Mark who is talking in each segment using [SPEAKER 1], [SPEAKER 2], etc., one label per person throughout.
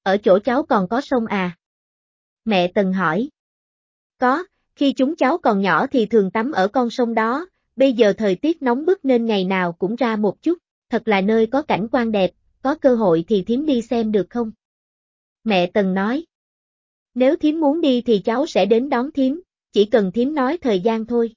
[SPEAKER 1] ở chỗ cháu còn có sông à? Mẹ Tần hỏi. Có, khi chúng cháu còn nhỏ thì thường tắm ở con sông đó, bây giờ thời tiết nóng bức nên ngày nào cũng ra một chút, thật là nơi có cảnh quan đẹp, có cơ hội thì thím đi xem được không? Mẹ Tần nói. Nếu thím muốn đi thì cháu sẽ đến đón thím, chỉ cần thím nói thời gian thôi.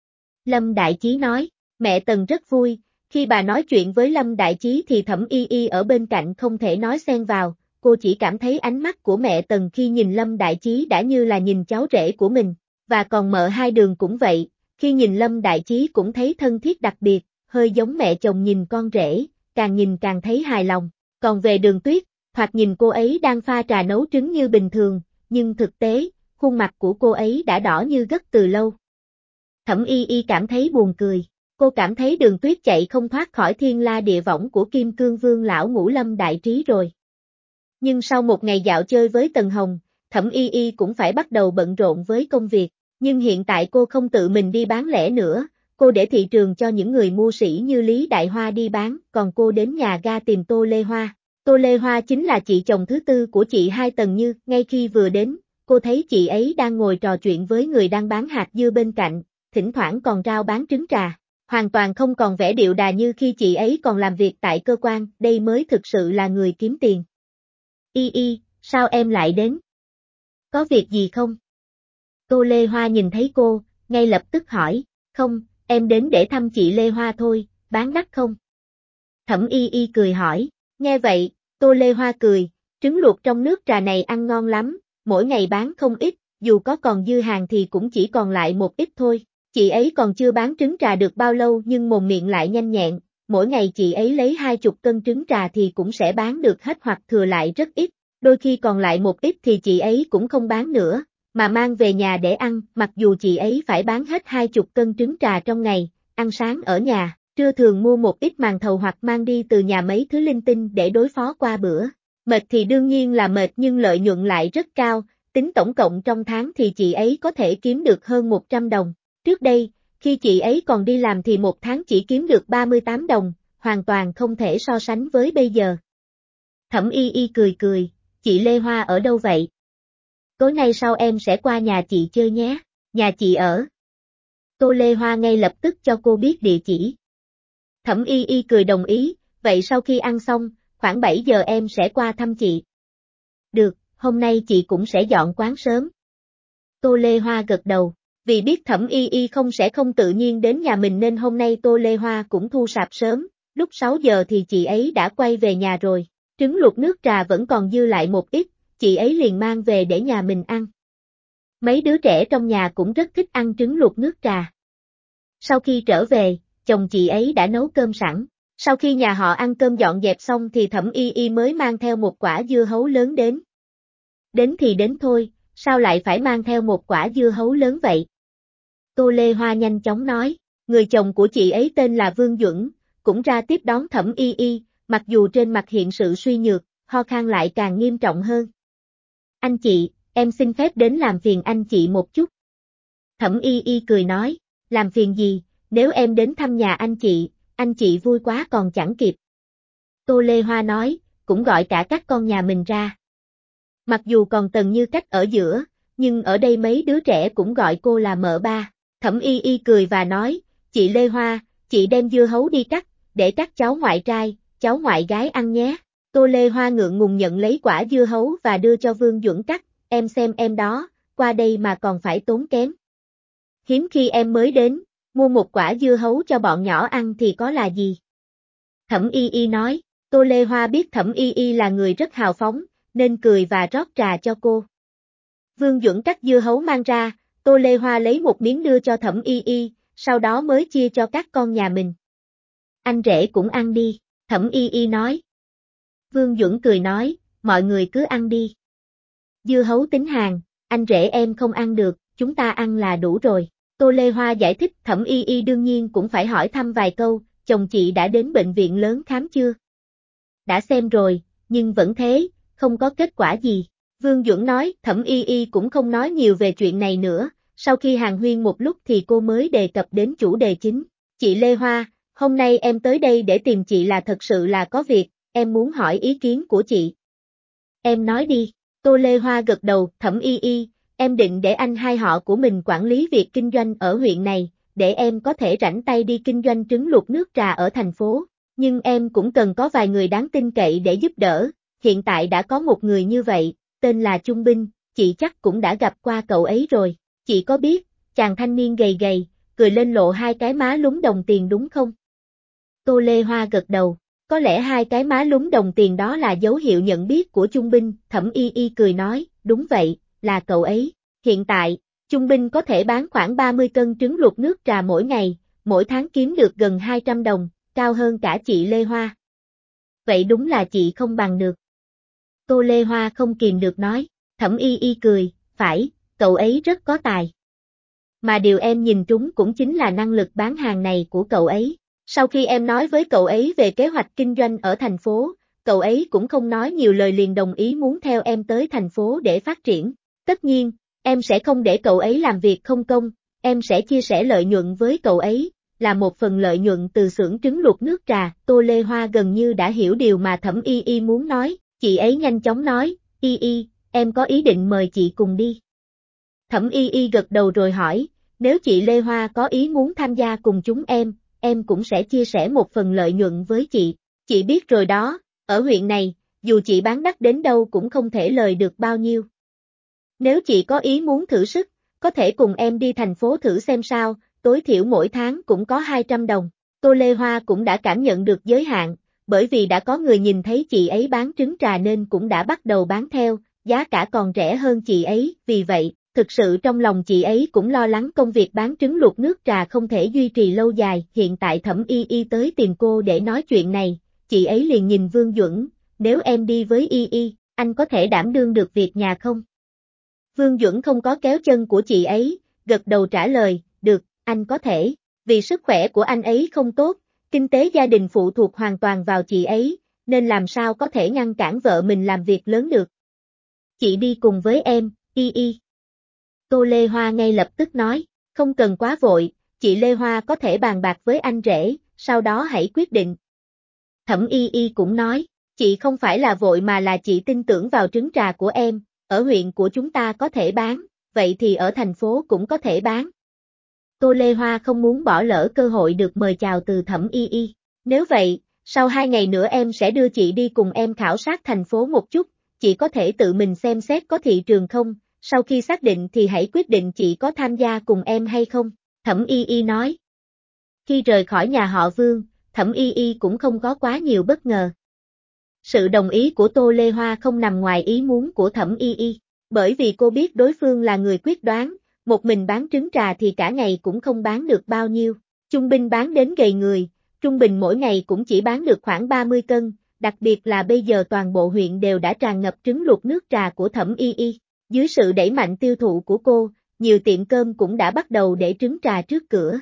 [SPEAKER 1] Lâm Đại Chí nói, mẹ Tần rất vui, khi bà nói chuyện với Lâm Đại Chí thì Thẩm Y Y ở bên cạnh không thể nói xen vào, cô chỉ cảm thấy ánh mắt của mẹ Tần khi nhìn Lâm Đại Chí đã như là nhìn cháu rể của mình, và còn mợ Hai Đường cũng vậy, khi nhìn Lâm Đại Chí cũng thấy thân thiết đặc biệt, hơi giống mẹ chồng nhìn con rể, càng nhìn càng thấy hài lòng, còn về Đường Tuyết, thoạt nhìn cô ấy đang pha trà nấu trứng như bình thường, nhưng thực tế, khuôn mặt của cô ấy đã đỏ như gấc từ lâu. Thẩm Y Y cảm thấy buồn cười, cô cảm thấy Đường Tuyết chạy không thoát khỏi thiên la địa võng của Kim Cương Vương lão ngũ Lâm Đại Trí rồi. Nhưng sau một ngày dạo chơi với Tần Hồng, Thẩm Y Y cũng phải bắt đầu bận rộn với công việc, nhưng hiện tại cô không tự mình đi bán lẻ nữa, cô để thị trường cho những người mua sỉ như Lý Đại Hoa đi bán, còn cô đến nhà ga tìm Tô Lê Hoa. Tô Lê Hoa chính là chị chồng thứ tư của chị Hai Tần Như, ngay khi vừa đến, cô thấy chị ấy đang ngồi trò chuyện với người đang bán hạt dưa bên cạnh, thỉnh thoảng còn rao bán trứng trà, hoàn toàn không còn vẻ điệu đà như khi chị ấy còn làm việc tại cơ quan, đây mới thực sự là người kiếm tiền. Y Y, sao em lại đến? Có việc gì không? Tô Lê Hoa nhìn thấy cô, ngay lập tức hỏi, không, em đến để thăm chị Lê Hoa thôi, bán đắt không? Thẩm Y Y cười hỏi, nghe vậy, Tô Lê Hoa cười, trứng luộc trong nước trà này ăn ngon lắm, mỗi ngày bán không ít, dù có còn dư hàng thì cũng chỉ còn lại một ít thôi. Chị ấy còn chưa bán trứng trà được bao lâu nhưng mồm miệng lại nhanh nhẹn, mỗi ngày chị ấy lấy 20 cân trứng trà thì cũng sẽ bán được hết hoặc thừa lại rất ít, đôi khi còn lại một ít thì chị ấy cũng không bán nữa, mà mang về nhà để ăn, mặc dù chị ấy phải bán hết 20 cân trứng trà trong ngày, ăn sáng ở nhà, trưa thường mua một ít màn thầu hoặc mang đi từ nhà mấy thứ linh tinh để đối phó qua bữa. Mệt thì đương nhiên là mệt nhưng lợi nhuận lại rất cao, tính tổng cộng trong tháng thì chị ấy có thể kiếm được hơn 100 đồng. Trước đây, khi chị ấy còn đi làm thì một tháng chỉ kiếm được 38 đồng, hoàn toàn không thể so sánh với bây giờ. Thẩm Y Y cười cười, chị Lê Hoa ở đâu vậy? Tối nay sau em sẽ qua nhà chị chơi nhé, nhà chị ở. Tô Lê Hoa ngay lập tức cho cô biết địa chỉ. Thẩm Y Y cười đồng ý, vậy sau khi ăn xong, khoảng 7 giờ em sẽ qua thăm chị. Được, hôm nay chị cũng sẽ dọn quán sớm. Tô Lê Hoa gật đầu. Vì biết Thẩm Y Y không tự nhiên đến nhà mình nên hôm nay Tô Lê Hoa cũng thu sạp sớm, lúc 6 giờ thì chị ấy đã quay về nhà rồi, trứng luộc nước trà vẫn còn dư lại một ít, chị ấy liền mang về để nhà mình ăn. Mấy đứa trẻ trong nhà cũng rất thích ăn trứng luộc nước trà. Sau khi trở về, chồng chị ấy đã nấu cơm sẵn, sau khi nhà họ ăn cơm dọn dẹp xong thì Thẩm Y Y mới mang theo một quả dưa hấu lớn đến. Đến thì đến thôi, sao lại phải mang theo một quả dưa hấu lớn vậy? Tô Lê Hoa nhanh chóng nói, người chồng của chị ấy tên là Vương Duẩn, cũng ra tiếp đón Thẩm Y Y, mặc dù trên mặt hiện sự suy nhược, ho khan lại càng nghiêm trọng hơn. Anh chị, em xin phép đến làm phiền anh chị một chút. Thẩm Y Y cười nói, làm phiền gì, nếu em đến thăm nhà anh chị vui quá còn chẳng kịp. Tô Lê Hoa nói, cũng gọi cả các con nhà mình ra. Mặc dù còn Tần Như cách ở giữa, nhưng ở đây mấy đứa trẻ cũng gọi cô là mợ ba. Thẩm Y Y cười và nói, chị Lê Hoa, chị đem dưa hấu đi cắt, để các cháu ngoại trai, cháu ngoại gái ăn nhé. Tô Lê Hoa ngượng ngùng nhận lấy quả dưa hấu và đưa cho Vương Duẩn cắt, em xem em đó, qua đây mà còn phải tốn kém. Hiếm khi em mới đến, mua một quả dưa hấu cho bọn nhỏ ăn thì có là gì. Thẩm Y Y nói, Tô Lê Hoa biết Thẩm Y Y là người rất hào phóng, nên cười và rót trà cho cô. Vương Duẩn cắt dưa hấu mang ra, Tô Lê Hoa lấy một miếng đưa cho Thẩm Y Y, sau đó mới chia cho các con nhà mình. Anh rể cũng ăn đi, Thẩm Y Y nói. Vương Duẩn cười nói, mọi người cứ ăn đi. Dưa hấu tính hàng, anh rể em không ăn được, chúng ta ăn là đủ rồi. Tô Lê Hoa giải thích Thẩm Y Y đương nhiên cũng phải hỏi thăm vài câu, chồng chị đã đến bệnh viện lớn khám chưa? Đã xem rồi, nhưng vẫn thế, không có kết quả gì. Vương Duẩn nói, Thẩm Y Y cũng không nói nhiều về chuyện này nữa, sau khi hàn huyên một lúc thì cô mới đề cập đến chủ đề chính. Chị Lê Hoa, hôm nay em tới đây để tìm chị là thật sự là có việc, em muốn hỏi ý kiến của chị. Em nói đi. Tô Lê Hoa gật đầu, Thẩm Y Y, em định để anh hai họ của mình quản lý việc kinh doanh ở huyện này, để em có thể rảnh tay đi kinh doanh trứng luộc nước trà ở thành phố. Nhưng em cũng cần có vài người đáng tin cậy để giúp đỡ, hiện tại đã có một người như vậy, tên là Trung Binh, chị chắc cũng đã gặp qua cậu ấy rồi. Chị có biết, chàng thanh niên gầy gầy, cười lên lộ hai cái má lúm đồng tiền đúng không? Tô Lê Hoa gật đầu, có lẽ hai cái má lúm đồng tiền đó là dấu hiệu nhận biết của Trung Binh, Thẩm Y Y cười nói, đúng vậy, là cậu ấy. Hiện tại, Trung Binh có thể bán khoảng 30 cân trứng luộc nước trà mỗi ngày, mỗi tháng kiếm được gần 200 đồng, cao hơn cả chị Lê Hoa. Vậy đúng là chị không bằng được. Tô Lê Hoa không kìm được nói, Thẩm Y Y cười, phải, cậu ấy rất có tài. Mà điều em nhìn trúng cũng chính là năng lực bán hàng này của cậu ấy. Sau khi em nói với cậu ấy về kế hoạch kinh doanh ở thành phố, cậu ấy cũng không nói nhiều lời liền đồng ý muốn theo em tới thành phố để phát triển. Tất nhiên, em sẽ không để cậu ấy làm việc không công, em sẽ chia sẻ lợi nhuận với cậu ấy, là một phần lợi nhuận từ xưởng trứng luộc nước trà. Tô Lê Hoa gần như đã hiểu điều mà Thẩm Y Y muốn nói, chị ấy nhanh chóng nói, Y Y, em có ý định mời chị cùng đi. Thẩm Y Y gật đầu rồi hỏi, nếu chị Lê Hoa có ý muốn tham gia cùng chúng em cũng sẽ chia sẻ một phần lợi nhuận với chị. Chị biết rồi đó, ở huyện này, dù chị bán đắt đến đâu cũng không thể lời được bao nhiêu. Nếu chị có ý muốn thử sức, có thể cùng em đi thành phố thử xem sao, tối thiểu mỗi tháng cũng có 200 đồng. Tô Lê Hoa cũng đã cảm nhận được giới hạn, bởi vì đã có người nhìn thấy chị ấy bán trứng trà nên cũng đã bắt đầu bán theo, giá cả còn rẻ hơn chị ấy, vì vậy, thực sự trong lòng chị ấy cũng lo lắng công việc bán trứng luộc nước trà không thể duy trì lâu dài. Hiện tại Thẩm Y Y tới tìm cô để nói chuyện này, chị ấy liền nhìn Vương Duẩn, nếu em đi với Y Y, anh có thể đảm đương được việc nhà không? Vương Duẩn không có kéo chân của chị ấy, gật đầu trả lời, được, anh có thể, vì sức khỏe của anh ấy không tốt, kinh tế gia đình phụ thuộc hoàn toàn vào chị ấy, nên làm sao có thể ngăn cản vợ mình làm việc lớn được. Chị đi cùng với em, Y Y. Tô Lê Hoa ngay lập tức nói, không cần quá vội, chị Lê Hoa có thể bàn bạc với anh rể, sau đó hãy quyết định. Thẩm Y Y cũng nói, chị không phải là vội mà là chị tin tưởng vào trứng trà của em, ở huyện của chúng ta có thể bán, vậy thì ở thành phố cũng có thể bán. Tô Lê Hoa không muốn bỏ lỡ cơ hội được mời chào từ Thẩm Y Y. Nếu vậy, sau 2 ngày nữa em sẽ đưa chị đi cùng em khảo sát thành phố một chút, chị có thể tự mình xem xét có thị trường không, sau khi xác định thì hãy quyết định chị có tham gia cùng em hay không, Thẩm Y Y nói. Khi rời khỏi nhà họ Vương, Thẩm Y Y cũng không có quá nhiều bất ngờ. Sự đồng ý của Tô Lê Hoa không nằm ngoài ý muốn của Thẩm Y Y, bởi vì cô biết đối phương là người quyết đoán, một mình bán trứng trà thì cả ngày cũng không bán được bao nhiêu. Trung Bình bán đến gầy người, trung bình mỗi ngày cũng chỉ bán được khoảng 30 cân, đặc biệt là bây giờ toàn bộ huyện đều đã tràn ngập trứng luộc nước trà của Thẩm Y Y. Dưới sự đẩy mạnh tiêu thụ của cô, nhiều tiệm cơm cũng đã bắt đầu để trứng trà trước cửa.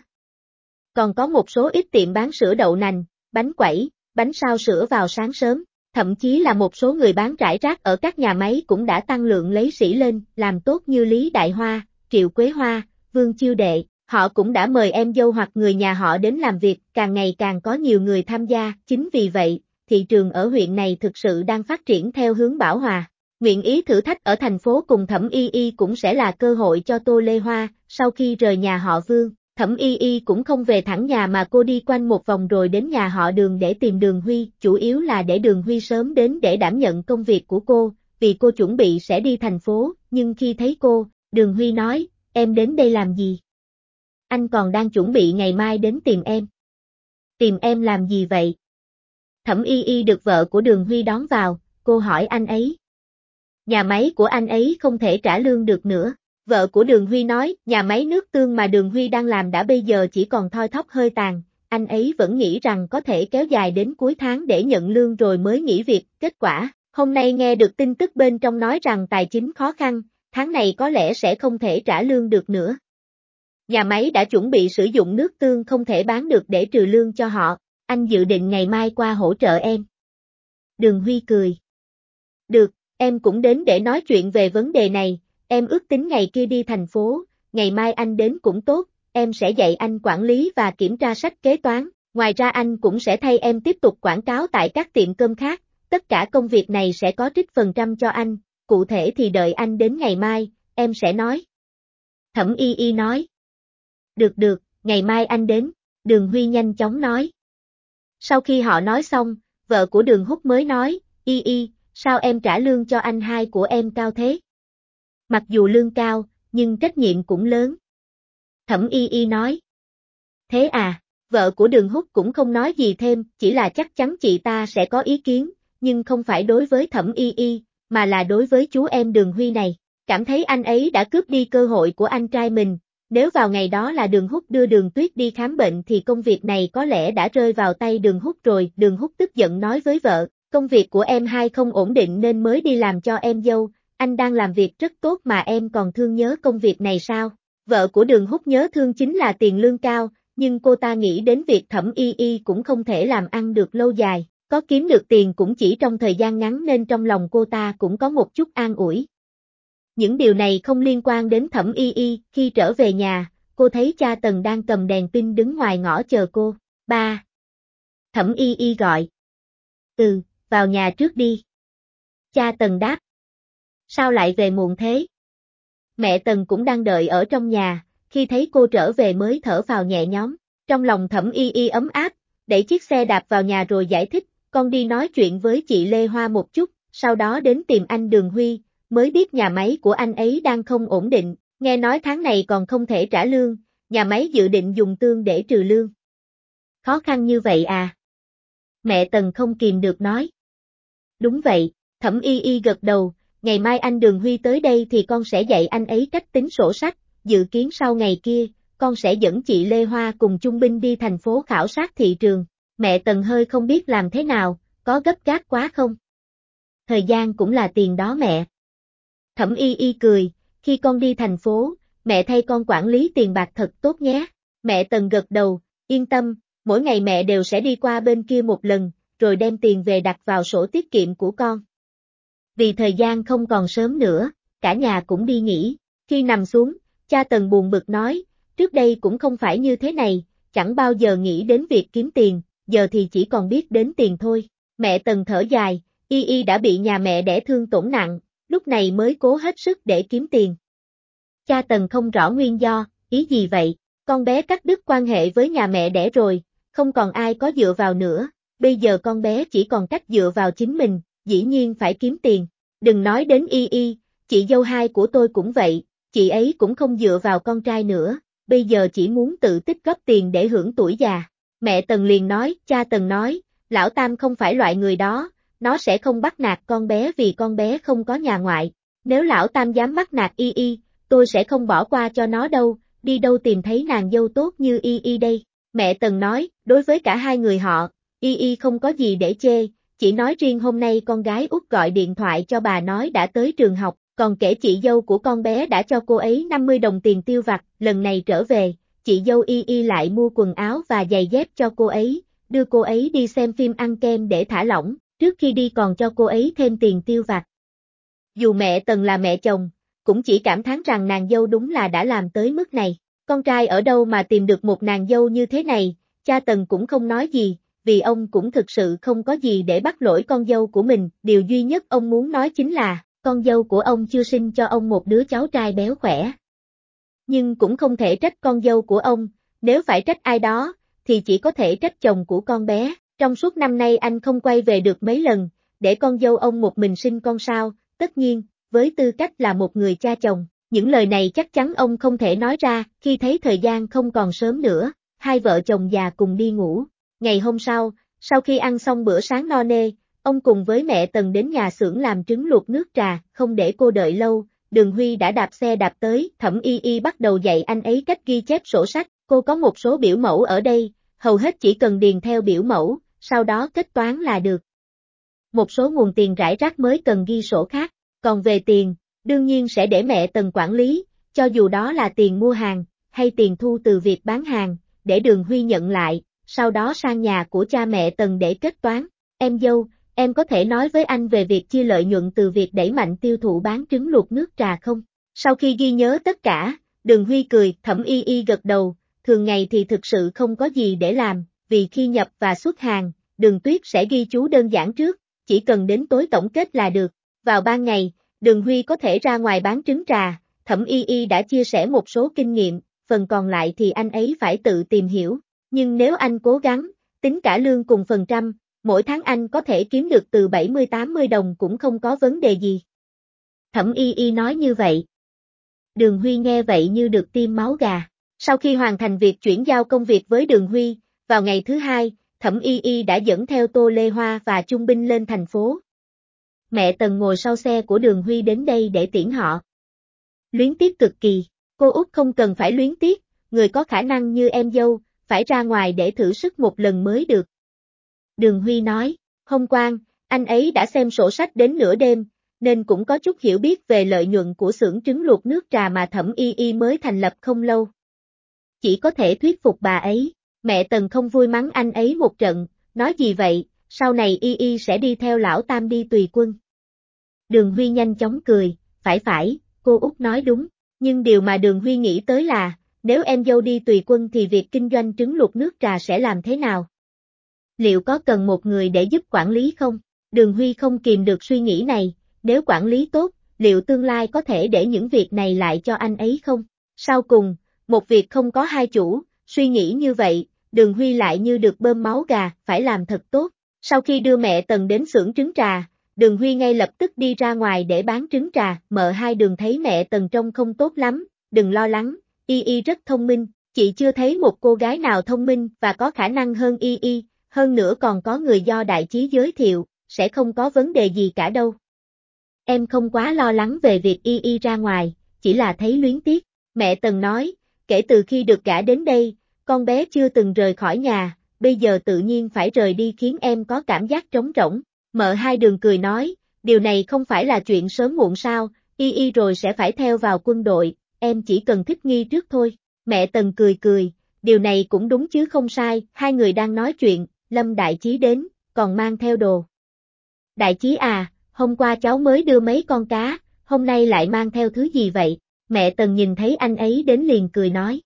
[SPEAKER 1] Còn có một số ít tiệm bán sữa đậu nành, bánh quẩy, bánh sao sữa vào sáng sớm. Thậm chí là một số người bán rải rác ở các nhà máy cũng đã tăng lượng lấy sỉ lên, làm tốt như Lý Đại Hoa, Triệu Quế Hoa, Vương Chiêu Đệ, họ cũng đã mời em dâu hoặc người nhà họ đến làm việc, càng ngày càng có nhiều người tham gia, chính vì vậy, thị trường ở huyện này thực sự đang phát triển theo hướng bão hòa. Nguyện ý thử thách ở thành phố cùng Thẩm Y Y cũng sẽ là cơ hội cho Tô Lê Hoa, sau khi rời nhà họ Vương. Thẩm Y Y cũng không về thẳng nhà mà cô đi quanh một vòng rồi đến nhà họ Đường để tìm Đường Huy, chủ yếu là để Đường Huy sớm đến để đảm nhận công việc của cô, vì cô chuẩn bị sẽ đi thành phố, nhưng khi thấy cô, Đường Huy nói, em đến đây làm gì? Anh còn đang chuẩn bị ngày mai đến tìm em. Tìm em làm gì vậy? Thẩm Y Y được vợ của Đường Huy đón vào, cô hỏi anh ấy. Nhà máy của anh ấy không thể trả lương được nữa. Vợ của Đường Huy nói, nhà máy nước tương mà Đường Huy đang làm đã bây giờ chỉ còn thoi thóp hơi tàn, anh ấy vẫn nghĩ rằng có thể kéo dài đến cuối tháng để nhận lương rồi mới nghỉ việc, kết quả, hôm nay nghe được tin tức bên trong nói rằng tài chính khó khăn, tháng này có lẽ sẽ không thể trả lương được nữa. Nhà máy đã chuẩn bị sử dụng nước tương không thể bán được để trừ lương cho họ, anh dự định ngày mai qua hỗ trợ em. Đường Huy cười. Được, em cũng đến để nói chuyện về vấn đề này. Em ước tính ngày kia đi thành phố, ngày mai anh đến cũng tốt, em sẽ dạy anh quản lý và kiểm tra sách kế toán, ngoài ra anh cũng sẽ thay em tiếp tục quảng cáo tại các tiệm cơm khác, tất cả công việc này sẽ có trích phần trăm cho anh, cụ thể thì đợi anh đến ngày mai, em sẽ nói. Thẩm Y Y nói. Được, ngày mai anh đến, Đường Huy nhanh chóng nói. Sau khi họ nói xong, vợ của Đường Húc mới nói, Y, sao em trả lương cho anh hai của em cao thế? Mặc dù lương cao, nhưng trách nhiệm cũng lớn. Thẩm Y nói. Thế à, vợ của Đường Húc cũng không nói gì thêm, chỉ là chắc chắn chị ta sẽ có ý kiến, nhưng không phải đối với Thẩm Y, mà là đối với chú em Đường Huy này. Cảm thấy anh ấy đã cướp đi cơ hội của anh trai mình, nếu vào ngày đó là Đường Húc đưa Đường Tuyết đi khám bệnh thì công việc này có lẽ đã rơi vào tay Đường Húc rồi. Đường Húc tức giận nói với vợ, công việc của em hai không ổn định nên mới đi làm cho em dâu, anh đang làm việc rất tốt mà em còn thương nhớ công việc này sao? Vợ của Đường Húc nhớ thương chính là tiền lương cao, nhưng cô ta nghĩ đến việc Thẩm Y cũng không thể làm ăn được lâu dài, có kiếm được tiền cũng chỉ trong thời gian ngắn nên trong lòng cô ta cũng có một chút an ủi. Những điều này không liên quan đến Thẩm Y, khi trở về nhà, cô thấy cha Tần đang cầm đèn pin đứng ngoài ngõ chờ cô. Ba. Thẩm Y gọi. Vào nhà trước đi. Cha Tần đáp. Sao lại về muộn thế? Mẹ Tần cũng đang đợi ở trong nhà, khi thấy cô trở về mới thở phào nhẹ nhõm. Trong lòng Thẩm Y ấm áp, đẩy chiếc xe đạp vào nhà rồi giải thích, con đi nói chuyện với chị Lê Hoa một chút, sau đó đến tìm anh Đường Huy, mới biết nhà máy của anh ấy đang không ổn định, nghe nói tháng này còn không thể trả lương, nhà máy dự định dùng tương để trừ lương. Khó khăn như vậy à? Mẹ Tần không kìm được nói. Đúng vậy, Thẩm Y gật đầu, ngày mai anh Đường Huy tới đây thì con sẽ dạy anh ấy cách tính sổ sách, dự kiến sau ngày kia, con sẽ dẫn chị Lê Hoa cùng Chung Binh đi thành phố khảo sát thị trường. Mẹ Tần hơi không biết làm thế nào, có gấp gáp quá không? Thời gian cũng là tiền đó mẹ. Thẩm Y cười, khi con đi thành phố, mẹ thay con quản lý tiền bạc thật tốt nhé. Mẹ Tần gật đầu, yên tâm, mỗi ngày mẹ đều sẽ đi qua bên kia một lần, rồi đem tiền về đặt vào sổ tiết kiệm của con. Vì thời gian không còn sớm nữa, cả nhà cũng đi nghỉ. Khi nằm xuống, cha Tần buồn bực nói, trước đây cũng không phải như thế này, chẳng bao giờ nghĩ đến việc kiếm tiền, giờ thì chỉ còn biết đến tiền thôi. Mẹ Tần thở dài, Y đã bị nhà mẹ đẻ thương tổn nặng, lúc này mới cố hết sức để kiếm tiền. Cha Tần không rõ nguyên do, ý gì vậy, con bé cắt đứt quan hệ với nhà mẹ đẻ rồi, không còn ai có dựa vào nữa, bây giờ con bé chỉ còn cách dựa vào chính mình, dĩ nhiên phải kiếm tiền. Đừng nói đến Y, chị dâu hai của tôi cũng vậy, chị ấy cũng không dựa vào con trai nữa, bây giờ chỉ muốn tự tích góp tiền để hưởng tuổi già. Mẹ Tần liền nói, cha Tần nói, lão Tam không phải loại người đó, nó sẽ không bắt nạt con bé vì con bé không có nhà ngoại. Nếu lão Tam dám bắt nạt Y, tôi sẽ không bỏ qua cho nó đâu, đi đâu tìm thấy nàng dâu tốt như Y đây. Mẹ Tần nói, đối với cả hai người họ, Y không có gì để chê, chỉ nói riêng hôm nay con gái út gọi điện thoại cho bà nói đã tới trường học, còn kể chị dâu của con bé đã cho cô ấy 50 đồng tiền tiêu vặt, lần này trở về, chị dâu Y lại mua quần áo và giày dép cho cô ấy, đưa cô ấy đi xem phim ăn kem để thả lỏng, trước khi đi còn cho cô ấy thêm tiền tiêu vặt. Dù mẹ Tần là mẹ chồng, cũng chỉ cảm thán rằng nàng dâu đúng là đã làm tới mức này, con trai ở đâu mà tìm được một nàng dâu như thế này, cha Tần cũng không nói gì, vì ông cũng thực sự không có gì để bắt lỗi con dâu của mình, điều duy nhất ông muốn nói chính là, con dâu của ông chưa sinh cho ông một đứa cháu trai béo khỏe. Nhưng cũng không thể trách con dâu của ông, nếu phải trách ai đó, thì chỉ có thể trách chồng của con bé, trong suốt năm nay anh không quay về được mấy lần, để con dâu ông một mình sinh con sao, tất nhiên, với tư cách là một người cha chồng, những lời này chắc chắn ông không thể nói ra, khi thấy thời gian không còn sớm nữa, hai vợ chồng già cùng đi ngủ. Ngày hôm sau khi ăn xong bữa sáng no nê, ông cùng với mẹ Tần đến nhà xưởng làm trứng luộc nước trà, không để cô đợi lâu, Đường Huy đã đạp xe đạp tới, Thẩm Y bắt đầu dạy anh ấy cách ghi chép sổ sách, cô có một số biểu mẫu ở đây, hầu hết chỉ cần điền theo biểu mẫu, sau đó kết toán là được. Một số nguồn tiền rải rác mới cần ghi sổ khác, còn về tiền, đương nhiên sẽ để mẹ Tần quản lý, cho dù đó là tiền mua hàng, hay tiền thu từ việc bán hàng, để Đường Huy nhận lại, sau đó sang nhà của cha mẹ Tần để kết toán. Em dâu, em có thể nói với anh về việc chia lợi nhuận từ việc đẩy mạnh tiêu thụ bán trứng luộc nước trà không? Sau khi ghi nhớ tất cả, Đường Huy cười, Thẩm Y gật đầu, thường ngày thì thực sự không có gì để làm, vì khi nhập và xuất hàng, Đường Tuyết sẽ ghi chú đơn giản trước, chỉ cần đến tối tổng kết là được. Vào ban ngày, Đường Huy có thể ra ngoài bán trứng trà, Thẩm Y Y đã chia sẻ một số kinh nghiệm, phần còn lại thì anh ấy phải tự tìm hiểu. Nhưng nếu anh cố gắng, tính cả lương cùng phần trăm, mỗi tháng anh có thể kiếm được từ 70-80 đồng cũng không có vấn đề gì. Thẩm Y Y nói như vậy. Đường Huy nghe vậy như được tiêm máu gà. Sau khi hoàn thành việc chuyển giao công việc với Đường Huy, vào ngày thứ hai, Thẩm Y Y đã dẫn theo Tô Lê Hoa và Trung Binh lên thành phố. Mẹ Tần ngồi sau xe của Đường Huy đến đây để tiễn họ. Luyến tiếc cực kỳ, cô út không cần phải luyến tiếc, người có khả năng như em dâu, phải ra ngoài để thử sức một lần mới được. Đường Huy nói, hôm qua, anh ấy đã xem sổ sách đến nửa đêm, nên cũng có chút hiểu biết về lợi nhuận của xưởng trứng luộc nước trà mà Thẩm Y Y mới thành lập không lâu. Chỉ có thể thuyết phục bà ấy, mẹ Tần không vui mắng anh ấy một trận, nói gì vậy, sau này Y Y sẽ đi theo lão Tam đi tùy quân. Đường Huy nhanh chóng cười, phải, cô út nói đúng, nhưng điều mà Đường Huy nghĩ tới là, nếu em dâu đi tùy quân thì việc kinh doanh trứng luộc nước trà sẽ làm thế nào? Liệu có cần một người để giúp quản lý không? Đường Huy không kìm được suy nghĩ này, nếu quản lý tốt, liệu tương lai có thể để những việc này lại cho anh ấy không? Sau cùng, một việc không có hai chủ, suy nghĩ như vậy, Đường Huy lại như được bơm máu gà, phải làm thật tốt. Sau khi đưa mẹ Tần đến xưởng trứng trà, Đường Huy ngay lập tức đi ra ngoài để bán trứng trà, mợ hai Đường thấy mẹ Tần trông không tốt lắm, đừng lo lắng, Y Y rất thông minh, chị chưa thấy một cô gái nào thông minh và có khả năng hơn Y Y, hơn nữa còn có người do Đại Chí giới thiệu, sẽ không có vấn đề gì cả đâu. Em không quá lo lắng về việc Y Y ra ngoài, chỉ là thấy luyến tiếc, mẹ Tần nói, kể từ khi được gả đến đây, con bé chưa từng rời khỏi nhà, bây giờ tự nhiên phải rời đi khiến em có cảm giác trống rỗng. Mợ hai Đường cười nói, điều này không phải là chuyện sớm muộn sao, Y Y rồi sẽ phải theo vào quân đội, em chỉ cần thích nghi trước thôi. Mẹ Tần cười, điều này cũng đúng chứ không sai, hai người đang nói chuyện, Lâm Đại Chí đến, còn mang theo đồ. Đại Chí à, hôm qua cháu mới đưa mấy con cá, hôm nay lại mang theo thứ gì vậy? Mẹ Tần nhìn thấy anh ấy đến liền cười nói.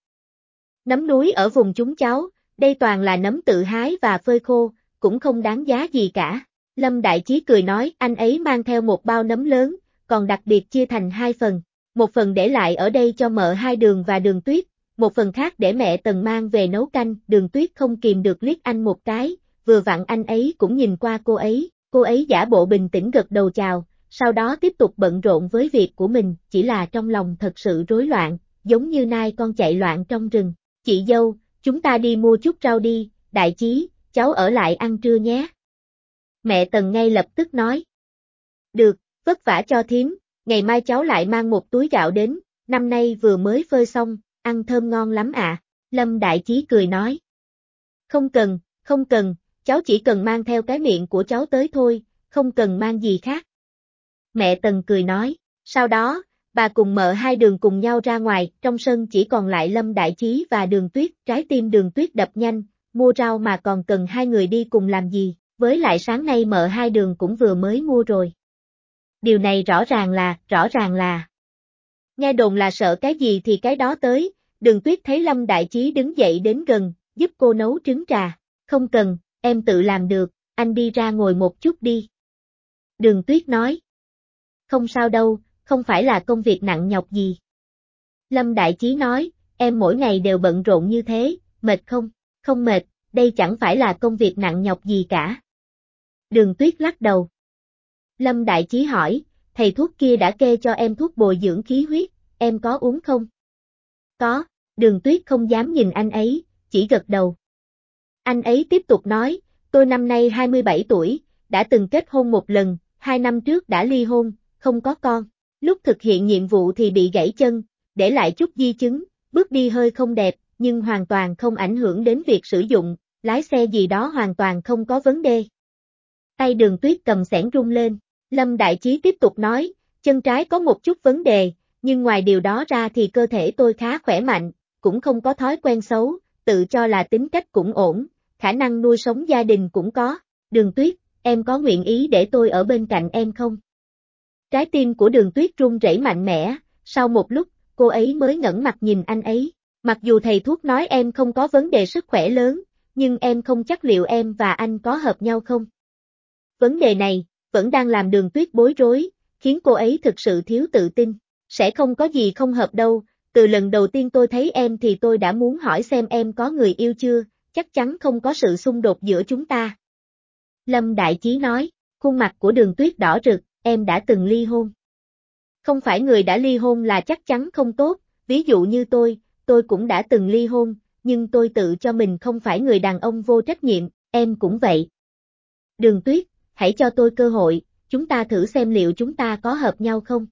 [SPEAKER 1] Nấm núi ở vùng chúng cháu, đây toàn là nấm tự hái và phơi khô, cũng không đáng giá gì cả. Lâm Đại Chí cười nói anh ấy mang theo một bao nấm lớn, còn đặc biệt chia thành hai phần. Một phần để lại ở đây cho mợ hai Đường và Đường Tuyết, một phần khác để mẹ Tần mang về nấu canh. Đường Tuyết không kìm được liếc anh một cái, vừa vặn anh ấy cũng nhìn qua cô ấy giả bộ bình tĩnh gật đầu chào, sau đó tiếp tục bận rộn với việc của mình, chỉ là trong lòng thật sự rối loạn, giống như nai con chạy loạn trong rừng. Chị dâu, chúng ta đi mua chút rau đi, Đại Chí, cháu ở lại ăn trưa nhé. Mẹ Tần ngay lập tức nói. Được, vất vả cho thím, ngày mai cháu lại mang một túi gạo đến, năm nay vừa mới phơi xong, ăn thơm ngon lắm ạ. Lâm Đại Chí cười nói. Không cần, cháu chỉ cần mang theo cái miệng của cháu tới thôi, không cần mang gì khác. Mẹ Tần cười nói, sau đó, bà cùng mợ hai Đường cùng nhau ra ngoài, trong sân chỉ còn lại Lâm Đại Chí và Đường Tuyết, trái tim Đường Tuyết đập nhanh, mua rau mà còn cần hai người đi cùng làm gì, với lại sáng nay mợ hai Đường cũng vừa mới mua rồi. Điều này rõ ràng là. Nghe đồn là sợ cái gì thì cái đó tới, Đường Tuyết thấy Lâm Đại Chí đứng dậy đến gần, giúp cô nấu trứng trà, không cần, em tự làm được, anh đi ra ngồi một chút đi. Đường Tuyết nói. Không sao đâu, không phải là công việc nặng nhọc gì. Lâm Đại Chí nói, em mỗi ngày đều bận rộn như thế, mệt không? Không mệt, đây chẳng phải là công việc nặng nhọc gì cả. Đường Tuyết lắc đầu. Lâm Đại Chí hỏi, thầy thuốc kia đã kê cho em thuốc bồi dưỡng khí huyết, em có uống không? Có, Đường Tuyết không dám nhìn anh ấy, chỉ gật đầu. Anh ấy tiếp tục nói, tôi năm nay 27 tuổi, đã từng kết hôn một lần, 2 năm trước đã ly hôn, không có con. Lúc thực hiện nhiệm vụ thì bị gãy chân, để lại chút di chứng, bước đi hơi không đẹp, nhưng hoàn toàn không ảnh hưởng đến việc sử dụng, lái xe gì đó hoàn toàn không có vấn đề. Tay Đường Tuyết cầm xẻng rung lên, Lâm Đại Chí tiếp tục nói, chân trái có một chút vấn đề, nhưng ngoài điều đó ra thì cơ thể tôi khá khỏe mạnh, cũng không có thói quen xấu, tự cho là tính cách cũng ổn, khả năng nuôi sống gia đình cũng có. Đường Tuyết, em có nguyện ý để tôi ở bên cạnh em không? Trái tim của Đường Tuyết run rẩy mạnh mẽ, sau một lúc, cô ấy mới ngẩng mặt nhìn anh ấy. Mặc dù thầy thuốc nói em không có vấn đề sức khỏe lớn, nhưng em không chắc liệu em và anh có hợp nhau không? Vấn đề này, vẫn đang làm Đường Tuyết bối rối, khiến cô ấy thực sự thiếu tự tin. Sẽ không có gì không hợp đâu, từ lần đầu tiên tôi thấy em thì tôi đã muốn hỏi xem em có người yêu chưa, chắc chắn không có sự xung đột giữa chúng ta. Lâm Đại Chí nói, khuôn mặt của Đường Tuyết đỏ rực, em đã từng ly hôn. Không phải người đã ly hôn là chắc chắn không tốt, ví dụ như tôi cũng đã từng ly hôn, nhưng tôi tự cho mình không phải người đàn ông vô trách nhiệm, em cũng vậy. Đường Tuyết, hãy cho tôi cơ hội, chúng ta thử xem liệu chúng ta có hợp nhau không.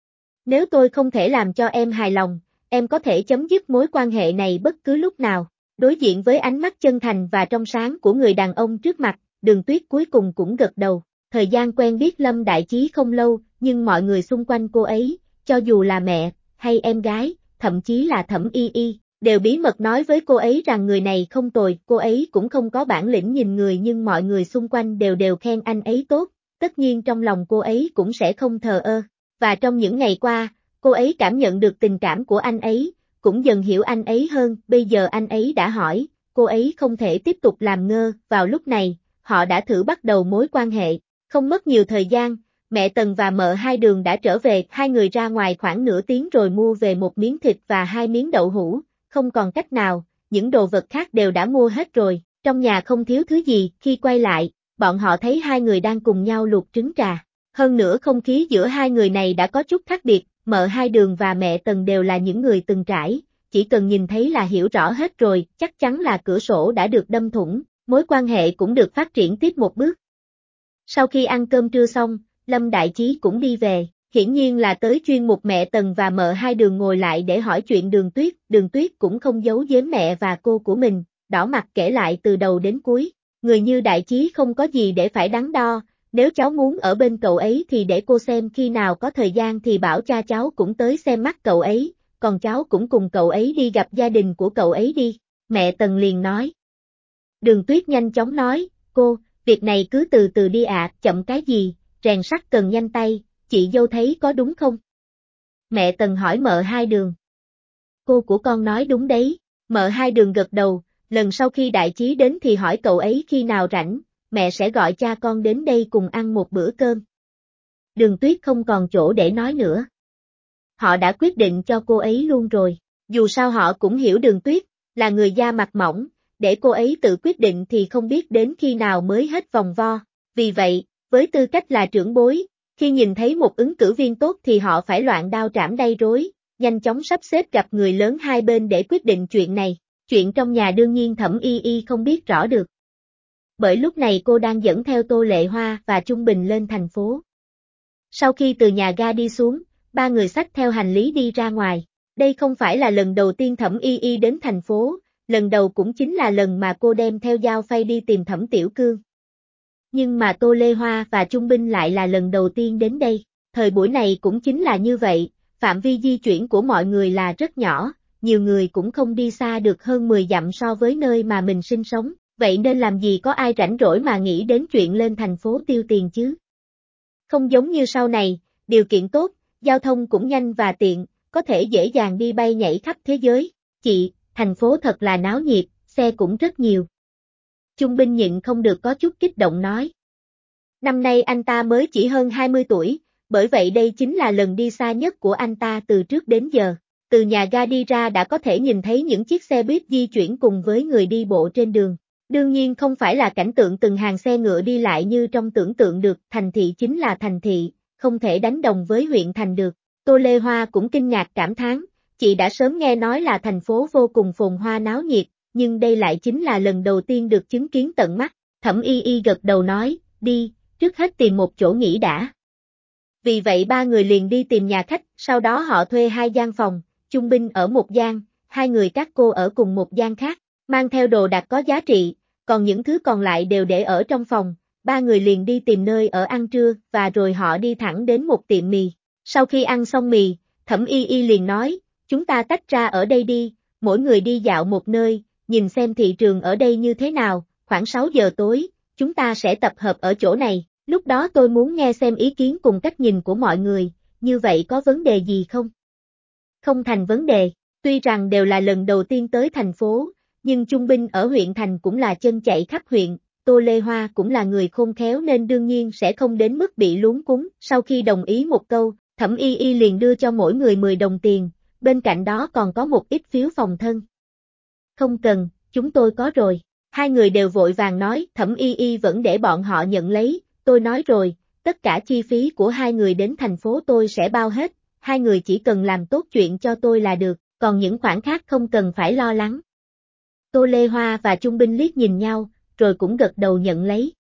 [SPEAKER 1] Nếu tôi không thể làm cho em hài lòng, em có thể chấm dứt mối quan hệ này bất cứ lúc nào. Đối diện với ánh mắt chân thành và trong sáng của người đàn ông trước mặt, Đường Tuyết cuối cùng cũng gật đầu. Thời gian quen biết Lâm Đại Chí không lâu, nhưng mọi người xung quanh cô ấy, cho dù là mẹ, hay em gái, thậm chí là Thẩm Y Y, đều bí mật nói với cô ấy rằng người này không tồi, cô ấy cũng không có bản lĩnh nhìn người nhưng mọi người xung quanh đều khen anh ấy tốt, tất nhiên trong lòng cô ấy cũng sẽ không thờ ơ. Và trong những ngày qua, cô ấy cảm nhận được tình cảm của anh ấy, cũng dần hiểu anh ấy hơn, bây giờ anh ấy đã hỏi, cô ấy không thể tiếp tục làm ngơ, vào lúc này, họ đã thử bắt đầu mối quan hệ. Không mất nhiều thời gian, mẹ Tần và mợ Hai Đường đã trở về, hai người ra ngoài khoảng nửa tiếng rồi mua về một miếng thịt và 2 miếng đậu hũ, không còn cách nào, những đồ vật khác đều đã mua hết rồi, trong nhà không thiếu thứ gì, khi quay lại, bọn họ thấy hai người đang cùng nhau luộc trứng trà. Hơn nữa không khí giữa hai người này đã có chút khác biệt, mợ Hai Đường và mẹ Tần đều là những người từng trải, chỉ cần nhìn thấy là hiểu rõ hết rồi, chắc chắn là cửa sổ đã được đâm thủng, mối quan hệ cũng được phát triển tiếp một bước. Sau khi ăn cơm trưa xong, Lâm Đại Chí cũng đi về, hiển nhiên là tới chuyên mục mẹ Tần và mợ Hai Đường ngồi lại để hỏi chuyện Đường Tuyết cũng không giấu giếm mẹ và cô của mình, đỏ mặt kể lại từ đầu đến cuối, người như Đại Chí không có gì để phải đắn đo, nếu cháu muốn ở bên cậu ấy thì để cô xem khi nào có thời gian thì bảo cha cháu cũng tới xem mắt cậu ấy, còn cháu cũng cùng cậu ấy đi gặp gia đình của cậu ấy đi, mẹ Tần liền nói. Đường Tuyết nhanh chóng nói, cô, việc này cứ từ từ đi ạ, chậm cái gì, rèn sắt cần nhanh tay, chị dâu thấy có đúng không? Mẹ Tần hỏi mợ Hai Đường. Cô của con nói đúng đấy, mợ Hai Đường gật đầu, lần sau khi Đại Chí đến thì hỏi cậu ấy khi nào rảnh, mẹ sẽ gọi cha con đến đây cùng ăn một bữa cơm. Đường Tuyết không còn chỗ để nói nữa. Họ đã quyết định cho cô ấy luôn rồi, dù sao họ cũng hiểu Đường Tuyết, là người da mặt mỏng, để cô ấy tự quyết định thì không biết đến khi nào mới hết vòng vo, vì vậy, với tư cách là trưởng bối, khi nhìn thấy một ứng cử viên tốt thì họ phải loạn đao trảm đay rối, nhanh chóng sắp xếp gặp người lớn hai bên để quyết định chuyện này, chuyện trong nhà đương nhiên Thẩm Y Y không biết rõ được. Bởi lúc này cô đang dẫn theo Tô Lệ Hoa và Trung Bình lên thành phố. Sau khi từ nhà ga đi xuống, ba người xách theo hành lý đi ra ngoài. Đây không phải là lần đầu tiên Thẩm Y Y đến thành phố, lần đầu cũng chính là lần mà cô đem theo dao phay đi tìm Thẩm Tiểu Cương. Nhưng mà Tô Lê Hoa và Trung Binh lại là lần đầu tiên đến đây. Thời buổi này cũng chính là như vậy, phạm vi di chuyển của mọi người là rất nhỏ, nhiều người cũng không đi xa được hơn 10 dặm so với nơi mà mình sinh sống, vậy nên làm gì có ai rảnh rỗi mà nghĩ đến chuyện lên thành phố tiêu tiền chứ. Không giống như sau này, điều kiện tốt, giao thông cũng nhanh và tiện, có thể dễ dàng đi bay nhảy khắp thế giới. Chị, thành phố thật là náo nhiệt, xe cũng rất nhiều. Trung Binh nhịn không được có chút kích động nói. Năm nay anh ta mới chỉ hơn 20 tuổi, bởi vậy đây chính là lần đi xa nhất của anh ta từ trước đến giờ. Từ nhà ga đi ra đã có thể nhìn thấy những chiếc xe buýt di chuyển cùng với người đi bộ trên đường. Đương nhiên không phải là cảnh tượng từng hàng xe ngựa đi lại như trong tưởng tượng được, thành thị chính là thành thị, không thể đánh đồng với huyện thành được. Tô Lê Hoa cũng kinh ngạc cảm thán, chị đã sớm nghe nói là thành phố vô cùng phồn hoa náo nhiệt, nhưng đây lại chính là lần đầu tiên được chứng kiến tận mắt. Thẩm Y Y gật đầu nói, đi, trước hết tìm một chỗ nghỉ đã. Vì vậy ba người liền đi tìm nhà khách, sau đó họ thuê 2 gian phòng, Trung Binh ở một gian, 2 người các cô ở cùng một gian khác, mang theo đồ đạc có giá trị, còn những thứ còn lại đều để ở trong phòng, ba người liền đi tìm nơi ở ăn trưa, và rồi họ đi thẳng đến một tiệm mì. Sau khi ăn xong mì, Thẩm Y Y liền nói, chúng ta tách ra ở đây đi, mỗi người đi dạo một nơi, nhìn xem thị trường ở đây như thế nào, khoảng 6 giờ tối, chúng ta sẽ tập hợp ở chỗ này, lúc đó tôi muốn nghe xem ý kiến cùng cách nhìn của mọi người, như vậy có vấn đề gì không? Không thành vấn đề, tuy rằng đều là lần đầu tiên tới thành phố, nhưng Trung Binh ở huyện thành cũng là chân chạy khắp huyện, Tô Lê Hoa cũng là người khôn khéo nên đương nhiên sẽ không đến mức bị luống cuống. Sau khi đồng ý một câu, Thẩm Y Y liền đưa cho mỗi người 10 đồng tiền, bên cạnh đó còn có một ít phiếu phòng thân. Không cần, chúng tôi có rồi. Hai người đều vội vàng nói, Thẩm Y Y vẫn để bọn họ nhận lấy, tôi nói rồi, tất cả chi phí của hai người đến thành phố tôi sẽ bao hết, hai người chỉ cần làm tốt chuyện cho tôi là được, còn những khoản khác không cần phải lo lắng. Tô Lê Hoa và Trung Binh liếc nhìn nhau, rồi cũng gật đầu nhận lấy.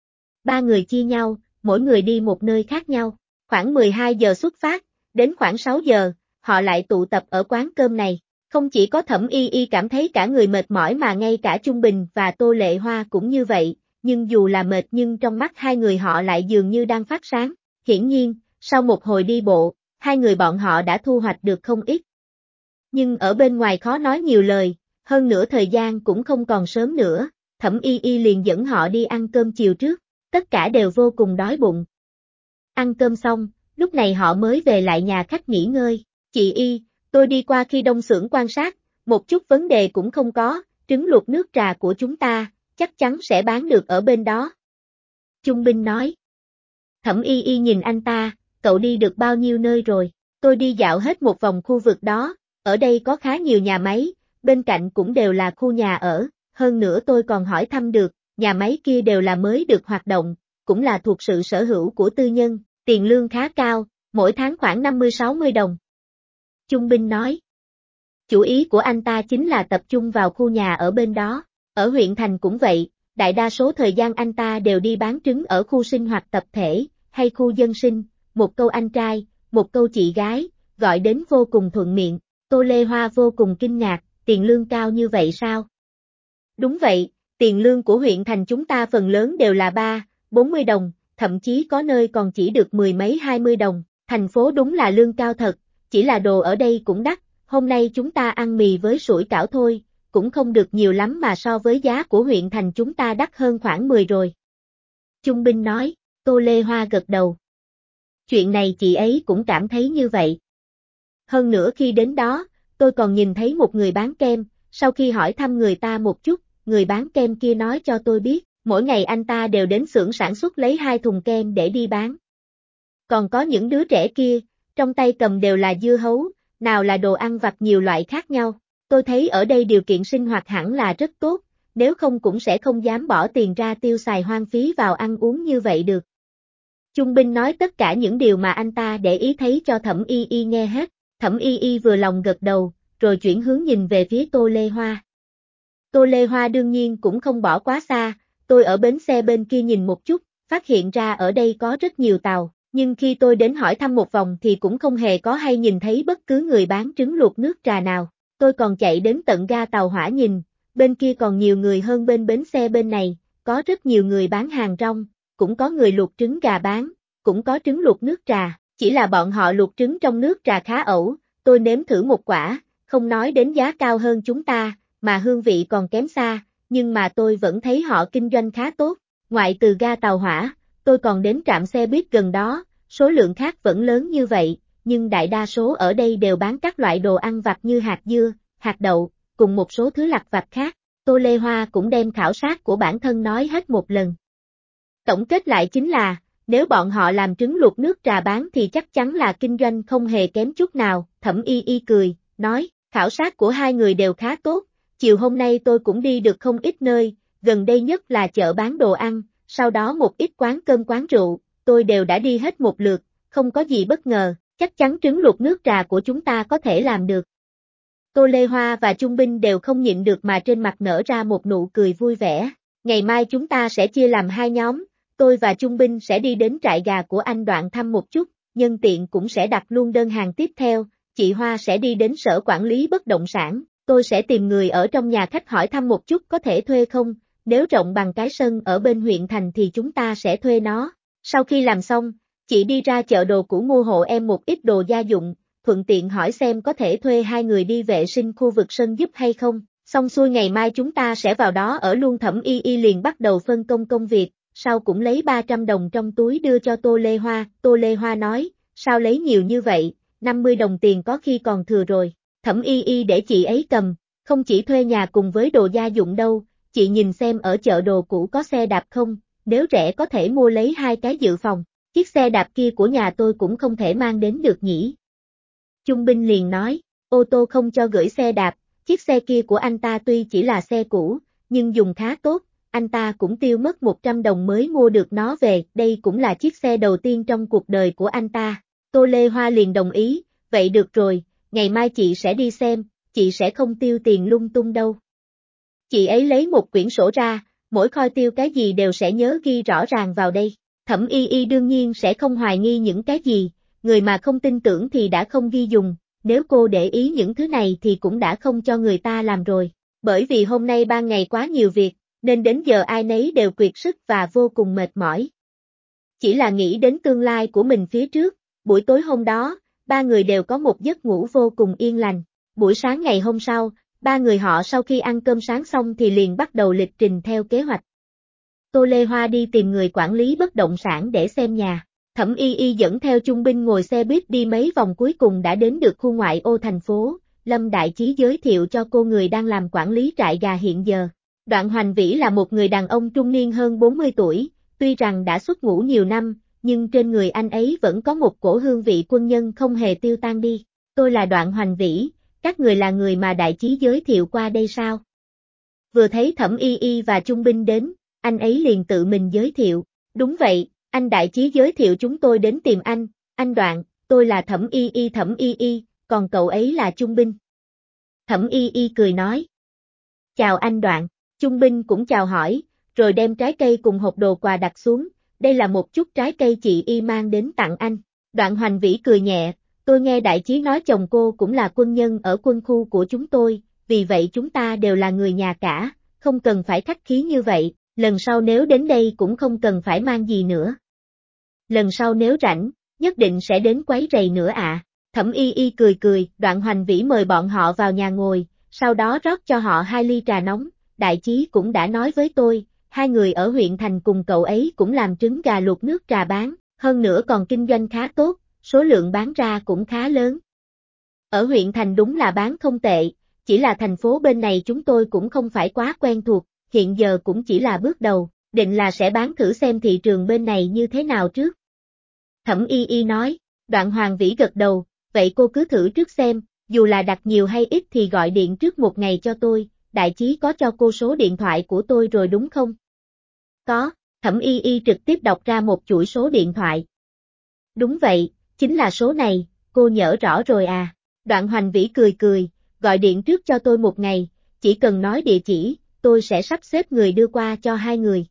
[SPEAKER 1] Ba người chia nhau, mỗi người đi một nơi khác nhau. Khoảng 12 giờ xuất phát, đến khoảng 6 giờ, họ lại tụ tập ở quán cơm này. Không chỉ có Thẩm Y Y cảm thấy cả người mệt mỏi mà ngay cả Trung Bình và Tô Lệ Hoa cũng như vậy, nhưng dù là mệt nhưng trong mắt hai người họ lại dường như đang phát sáng. Hiển nhiên, sau một hồi đi bộ, hai người bọn họ đã thu hoạch được không ít. Nhưng ở bên ngoài khó nói nhiều lời, hơn nữa thời gian cũng không còn sớm nữa, Thẩm Y Y liền dẫn họ đi ăn cơm chiều trước, tất cả đều vô cùng đói bụng. Ăn cơm xong, lúc này họ mới về lại nhà khách nghỉ ngơi. Chị Y, tôi đi qua khi đông xưởng quan sát, một chút vấn đề cũng không có, trứng luộc nước trà của chúng ta, chắc chắn sẽ bán được ở bên đó. Trung Binh nói. Thẩm Y Y nhìn anh ta, cậu đi được bao nhiêu nơi rồi? Tôi đi dạo hết một vòng khu vực đó, ở đây có khá nhiều nhà máy, bên cạnh cũng đều là khu nhà ở, hơn nữa tôi còn hỏi thăm được, nhà máy kia đều là mới được hoạt động, cũng là thuộc sự sở hữu của tư nhân, tiền lương khá cao, mỗi tháng khoảng 50-60 đồng. Trung Binh nói. Chủ ý của anh ta chính là tập trung vào khu nhà ở bên đó, ở huyện thành cũng vậy, đại đa số thời gian anh ta đều đi bán trứng ở khu sinh hoạt tập thể, hay khu dân sinh, một câu anh trai, một câu chị gái, gọi đến vô cùng thuận miệng. Tô Lê Hoa vô cùng kinh ngạc, tiền lương cao như vậy sao? Đúng vậy, tiền lương của huyện thành chúng ta phần lớn đều là 30-40 đồng, thậm chí có nơi còn chỉ được 10 mấy 20 đồng, thành phố đúng là lương cao thật, chỉ là đồ ở đây cũng đắt, hôm nay chúng ta ăn mì với sủi cảo thôi, cũng không được nhiều lắm mà so với giá của huyện thành chúng ta đắt hơn khoảng 10 rồi. Trung Binh nói, Tô Lê Hoa gật đầu. Chuyện này chị ấy cũng cảm thấy như vậy. Hơn nữa khi đến đó, tôi còn nhìn thấy một người bán kem, sau khi hỏi thăm người ta một chút, người bán kem kia nói cho tôi biết, mỗi ngày anh ta đều đến xưởng sản xuất lấy 2 thùng kem để đi bán. Còn có những đứa trẻ kia, trong tay cầm đều là dưa hấu, nào là đồ ăn vặt nhiều loại khác nhau. Tôi thấy ở đây điều kiện sinh hoạt hẳn là rất tốt, nếu không cũng sẽ không dám bỏ tiền ra tiêu xài hoang phí vào ăn uống như vậy được. Trung Binh nói tất cả những điều mà anh ta để ý thấy cho Thẩm Y Y nghe hết. Thẩm Y Y vừa lòng gật đầu, rồi chuyển hướng nhìn về phía Tô Lê Hoa. Tô Lê Hoa đương nhiên cũng không bỏ quá xa, tôi ở bến xe bên kia nhìn một chút, phát hiện ra ở đây có rất nhiều tàu, nhưng khi tôi đến hỏi thăm một vòng thì cũng không hề có hay nhìn thấy bất cứ người bán trứng luộc nước trà nào. Tôi còn chạy đến tận ga tàu hỏa nhìn, bên kia còn nhiều người hơn bên bến xe bên này, có rất nhiều người bán hàng rong, cũng có người luộc trứng gà bán, cũng có trứng luộc nước trà, chỉ là bọn họ luộc trứng trong nước trà khá ẩu, tôi nếm thử một quả, không nói đến giá cao hơn chúng ta, mà hương vị còn kém xa, nhưng mà tôi vẫn thấy họ kinh doanh khá tốt. Ngoại từ ga tàu hỏa, tôi còn đến trạm xe buýt gần đó, số lượng khác vẫn lớn như vậy, nhưng đại đa số ở đây đều bán các loại đồ ăn vặt như hạt dưa, hạt đậu, cùng một số thứ lặt vặt khác. Tô Lê Hoa cũng đem khảo sát của bản thân nói hết một lần. Tổng kết lại chính là, nếu bọn họ làm trứng luộc nước trà bán thì chắc chắn là kinh doanh không hề kém chút nào. Thẩm Y Y cười, nói, khảo sát của hai người đều khá tốt, chiều hôm nay tôi cũng đi được không ít nơi, gần đây nhất là chợ bán đồ ăn, sau đó một ít quán cơm quán rượu, tôi đều đã đi hết một lượt, không có gì bất ngờ, chắc chắn trứng luộc nước trà của chúng ta có thể làm được. Tô Lê Hoa và Trung Binh đều không nhịn được mà trên mặt nở ra một nụ cười vui vẻ. Ngày mai chúng ta sẽ chia làm 2 nhóm, tôi và Trung Binh sẽ đi đến trại gà của anh Đoạn thăm một chút, nhân tiện cũng sẽ đặt luôn đơn hàng tiếp theo, chị Hoa sẽ đi đến sở quản lý bất động sản, tôi sẽ tìm người ở trong nhà khách hỏi thăm một chút có thể thuê không, nếu rộng bằng cái sân ở bên huyện thành thì chúng ta sẽ thuê nó. Sau khi làm xong, chị đi ra chợ đồ cũ mua hộ em một ít đồ gia dụng, thuận tiện hỏi xem có thể thuê 2 người đi vệ sinh khu vực sân giúp hay không, xong xuôi ngày mai chúng ta sẽ vào đó ở luôn. Thẩm Y Y liền bắt đầu phân công công việc, sau cũng lấy 300 đồng trong túi đưa cho Tô Lê Hoa. Tô Lê Hoa nói, sao lấy nhiều như vậy, 50 đồng tiền có khi còn thừa rồi. Thẩm Y Y để chị ấy cầm, không chỉ thuê nhà cùng với đồ gia dụng đâu, chị nhìn xem ở chợ đồ cũ có xe đạp không, nếu rẻ có thể mua lấy 2 cái dự phòng, chiếc xe đạp kia của nhà tôi cũng không thể mang đến được nhỉ. Trung binh liền nói, ô tô không cho gửi xe đạp, chiếc xe kia của anh ta tuy chỉ là xe cũ, nhưng dùng khá tốt, anh ta cũng tiêu mất 100 đồng mới mua được nó về, đây cũng là chiếc xe đầu tiên trong cuộc đời của anh ta. Tô Lê Hoa liền đồng ý, vậy được rồi, ngày mai chị sẽ đi xem, chị sẽ không tiêu tiền lung tung đâu. Chị ấy lấy một quyển sổ ra, mỗi kho tiêu cái gì đều sẽ nhớ ghi rõ ràng vào đây. Thẩm Y Y đương nhiên sẽ không hoài nghi những cái gì, người mà không tin tưởng thì đã không ghi dùng, nếu cô để ý những thứ này thì cũng đã không cho người ta làm rồi. Bởi vì hôm nay ban ngày quá nhiều việc, nên đến giờ ai nấy đều kiệt sức và vô cùng mệt mỏi. Chỉ là nghĩ đến tương lai của mình phía trước, buổi tối hôm đó, ba người đều có một giấc ngủ vô cùng yên lành. Buổi sáng ngày hôm sau, ba người họ sau khi ăn cơm sáng xong thì liền bắt đầu lịch trình theo kế hoạch. Tô Lê Hoa đi tìm người quản lý bất động sản để xem nhà. Thẩm Y Y dẫn theo Trung binh ngồi xe buýt đi mấy vòng cuối cùng đã đến được khu ngoại ô thành phố. Lâm Đại Chí giới thiệu cho cô người đang làm quản lý trại gà hiện giờ. Đoạn Hoành Vĩ là một người đàn ông trung niên hơn 40 tuổi, tuy rằng đã xuất ngũ nhiều năm, nhưng trên người anh ấy vẫn có một cổ hương vị quân nhân không hề tiêu tan đi. Tôi là Đoạn Hoành Vĩ, các người là người mà Đại Chí giới thiệu qua đây sao? Vừa thấy Thẩm Y Y và Trung binh đến, anh ấy liền tự mình giới thiệu. Đúng vậy, anh Đại Chí giới thiệu chúng tôi đến tìm anh Đoạn, tôi là Thẩm Y Y, còn cậu ấy là Trung binh. Thẩm Y Y cười nói. Chào anh Đoạn, Trung binh cũng chào hỏi, rồi đem trái cây cùng hộp đồ quà đặt xuống, đây là một chút trái cây chị Y mang đến tặng anh. Đoạn Hoành Vĩ cười nhẹ, tôi nghe Đại Chí nói chồng cô cũng là quân nhân ở quân khu của chúng tôi, vì vậy chúng ta đều là người nhà cả, không cần phải khách khí như vậy, lần sau nếu đến đây cũng không cần phải mang gì nữa. Lần sau nếu rảnh, nhất định sẽ đến quấy rầy nữa ạ. Thẩm Y Y cười cười, Đoạn Hoành Vĩ mời bọn họ vào nhà ngồi, sau đó rót cho họ 2 ly trà nóng, Đại Chí cũng đã nói với tôi, 2 người ở huyện thành cùng cậu ấy cũng làm trứng gà luộc nước trà bán, hơn nữa còn kinh doanh khá tốt, số lượng bán ra cũng khá lớn. Ở huyện thành đúng là bán không tệ, chỉ là thành phố bên này chúng tôi cũng không phải quá quen thuộc, hiện giờ cũng chỉ là bước đầu, định là sẽ bán thử xem thị trường bên này như thế nào trước. Thẩm Y Y nói, Đoạn Hoàng Vĩ gật đầu, vậy cô cứ thử trước xem, dù là đặt nhiều hay ít thì gọi điện trước một ngày cho tôi, Đại Chí có cho cô số điện thoại của tôi rồi đúng không? Có, Thẩm Y Y trực tiếp đọc ra một chuỗi số điện thoại. Đúng vậy, chính là số này, cô nhớ rõ rồi à. Đoạn Hoành Vĩ cười cười, gọi điện trước cho tôi một ngày, chỉ cần nói địa chỉ, tôi sẽ sắp xếp người đưa qua cho 2 người.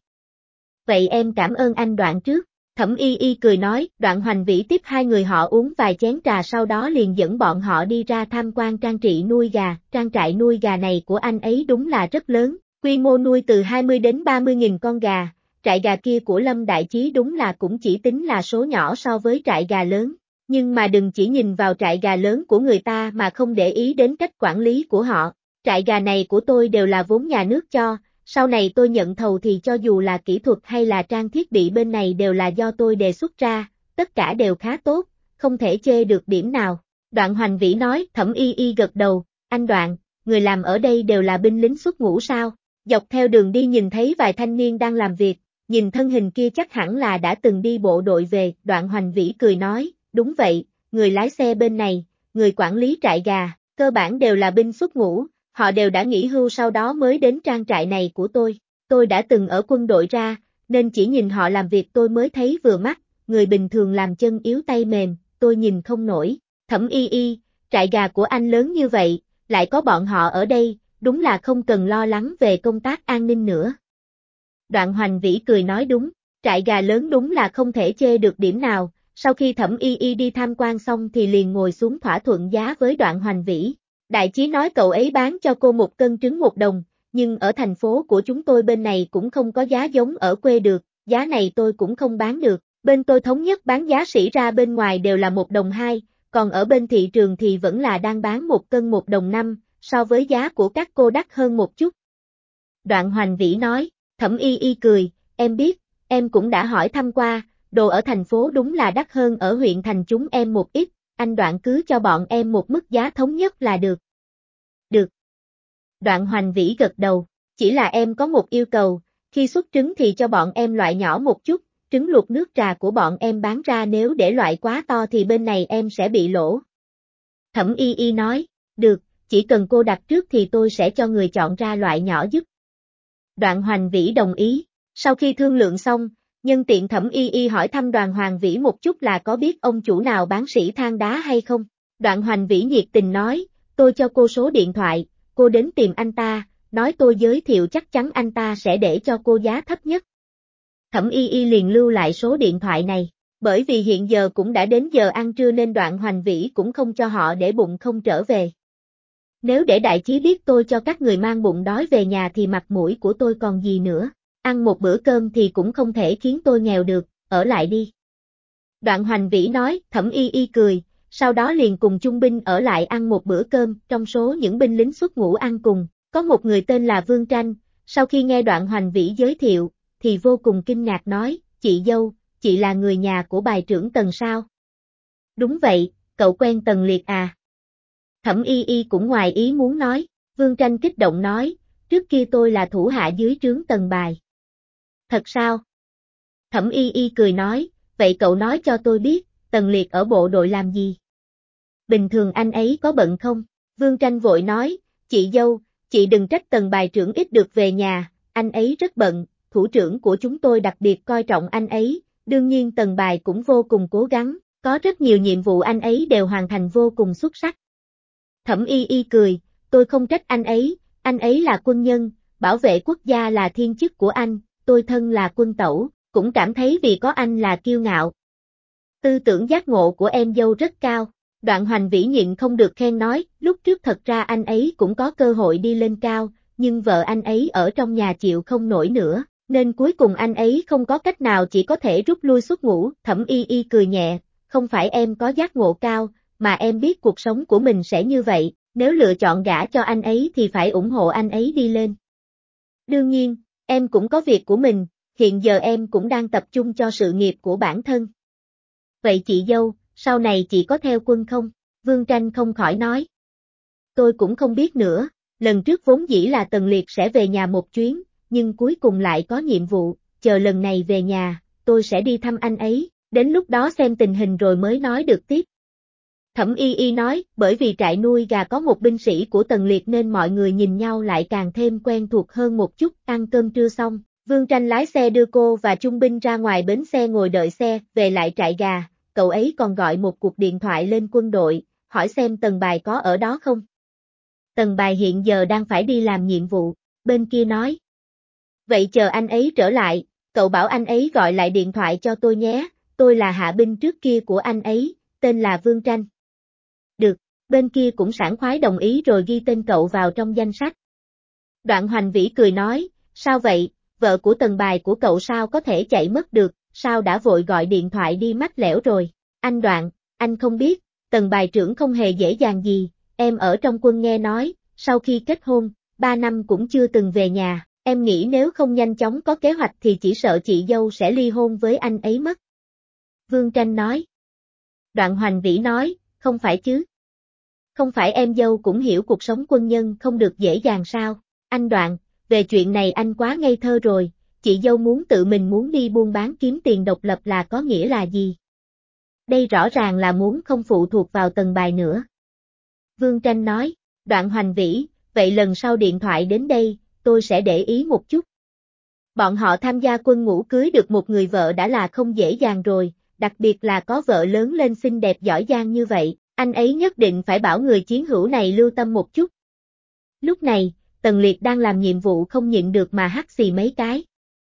[SPEAKER 1] Vậy em cảm ơn anh Đoạn trước. Thẩm Y Y cười nói, Đoạn Hoành Vĩ tiếp 2 người họ uống vài chén trà sau đó liền dẫn bọn họ đi ra tham quan trang trại nuôi gà, trang trại nuôi gà này của anh ấy đúng là rất lớn, quy mô nuôi từ 20 đến 30 nghìn con gà, trại gà kia của Lâm Đại Chí đúng là cũng chỉ tính là số nhỏ so với trại gà lớn, nhưng mà đừng chỉ nhìn vào trại gà lớn của người ta mà không để ý đến cách quản lý của họ, trại gà này của tôi đều là vốn nhà nước cho. Sau này tôi nhận thầu thì cho dù là kỹ thuật hay là trang thiết bị bên này đều là do tôi đề xuất ra, tất cả đều khá tốt, không thể chê được điểm nào. Đoạn Hoành Vĩ nói, Thẩm Y Y gật đầu, anh Đoạn, người làm ở đây đều là binh lính xuất ngũ sao? Dọc theo đường đi nhìn thấy vài thanh niên đang làm việc, nhìn thân hình kia chắc hẳn là đã từng đi bộ đội về, Đoạn Hoành Vĩ cười nói, đúng vậy, người lái xe bên này, người quản lý trại gà, cơ bản đều là binh xuất ngũ. Họ đều đã nghỉ hưu sau đó mới đến trang trại này của tôi đã từng ở quân đội ra, nên chỉ nhìn họ làm việc tôi mới thấy vừa mắt, người bình thường làm chân yếu tay mềm, tôi nhìn không nổi. Thẩm Y Y, trại gà của anh lớn như vậy, lại có bọn họ ở đây, đúng là không cần lo lắng về công tác an ninh nữa. Đoạn Hoành Vĩ cười nói đúng, trại gà lớn đúng là không thể chê được điểm nào, sau khi Thẩm Y Y đi tham quan xong thì liền ngồi xuống thỏa thuận giá với Đoạn Hoành Vĩ. Đại Chí nói cậu ấy bán cho cô 1 cân trứng 1 đồng, nhưng ở thành phố của chúng tôi bên này cũng không có giá giống ở quê được, giá này tôi cũng không bán được, bên tôi thống nhất bán giá sỉ ra bên ngoài đều là 1 đồng 2, còn ở bên thị trường thì vẫn là đang bán 1 cân 1 đồng 5, so với giá của các cô đắt hơn một chút. Đoạn Hoành Vĩ nói, Thẩm Y Y cười, em biết, em cũng đã hỏi thăm qua, đồ ở thành phố đúng là đắt hơn ở huyện thành chúng em một ít. Anh Đoạn cứ cho bọn em một mức giá thống nhất là được. Được. Đoạn Hoành Vĩ gật đầu, chỉ là em có một yêu cầu, khi xuất trứng thì cho bọn em loại nhỏ một chút, trứng luộc nước trà của bọn em bán ra nếu để loại quá to thì bên này em sẽ bị lỗ. Thẩm Y Y nói, được, chỉ cần cô đặt trước thì tôi sẽ cho người chọn ra loại nhỏ giúp. Đoạn Hoành Vĩ đồng ý, sau khi thương lượng xong, nhân tiện Thẩm Y Y hỏi thăm Đoàn Hoàng Vĩ một chút là có biết ông chủ nào bán sỉ than đá hay không. Đoạn Hoành Vĩ nhiệt tình nói, tôi cho cô số điện thoại, cô đến tìm anh ta, nói tôi giới thiệu chắc chắn anh ta sẽ để cho cô giá thấp nhất. Thẩm Y Y liền lưu lại số điện thoại này, bởi vì hiện giờ cũng đã đến giờ ăn trưa nên Đoạn Hoành Vĩ cũng không cho họ để bụng không trở về. Nếu để đại chí biết tôi cho các người mang bụng đói về nhà thì mặt mũi của tôi còn gì nữa, ăn một bữa cơm thì cũng không thể khiến tôi nghèo được, ở lại đi. Đoạn Hoành Vĩ nói, Thẩm Y Y cười, sau đó liền cùng chung binh ở lại ăn một bữa cơm, trong số những binh lính xuất ngũ ăn cùng, có một người tên là Vương Tranh, sau khi nghe Đoạn Hoành Vĩ giới thiệu, thì vô cùng kinh ngạc nói, chị dâu, chị là người nhà của bài trưởng Tần sao? Đúng vậy, cậu quen Tần Liệt à? Thẩm Y Y cũng ngoài ý muốn nói, Vương Tranh kích động nói, trước kia tôi là thủ hạ dưới trướng Tần Bài. Thật sao? Thẩm Y Y cười nói, vậy cậu nói cho tôi biết, Tần Liệt ở bộ đội làm gì? Bình thường anh ấy có bận không? Vương Tranh vội nói, chị dâu, chị đừng trách Tần Bài trưởng ít được về nhà, anh ấy rất bận, thủ trưởng của chúng tôi đặc biệt coi trọng anh ấy, đương nhiên Tần Bài cũng vô cùng cố gắng, có rất nhiều nhiệm vụ anh ấy đều hoàn thành vô cùng xuất sắc. Thẩm Y Y cười, tôi không trách anh ấy là quân nhân, bảo vệ quốc gia là thiên chức của anh, tôi thân là quân tẩu, cũng cảm thấy vì có anh là kiêu ngạo. Tư tưởng giác ngộ của em dâu rất cao. Đoạn Hoành Vĩ nhịn không được khen nói, lúc trước thật ra anh ấy cũng có cơ hội đi lên cao, nhưng vợ anh ấy ở trong nhà chịu không nổi nữa, nên cuối cùng anh ấy không có cách nào chỉ có thể rút lui xuất ngũ. Thẩm Y Y cười nhẹ, không phải em có giác ngộ cao, mà em biết cuộc sống của mình sẽ như vậy, nếu lựa chọn gả cho anh ấy thì phải ủng hộ anh ấy đi lên. Đương nhiên, em cũng có việc của mình, hiện giờ em cũng đang tập trung cho sự nghiệp của bản thân. Vậy chị dâu, sau này chị có theo quân không? Vương Tranh không khỏi nói. Tôi cũng không biết nữa, lần trước vốn dĩ là Tần Liệt sẽ về nhà một chuyến, nhưng cuối cùng lại có nhiệm vụ, chờ lần này về nhà, tôi sẽ đi thăm anh ấy, đến lúc đó xem tình hình rồi mới nói được tiếp. Thẩm Y Y nói, bởi vì trại nuôi gà có một binh sĩ của Tần Liệt nên mọi người nhìn nhau lại càng thêm quen thuộc hơn một chút. Ăn cơm trưa xong, Vương Tranh lái xe đưa cô và Trung binh ra ngoài bến xe ngồi đợi xe, về lại trại gà, cậu ấy còn gọi một cuộc điện thoại lên quân đội, hỏi xem Tần Bài có ở đó không. Tần Bài hiện giờ đang phải đi làm nhiệm vụ, bên kia nói. Vậy chờ anh ấy trở lại, cậu bảo anh ấy gọi lại điện thoại cho tôi nhé, tôi là hạ binh trước kia của anh ấy, tên là Vương Tranh. Được, bên kia cũng sảng khoái đồng ý rồi ghi tên cậu vào trong danh sách. Đoạn Hoành Vĩ cười nói, sao vậy, vợ của Tần Bài của cậu sao có thể chạy mất được, sao đã vội gọi điện thoại đi mách lẻo rồi. Anh Đoạn, anh không biết, Tần Bài trưởng không hề dễ dàng gì, em ở trong quân nghe nói, sau khi kết hôn, 3 năm cũng chưa từng về nhà, em nghĩ nếu không nhanh chóng có kế hoạch thì chỉ sợ chị dâu sẽ ly hôn với anh ấy mất. Vương Tranh nói. Đoạn Hoành Vĩ nói, không phải chứ. Không phải em dâu cũng hiểu cuộc sống quân nhân không được dễ dàng sao, anh Đoạn, về chuyện này anh quá ngây thơ rồi, chị dâu muốn tự mình muốn đi buôn bán kiếm tiền độc lập là có nghĩa là gì? Đây rõ ràng là muốn không phụ thuộc vào Tần Bài nữa. Vương Tranh nói, Đoạn Hoành Vĩ, vậy lần sau điện thoại đến đây, tôi sẽ để ý một chút. Bọn họ tham gia quân ngũ cưới được một người vợ đã là không dễ dàng rồi, đặc biệt là có vợ lớn lên xinh đẹp giỏi giang như vậy, anh ấy nhất định phải bảo người chiến hữu này lưu tâm một chút. Lúc này, Tần Liệt đang làm nhiệm vụ không nhịn được mà hắt xì mấy cái.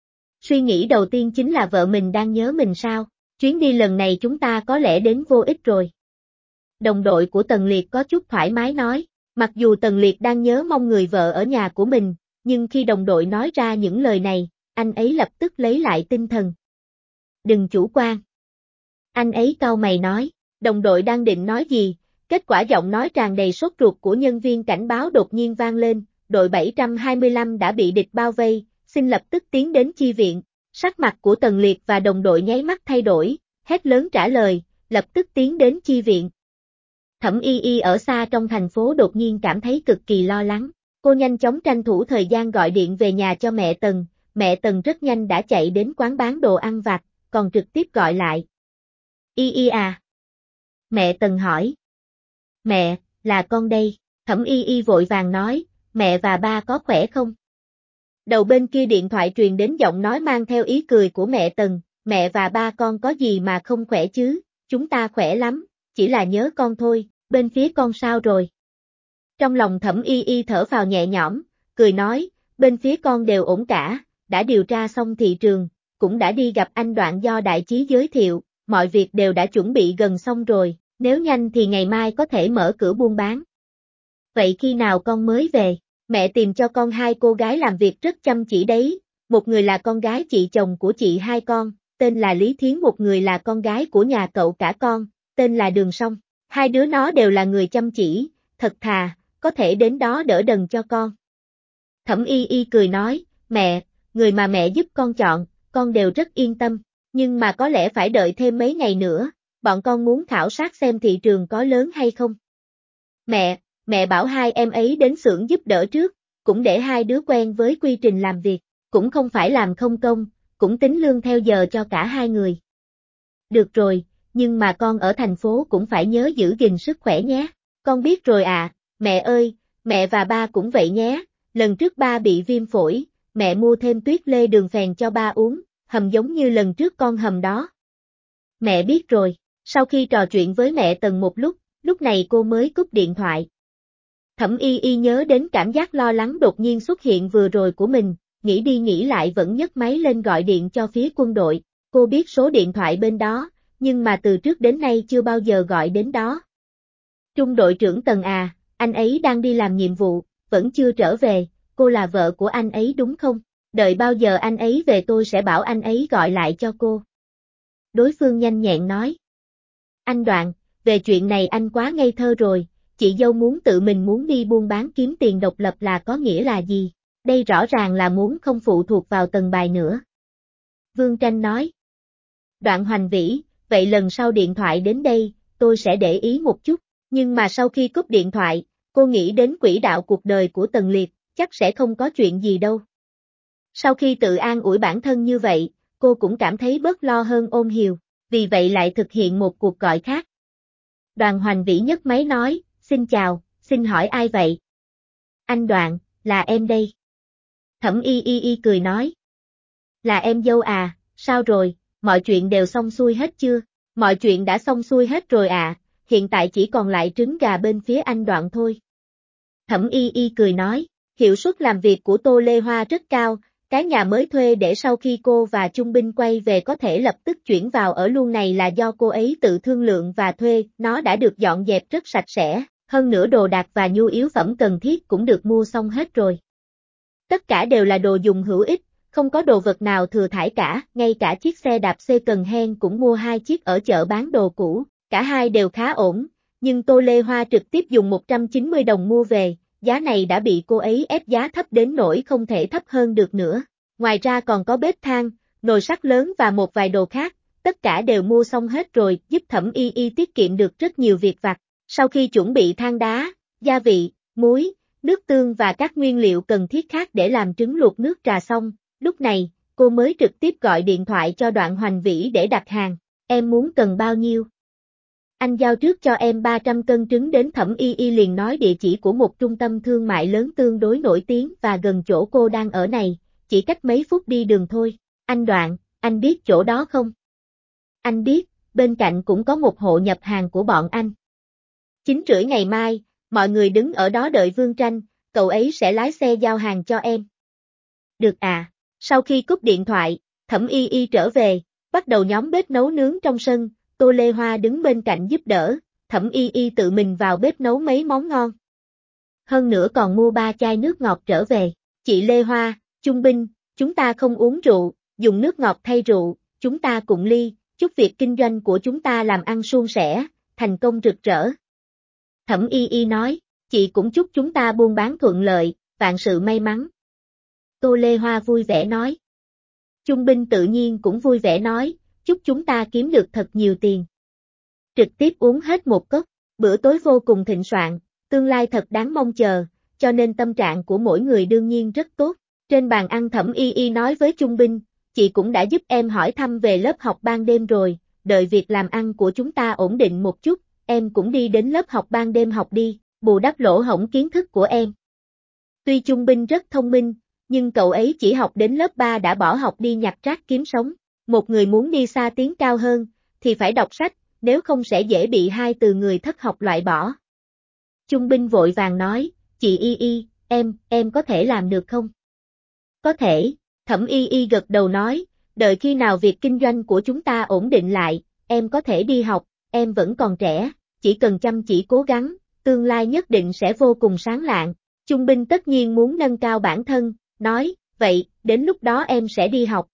[SPEAKER 1] Suy nghĩ đầu tiên chính là vợ mình đang nhớ mình sao, chuyến đi lần này chúng ta có lẽ đến vô ích rồi. Đồng đội của Tần Liệt có chút thoải mái nói, mặc dù Tần Liệt đang nhớ mong người vợ ở nhà của mình, nhưng khi đồng đội nói ra những lời này, anh ấy lập tức lấy lại tinh thần. Đừng chủ quan. Anh ấy cau mày nói, đồng đội đang định nói gì, kết quả giọng nói tràn đầy sốt ruột của nhân viên cảnh báo đột nhiên vang lên, đội 725 đã bị địch bao vây, xin lập tức tiến đến chi viện. Sắc mặt của Tần Liệt và đồng đội nháy mắt thay đổi, hét lớn trả lời, lập tức tiến đến chi viện. Thẩm Y Y ở xa trong thành phố đột nhiên cảm thấy cực kỳ lo lắng, Cô nhanh chóng tranh thủ thời gian gọi điện về nhà cho mẹ Tần rất nhanh đã chạy đến quán bán đồ ăn vặt, còn trực tiếp gọi lại. Y Y à? Mẹ Tần hỏi. Mẹ, là con đây, Thẩm Y Y vội vàng nói, mẹ và ba có khỏe không? Đầu bên kia điện thoại truyền đến giọng nói mang theo ý cười của mẹ Tần, mẹ và ba con có gì mà không khỏe chứ, chúng ta khỏe lắm, chỉ là nhớ con thôi, bên phía con sao rồi? Trong lòng Thẩm Y Y thở phào nhẹ nhõm, cười nói, bên phía con đều ổn cả, đã điều tra xong thị trường, cũng đã đi gặp anh Đoạn do đại chí giới thiệu, mọi việc đều đã chuẩn bị gần xong rồi, nếu nhanh thì ngày mai có thể mở cửa buôn bán. Vậy khi nào con mới về? Mẹ tìm cho con hai cô gái làm việc rất chăm chỉ đấy, một người là con gái chị chồng của chị hai con, tên là Lý Thiến, một người là con gái của nhà cậu cả con, tên là Đường Song. Hai đứa nó đều là người chăm chỉ, thật thà, có thể đến đó đỡ đần cho con. Thẩm Y Y cười nói, mẹ, người mà mẹ giúp con chọn, con đều rất yên tâm, nhưng mà có lẽ phải đợi thêm mấy ngày nữa, bọn con muốn khảo sát xem thị trường có lớn hay không. Mẹ bảo hai em ấy đến xưởng giúp đỡ trước, cũng để hai đứa quen với quy trình làm việc, cũng không phải làm không công, cũng tính lương theo giờ cho cả hai người. Được rồi, nhưng mà con ở thành phố cũng phải nhớ giữ gìn sức khỏe nhé, con biết rồi à, mẹ ơi, mẹ và ba cũng vậy nhé, lần trước ba bị viêm phổi, mẹ mua thêm tuyết lê đường phèn cho ba uống, hầm giống như lần trước con hầm đó. Mẹ biết rồi, sau khi trò chuyện với mẹ Tần một lúc này cô mới cúp điện thoại. Thẩm Y Y nhớ đến cảm giác lo lắng đột nhiên xuất hiện vừa rồi của mình, nghĩ đi nghĩ lại vẫn nhấc máy lên gọi điện cho phía quân đội, cô biết số điện thoại bên đó, nhưng mà từ trước đến nay chưa bao giờ gọi đến đó. Trung đội trưởng Tần à, anh ấy đang đi làm nhiệm vụ, vẫn chưa trở về, cô là vợ của anh ấy đúng không? Đợi bao giờ anh ấy về tôi sẽ bảo anh ấy gọi lại cho cô. Đối phương nhanh nhẹn nói. Anh Đoạn, về chuyện này anh quá ngây thơ rồi, chị dâu muốn tự mình muốn đi buôn bán kiếm tiền độc lập là có nghĩa là gì? Đây rõ ràng là muốn không phụ thuộc vào Tần Bài nữa. Vương Tranh nói. Đoạn Hoành Vĩ, vậy lần sau điện thoại đến đây, tôi sẽ để ý một chút, nhưng mà sau khi cúp điện thoại, cô nghĩ đến quỹ đạo cuộc đời của Tần Liệt, chắc sẽ không có chuyện gì đâu. Sau khi tự an ủi bản thân như vậy, cô cũng cảm thấy bớt lo hơn ôn hiều, vì vậy lại thực hiện một cuộc gọi khác. Đoàn Hoành Vĩ nhấc máy nói, xin chào, xin hỏi ai vậy? Anh Đoạn, là em đây. Thẩm Y Y cười nói. Là em dâu à, sao rồi, mọi chuyện đều xong xuôi hết chưa? Mọi chuyện đã xong xuôi hết rồi à, hiện tại chỉ còn lại trứng gà bên phía anh Đoạn thôi. Thẩm Y Y cười nói, hiệu suất làm việc của Tô Lê Hoa rất cao, cái nhà mới thuê để sau khi cô và Trung Binh quay về có thể lập tức chuyển vào ở luôn này là do cô ấy tự thương lượng và thuê, nó đã được dọn dẹp rất sạch sẽ, hơn nữa đồ đạc và nhu yếu phẩm cần thiết cũng được mua xong hết rồi. Tất cả đều là đồ dùng hữu ích, không có đồ vật nào thừa thải cả, ngay cả chiếc xe đạp second hand cũng mua 2 chiếc ở chợ bán đồ cũ, cả hai đều khá ổn, nhưng Tô Lê Hoa trực tiếp dùng 190 đồng mua về. Giá này đã bị cô ấy ép giá thấp đến nỗi không thể thấp hơn được nữa. Ngoài ra còn có bếp than, nồi sắt lớn và một vài đồ khác, tất cả đều mua xong hết rồi, giúp Thẩm Y Y tiết kiệm được rất nhiều việc vặt. Sau khi chuẩn bị than đá, gia vị, muối, nước tương và các nguyên liệu cần thiết khác để làm trứng luộc nước trà xong, lúc này, cô mới trực tiếp gọi điện thoại cho Đoạn Hoành Vĩ để đặt hàng. Em muốn cần bao nhiêu? Anh giao trước cho em 300 cân trứng đến Thẩm Y Y liền nói địa chỉ của một trung tâm thương mại lớn tương đối nổi tiếng và gần chỗ cô đang ở này, chỉ cách mấy phút đi đường thôi. Anh Đoạn, anh biết chỗ đó không? Anh biết, bên cạnh cũng có một hộ nhập hàng của bọn anh. 9:30 ngày mai, mọi người đứng ở đó đợi Vương Tranh, cậu ấy sẽ lái xe giao hàng cho em. Được à, sau khi cúp điện thoại, Thẩm Y Y trở về, bắt đầu nhóm bếp nấu nướng trong sân. Tô Lê Hoa đứng bên cạnh giúp đỡ, Thẩm Y Y tự mình vào bếp nấu mấy món ngon. Hơn nữa còn mua 3 chai nước ngọt trở về. Chị Lê Hoa, Trung Binh, chúng ta không uống rượu, dùng nước ngọt thay rượu, chúng ta cùng ly, chúc việc kinh doanh của chúng ta làm ăn suôn sẻ, thành công rực rỡ. Thẩm Y Y nói, chị cũng chúc chúng ta buôn bán thuận lợi, vạn sự may mắn. Tô Lê Hoa vui vẻ nói. Trung Binh tự nhiên cũng vui vẻ nói, chúc chúng ta kiếm được thật nhiều tiền. Trực tiếp uống hết một cốc, bữa tối vô cùng thịnh soạn, tương lai thật đáng mong chờ, cho nên tâm trạng của mỗi người đương nhiên rất tốt. Trên bàn ăn Thẩm Y Y nói với Trung Binh, chị cũng đã giúp em hỏi thăm về lớp học ban đêm rồi, đợi việc làm ăn của chúng ta ổn định một chút, em cũng đi đến lớp học ban đêm học đi, bù đắp lỗ hổng kiến thức của em. Tuy Trung Binh rất thông minh, nhưng cậu ấy chỉ học đến lớp 3 đã bỏ học đi nhặt rác kiếm sống. Một người muốn đi xa tiến cao hơn, thì phải đọc sách, nếu không sẽ dễ bị hai từ người thất học loại bỏ. Trung Binh vội vàng nói, chị Y Y, em có thể làm được không? Có thể, Thẩm Y Y gật đầu nói, đợi khi nào việc kinh doanh của chúng ta ổn định lại, em có thể đi học, em vẫn còn trẻ, chỉ cần chăm chỉ cố gắng, tương lai nhất định sẽ vô cùng sáng lạng. Trung Binh tất nhiên muốn nâng cao bản thân, nói, vậy, đến lúc đó em sẽ đi học.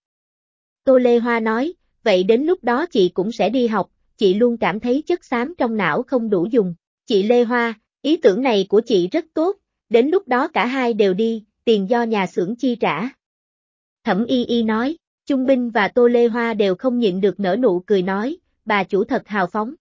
[SPEAKER 1] Tô Lê Hoa nói, vậy đến lúc đó chị cũng sẽ đi học, chị luôn cảm thấy chất xám trong não không đủ dùng. Chị Lê Hoa, ý tưởng này của chị rất tốt, đến lúc đó cả hai đều đi, tiền do nhà xưởng chi trả. Thẩm Y Y nói, Trung Binh và Tô Lê Hoa đều không nhịn được nở nụ cười nói, bà chủ thật hào phóng.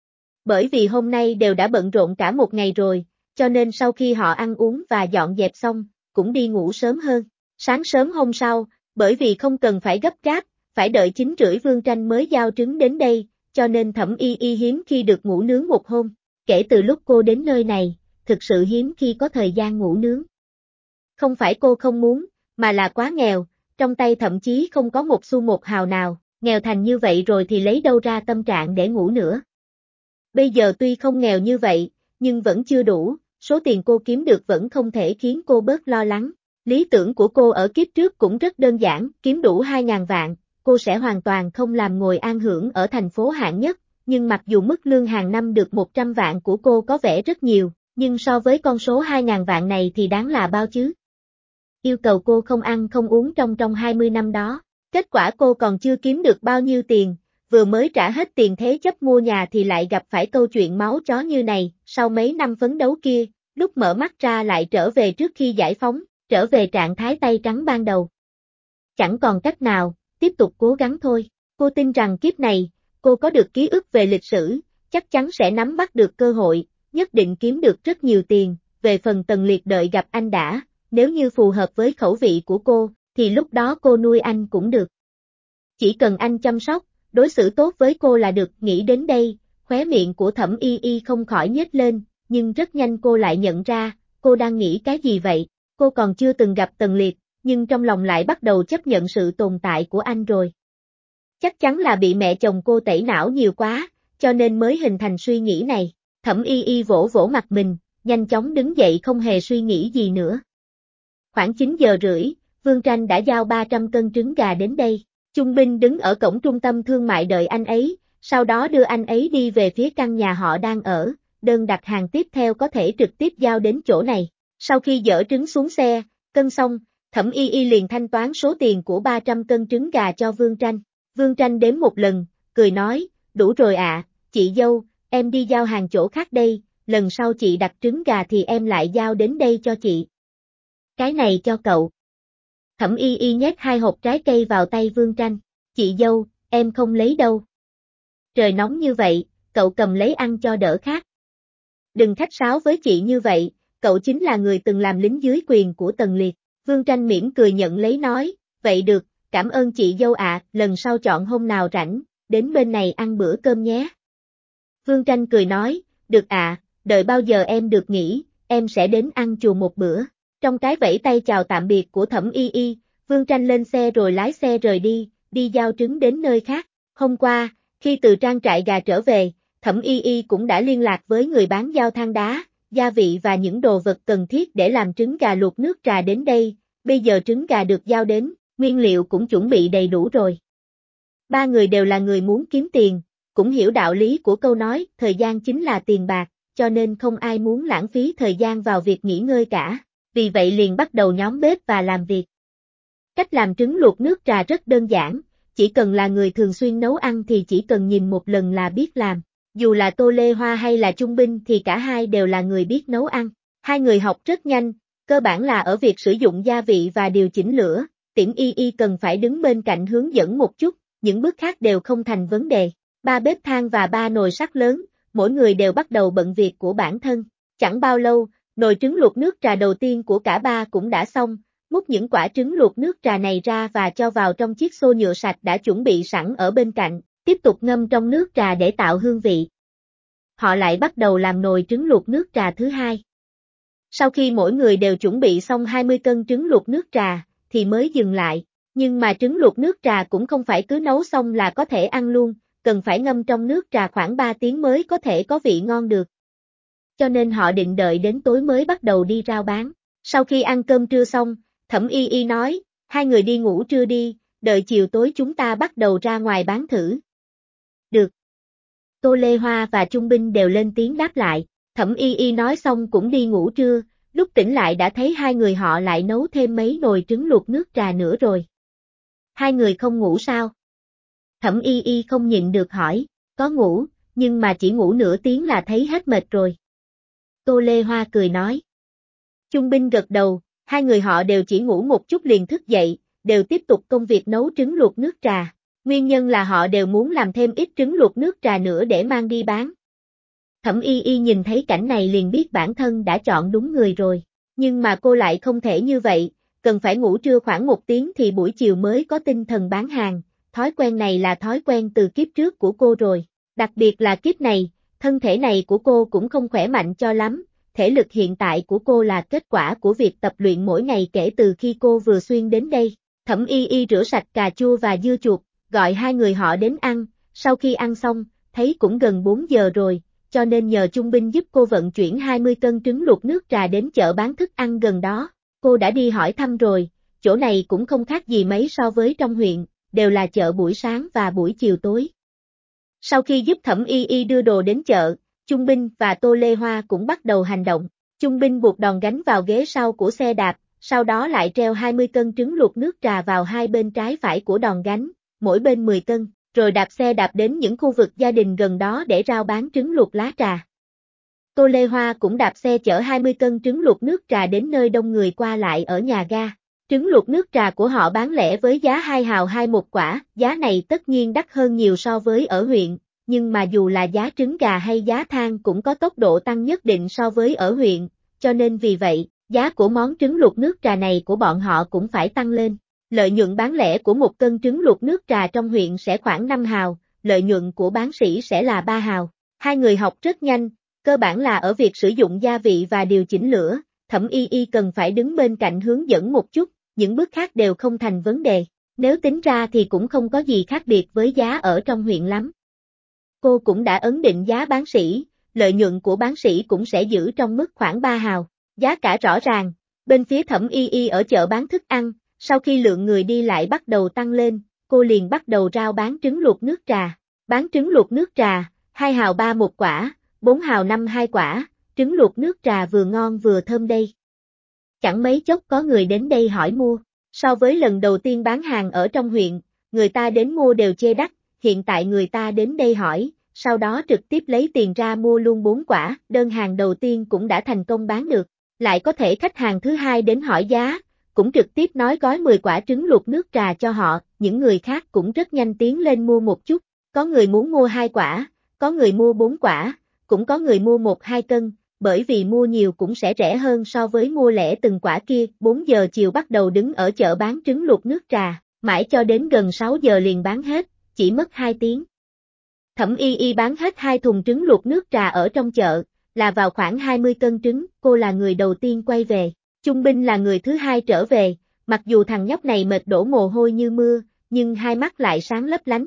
[SPEAKER 1] Bởi vì hôm nay đều đã bận rộn cả một ngày rồi, cho nên sau khi họ ăn uống và dọn dẹp xong, cũng đi ngủ sớm hơn. Sáng sớm hôm sau, bởi vì không cần phải gấp gáp, phải đợi 9:30 Vương Tranh mới giao trứng đến đây, cho nên Thẩm Y Y hiếm khi được ngủ nướng một hôm. Kể từ lúc cô đến nơi này, thực sự hiếm khi có thời gian ngủ nướng. Không phải cô không muốn, mà là quá nghèo, trong tay thậm chí không có một xu một hào nào, nghèo thành như vậy rồi thì lấy đâu ra tâm trạng để ngủ nữa. Bây giờ tuy không nghèo như vậy, nhưng vẫn chưa đủ, số tiền cô kiếm được vẫn không thể khiến cô bớt lo lắng. Lý tưởng của cô ở kiếp trước cũng rất đơn giản, kiếm đủ 2.000 vạn, cô sẽ hoàn toàn không làm ngồi an hưởng ở thành phố hạng nhất, nhưng mặc dù mức lương hàng năm được 100 vạn của cô có vẻ rất nhiều, nhưng so với con số 2.000 vạn này thì đáng là bao chứ. Yêu cầu cô không ăn không uống trong 20 năm đó, kết quả cô còn chưa kiếm được bao nhiêu tiền, vừa mới trả hết tiền thế chấp mua nhà thì lại gặp phải câu chuyện máu chó như này, sau mấy năm phấn đấu kia, lúc mở mắt ra lại trở về trước khi giải phóng, trở về trạng thái tay trắng ban đầu. Chẳng còn cách nào, tiếp tục cố gắng thôi, cô tin rằng kiếp này, cô có được ký ức về lịch sử, chắc chắn sẽ nắm bắt được cơ hội, nhất định kiếm được rất nhiều tiền, về phần Tần Liệt đợi gặp anh đã, nếu như phù hợp với khẩu vị của cô, thì lúc đó cô nuôi anh cũng được. Chỉ cần anh chăm sóc, đối xử tốt với cô là được, nghĩ đến đây, khóe miệng của Thẩm Y Y không khỏi nhếch lên, nhưng rất nhanh cô lại nhận ra, cô đang nghĩ cái gì vậy, cô còn chưa từng gặp Tần Liệt, nhưng trong lòng lại bắt đầu chấp nhận sự tồn tại của anh rồi. Chắc chắn là bị mẹ chồng cô tẩy não nhiều quá, cho nên mới hình thành suy nghĩ này. Thẩm Y Y vỗ vỗ mặt mình, nhanh chóng đứng dậy không hề suy nghĩ gì nữa. Khoảng 9:30, Vương Tranh đã giao 300 cân trứng gà đến đây. Trung Binh đứng ở cổng trung tâm thương mại đợi anh ấy, sau đó đưa anh ấy đi về phía căn nhà họ đang ở, đơn đặt hàng tiếp theo có thể trực tiếp giao đến chỗ này. Sau khi dỡ trứng xuống xe, cân xong, Thẩm Y Y liền thanh toán số tiền của 300 cân trứng gà cho Vương Tranh. Vương Tranh đếm một lần, cười nói, đủ rồi ạ, chị dâu, em đi giao hàng chỗ khác đây, lần sau chị đặt trứng gà thì em lại giao đến đây cho chị. Cái này cho cậu. Thẩm Y Y nhét 2 hộp trái cây vào tay Vương Tranh. Chị dâu, em không lấy đâu. Trời nóng như vậy, cậu cầm lấy ăn cho đỡ khát. Đừng khách sáo với chị như vậy, cậu chính là người từng làm lính dưới quyền của Tần Liệt. Vương Tranh mỉm cười nhận lấy nói, vậy được, cảm ơn chị dâu ạ, lần sau chọn hôm nào rảnh, đến bên này ăn bữa cơm nhé. Vương Tranh cười nói, được ạ, đợi bao giờ em được nghỉ, em sẽ đến ăn chùa một bữa. Trong cái vẫy tay chào tạm biệt của Thẩm Y Y, Vương Tranh lên xe rồi lái xe rời đi, đi giao trứng đến nơi khác. Hôm qua, khi từ trang trại gà trở về, Thẩm Y Y cũng đã liên lạc với người bán giao than đá, gia vị và những đồ vật cần thiết để làm trứng gà luộc nước trà đến đây. Bây giờ trứng gà được giao đến, nguyên liệu cũng chuẩn bị đầy đủ rồi. Ba người đều là người muốn kiếm tiền, cũng hiểu đạo lý của câu nói, thời gian chính là tiền bạc, cho nên không ai muốn lãng phí thời gian vào việc nghỉ ngơi cả. Vì vậy liền bắt đầu nhóm bếp và làm việc. Cách làm trứng luộc nước trà rất đơn giản, chỉ cần là người thường xuyên nấu ăn thì chỉ cần nhìn một lần là biết làm. Dù là Tô Lê Hoa hay là Trung Binh thì cả hai đều là người biết nấu ăn. Hai người học rất nhanh, cơ bản là ở việc sử dụng gia vị và điều chỉnh lửa, Tiễn Y Y cần phải đứng bên cạnh hướng dẫn một chút, những bước khác đều không thành vấn đề. 3 bếp than và 3 nồi sắt lớn, mỗi người đều bắt đầu bận việc của bản thân. Chẳng bao lâu, Nồi trứng luộc nước trà đầu tiên của cả ba cũng đã xong, múc những quả trứng luộc nước trà này ra và cho vào trong chiếc xô nhựa sạch đã chuẩn bị sẵn ở bên cạnh, tiếp tục ngâm trong nước trà để tạo hương vị. Họ lại bắt đầu làm nồi trứng luộc nước trà thứ hai. Sau khi mỗi người đều chuẩn bị xong 20 cân trứng luộc nước trà, thì mới dừng lại, nhưng mà trứng luộc nước trà cũng không phải cứ nấu xong là có thể ăn luôn, cần phải ngâm trong nước trà khoảng 3 tiếng mới có thể có vị ngon được. Cho nên họ định đợi đến tối mới bắt đầu đi rao bán. Sau khi ăn cơm trưa xong, Thẩm Y Y nói, hai người đi ngủ trưa đi, đợi chiều tối chúng ta bắt đầu ra ngoài bán thử. Được. Tô Lê Hoa và Trung Binh đều lên tiếng đáp lại, Thẩm Y Y nói xong cũng đi ngủ trưa, lúc tỉnh lại đã thấy hai người họ lại nấu thêm mấy nồi trứng luộc nước trà nữa rồi. Hai người không ngủ sao? Thẩm Y Y không nhịn được hỏi, có ngủ, nhưng mà chỉ ngủ nửa tiếng là thấy hết mệt rồi. Tô Lê Hoa cười nói. Trung Binh gật đầu, hai người họ đều chỉ ngủ một chút liền thức dậy, đều tiếp tục công việc nấu trứng luộc nước trà. Nguyên nhân là họ đều muốn làm thêm ít trứng luộc nước trà nữa để mang đi bán. Thẩm Y Y nhìn thấy cảnh này liền biết bản thân đã chọn đúng người rồi, nhưng mà cô lại không thể như vậy, cần phải ngủ trưa khoảng 1 tiếng thì buổi chiều mới có tinh thần bán hàng, thói quen này là thói quen từ kiếp trước của cô rồi, đặc biệt là kiếp này, thân thể này của cô cũng không khỏe mạnh cho lắm, thể lực hiện tại của cô là kết quả của việc tập luyện mỗi ngày kể từ khi cô vừa xuyên đến đây. Thẩm Y Y rửa sạch cà chua và dưa chuột, gọi hai người họ đến ăn, sau khi ăn xong, thấy cũng gần 4 giờ rồi, cho nên nhờ Trung Binh giúp cô vận chuyển 20 cân trứng luộc nước trà đến chợ bán thức ăn gần đó. Cô đã đi hỏi thăm rồi, chỗ này cũng không khác gì mấy so với trong huyện, đều là chợ buổi sáng và buổi chiều tối. Sau khi giúp Thẩm Y Y đưa đồ đến chợ, Trung Binh và Tô Lê Hoa cũng bắt đầu hành động. Trung Binh buộc đòn gánh vào ghế sau của xe đạp, sau đó lại treo 20 cân trứng luộc nước trà vào hai bên trái phải của đòn gánh, mỗi bên 10 cân, rồi đạp xe đạp đến những khu vực gia đình gần đó để rao bán trứng luộc lá trà. Tô Lê Hoa cũng đạp xe chở 20 cân trứng luộc nước trà đến nơi đông người qua lại ở nhà ga. Trứng luộc nước trà của họ bán lẻ với giá 2 hào 2 một quả, giá này tất nhiên đắt hơn nhiều so với ở huyện, nhưng mà dù là giá trứng gà hay giá than cũng có tốc độ tăng nhất định so với ở huyện, cho nên vì vậy, giá của món trứng luộc nước trà này của bọn họ cũng phải tăng lên. Lợi nhuận bán lẻ của 1 cân trứng luộc nước trà trong huyện sẽ khoảng 5 hào, lợi nhuận của bán sỉ sẽ là 3 hào. Hai người học rất nhanh, cơ bản là ở việc sử dụng gia vị và điều chỉnh lửa, Thẩm Y Y cần phải đứng bên cạnh hướng dẫn một chút, những bước khác đều không thành vấn đề, nếu tính ra thì cũng không có gì khác biệt với giá ở trong huyện lắm. Cô cũng đã ấn định giá bán sỉ, lợi nhuận của bán sỉ cũng sẽ giữ trong mức khoảng 3 hào, giá cả rõ ràng, bên phía Thẩm Y Y ở chợ bán thức ăn, sau khi lượng người đi lại bắt đầu tăng lên, cô liền bắt đầu rao bán trứng luộc nước trà, bán trứng luộc nước trà, 2 hào 3 một quả, 4 hào 5 2 quả, trứng luộc nước trà vừa ngon vừa thơm đây. Chẳng mấy chốc có người đến đây hỏi mua, so với lần đầu tiên bán hàng ở trong huyện, người ta đến mua đều chê đắt, hiện tại người ta đến đây hỏi, sau đó trực tiếp lấy tiền ra mua luôn 4 quả, đơn hàng đầu tiên cũng đã thành công bán được, lại có thể khách hàng thứ hai đến hỏi giá, cũng trực tiếp nói gói 10 quả trứng luộc nước trà cho họ, những người khác cũng rất nhanh tiến lên mua một chút, có người muốn mua 2 quả, có người mua 4 quả, cũng có người mua 1-2 cân, bởi vì mua nhiều cũng sẽ rẻ hơn so với mua lẻ từng quả kia. 4 giờ chiều bắt đầu đứng ở chợ bán trứng luộc nước trà, mãi cho đến gần 6 giờ liền bán hết, chỉ mất 2 tiếng. Thẩm Y Y bán hết 2 thùng trứng luộc nước trà ở trong chợ, là vào khoảng 20 cân trứng, cô là người đầu tiên quay về, Trung Binh là người thứ hai trở về, mặc dù thằng nhóc này mệt đổ mồ hôi như mưa, nhưng hai mắt lại sáng lấp lánh.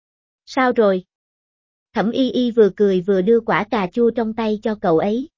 [SPEAKER 1] Sao rồi? Thẩm Y Y vừa cười vừa đưa quả cà chua trong tay cho cậu ấy.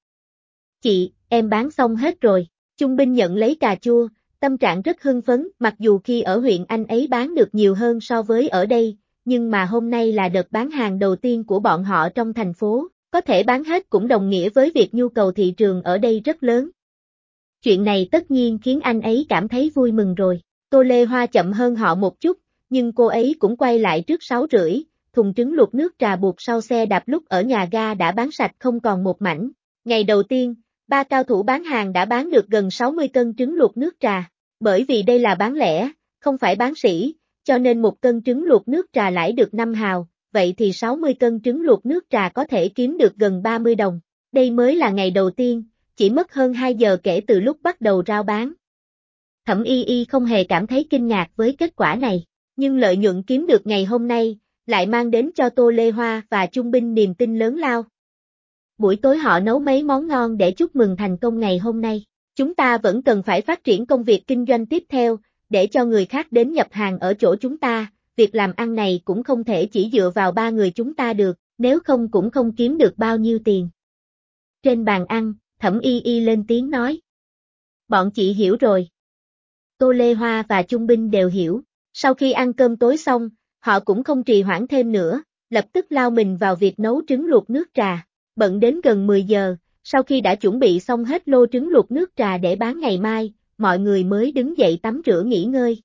[SPEAKER 1] Chị, em bán xong hết rồi. Trung Binh nhận lấy cà chua, tâm trạng rất hưng phấn, mặc dù khi ở huyện anh ấy bán được nhiều hơn so với ở đây, nhưng mà hôm nay là đợt bán hàng đầu tiên của bọn họ trong thành phố, có thể bán hết cũng đồng nghĩa với việc nhu cầu thị trường ở đây rất lớn. Chuyện này tất nhiên khiến anh ấy cảm thấy vui mừng rồi. Tô Lê Hoa chậm hơn họ một chút, nhưng cô ấy cũng quay lại trước 6:30, thùng trứng luộc nước trà buộc sau xe đạp lúc ở nhà ga đã bán sạch không còn một mảnh. Ngày đầu tiên, 3 cao thủ bán hàng đã bán được gần 60 cân trứng luộc nước trà. Bởi vì đây là bán lẻ, không phải bán sỉ, cho nên 1 cân trứng luộc nước trà lãi được 5 hào, vậy thì 60 cân trứng luộc nước trà có thể kiếm được gần 30 đồng. Đây mới là ngày đầu tiên, chỉ mất hơn 2 giờ kể từ lúc bắt đầu rao bán. Thẩm Y Y không hề cảm thấy kinh ngạc với kết quả này, nhưng lợi nhuận kiếm được ngày hôm nay, lại mang đến cho Tô Lê Hoa và Trung Binh niềm tin lớn lao. Buổi tối họ nấu mấy món ngon để chúc mừng thành công ngày hôm nay. Chúng ta vẫn cần phải phát triển công việc kinh doanh tiếp theo, để cho người khác đến nhập hàng ở chỗ chúng ta, việc làm ăn này cũng không thể chỉ dựa vào ba người chúng ta được, nếu không cũng không kiếm được bao nhiêu tiền. Trên bàn ăn, Thẩm Y Y lên tiếng nói. Bọn chị hiểu rồi. Tô Lê Hoa và Trung Binh đều hiểu. Sau khi ăn cơm tối xong, họ cũng không trì hoãn thêm nữa, lập tức lao mình vào việc nấu trứng luộc nước trà. Bận đến gần 10 giờ, sau khi đã chuẩn bị xong hết lô trứng luộc nước trà để bán ngày mai, mọi người mới đứng dậy tắm rửa nghỉ ngơi.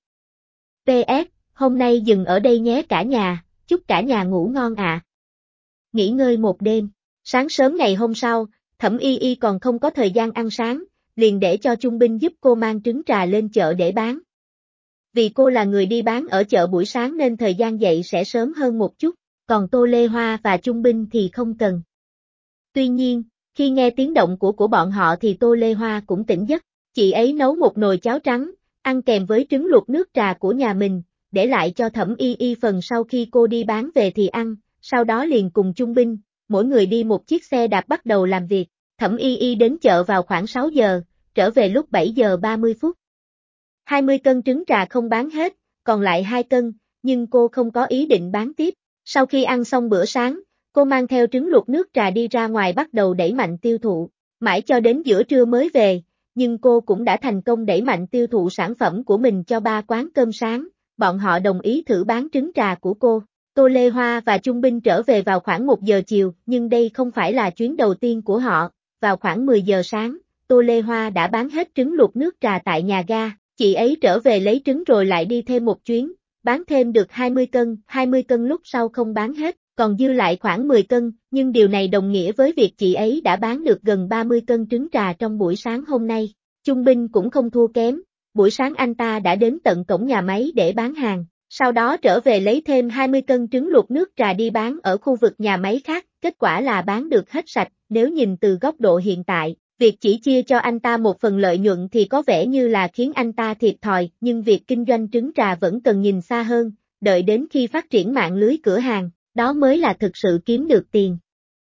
[SPEAKER 1] PS, hôm nay dừng ở đây nhé cả nhà, chúc cả nhà ngủ ngon ạ. Nghỉ ngơi một đêm, sáng sớm ngày hôm sau, Thẩm Y Y còn không có thời gian ăn sáng, liền để cho Trung Binh giúp cô mang trứng trà lên chợ để bán. Vì cô là người đi bán ở chợ buổi sáng nên thời gian dậy sẽ sớm hơn một chút, còn Tô Lê Hoa và Trung Binh thì không cần. Tuy nhiên, khi nghe tiếng động của bọn họ thì Tô Lê Hoa cũng tỉnh giấc, chị ấy nấu một nồi cháo trắng, ăn kèm với trứng luộc nước trà của nhà mình, để lại cho Thẩm Y Y phần sau khi cô đi bán về thì ăn, sau đó liền cùng Trung Binh, mỗi người đi một chiếc xe đạp bắt đầu làm việc. Thẩm Y Y đến chợ vào khoảng 6 giờ, trở về lúc 7 giờ 30 phút. 20 cân trứng trà không bán hết, còn lại 2 cân, nhưng cô không có ý định bán tiếp. Sau khi ăn xong bữa sáng, cô mang theo trứng luộc nước trà đi ra ngoài bắt đầu đẩy mạnh tiêu thụ. Mãi cho đến giữa trưa mới về, nhưng cô cũng đã thành công đẩy mạnh tiêu thụ sản phẩm của mình cho 3 quán cơm sáng, bọn họ đồng ý thử bán trứng trà của cô. Tô Lê Hoa và Trung Binh trở về vào khoảng 1 giờ chiều, nhưng đây không phải là chuyến đầu tiên của họ. Vào khoảng 10 giờ sáng, Tô Lê Hoa đã bán hết trứng luộc nước trà tại nhà ga, chị ấy trở về lấy trứng rồi lại đi thêm một chuyến, bán thêm được 20 cân lúc sau không bán hết, còn dư lại khoảng 10 cân, nhưng điều này đồng nghĩa với việc chị ấy đã bán được gần 30 cân trứng trà trong buổi sáng hôm nay. Trung Binh cũng không thua kém, buổi sáng anh ta đã đến tận cổng nhà máy để bán hàng, sau đó trở về lấy thêm 20 cân trứng luộc nước trà đi bán ở khu vực nhà máy khác, kết quả là bán được hết sạch, nếu nhìn từ góc độ hiện tại. Việc chỉ chia cho anh ta một phần lợi nhuận thì có vẻ như là khiến anh ta thiệt thòi, nhưng việc kinh doanh trứng trà vẫn cần nhìn xa hơn, đợi đến khi phát triển mạng lưới cửa hàng, đó mới là thực sự kiếm được tiền.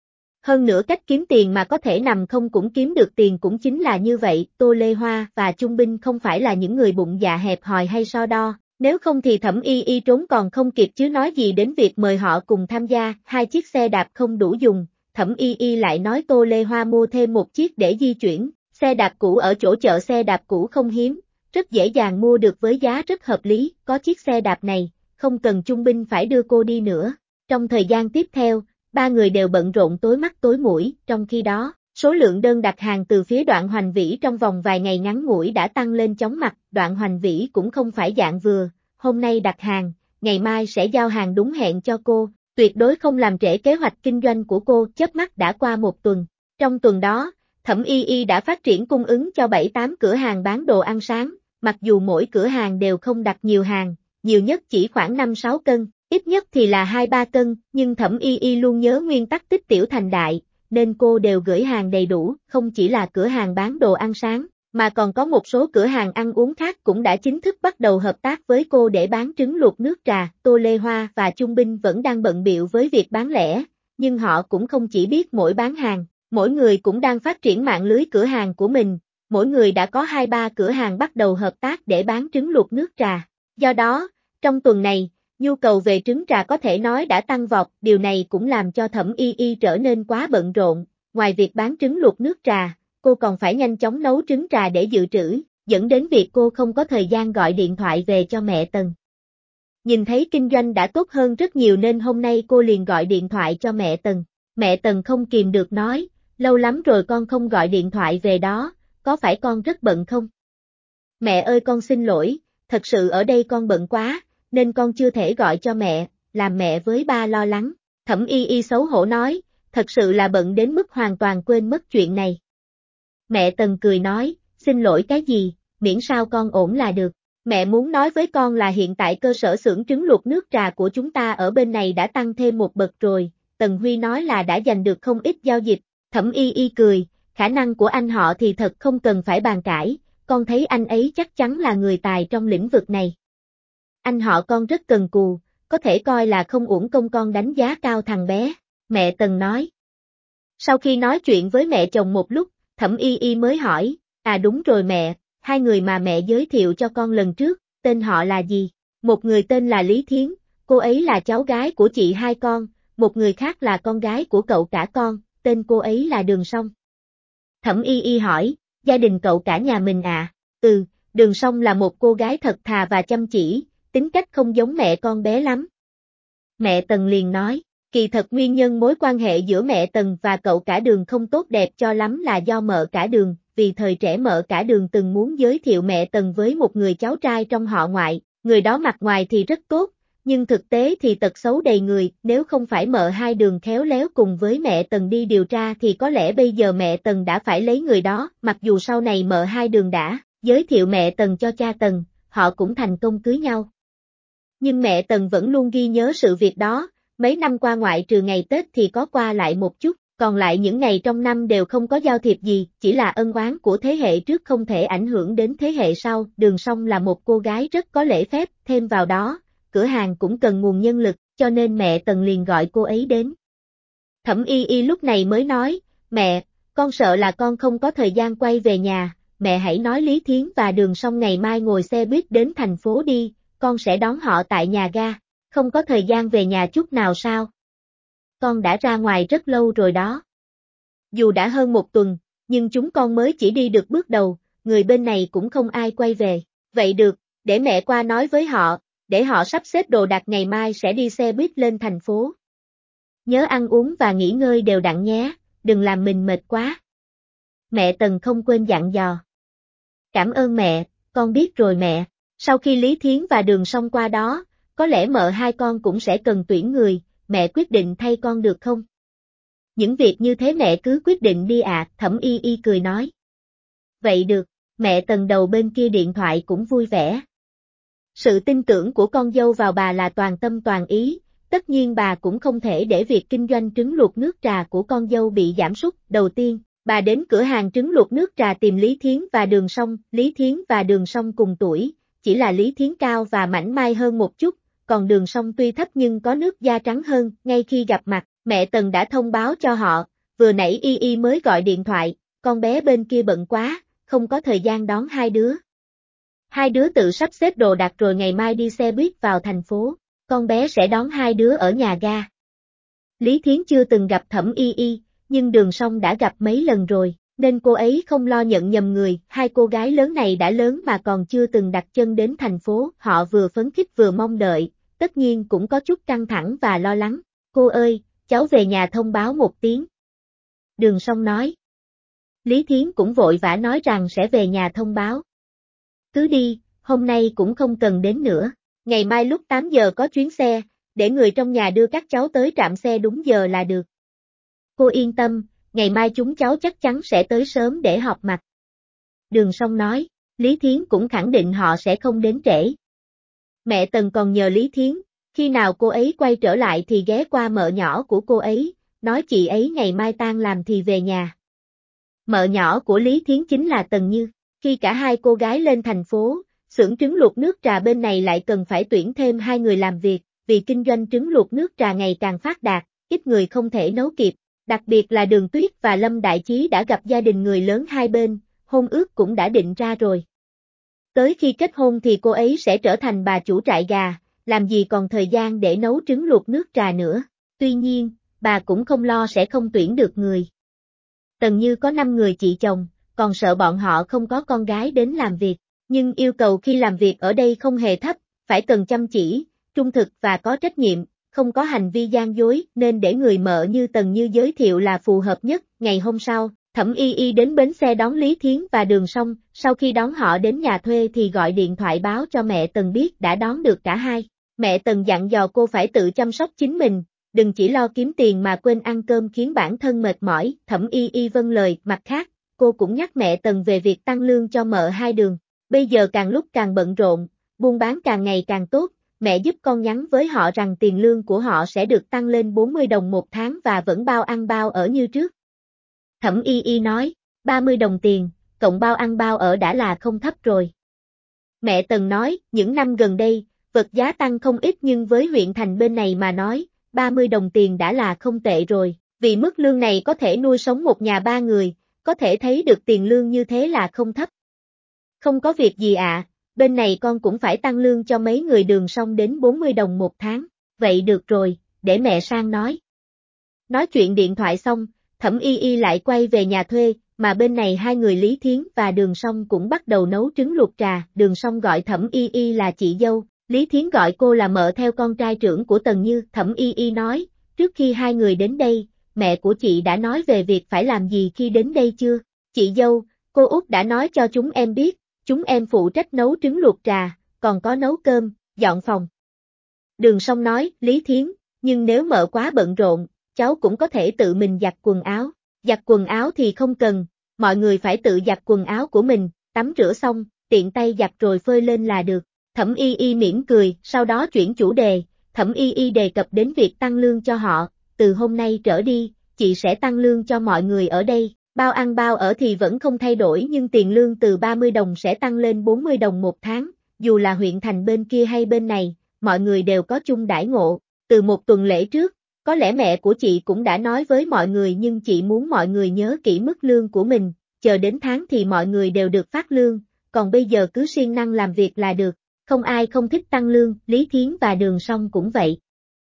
[SPEAKER 1] Hơn nữa cách kiếm tiền mà có thể nằm không cũng kiếm được tiền cũng chính là như vậy, Tô Lê Hoa và Trung Binh không phải là những người bụng dạ hẹp hòi hay so đo, nếu không thì Thẩm Y Y trốn còn không kịp chứ nói gì đến việc mời họ cùng tham gia, 2 chiếc xe đạp không đủ dùng. Thẩm Y Y lại nói Tô Lê Hoa mua thêm một chiếc để di chuyển, xe đạp cũ ở chỗ chợ xe đạp cũ không hiếm, rất dễ dàng mua được với giá rất hợp lý, có chiếc xe đạp này, không cần Trung Binh phải đưa cô đi nữa. Trong thời gian tiếp theo, ba người đều bận rộn tối mắt tối mũi, trong khi đó, số lượng đơn đặt hàng từ phía Đoạn Hoành Vĩ trong vòng vài ngày ngắn ngủi đã tăng lên chóng mặt, Đoạn Hoành Vĩ cũng không phải dạng vừa, hôm nay đặt hàng, ngày mai sẽ giao hàng đúng hẹn cho cô. Tuyệt đối không làm trễ kế hoạch kinh doanh của cô, chớp mắt đã qua một tuần. Trong tuần đó, Thẩm Y Y đã phát triển cung ứng cho 7-8 cửa hàng bán đồ ăn sáng, mặc dù mỗi cửa hàng đều không đặt nhiều hàng, nhiều nhất chỉ khoảng 5-6 cân, ít nhất thì là 2-3 cân, nhưng Thẩm Y Y luôn nhớ nguyên tắc tích tiểu thành đại, nên cô đều gửi hàng đầy đủ, không chỉ là cửa hàng bán đồ ăn sáng, mà còn có một số cửa hàng ăn uống khác cũng đã chính thức bắt đầu hợp tác với cô để bán trứng luộc nước trà. Tô Lê Hoa và Trung Binh vẫn đang bận bịu với việc bán lẻ, nhưng họ cũng không chỉ biết mỗi bán hàng, mỗi người cũng đang phát triển mạng lưới cửa hàng của mình, mỗi người đã có 2-3 cửa hàng bắt đầu hợp tác để bán trứng luộc nước trà. Do đó, trong tuần này, nhu cầu về trứng trà có thể nói đã tăng vọt, điều này cũng làm cho Thẩm Y Y trở nên quá bận rộn, ngoài việc bán trứng luộc nước trà, cô còn phải nhanh chóng nấu trứng trà để dự trữ, dẫn đến việc cô không có thời gian gọi điện thoại về cho mẹ Tần. Nhìn thấy kinh doanh đã tốt hơn rất nhiều nên hôm nay cô liền gọi điện thoại cho mẹ Tần. Mẹ Tần không kìm được nói, lâu lắm rồi con không gọi điện thoại về đó, có phải con rất bận không? Mẹ ơi con xin lỗi, thật sự ở đây con bận quá, nên con chưa thể gọi cho mẹ, làm mẹ với ba lo lắng. Thẩm Y Y xấu hổ nói, thật sự là bận đến mức hoàn toàn quên mất chuyện này. Mẹ Tần cười nói, xin lỗi cái gì, miễn sao con ổn là được. Mẹ muốn nói với con là hiện tại cơ sở xưởng trứng luộc nước trà của chúng ta ở bên này đã tăng thêm một bậc rồi, Tần Huy nói là đã giành được không ít giao dịch. Thẩm Y Y cười, khả năng của anh họ thì thật không cần phải bàn cãi, con thấy anh ấy chắc chắn là người tài trong lĩnh vực này. Anh họ con rất cần cù, có thể coi là không uổng công con đánh giá cao thằng bé, mẹ Tần nói. Sau khi nói chuyện với mẹ chồng một lúc, Thẩm Y Y mới hỏi, đúng rồi mẹ, hai người mà mẹ giới thiệu cho con lần trước, tên họ là gì? Một người tên là Lý Thiến, cô ấy là cháu gái của chị hai con, một người khác là con gái của cậu cả con, tên cô ấy là Đường Song. Thẩm Y Y hỏi, gia đình cậu cả nhà mình à? Đường Song là một cô gái thật thà và chăm chỉ, tính cách không giống mẹ con bé lắm. Mẹ Tần liền nói, kỳ thật nguyên nhân mối quan hệ giữa mẹ Tần và cậu cả Đường không tốt đẹp cho lắm là do mợ cả Đường, vì thời trẻ mợ cả Đường từng muốn giới thiệu mẹ Tần với một người cháu trai trong họ ngoại, người đó mặt ngoài thì rất tốt, nhưng thực tế thì tật xấu đầy người, nếu không phải mợ hai Đường khéo léo cùng với mẹ Tần đi điều tra thì có lẽ bây giờ mẹ Tần đã phải lấy người đó, mặc dù sau này mợ hai Đường đã giới thiệu mẹ Tần cho cha Tần, họ cũng thành công cưới nhau. Nhưng mẹ Tần vẫn luôn ghi nhớ sự việc đó, mấy năm qua ngoại trừ ngày Tết thì có qua lại một chút, còn lại những ngày trong năm đều không có giao thiệp gì, chỉ là ân oán của thế hệ trước không thể ảnh hưởng đến thế hệ sau. Đường Song là một cô gái rất có lễ phép, thêm vào đó, cửa hàng cũng cần nguồn nhân lực, cho nên mẹ Tần liền gọi cô ấy đến. Thẩm Y Y lúc này mới nói, mẹ, con sợ là con không có thời gian quay về nhà, mẹ hãy nói Lý Thiến và Đường Song ngày mai ngồi xe buýt đến thành phố đi, con sẽ đón họ tại nhà ga, không có thời gian về nhà chút nào sao? Con đã ra ngoài rất lâu rồi đó. Dù đã hơn một tuần, nhưng chúng con mới chỉ đi được bước đầu, người bên này cũng không ai quay về. Vậy được, để mẹ qua nói với họ, để họ sắp xếp đồ đạc ngày mai sẽ đi xe buýt lên thành phố. Nhớ ăn uống và nghỉ ngơi đều đặn nhé, đừng làm mình mệt quá. Mẹ Tần không quên dặn dò. Cảm ơn mẹ, con biết rồi mẹ. Sau khi Lý Thiến và Đường Song qua đó, có lẽ mợ hai con cũng sẽ cần tuyển người, mẹ quyết định thay con được không? Những việc như thế mẹ cứ quyết định đi ạ, Thẩm Y Y cười nói. Vậy được, mẹ Tần đầu bên kia điện thoại cũng vui vẻ. Sự tin tưởng của con dâu vào bà là toàn tâm toàn ý, tất nhiên bà cũng không thể để việc kinh doanh trứng luộc nước trà của con dâu bị giảm sút. Đầu tiên, bà đến cửa hàng trứng luộc nước trà tìm Lý Thiến và Đường Song. Lý Thiến và Đường Song cùng tuổi, chỉ là Lý Thiến cao và mảnh mai hơn một chút, còn Đường Song tuy thấp nhưng có nước da trắng hơn. Ngay khi gặp mặt, mẹ Tần đã thông báo cho họ, vừa nãy Y Y mới gọi điện thoại, con bé bên kia bận quá, không có thời gian đón hai đứa. Hai đứa tự sắp xếp đồ đạc rồi ngày mai đi xe buýt vào thành phố, con bé sẽ đón hai đứa ở nhà ga. Lý Thiến chưa từng gặp Thẩm Y Y, nhưng Đường Song đã gặp mấy lần rồi, nên cô ấy không lo nhận nhầm người. Hai cô gái lớn này đã lớn mà còn chưa từng đặt chân đến thành phố, họ vừa phấn khích vừa mong đợi, tất nhiên cũng có chút căng thẳng và lo lắng. Cô ơi, cháu về nhà thông báo một tiếng. Đường Song nói. Lý Thiến cũng vội vã nói rằng sẽ về nhà thông báo. Cứ đi, hôm nay cũng không cần đến nữa, ngày mai lúc 8 giờ có chuyến xe, để người trong nhà đưa các cháu tới trạm xe đúng giờ là được. Cô yên tâm, ngày mai chúng cháu chắc chắn sẽ tới sớm để họp mặt. Đường Song nói, Lý Thiến cũng khẳng định họ sẽ không đến trễ. Mẹ Tần còn nhờ Lý Thiến, khi nào cô ấy quay trở lại thì ghé qua mợ nhỏ của cô ấy, nói chị ấy ngày mai tan làm thì về nhà. Mợ nhỏ của Lý Thiến chính là Tần Như. Khi cả hai cô gái lên thành phố, xưởng trứng luộc nước trà bên này lại cần phải tuyển thêm hai người làm việc, vì kinh doanh trứng luộc nước trà ngày càng phát đạt, ít người không thể nấu kịp. Đặc biệt là Đường Tuyết và Lâm Đại Chí đã gặp gia đình người lớn hai bên, hôn ước cũng đã định ra rồi. Tới khi kết hôn thì cô ấy sẽ trở thành bà chủ trại gà, làm gì còn thời gian để nấu trứng luộc nước trà nữa. Tuy nhiên, bà cũng không lo sẽ không tuyển được người. Tần Như có 5 người chị chồng, còn sợ bọn họ không có con gái đến làm việc, nhưng yêu cầu khi làm việc ở đây không hề thấp, phải cần chăm chỉ, trung thực và có trách nhiệm, không có hành vi gian dối, nên để người mợ như Tần Như giới thiệu là phù hợp nhất. Ngày hôm sau, Thẩm Y Y đến bến xe đón Lý Thiến và Đường Song, sau khi đón họ đến nhà thuê thì gọi điện thoại báo cho mẹ Tần biết đã đón được cả hai. Mẹ Tần dặn dò cô phải tự chăm sóc chính mình, đừng chỉ lo kiếm tiền mà quên ăn cơm khiến bản thân mệt mỏi. Thẩm Y Y vâng lời. Mặt khác, cô cũng nhắc mẹ Tần về việc tăng lương cho mợ hai Đường. Bây giờ càng lúc càng bận rộn, buôn bán càng ngày càng tốt, mẹ giúp con nhắn với họ rằng tiền lương của họ sẽ được tăng lên 40 đồng một tháng và vẫn bao ăn bao ở như trước. Thẩm Y Y nói, 30 đồng tiền, cộng bao ăn bao ở đã là không thấp rồi. Mẹ Tần nói, những năm gần đây, vật giá tăng không ít nhưng với huyện thành bên này mà nói, 30 đồng tiền đã là không tệ rồi, vì mức lương này có thể nuôi sống một nhà 3 người, có thể thấy được tiền lương như thế là không thấp. Không có việc gì ạ, bên này con cũng phải tăng lương cho mấy người đường sông đến 40 đồng một tháng, vậy được rồi, để mẹ sang nói. Nói chuyện điện thoại xong, Thẩm Y Y lại quay về nhà thuê, mà bên này hai người Lý Thiến và Đường Song cũng bắt đầu nấu trứng luộc trà, Đường Song gọi Thẩm Y Y là chị dâu, Lý Thiến gọi cô là mợ theo con trai trưởng của Tần Như, Thẩm Y Y nói, trước khi hai người đến đây, mẹ của chị đã nói về việc phải làm gì khi đến đây chưa? Chị dâu, cô Út đã nói cho chúng em biết, chúng em phụ trách nấu trứng luộc trà, còn có nấu cơm, dọn phòng. Đường Song nói, Lý Thiến, nhưng nếu mợ quá bận rộn, cháu cũng có thể tự mình giặt quần áo. Giặt quần áo thì không cần, mọi người phải tự giặt quần áo của mình, tắm rửa xong, tiện tay giặt rồi phơi lên là được. Thẩm Y Y mỉm cười, sau đó chuyển chủ đề, Thẩm Y Y đề cập đến việc tăng lương cho họ, từ hôm nay trở đi, chị sẽ tăng lương cho mọi người ở đây, bao ăn bao ở thì vẫn không thay đổi nhưng tiền lương từ 30 đồng sẽ tăng lên 40 đồng một tháng, dù là huyện thành bên kia hay bên này, mọi người đều có chung đãi ngộ, từ một tuần lễ trước. Có lẽ mẹ của chị cũng đã nói với mọi người nhưng chị muốn mọi người nhớ kỹ mức lương của mình, chờ đến tháng thì mọi người đều được phát lương, còn bây giờ cứ siêng năng làm việc là được, không ai không thích tăng lương, Lý Thiến và Đường Song cũng vậy.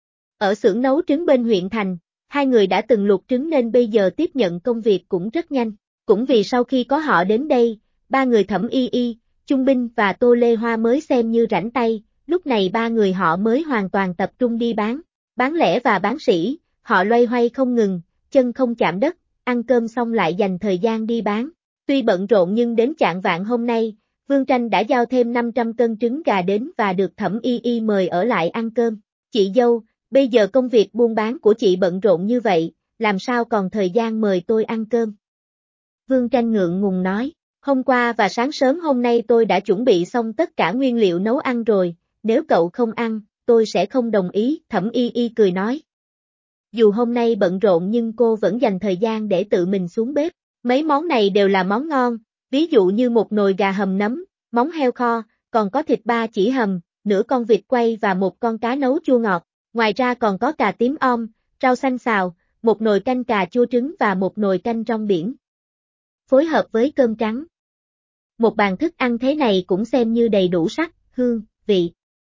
[SPEAKER 1] Ở xưởng nấu trứng bên huyện thành, hai người đã từng luộc trứng nên bây giờ tiếp nhận công việc cũng rất nhanh, cũng vì sau khi có họ đến đây, ba người Thẩm Y Y, Chung Binh và Tô Lê Hoa mới xem như rảnh tay, lúc này ba người họ mới hoàn toàn tập trung đi bán. Bán lẻ và bán sỉ, họ loay hoay không ngừng, chân không chạm đất, ăn cơm xong lại dành thời gian đi bán. Tuy bận rộn nhưng đến chạng vạng hôm nay, Vương Tranh đã giao thêm 500 cân trứng gà đến và được Thẩm Y Y mời ở lại ăn cơm. Chị dâu, bây giờ công việc buôn bán của chị bận rộn như vậy, làm sao còn thời gian mời tôi ăn cơm? Vương Tranh ngượng ngùng nói, hôm qua và sáng sớm hôm nay tôi đã chuẩn bị xong tất cả nguyên liệu nấu ăn rồi, nếu cậu không ăn, tôi sẽ không đồng ý, Thẩm Y Y cười nói. Dù hôm nay bận rộn nhưng cô vẫn dành thời gian để tự mình xuống bếp, mấy món này đều là món ngon, ví dụ như một nồi gà hầm nấm, móng heo kho, còn có thịt ba chỉ hầm, nửa con vịt quay và một con cá nấu chua ngọt, ngoài ra còn có cà tím om, rau xanh xào, một nồi canh cà chua trứng và một nồi canh rong biển. Phối hợp với cơm trắng. Một bàn thức ăn thế này cũng xem như đầy đủ sắc, hương, vị.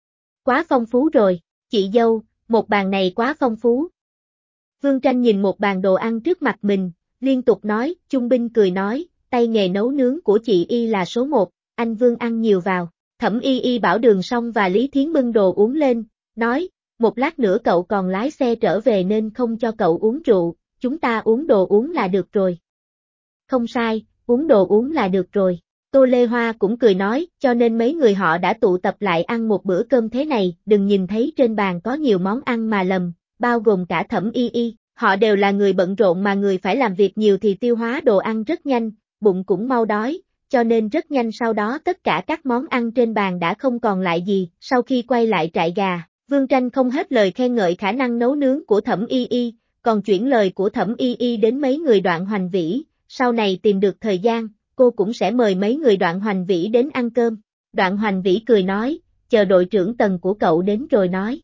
[SPEAKER 1] Quá phong phú rồi, chị dâu, một bàn này quá phong phú. Vương Tranh nhìn một bàn đồ ăn trước mặt mình, liên tục nói, Chung Binh cười nói, tay nghề nấu nướng của chị Y là số 1, anh Vương ăn nhiều vào. Thẩm Y Y bảo Đường Song và Lý Thiến bưng đồ uống lên, nói, một lát nữa cậu còn lái xe trở về nên không cho cậu uống rượu, chúng ta uống đồ uống là được rồi. Không sai, uống đồ uống là được rồi. Tô Lê Hoa cũng cười nói, cho nên mấy người họ đã tụ tập lại ăn một bữa cơm thế này, đừng nhìn thấy trên bàn có nhiều món ăn mà lầm, bao gồm cả Thẩm Y Y, họ đều là người bận rộn mà người phải làm việc nhiều thì tiêu hóa đồ ăn rất nhanh, bụng cũng mau đói, cho nên rất nhanh sau đó tất cả các món ăn trên bàn đã không còn lại gì, sau khi quay lại trại gà, Vương Tranh không hết lời khen ngợi khả năng nấu nướng của Thẩm Y Y, còn chuyển lời của Thẩm Y Y đến mấy người Đoạn Hoành Vĩ, sau này tìm được thời gian, cô cũng sẽ mời mấy người Đoạn Hoành Vĩ đến ăn cơm. Đoạn Hoành Vĩ cười nói, chờ đội trưởng Tần của cậu đến rồi nói.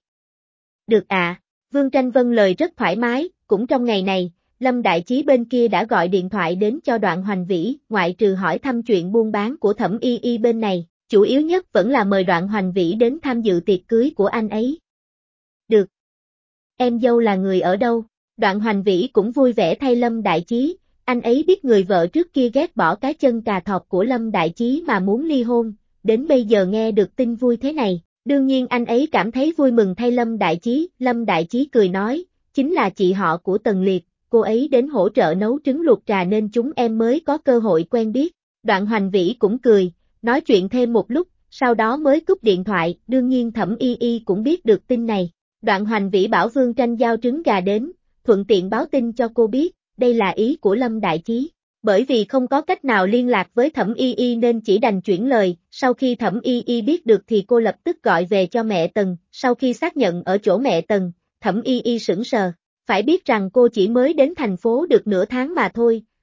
[SPEAKER 1] Được ạ, Vương Tranh vâng lời rất thoải mái, cũng trong ngày này, Lâm Đại Chí bên kia đã gọi điện thoại đến cho Đoạn Hoành Vĩ, ngoại trừ hỏi thăm chuyện buôn bán của Thẩm Y Y bên này, chủ yếu nhất vẫn là mời Đoạn Hoành Vĩ đến tham dự tiệc cưới của anh ấy. Được. Em dâu là người ở đâu? Đoạn Hoành Vĩ cũng vui vẻ thay Lâm Đại Chí. Anh ấy biết người vợ trước kia ghét bỏ cái chân cà thọt của Lâm Đại Chí mà muốn ly hôn, đến bây giờ nghe được tin vui thế này, đương nhiên anh ấy cảm thấy vui mừng thay Lâm Đại Chí. Lâm Đại Chí cười nói, chính là chị họ của Tần Liệt, cô ấy đến hỗ trợ nấu trứng luộc trà nên chúng em mới có cơ hội quen biết. Đoạn Hoành Vĩ cũng cười, nói chuyện thêm một lúc, sau đó mới cúp điện thoại, đương nhiên Thẩm Y Y cũng biết được tin này. Đoạn Hoành Vĩ bảo Vương Tranh giao trứng gà đến, thuận tiện báo tin cho cô biết. Đây là ý của Lâm Đại Chí. Bởi vì không có cách nào liên lạc với Thẩm Y Y nên chỉ đành chuyển lời, sau khi Thẩm Y Y biết được thì cô lập tức gọi về cho mẹ Tần, sau khi xác nhận ở chỗ mẹ Tần, Thẩm Y Y sững sờ, phải biết rằng cô chỉ mới đến thành phố được nửa tháng mà thôi,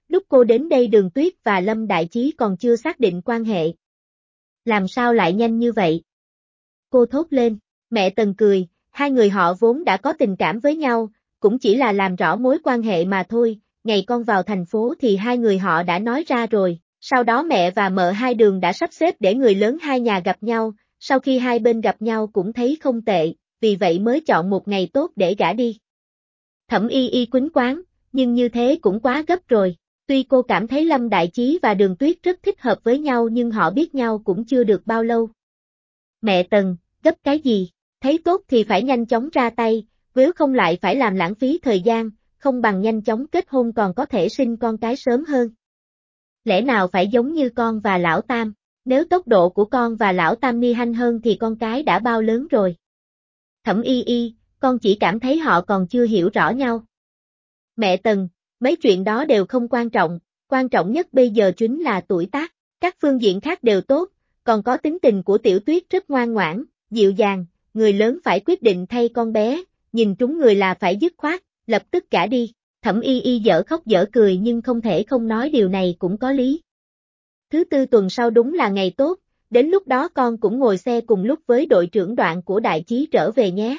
[SPEAKER 1] lúc cô đến đây Đường Tuyết và Lâm Đại Chí còn chưa xác định quan hệ. Làm sao lại nhanh như vậy? Cô thốt lên, mẹ Tần cười, hai người họ vốn đã có tình cảm với nhau, cũng chỉ là làm rõ mối quan hệ mà thôi, ngày con vào thành phố thì hai người họ đã nói ra rồi, sau đó mẹ và mợ hai Đường đã sắp xếp để người lớn hai nhà gặp nhau, sau khi hai bên gặp nhau cũng thấy không tệ, vì vậy mới chọn một ngày tốt để gả đi. Thẩm Y Y quýnh quáng, nhưng như thế cũng quá gấp rồi. Tuy cô cảm thấy Lâm Đại Chí và Đường Tuyết rất thích hợp với nhau nhưng họ biết nhau cũng chưa được bao lâu. Mẹ Tần, gấp cái gì? Thấy tốt thì phải nhanh chóng ra tay, nếu không lại phải làm lãng phí thời gian, không bằng nhanh chóng kết hôn còn có thể sinh con cái sớm hơn. Lẽ nào phải giống như con và Lão Tam? Nếu tốc độ của con và Lão Tam ni nhanh hơn thì con cái đã bao lớn rồi. Thẩm Y Y, con chỉ cảm thấy họ còn chưa hiểu rõ nhau. Mẹ Tần, mấy chuyện đó đều không quan trọng nhất bây giờ chính là tuổi tác, các phương diện khác đều tốt, còn có tính tình của Tiểu Tuyết rất ngoan ngoãn, dịu dàng, người lớn phải quyết định thay con bé, nhìn trúng người là phải dứt khoát, lập tức gả đi. Thẩm Y Y dở khóc dở cười nhưng không thể không nói điều này cũng có lý. Thứ tư tuần sau đúng là ngày tốt, đến lúc đó con cũng ngồi xe cùng lúc với đội trưởng Đoạn của Đại Chí trở về nhé.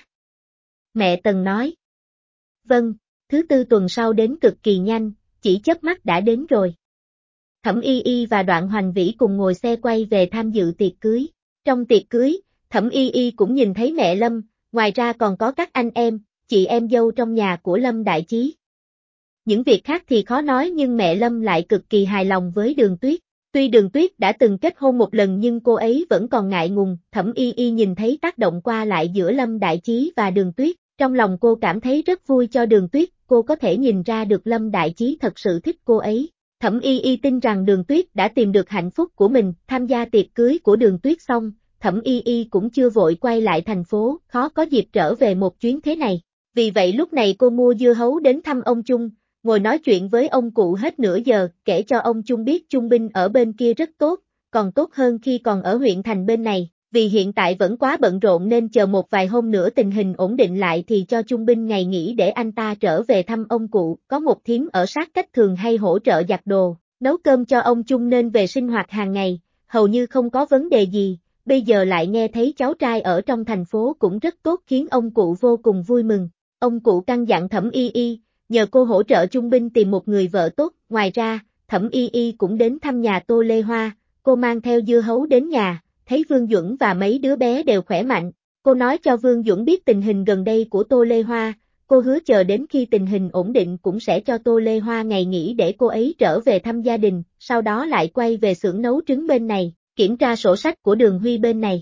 [SPEAKER 1] Mẹ Tần nói. Vâng, thứ tư tuần sau đến cực kỳ nhanh, chỉ chớp mắt đã đến rồi. Thẩm Y Y và Đoạn Hoành Vĩ cùng ngồi xe quay về tham dự tiệc cưới. Trong tiệc cưới, Thẩm Y Y cũng nhìn thấy mẹ Lâm, ngoài ra còn có các anh em, chị em dâu trong nhà của Lâm Đại Chí. Những việc khác thì khó nói nhưng mẹ Lâm lại cực kỳ hài lòng với Đường Tuyết. Tuy Đường Tuyết đã từng kết hôn một lần nhưng cô ấy vẫn còn ngại ngùng, Thẩm Y Y nhìn thấy tác động qua lại giữa Lâm Đại Chí và Đường Tuyết, trong lòng cô cảm thấy rất vui cho Đường Tuyết, cô có thể nhìn ra được Lâm Đại Chí thật sự thích cô ấy. Thẩm Y Y tin rằng Đường Tuyết đã tìm được hạnh phúc của mình, tham gia tiệc cưới của Đường Tuyết xong, Thẩm Y Y cũng chưa vội quay lại thành phố, khó có dịp trở về một chuyến thế này. Vì vậy lúc này cô mua dưa hấu đến thăm ông Chung, ngồi nói chuyện với ông cụ hết nửa giờ, kể cho ông Chung biết Chung Binh ở bên kia rất tốt, còn tốt hơn khi còn ở huyện thành bên này, vì hiện tại vẫn quá bận rộn nên chờ một vài hôm nữa tình hình ổn định lại thì cho Chung Binh ngày nghỉ để anh ta trở về thăm ông cụ, có một thím ở sát cách thường hay hỗ trợ giặt đồ, nấu cơm cho ông Chung nên về sinh hoạt hàng ngày, hầu như không có vấn đề gì, bây giờ lại nghe thấy cháu trai ở trong thành phố cũng rất tốt khiến ông cụ vô cùng vui mừng. Ông cụ căn dặn Thẩm Y Y, nhờ cô hỗ trợ Chung Binh tìm một người vợ tốt, ngoài ra, Thẩm Y Y cũng đến thăm nhà Tô Lê Hoa, cô mang theo dưa hấu đến nhà, thấy Vương Duẩn và mấy đứa bé đều khỏe mạnh, cô nói cho Vương Duẩn biết tình hình gần đây của Tô Lê Hoa, cô hứa chờ đến khi tình hình ổn định cũng sẽ cho Tô Lê Hoa ngày nghỉ để cô ấy trở về thăm gia đình, sau đó lại quay về xưởng nấu trứng bên này, kiểm tra sổ sách của Đường Huy bên này.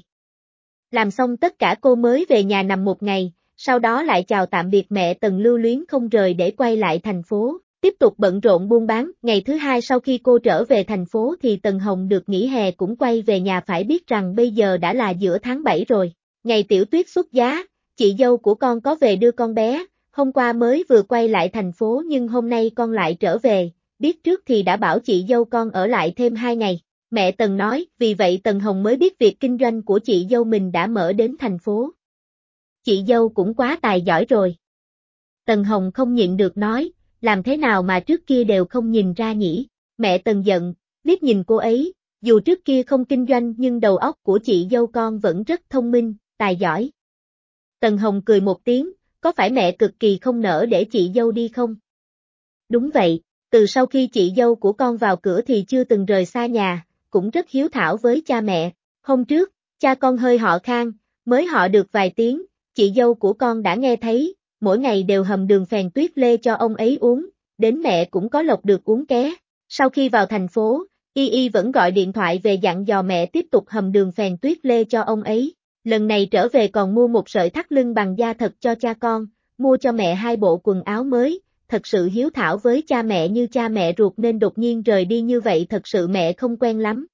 [SPEAKER 1] Làm xong tất cả cô mới về nhà nằm một ngày, sau đó lại chào tạm biệt mẹ Tần lưu luyến không rời để quay lại thành phố, tiếp tục bận rộn buôn bán. Ngày thứ hai sau khi cô trở về thành phố thì Tần Hồng được nghỉ hè cũng quay về nhà, phải biết rằng bây giờ đã là giữa tháng 7 rồi. Ngày Tiểu Tuyết xuất giá, chị dâu của con có về đưa con bé, hôm qua mới vừa quay lại thành phố nhưng hôm nay con lại trở về, biết trước thì đã bảo chị dâu con ở lại thêm 2 ngày. Mẹ Tần nói, vì vậy Tần Hồng mới biết việc kinh doanh của chị dâu mình đã mở đến thành phố. Chị dâu cũng quá tài giỏi rồi. Tần Hồng không nhịn được nói, làm thế nào mà trước kia đều không nhìn ra nhỉ? Mẹ Tần giận, liếc nhìn cô ấy, dù trước kia không kinh doanh nhưng đầu óc của chị dâu con vẫn rất thông minh, tài giỏi. Tần Hồng cười một tiếng, có phải mẹ cực kỳ không nỡ để chị dâu đi không? Đúng vậy, từ sau khi chị dâu của con vào cửa thì chưa từng rời xa nhà, cũng rất hiếu thảo với cha mẹ. Hôm trước, cha con hơi họ Khang, mới họ được vài tiếng, chị dâu của con đã nghe thấy, mỗi ngày đều hầm đường phèn tuyết lê cho ông ấy uống, đến mẹ cũng có lộc được uống ké. Sau khi vào thành phố, Y Y vẫn gọi điện thoại về dặn dò mẹ tiếp tục hầm đường phèn tuyết lê cho ông ấy. Lần này trở về còn mua một sợi thắt lưng bằng da thật cho cha con, mua cho mẹ 2 bộ quần áo mới, thật sự hiếu thảo với cha mẹ như cha mẹ ruột nên đột nhiên rời đi như vậy thật sự mẹ không quen lắm.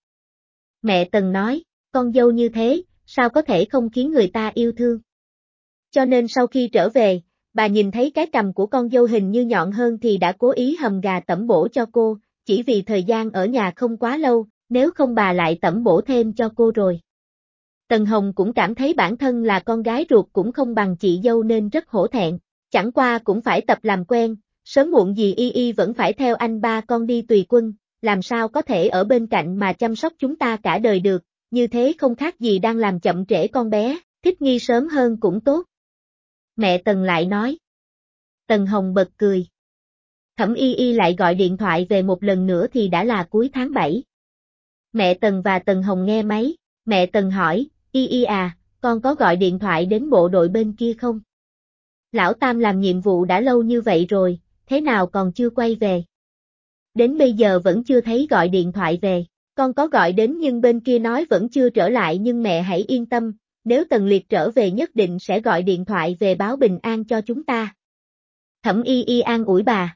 [SPEAKER 1] Mẹ Tần nói, con dâu như thế, sao có thể không khiến người ta yêu thương. Cho nên sau khi trở về, bà nhìn thấy cái cằm của con dâu hình như nhọn hơn thì đã cố ý hầm gà tẩm bổ cho cô, chỉ vì thời gian ở nhà không quá lâu, nếu không bà lại tẩm bổ thêm cho cô rồi. Tần Hồng cũng cảm thấy bản thân là con gái ruột cũng không bằng chị dâu nên rất hổ thẹn, chẳng qua cũng phải tập làm quen, sớm muộn gì y vẫn phải theo anh ba con đi tùy quân, làm sao có thể ở bên cạnh mà chăm sóc chúng ta cả đời được, như thế không khác gì đang làm chậm trễ con bé, thích nghi sớm hơn cũng tốt. Mẹ Tần lại nói. Tần Hồng bật cười. Thẩm Y lại gọi điện thoại về một lần nữa thì đã là cuối tháng 7. Mẹ Tần và Tần Hồng nghe máy, mẹ Tần hỏi, Y à, con có gọi điện thoại đến bộ đội bên kia không? Lão Tam làm nhiệm vụ đã lâu như vậy rồi, thế nào còn chưa quay về? Đến bây giờ vẫn chưa thấy gọi điện thoại về, con có gọi đến nhưng bên kia nói vẫn chưa trở lại nhưng mẹ hãy yên tâm, nếu Tần Liệt trở về nhất định sẽ gọi điện thoại về báo bình an cho chúng ta. Thẩm Y an ủi bà.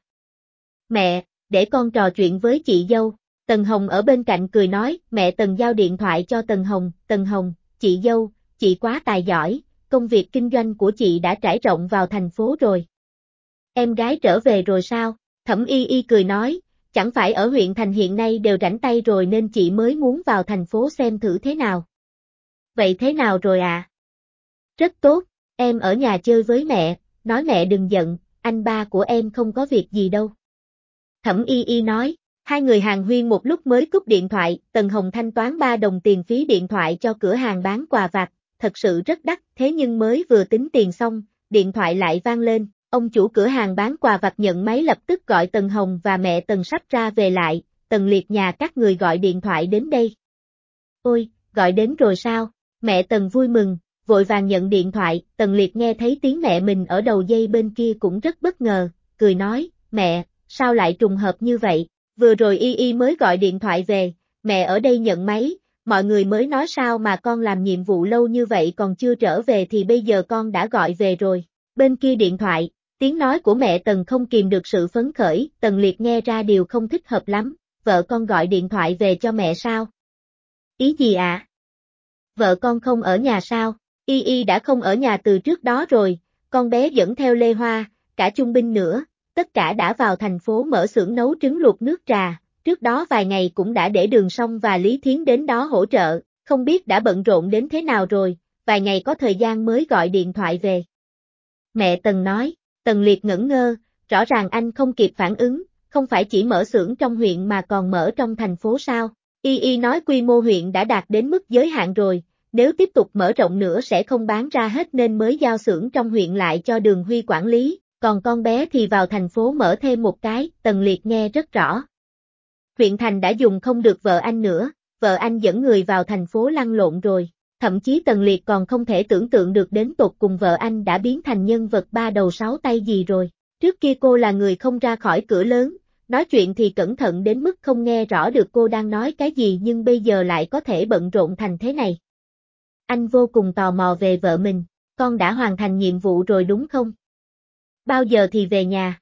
[SPEAKER 1] Mẹ, để con trò chuyện với chị dâu. Tần Hồng ở bên cạnh cười nói, mẹ Tần giao điện thoại cho Tần Hồng, chị dâu, chị quá tài giỏi, công việc kinh doanh của chị đã trải rộng vào thành phố rồi. Em gái trở về rồi sao? Thẩm Y cười nói, chẳng phải ở huyện thành hiện nay đều rảnh tay rồi nên chị mới muốn vào thành phố xem thử thế nào. Vậy thế nào rồi à? Rất tốt, em ở nhà chơi với mẹ, nói mẹ đừng giận, anh ba của em không có việc gì đâu. Thẩm Y nói, hai người hàn huyên một lúc mới cúp điện thoại, Tần Hồng thanh toán 3 đồng tiền phí điện thoại cho cửa hàng bán quà vặt, thật sự rất đắt, thế nhưng mới vừa tính tiền xong, điện thoại lại vang lên, ông chủ cửa hàng bán quà vặt nhận máy lập tức gọi Tần Hồng và mẹ Tần sắp ra về lại, Tần Liệt nhà các người gọi điện thoại đến đây. Ôi, gọi đến rồi sao? Mẹ Tần vui mừng, vội vàng nhận điện thoại, Tần Liệt nghe thấy tiếng mẹ mình ở đầu dây bên kia cũng rất bất ngờ, cười nói, mẹ, sao lại trùng hợp như vậy? Vừa rồi Y mới gọi điện thoại về, mẹ ở đây nhận máy, mọi người mới nói sao mà con làm nhiệm vụ lâu như vậy còn chưa trở về thì bây giờ con đã gọi về rồi. Bên kia điện thoại, tiếng nói của mẹ Tần không kìm được sự phấn khởi, Tần Liệt nghe ra điều không thích hợp lắm, vợ con gọi điện thoại về cho mẹ sao? Ý gì ạ? Vợ con không ở nhà sao? Y đã không ở nhà từ trước đó rồi, con bé dẫn theo Lê Hoa, cả Trung Binh nữa. Tất cả đã vào thành phố mở xưởng nấu trứng luộc nước trà, trước đó vài ngày cũng đã để Đường Song và Lý Thiến đến đó hỗ trợ, không biết đã bận rộn đến thế nào rồi, vài ngày có thời gian mới gọi điện thoại về. Mẹ Tần nói, Tần Liệt ngẩn ngơ, rõ ràng anh không kịp phản ứng, không phải chỉ mở xưởng trong huyện mà còn mở trong thành phố sao? Y nói quy mô huyện đã đạt đến mức giới hạn rồi, nếu tiếp tục mở rộng nữa sẽ không bán ra hết nên mới giao xưởng trong huyện lại cho Đường Huy quản lý. Còn con bé thì vào thành phố mở thêm một cái, Tần Liệt nghe rất rõ. Huyện thành đã dùng không được vợ anh nữa, vợ anh dẫn người vào thành phố lăn lộn rồi, thậm chí Tần Liệt còn không thể tưởng tượng được đến tột cùng vợ anh đã biến thành nhân vật 3 đầu 6 tay gì rồi. Trước kia cô là người không ra khỏi cửa lớn, nói chuyện thì cẩn thận đến mức không nghe rõ được cô đang nói cái gì nhưng bây giờ lại có thể bận rộn thành thế này. Anh vô cùng tò mò về vợ mình, con đã hoàn thành nhiệm vụ rồi đúng không? Bao giờ thì về nhà?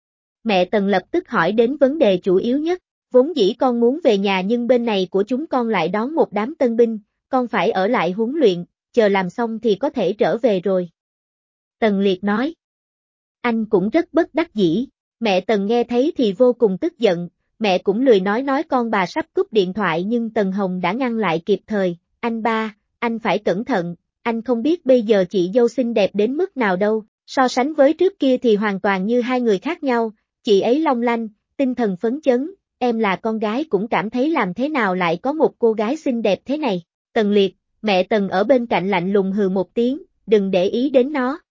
[SPEAKER 1] Mẹ Tần lập tức hỏi đến vấn đề chủ yếu nhất, vốn dĩ con muốn về nhà nhưng bên này của chúng con lại đón một đám tân binh, con phải ở lại huấn luyện, chờ làm xong thì có thể trở về rồi. Tần Liệt nói. Anh cũng rất bất đắc dĩ, mẹ Tần nghe thấy thì vô cùng tức giận, mẹ cũng lười nói con bà sắp cúp điện thoại nhưng Tần Hồng đã ngăn lại kịp thời, anh ba, anh phải cẩn thận, anh không biết bây giờ chị dâu xinh đẹp đến mức nào đâu. So sánh với trước kia thì hoàn toàn như hai người khác nhau, chị ấy long lanh, tinh thần phấn chấn, em là con gái cũng cảm thấy làm thế nào lại có một cô gái xinh đẹp thế này. Tần Liệt, mẹ Tần ở bên cạnh lạnh lùng hừ một tiếng, đừng để ý đến nó.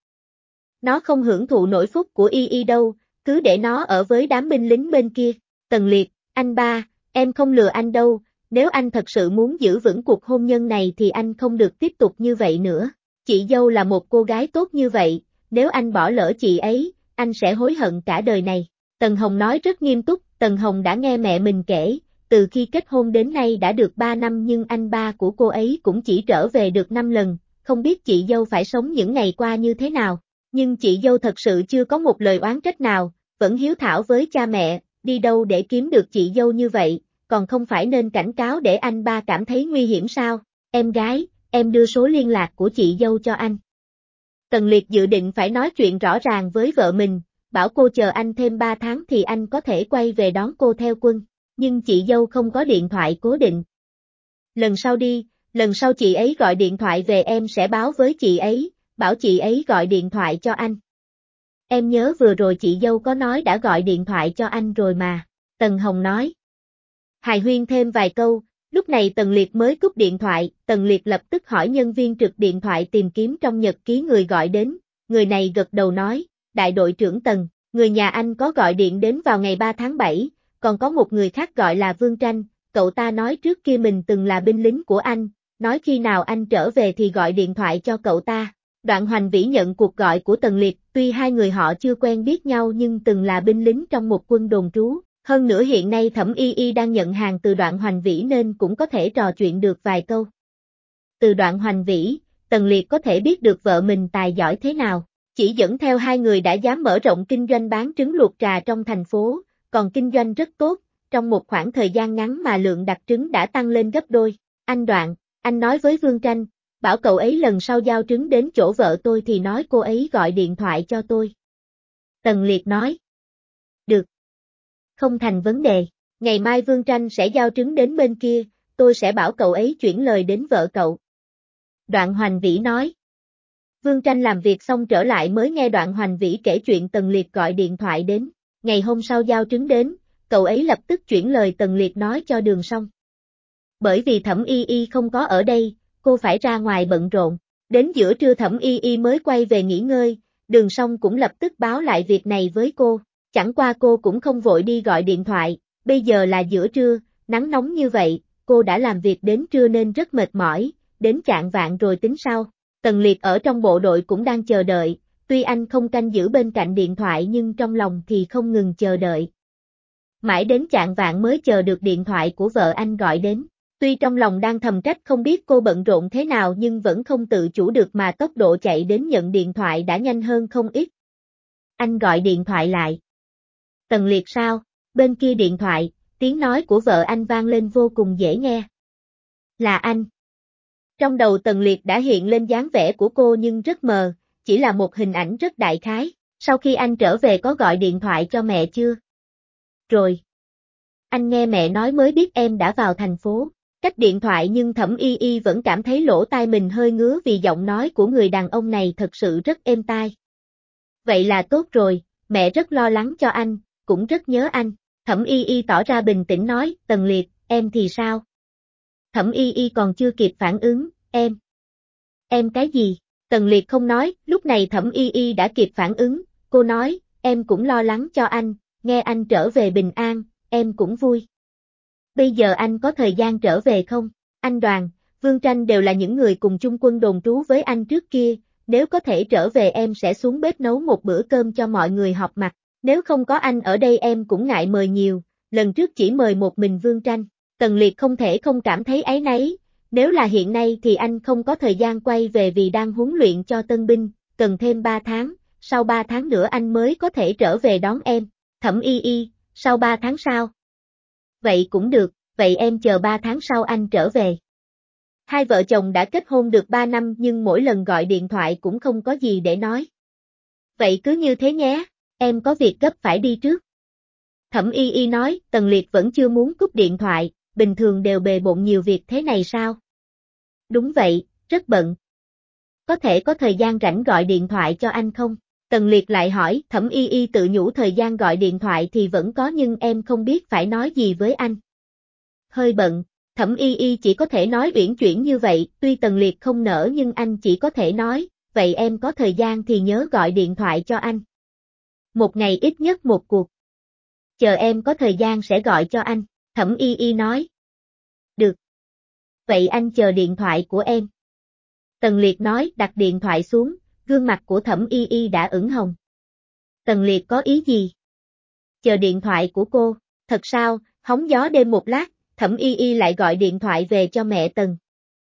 [SPEAKER 1] Nó không hưởng thụ nỗi phúc của Y đâu, cứ để nó ở với đám binh lính bên kia. Tần Liệt, anh ba, em không lừa anh đâu, nếu anh thật sự muốn giữ vững cuộc hôn nhân này thì anh không được tiếp tục như vậy nữa. Chị dâu là một cô gái tốt như vậy. Nếu anh bỏ lỡ chị ấy, anh sẽ hối hận cả đời này. Tần Hồng nói rất nghiêm túc, Tần Hồng đã nghe mẹ mình kể, từ khi kết hôn đến nay đã được 3 năm nhưng anh ba của cô ấy cũng chỉ trở về được 5 lần, không biết chị dâu phải sống những ngày qua như thế nào. Nhưng chị dâu thật sự chưa có một lời oán trách nào, vẫn hiếu thảo với cha mẹ, đi đâu để kiếm được chị dâu như vậy, còn không phải nên cảnh cáo để anh ba cảm thấy nguy hiểm sao? Em gái, em đưa số liên lạc của chị dâu cho anh. Tần Liệt dự định phải nói chuyện rõ ràng với vợ mình, bảo cô chờ anh thêm 3 tháng thì anh có thể quay về đón cô theo quân, nhưng chị dâu không có điện thoại cố định. Lần sau đi, lần sau chị ấy gọi điện thoại về em sẽ báo với chị ấy, bảo chị ấy gọi điện thoại cho anh. Em nhớ vừa rồi chị dâu có nói đã gọi điện thoại cho anh rồi mà, Tần Hồng nói. Hài huyên thêm vài câu, lúc này Tần Liệt mới cúp điện thoại, Tần Liệt lập tức hỏi nhân viên trực điện thoại tìm kiếm trong nhật ký người gọi đến, người này gật đầu nói, đại đội trưởng Tần, người nhà anh có gọi điện đến vào ngày 3 tháng 7, còn có một người khác gọi là Vương Tranh, cậu ta nói trước kia mình từng là binh lính của anh, nói khi nào anh trở về thì gọi điện thoại cho cậu ta. Đoạn Hoành Vĩ nhận cuộc gọi của Tần Liệt, tuy hai người họ chưa quen biết nhau nhưng từng là binh lính trong một quân đồn trú. Hơn nữa hiện nay Thẩm Y Y đang nhận hàng từ Đoạn Hoành Vĩ nên cũng có thể trò chuyện được vài câu. Từ Đoạn Hoành Vĩ, Tần Liệt có thể biết được vợ mình tài giỏi thế nào, chỉ dẫn theo hai người đã dám mở rộng kinh doanh bán trứng luộc trà trong thành phố, còn kinh doanh rất tốt, trong một khoảng thời gian ngắn mà lượng đặt trứng đã tăng lên gấp đôi. Anh Đoạn, anh nói với Vương Tranh, bảo cậu ấy lần sau giao trứng đến chỗ vợ tôi thì nói cô ấy gọi điện thoại cho tôi. Tần Liệt nói. Được. Không thành vấn đề, ngày mai Vương Tranh sẽ giao trứng đến bên kia, tôi sẽ bảo cậu ấy chuyển lời đến vợ cậu. Đoạn Hoành Vĩ nói. Vương Tranh làm việc xong trở lại mới nghe Đoạn Hoành Vĩ kể chuyện Tần Liệt gọi điện thoại đến, ngày hôm sau giao trứng đến, cậu ấy lập tức chuyển lời Tần Liệt nói cho Đường Song. Bởi vì Thẩm Y Y không có ở đây, cô phải ra ngoài bận rộn, đến giữa trưa Thẩm Y Y mới quay về nghỉ ngơi, Đường Song cũng lập tức báo lại việc này với cô. Chẳng qua cô cũng không vội đi gọi điện thoại, bây giờ là giữa trưa, nắng nóng như vậy, cô đã làm việc đến trưa nên rất mệt mỏi, đến chạng vạng rồi tính sau. Tần Liệt ở trong bộ đội cũng đang chờ đợi, tuy anh không canh giữ bên cạnh điện thoại nhưng trong lòng thì không ngừng chờ đợi. Mãi đến chạng vạng mới chờ được điện thoại của vợ anh gọi đến, tuy trong lòng đang thầm trách không biết cô bận rộn thế nào nhưng vẫn không tự chủ được mà tốc độ chạy đến nhận điện thoại đã nhanh hơn không ít. Anh gọi điện thoại lại. Tần Liệt sao? Bên kia điện thoại, tiếng nói của vợ anh vang lên vô cùng dễ nghe. Là anh. Trong đầu Tần Liệt đã hiện lên dáng vẻ của cô nhưng rất mờ, chỉ là một hình ảnh rất đại khái. Sau khi anh trở về có gọi điện thoại cho mẹ chưa? Rồi. Anh nghe mẹ nói mới biết em đã vào thành phố. Cách điện thoại nhưng Thẩm Y Y vẫn cảm thấy lỗ tai mình hơi ngứa vì giọng nói của người đàn ông này thật sự rất êm tai. Vậy là tốt rồi, mẹ rất lo lắng cho anh, cũng rất nhớ anh. Thẩm Y Y tỏ ra bình tĩnh nói, Tần Liệt, em thì sao? Thẩm Y Y còn chưa kịp phản ứng, em. Em cái gì? Tần Liệt không nói, lúc này Thẩm Y Y đã kịp phản ứng, cô nói, em cũng lo lắng cho anh, nghe anh trở về bình an, em cũng vui. Bây giờ anh có thời gian trở về không? Anh Đoàn, Vương Tranh đều là những người cùng chung quân đồn trú với anh trước kia, nếu có thể trở về em sẽ xuống bếp nấu một bữa cơm cho mọi người họp mặt. Nếu không có anh ở đây em cũng ngại mời nhiều, lần trước chỉ mời một mình Vương Tranh. Tần Liệt không thể không cảm thấy áy náy, nếu là hiện nay thì anh không có thời gian quay về vì đang huấn luyện cho tân binh, cần thêm 3 tháng, sau 3 tháng nữa anh mới có thể trở về đón em. Thẩm Y Y, sau 3 tháng sau. Vậy cũng được, vậy em chờ 3 tháng sau anh trở về. Hai vợ chồng đã kết hôn được 3 năm nhưng mỗi lần gọi điện thoại cũng không có gì để nói. Vậy cứ như thế nhé, em có việc gấp phải đi trước. Thẩm Y Y nói, Tần Liệt vẫn chưa muốn cúp điện thoại, bình thường đều bề bộn nhiều việc thế này sao? Đúng vậy, rất bận. Có thể có thời gian rảnh gọi điện thoại cho anh không? Tần Liệt lại hỏi, Thẩm Y Y tự nhủ thời gian gọi điện thoại thì vẫn có nhưng em không biết phải nói gì với anh. Hơi bận, Thẩm Y Y chỉ có thể nói uyển chuyển như vậy, tuy Tần Liệt không nỡ nhưng anh chỉ có thể nói, vậy em có thời gian thì nhớ gọi điện thoại cho anh. Một ngày ít nhất một cuộc. Chờ em có thời gian sẽ gọi cho anh, Thẩm Y Y nói. Được. Vậy anh chờ điện thoại của em. Tần Liệt nói đặt điện thoại xuống, gương mặt của Thẩm Y Y đã ửng hồng. Tần Liệt có ý gì? Chờ điện thoại của cô, thật sao, hóng gió đêm một lát, Thẩm Y Y lại gọi điện thoại về cho mẹ Tần.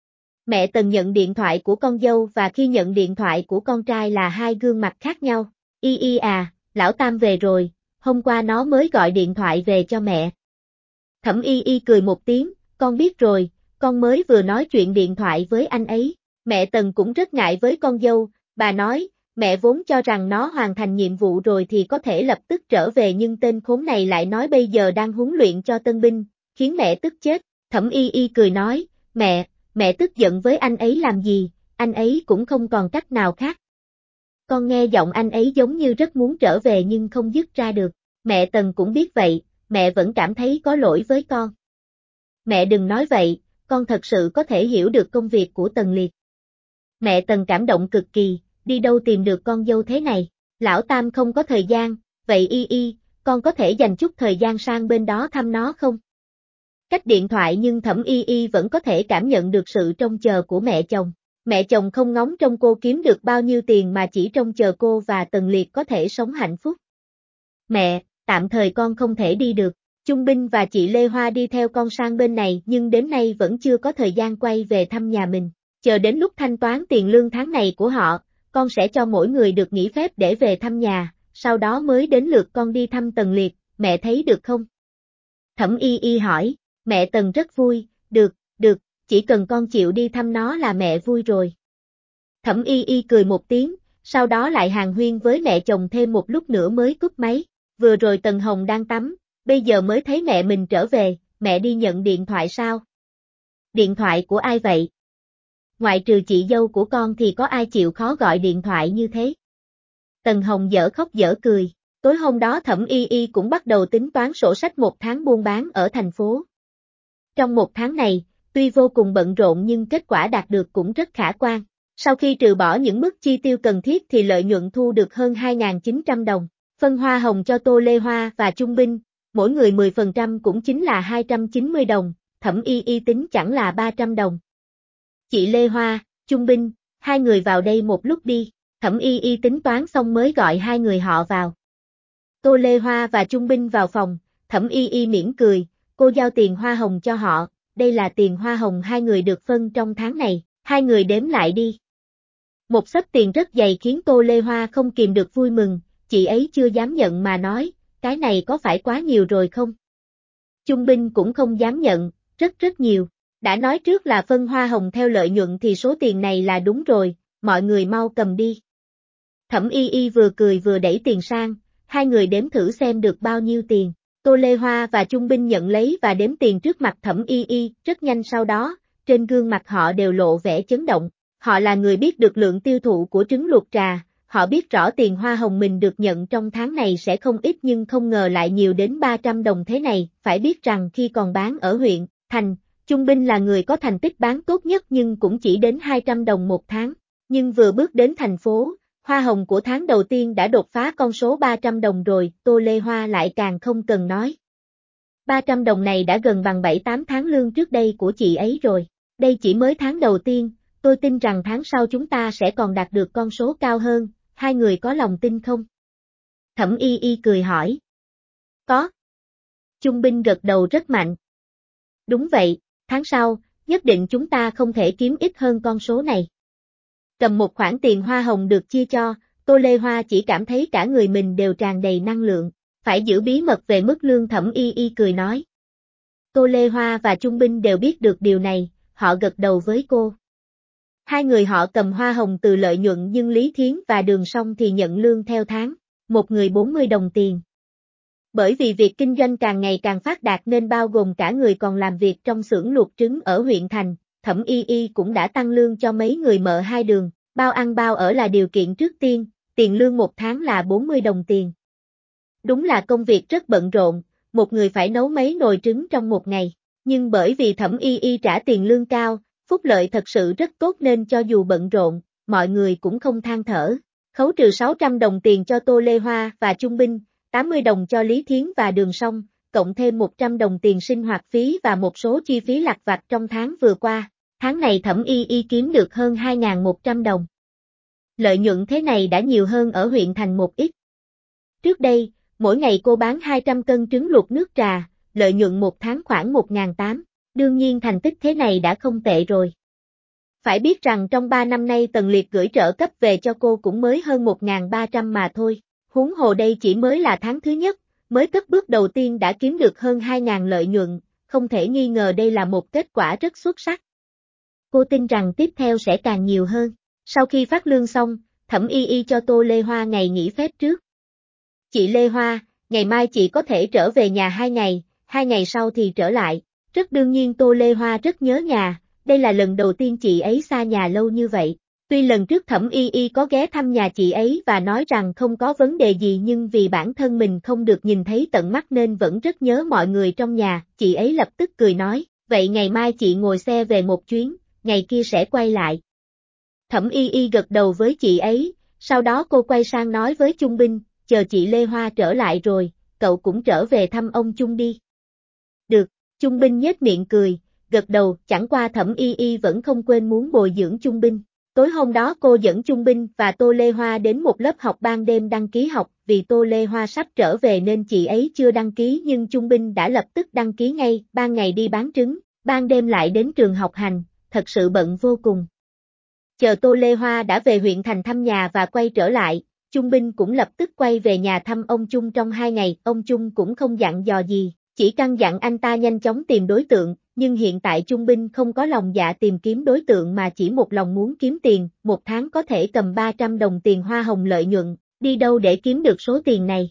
[SPEAKER 1] Mẹ Tần nhận điện thoại của con dâu và khi nhận điện thoại của con trai là hai gương mặt khác nhau. Y Y à, lão Tam về rồi, hôm qua nó mới gọi điện thoại về cho mẹ. Thẩm Y Y cười một tiếng, con biết rồi, con mới vừa nói chuyện điện thoại với anh ấy. Mẹ Tần cũng rất ngại với con dâu, bà nói, mẹ vốn cho rằng nó hoàn thành nhiệm vụ rồi thì có thể lập tức trở về nhưng tên khốn này lại nói bây giờ đang huấn luyện cho tân binh, khiến mẹ tức chết. Thẩm Y Y cười nói, mẹ tức giận với anh ấy làm gì, anh ấy cũng không còn cách nào khác. Con nghe giọng anh ấy giống như rất muốn trở về nhưng không dứt ra được. Mẹ Tần cũng biết vậy, mẹ vẫn cảm thấy có lỗi với con. Mẹ đừng nói vậy, con thật sự có thể hiểu được công việc của Tần Liệt. Mẹ Tần cảm động cực kỳ, đi đâu tìm được con dâu thế này. Lão Tam không có thời gian, vậy Y Y, con có thể dành chút thời gian sang bên đó thăm nó không? Cách điện thoại nhưng Thẩm Y Y vẫn có thể cảm nhận được sự trông chờ của mẹ chồng. Mẹ chồng không ngóng trông cô kiếm được bao nhiêu tiền mà chỉ trông chờ cô và Tần Liệt có thể sống hạnh phúc. Mẹ, tạm thời con không thể đi được. Trung Binh và chị Lê Hoa đi theo con sang bên này nhưng đến nay vẫn chưa có thời gian quay về thăm nhà mình. Chờ đến lúc thanh toán tiền lương tháng này của họ, con sẽ cho mỗi người được nghỉ phép để về thăm nhà, sau đó mới đến lượt con đi thăm Tần Liệt, mẹ thấy được không? Thẩm Y Y hỏi, mẹ Tần rất vui, được, chỉ cần con chịu đi thăm nó là mẹ vui rồi. Thẩm Y Y cười một tiếng, sau đó lại hàn huyên với mẹ chồng thêm một lúc nữa mới cúp máy. Vừa rồi Tần Hồng đang tắm, bây giờ mới thấy mẹ mình trở về, mẹ đi nhận điện thoại sao? Điện thoại của ai vậy? Ngoại trừ chị dâu của con thì có ai chịu khó gọi điện thoại như thế? Tần Hồng dở khóc dở cười. Tối hôm đó Thẩm Y Y cũng bắt đầu tính toán sổ sách một tháng buôn bán ở thành phố. Trong một tháng này, tuy vô cùng bận rộn nhưng kết quả đạt được cũng rất khả quan. Sau khi trừ bỏ những mức chi tiêu cần thiết thì lợi nhuận thu được hơn 2.900 đồng. Phân hoa hồng cho Tô Lê Hoa và Trung Binh, mỗi người 10% cũng chính là 290 đồng, Thẩm Y Y tính chẳng là 300 đồng. Chị Lê Hoa, Trung Binh, hai người vào đây một lúc đi, Thẩm Y Y tính toán xong mới gọi hai người họ vào. Tô Lê Hoa và Trung Binh vào phòng, Thẩm Y Y mỉm cười, cô giao tiền hoa hồng cho họ, đây là tiền hoa hồng hai người được phân trong tháng này, hai người đếm lại đi. Một xấp tiền rất dày khiến Tô Lê Hoa không kìm được vui mừng, chị ấy chưa dám nhận mà nói, cái này có phải quá nhiều rồi không? Trung Binh cũng không dám nhận, rất nhiều. Đã nói trước là phân hoa hồng theo lợi nhuận thì số tiền này là đúng rồi, mọi người mau cầm đi. Thẩm Y Y vừa cười vừa đẩy tiền sang, hai người đếm thử xem được bao nhiêu tiền. Tô Lê Hoa và Trung Binh nhận lấy và đếm tiền trước mặt Thẩm Y Y, rất nhanh sau đó, trên gương mặt họ đều lộ vẻ chấn động. Họ là người biết được lượng tiêu thụ của trứng luộc trà, họ biết rõ tiền hoa hồng mình được nhận trong tháng này sẽ không ít nhưng không ngờ lại nhiều đến 300 đồng thế này, phải biết rằng khi còn bán ở huyện, thành, Trung Binh là người có thành tích bán tốt nhất nhưng cũng chỉ đến 200 đồng một tháng. Nhưng vừa bước đến thành phố, hoa hồng của tháng đầu tiên đã đột phá con số 300 đồng rồi, Tô Lê Hoa lại càng không cần nói. 300 đồng này đã gần bằng 7-8 tháng lương trước đây của chị ấy rồi. Đây chỉ mới tháng đầu tiên, tôi tin rằng tháng sau chúng ta sẽ còn đạt được con số cao hơn, hai người có lòng tin không? Thẩm Y Y cười hỏi. Có. Trung Binh gật đầu rất mạnh. Đúng vậy, tháng sau, nhất định chúng ta không thể kiếm ít hơn con số này. Cầm một khoản tiền hoa hồng được chia cho, Tô Lê Hoa chỉ cảm thấy cả người mình đều tràn đầy năng lượng, phải giữ bí mật về mức lương. Thẩm Y Y cười nói. Tô Lê Hoa và Trung Binh đều biết được điều này, họ gật đầu với cô. Hai người họ cầm hoa hồng từ lợi nhuận nhưng Lý Thiến và Đường Song thì nhận lương theo tháng, một người 40 đồng tiền. Bởi vì việc kinh doanh càng ngày càng phát đạt nên bao gồm cả người còn làm việc trong xưởng luộc trứng ở huyện thành, Thẩm Y Y cũng đã tăng lương cho mấy người mợ hai đường, bao ăn bao ở là điều kiện trước tiên, tiền lương một tháng là 40 đồng tiền. Đúng là công việc rất bận rộn, một người phải nấu mấy nồi trứng trong một ngày, nhưng bởi vì Thẩm Y Y trả tiền lương cao, phúc lợi thật sự rất tốt nên cho dù bận rộn, mọi người cũng không than thở. Khấu trừ 600 đồng tiền cho Tô Lê Hoa và Trung Binh, 80 đồng cho Lý Thiến và Đường Song, cộng thêm 100 đồng tiền sinh hoạt phí và một số chi phí lặt vặt trong tháng vừa qua. Tháng này Thẩm Y Y kiếm được hơn 2.100 đồng. Lợi nhuận thế này đã nhiều hơn ở huyện thành một ít. Trước đây, mỗi ngày cô bán 200 cân trứng luộc nước trà, lợi nhuận một tháng khoảng 1.800. Đương nhiên thành tích thế này đã không tệ rồi. Phải biết rằng trong 3 năm nay Tần Liệt gửi trợ cấp về cho cô cũng mới hơn 1.300 mà thôi. Huống hồ đây chỉ mới là tháng thứ nhất, mới cất bước đầu tiên đã kiếm được hơn 2.000 lợi nhuận, không thể nghi ngờ đây là một kết quả rất xuất sắc. Cô tin rằng tiếp theo sẽ càng nhiều hơn. Sau khi phát lương xong, Thẩm Y Y cho Tô Lê Hoa ngày nghỉ phép trước. Chị Lê Hoa, ngày mai chị có thể trở về nhà 2 ngày sau thì trở lại. Rất đương nhiên Tô Lê Hoa rất nhớ nhà, đây là lần đầu tiên chị ấy xa nhà lâu như vậy. Tuy lần trước Thẩm Y Y có ghé thăm nhà chị ấy và nói rằng không có vấn đề gì nhưng vì bản thân mình không được nhìn thấy tận mắt nên vẫn rất nhớ mọi người trong nhà, chị ấy lập tức cười nói, vậy ngày mai chị ngồi xe về một chuyến, ngày kia sẽ quay lại. Thẩm Y Y gật đầu với chị ấy, sau đó cô quay sang nói với Chung Binh, chờ chị Lê Hoa trở lại rồi, cậu cũng trở về thăm ông Chung đi. Được, Chung Binh nhếch miệng cười, gật đầu, chẳng qua Thẩm Y Y vẫn không quên muốn bồi dưỡng Chung Binh. Tối hôm đó cô dẫn Chung Binh và Tô Lê Hoa đến một lớp học ban đêm đăng ký học, vì Tô Lê Hoa sắp trở về nên chị ấy chưa đăng ký nhưng Chung Binh đã lập tức đăng ký ngay, ban ngày đi bán trứng, ban đêm lại đến trường học hành, thật sự bận vô cùng. Chờ Tô Lê Hoa đã về huyện thành thăm nhà và quay trở lại, Chung Binh cũng lập tức quay về nhà thăm ông Chung trong 2 ngày, ông Chung cũng không dặn dò gì, chỉ căn dặn anh ta nhanh chóng tìm đối tượng, nhưng hiện tại Chung Binh không có lòng dạ tìm kiếm đối tượng mà chỉ một lòng muốn kiếm tiền, một tháng có thể cầm 300 đồng tiền hoa hồng lợi nhuận, đi đâu để kiếm được số tiền này.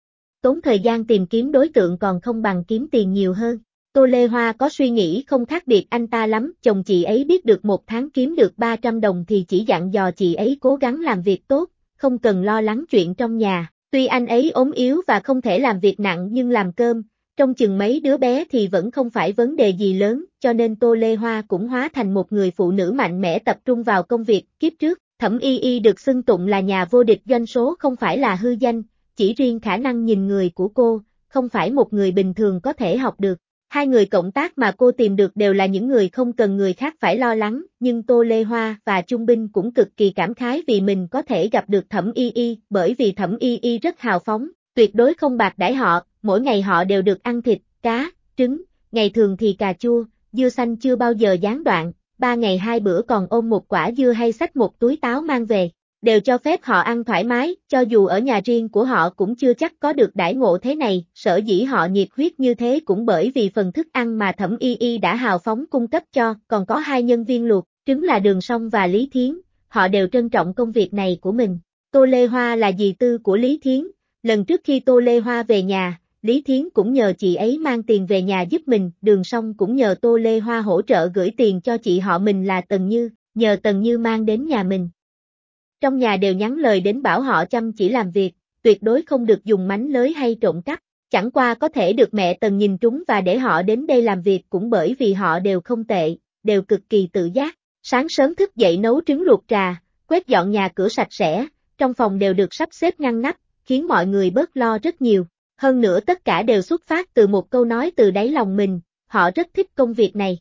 [SPEAKER 1] Tốn thời gian tìm kiếm đối tượng còn không bằng kiếm tiền nhiều hơn. Tô Lê Hoa có suy nghĩ không khác biệt anh ta lắm, chồng chị ấy biết được một tháng kiếm được 300 đồng thì chỉ dặn dò chị ấy cố gắng làm việc tốt, không cần lo lắng chuyện trong nhà, tuy anh ấy ốm yếu và không thể làm việc nặng nhưng làm cơm, trông chừng mấy đứa bé thì vẫn không phải vấn đề gì lớn, cho nên Tô Lê Hoa cũng hóa thành một người phụ nữ mạnh mẽ tập trung vào công việc. Kiếp trước, Thẩm Y Y được xưng tụng là nhà vô địch doanh số không phải là hư danh, chỉ riêng khả năng nhìn người của cô, không phải một người bình thường có thể học được. 2 người cộng tác mà cô tìm được đều là những người không cần người khác phải lo lắng, nhưng Tô Lê Hoa và Chung Binh cũng cực kỳ cảm khái vì mình có thể gặp được Thẩm Y Y, bởi vì Thẩm Y Y rất hào phóng, tuyệt đối không bạc đãi họ, mỗi ngày họ đều được ăn thịt, cá, trứng, ngày thường thì cà chua, dưa xanh chưa bao giờ gián đoạn, 3 ngày 2 bữa còn ôm một quả dưa hay xách một túi táo mang về. Đều cho phép họ ăn thoải mái, cho dù ở nhà riêng của họ cũng chưa chắc có được đãi ngộ thế này, sở dĩ họ nhiệt huyết như thế cũng bởi vì phần thức ăn mà Thẩm Y Y đã hào phóng cung cấp cho, còn có 2 nhân viên luộc, trứng là Đường Song và Lý Thiến, họ đều trân trọng công việc này của mình. Tô Lê Hoa là dì tư của Lý Thiến, lần trước khi Tô Lê Hoa về nhà, Lý Thiến cũng nhờ chị ấy mang tiền về nhà giúp mình, Đường Song cũng nhờ Tô Lê Hoa hỗ trợ gửi tiền cho chị họ mình là Tần Như, nhờ Tần Như mang đến nhà mình. Trong nhà đều nhắn lời đến bảo họ chăm chỉ làm việc, tuyệt đối không được dùng mánh lới hay trộm cắp, chẳng qua có thể được mẹ Tần nhìn trúng và để họ đến đây làm việc cũng bởi vì họ đều không tệ, đều cực kỳ tự giác, sáng sớm thức dậy nấu trứng luộc trà, quét dọn nhà cửa sạch sẽ, trong phòng đều được sắp xếp ngăn nắp, khiến mọi người bớt lo rất nhiều, hơn nữa tất cả đều xuất phát từ một câu nói từ đáy lòng mình, họ rất thích công việc này.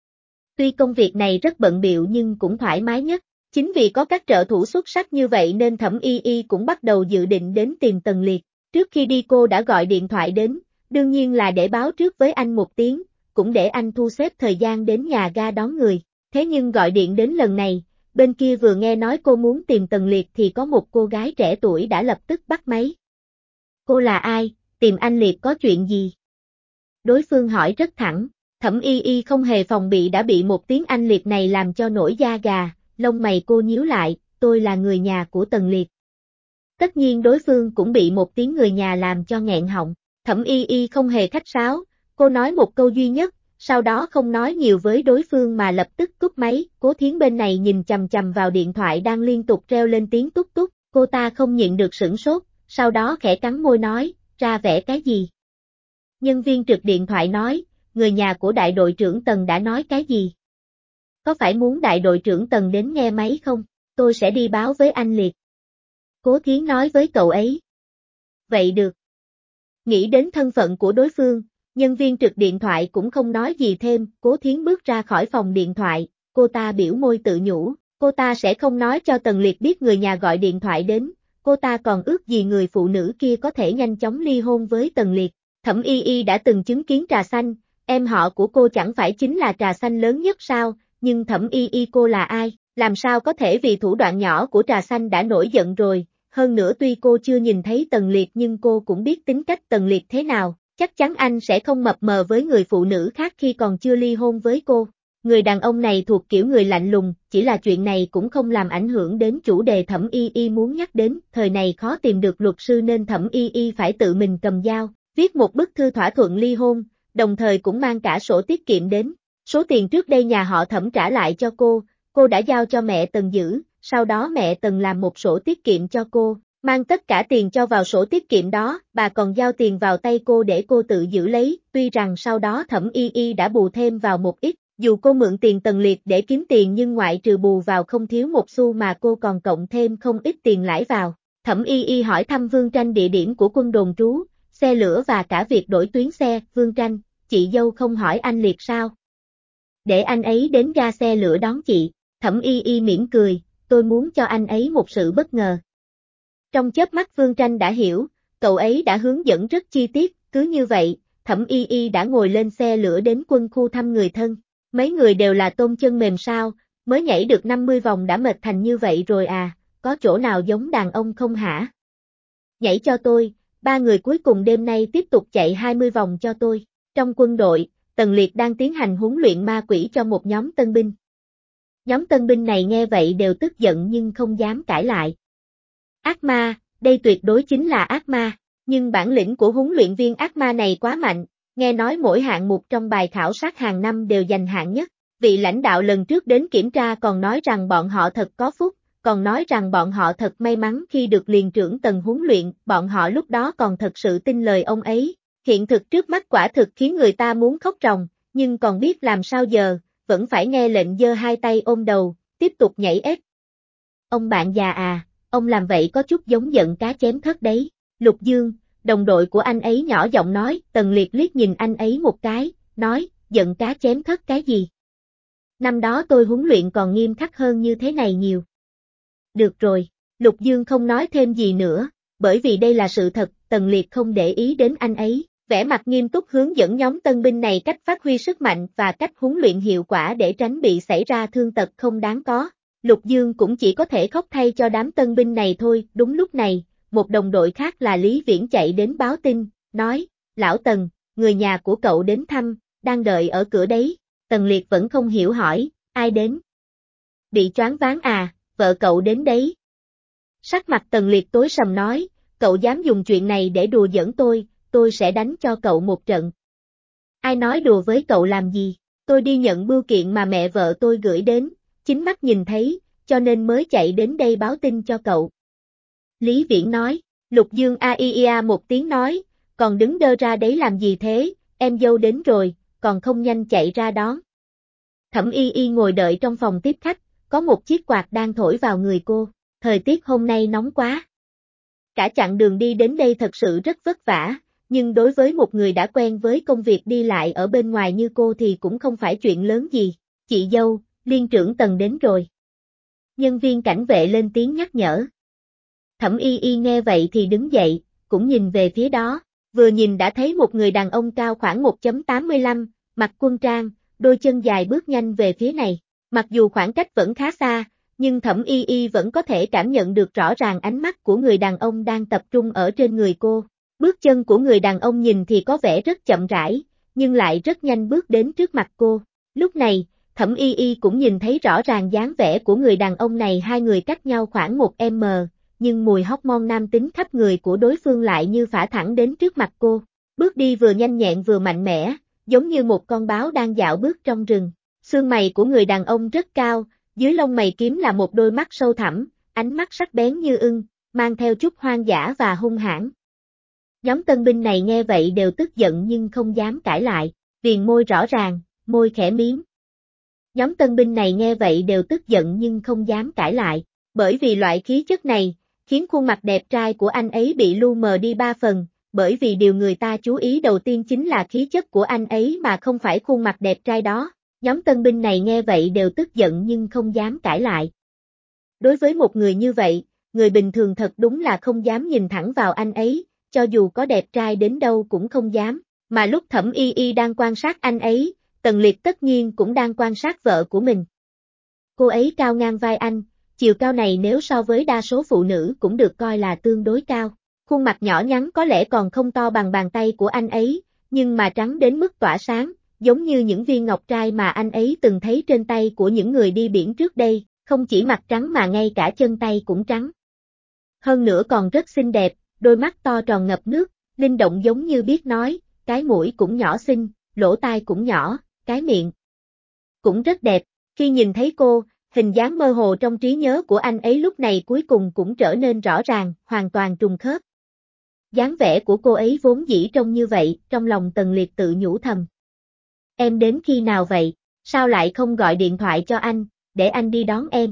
[SPEAKER 1] Tuy công việc này rất bận bịu nhưng cũng thoải mái nhất. Chính vì có các trợ thủ xuất sắc như vậy nên Thẩm Y Y cũng bắt đầu dự định đến tìm Tần Liệt. Trước khi đi cô đã gọi điện thoại đến, đương nhiên là để báo trước với anh một tiếng, cũng để anh thu xếp thời gian đến nhà ga đón người. Thế nhưng gọi điện đến lần này, bên kia vừa nghe nói cô muốn tìm Tần Liệt thì có một cô gái trẻ tuổi đã lập tức bắt máy. Cô là ai, tìm anh Liệt có chuyện gì? Đối phương hỏi rất thẳng, Thẩm Y Y không hề phòng bị đã bị một tiếng anh Liệt này làm cho nổi da gà. Lông mày cô nhíu lại, tôi là người nhà của Tần Liệt. Tất nhiên đối phương cũng bị một tiếng người nhà làm cho nghẹn họng, Thẩm Y Y không hề khách sáo, cô nói một câu duy nhất, sau đó không nói nhiều với đối phương mà lập tức cúp máy, Cố Thiến bên này nhìn chằm chằm vào điện thoại đang liên tục reo lên tiếng tút tút, cô ta không nhịn được sửng sốt, sau đó khẽ cắn môi nói, ra vẻ cái gì? Nhân viên trực điện thoại nói, người nhà của đại đội trưởng Tần đã nói cái gì? Có phải muốn đại đội trưởng Tần đến nghe máy không? Tôi sẽ đi báo với anh Liệt. Cố Thiến nói với cậu ấy. Vậy được. Nghĩ đến thân phận của đối phương, nhân viên trực điện thoại cũng không nói gì thêm, Cố Thiến bước ra khỏi phòng điện thoại, cô ta biểu môi tự nhủ, cô ta sẽ không nói cho Tần Liệt biết người nhà gọi điện thoại đến, cô ta còn ước gì người phụ nữ kia có thể nhanh chóng ly hôn với Tần Liệt. Thẩm Y Y đã từng chứng kiến Trà Xanh, em họ của cô chẳng phải chính là Trà Xanh lớn nhất sao? Nhưng Thẩm Y Y cô là ai, làm sao có thể vì thủ đoạn nhỏ của Trà Xanh đã nổi giận rồi, hơn nữa tuy cô chưa nhìn thấy Tần Liệt nhưng cô cũng biết tính cách Tần Liệt thế nào, chắc chắn anh sẽ không mập mờ với người phụ nữ khác khi còn chưa ly hôn với cô. Người đàn ông này thuộc kiểu người lạnh lùng, chỉ là chuyện này cũng không làm ảnh hưởng đến chủ đề Thẩm Y Y muốn nhắc đến, thời này khó tìm được luật sư nên Thẩm Y Y phải tự mình cầm dao, viết một bức thư thỏa thuận ly hôn, đồng thời cũng mang cả sổ tiết kiệm đến. Số tiền trước đây nhà họ Thẩm trả lại cho cô đã giao cho mẹ Tần giữ, sau đó mẹ Tần làm một sổ tiết kiệm cho cô, mang tất cả tiền cho vào sổ tiết kiệm đó, bà còn giao tiền vào tay cô để cô tự giữ lấy, tuy rằng sau đó Thẩm Y Y đã bù thêm vào một ít, dù cô mượn tiền Tần Liệt để kiếm tiền nhưng ngoại trừ bù vào không thiếu một xu mà cô còn cộng thêm không ít tiền lãi vào. Thẩm Y Y hỏi thăm Vương Tranh địa điểm của quân đồn trú, xe lửa và cả việc đổi tuyến xe. Vương Tranh, chị dâu không hỏi anh Liệt sao? Để anh ấy đến ga xe lửa đón chị. Thẩm Y Y mỉm cười, tôi muốn cho anh ấy một sự bất ngờ. Trong chớp mắt Vương Tranh đã hiểu, cậu ấy đã hướng dẫn rất chi tiết, cứ như vậy, Thẩm Y Y đã ngồi lên xe lửa đến quân khu thăm người thân. Mấy người đều là tôm chân mềm sao, mới nhảy được 50 vòng đã mệt thành như vậy rồi à, có chỗ nào giống đàn ông không hả? Nhảy cho tôi, 3 người cuối cùng đêm nay tiếp tục chạy 20 vòng cho tôi. Trong quân đội, Tần Liệt đang tiến hành huấn luyện ma quỷ cho một nhóm tân binh. Nhóm tân binh này nghe vậy đều tức giận nhưng không dám cãi lại. Ác ma, đây tuyệt đối chính là ác ma, nhưng bản lĩnh của huấn luyện viên ác ma này quá mạnh, nghe nói mỗi hạng mục trong bài khảo sát hàng năm đều giành hạng nhất. Vị lãnh đạo lần trước đến kiểm tra còn nói rằng bọn họ thật có phúc, còn nói rằng bọn họ thật may mắn khi được liền trưởng Tần huấn luyện, bọn họ lúc đó còn thật sự tin lời ông ấy. Hiện thực trước mắt quả thực khiến người ta muốn khóc ròng, nhưng còn biết làm sao giờ, vẫn phải nghe lệnh giơ hai tay ôm đầu, tiếp tục nhảy ép. Ông bạn già à, ông làm vậy có chút giống giận cá chém thớt đấy. Lục Dương, đồng đội của anh ấy nhỏ giọng nói. Tần Liệt liếc nhìn anh ấy một cái, nói, giận cá chém thớt cái gì? Năm đó tôi huấn luyện còn nghiêm khắc hơn như thế này nhiều. Được rồi, Lục Dương không nói thêm gì nữa, bởi vì đây là sự thật, Tần Liệt không để ý đến anh ấy, vẻ mặt nghiêm túc hướng dẫn nhóm tân binh này cách phát huy sức mạnh và cách huấn luyện hiệu quả để tránh bị xảy ra thương tật không đáng có. Lục Dương cũng chỉ có thể khóc thay cho đám tân binh này thôi. Đúng lúc này, một đồng đội khác là Lý Viễn chạy đến báo tin, nói, Lão Tần, người nhà của cậu đến thăm, đang đợi ở cửa đấy. Tần Liệt vẫn không hiểu hỏi, ai đến? Bị choáng váng à, vợ cậu đến đấy. Sắc mặt Tần Liệt tối sầm nói, cậu dám dùng chuyện này để đùa giỡn tôi sẽ đánh cho cậu một trận. Ai nói đùa với cậu làm gì, tôi đi nhận bưu kiện mà mẹ vợ tôi gửi đến, chính mắt nhìn thấy, cho nên mới chạy đến đây báo tin cho cậu. Lý Viễn nói, Lục Dương a một tiếng nói, còn đứng đơ ra đấy làm gì thế, em dâu đến rồi, còn không nhanh chạy ra đón. Thẩm Y Y ngồi đợi trong phòng tiếp khách, có một chiếc quạt đang thổi vào người cô, thời tiết hôm nay nóng quá. Cả chặng đường đi đến đây thật sự rất vất vả, nhưng đối với một người đã quen với công việc đi lại ở bên ngoài như cô thì cũng không phải chuyện lớn gì. Chị dâu, liên trưởng Tần đến rồi. Nhân viên cảnh vệ lên tiếng nhắc nhở. Thẩm Y Y nghe vậy thì đứng dậy, cũng nhìn về phía đó, vừa nhìn đã thấy một người đàn ông cao khoảng 1.85, mặc quân trang, đôi chân dài bước nhanh về phía này. Mặc dù khoảng cách vẫn khá xa, nhưng Thẩm Y Y vẫn có thể cảm nhận được rõ ràng ánh mắt của người đàn ông đang tập trung ở trên người cô. Bước chân của người đàn ông nhìn thì có vẻ rất chậm rãi, nhưng lại rất nhanh bước đến trước mặt cô. Lúc này, Thẩm Y Y cũng nhìn thấy rõ ràng dáng vẻ của người đàn ông này, hai người cách nhau khoảng 1m, nhưng mùi hormone nam tính khắp người của đối phương lại như phả thẳng đến trước mặt cô. Bước đi vừa nhanh nhẹn vừa mạnh mẽ, giống như một con báo đang dạo bước trong rừng. Xương mày của người đàn ông rất cao, dưới lông mày kiếm là một đôi mắt sâu thẳm, ánh mắt sắc bén như ưng, mang theo chút hoang dã và hung hãn. Nhóm tân binh này nghe vậy đều tức giận nhưng không dám cãi lại, viền môi rõ ràng, môi khẽ miếm. Nhóm tân binh này nghe vậy đều tức giận nhưng không dám cãi lại, bởi vì loại khí chất này, khiến khuôn mặt đẹp trai của anh ấy bị lu mờ đi 3 phần, bởi vì điều người ta chú ý đầu tiên chính là khí chất của anh ấy mà không phải khuôn mặt đẹp trai đó. Nhóm tân binh này nghe vậy đều tức giận nhưng không dám cãi lại. Đối với một người như vậy, người bình thường thật đúng là không dám nhìn thẳng vào anh ấy, cho dù có đẹp trai đến đâu cũng không dám, mà lúc Thẩm Y Y đang quan sát anh ấy, Tần Liệt tất nhiên cũng đang quan sát vợ của mình. Cô ấy cao ngang vai anh, chiều cao này nếu so với đa số phụ nữ cũng được coi là tương đối cao. Khuôn mặt nhỏ nhắn có lẽ còn không to bằng bàn tay của anh ấy, nhưng mà trắng đến mức tỏa sáng, giống như những viên ngọc trai mà anh ấy từng thấy trên tay của những người đi biển trước đây, không chỉ mặt trắng mà ngay cả chân tay cũng trắng. Hơn nữa còn rất xinh đẹp, đôi mắt to tròn ngập nước, linh động giống như biết nói, cái mũi cũng nhỏ xinh, lỗ tai cũng nhỏ, cái miệng cũng rất đẹp. Khi nhìn thấy cô, Hình dáng mơ hồ trong trí nhớ của anh ấy lúc này cuối cùng cũng trở nên rõ ràng, hoàn toàn trùng khớp. Dáng vẻ của cô ấy vốn dĩ trông như vậy, trong lòng Tần Liệt tự nhủ thầm. Em đến khi nào vậy, sao lại không gọi điện thoại cho anh, để anh đi đón em?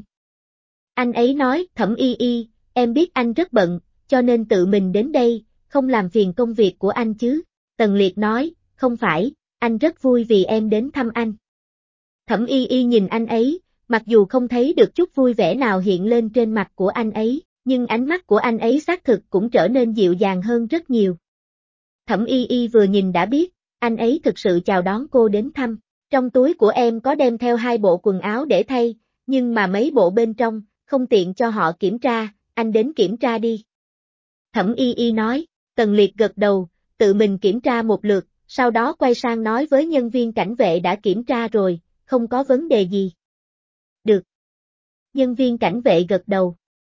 [SPEAKER 1] Anh ấy nói, Thẩm Y Y, em biết anh rất bận, cho nên tự mình đến đây, không làm phiền công việc của anh chứ. Tần Liệt nói, không phải, anh rất vui vì em đến thăm anh. Thẩm Y Y nhìn anh ấy, mặc dù không thấy được chút vui vẻ nào hiện lên trên mặt của anh ấy, nhưng ánh mắt của anh ấy xác thực cũng trở nên dịu dàng hơn rất nhiều. Thẩm Y Y vừa nhìn đã biết, anh ấy thực sự chào đón cô đến thăm. Trong túi của em có đem theo 2 bộ quần áo để thay, nhưng mà mấy bộ bên trong, không tiện cho họ kiểm tra, anh đến kiểm tra đi. Thẩm Y Y nói, Tần Liệt gật đầu, tự mình kiểm tra một lượt, sau đó quay sang nói với nhân viên cảnh vệ đã kiểm tra rồi, không có vấn đề gì. Được. Nhân viên cảnh vệ gật đầu.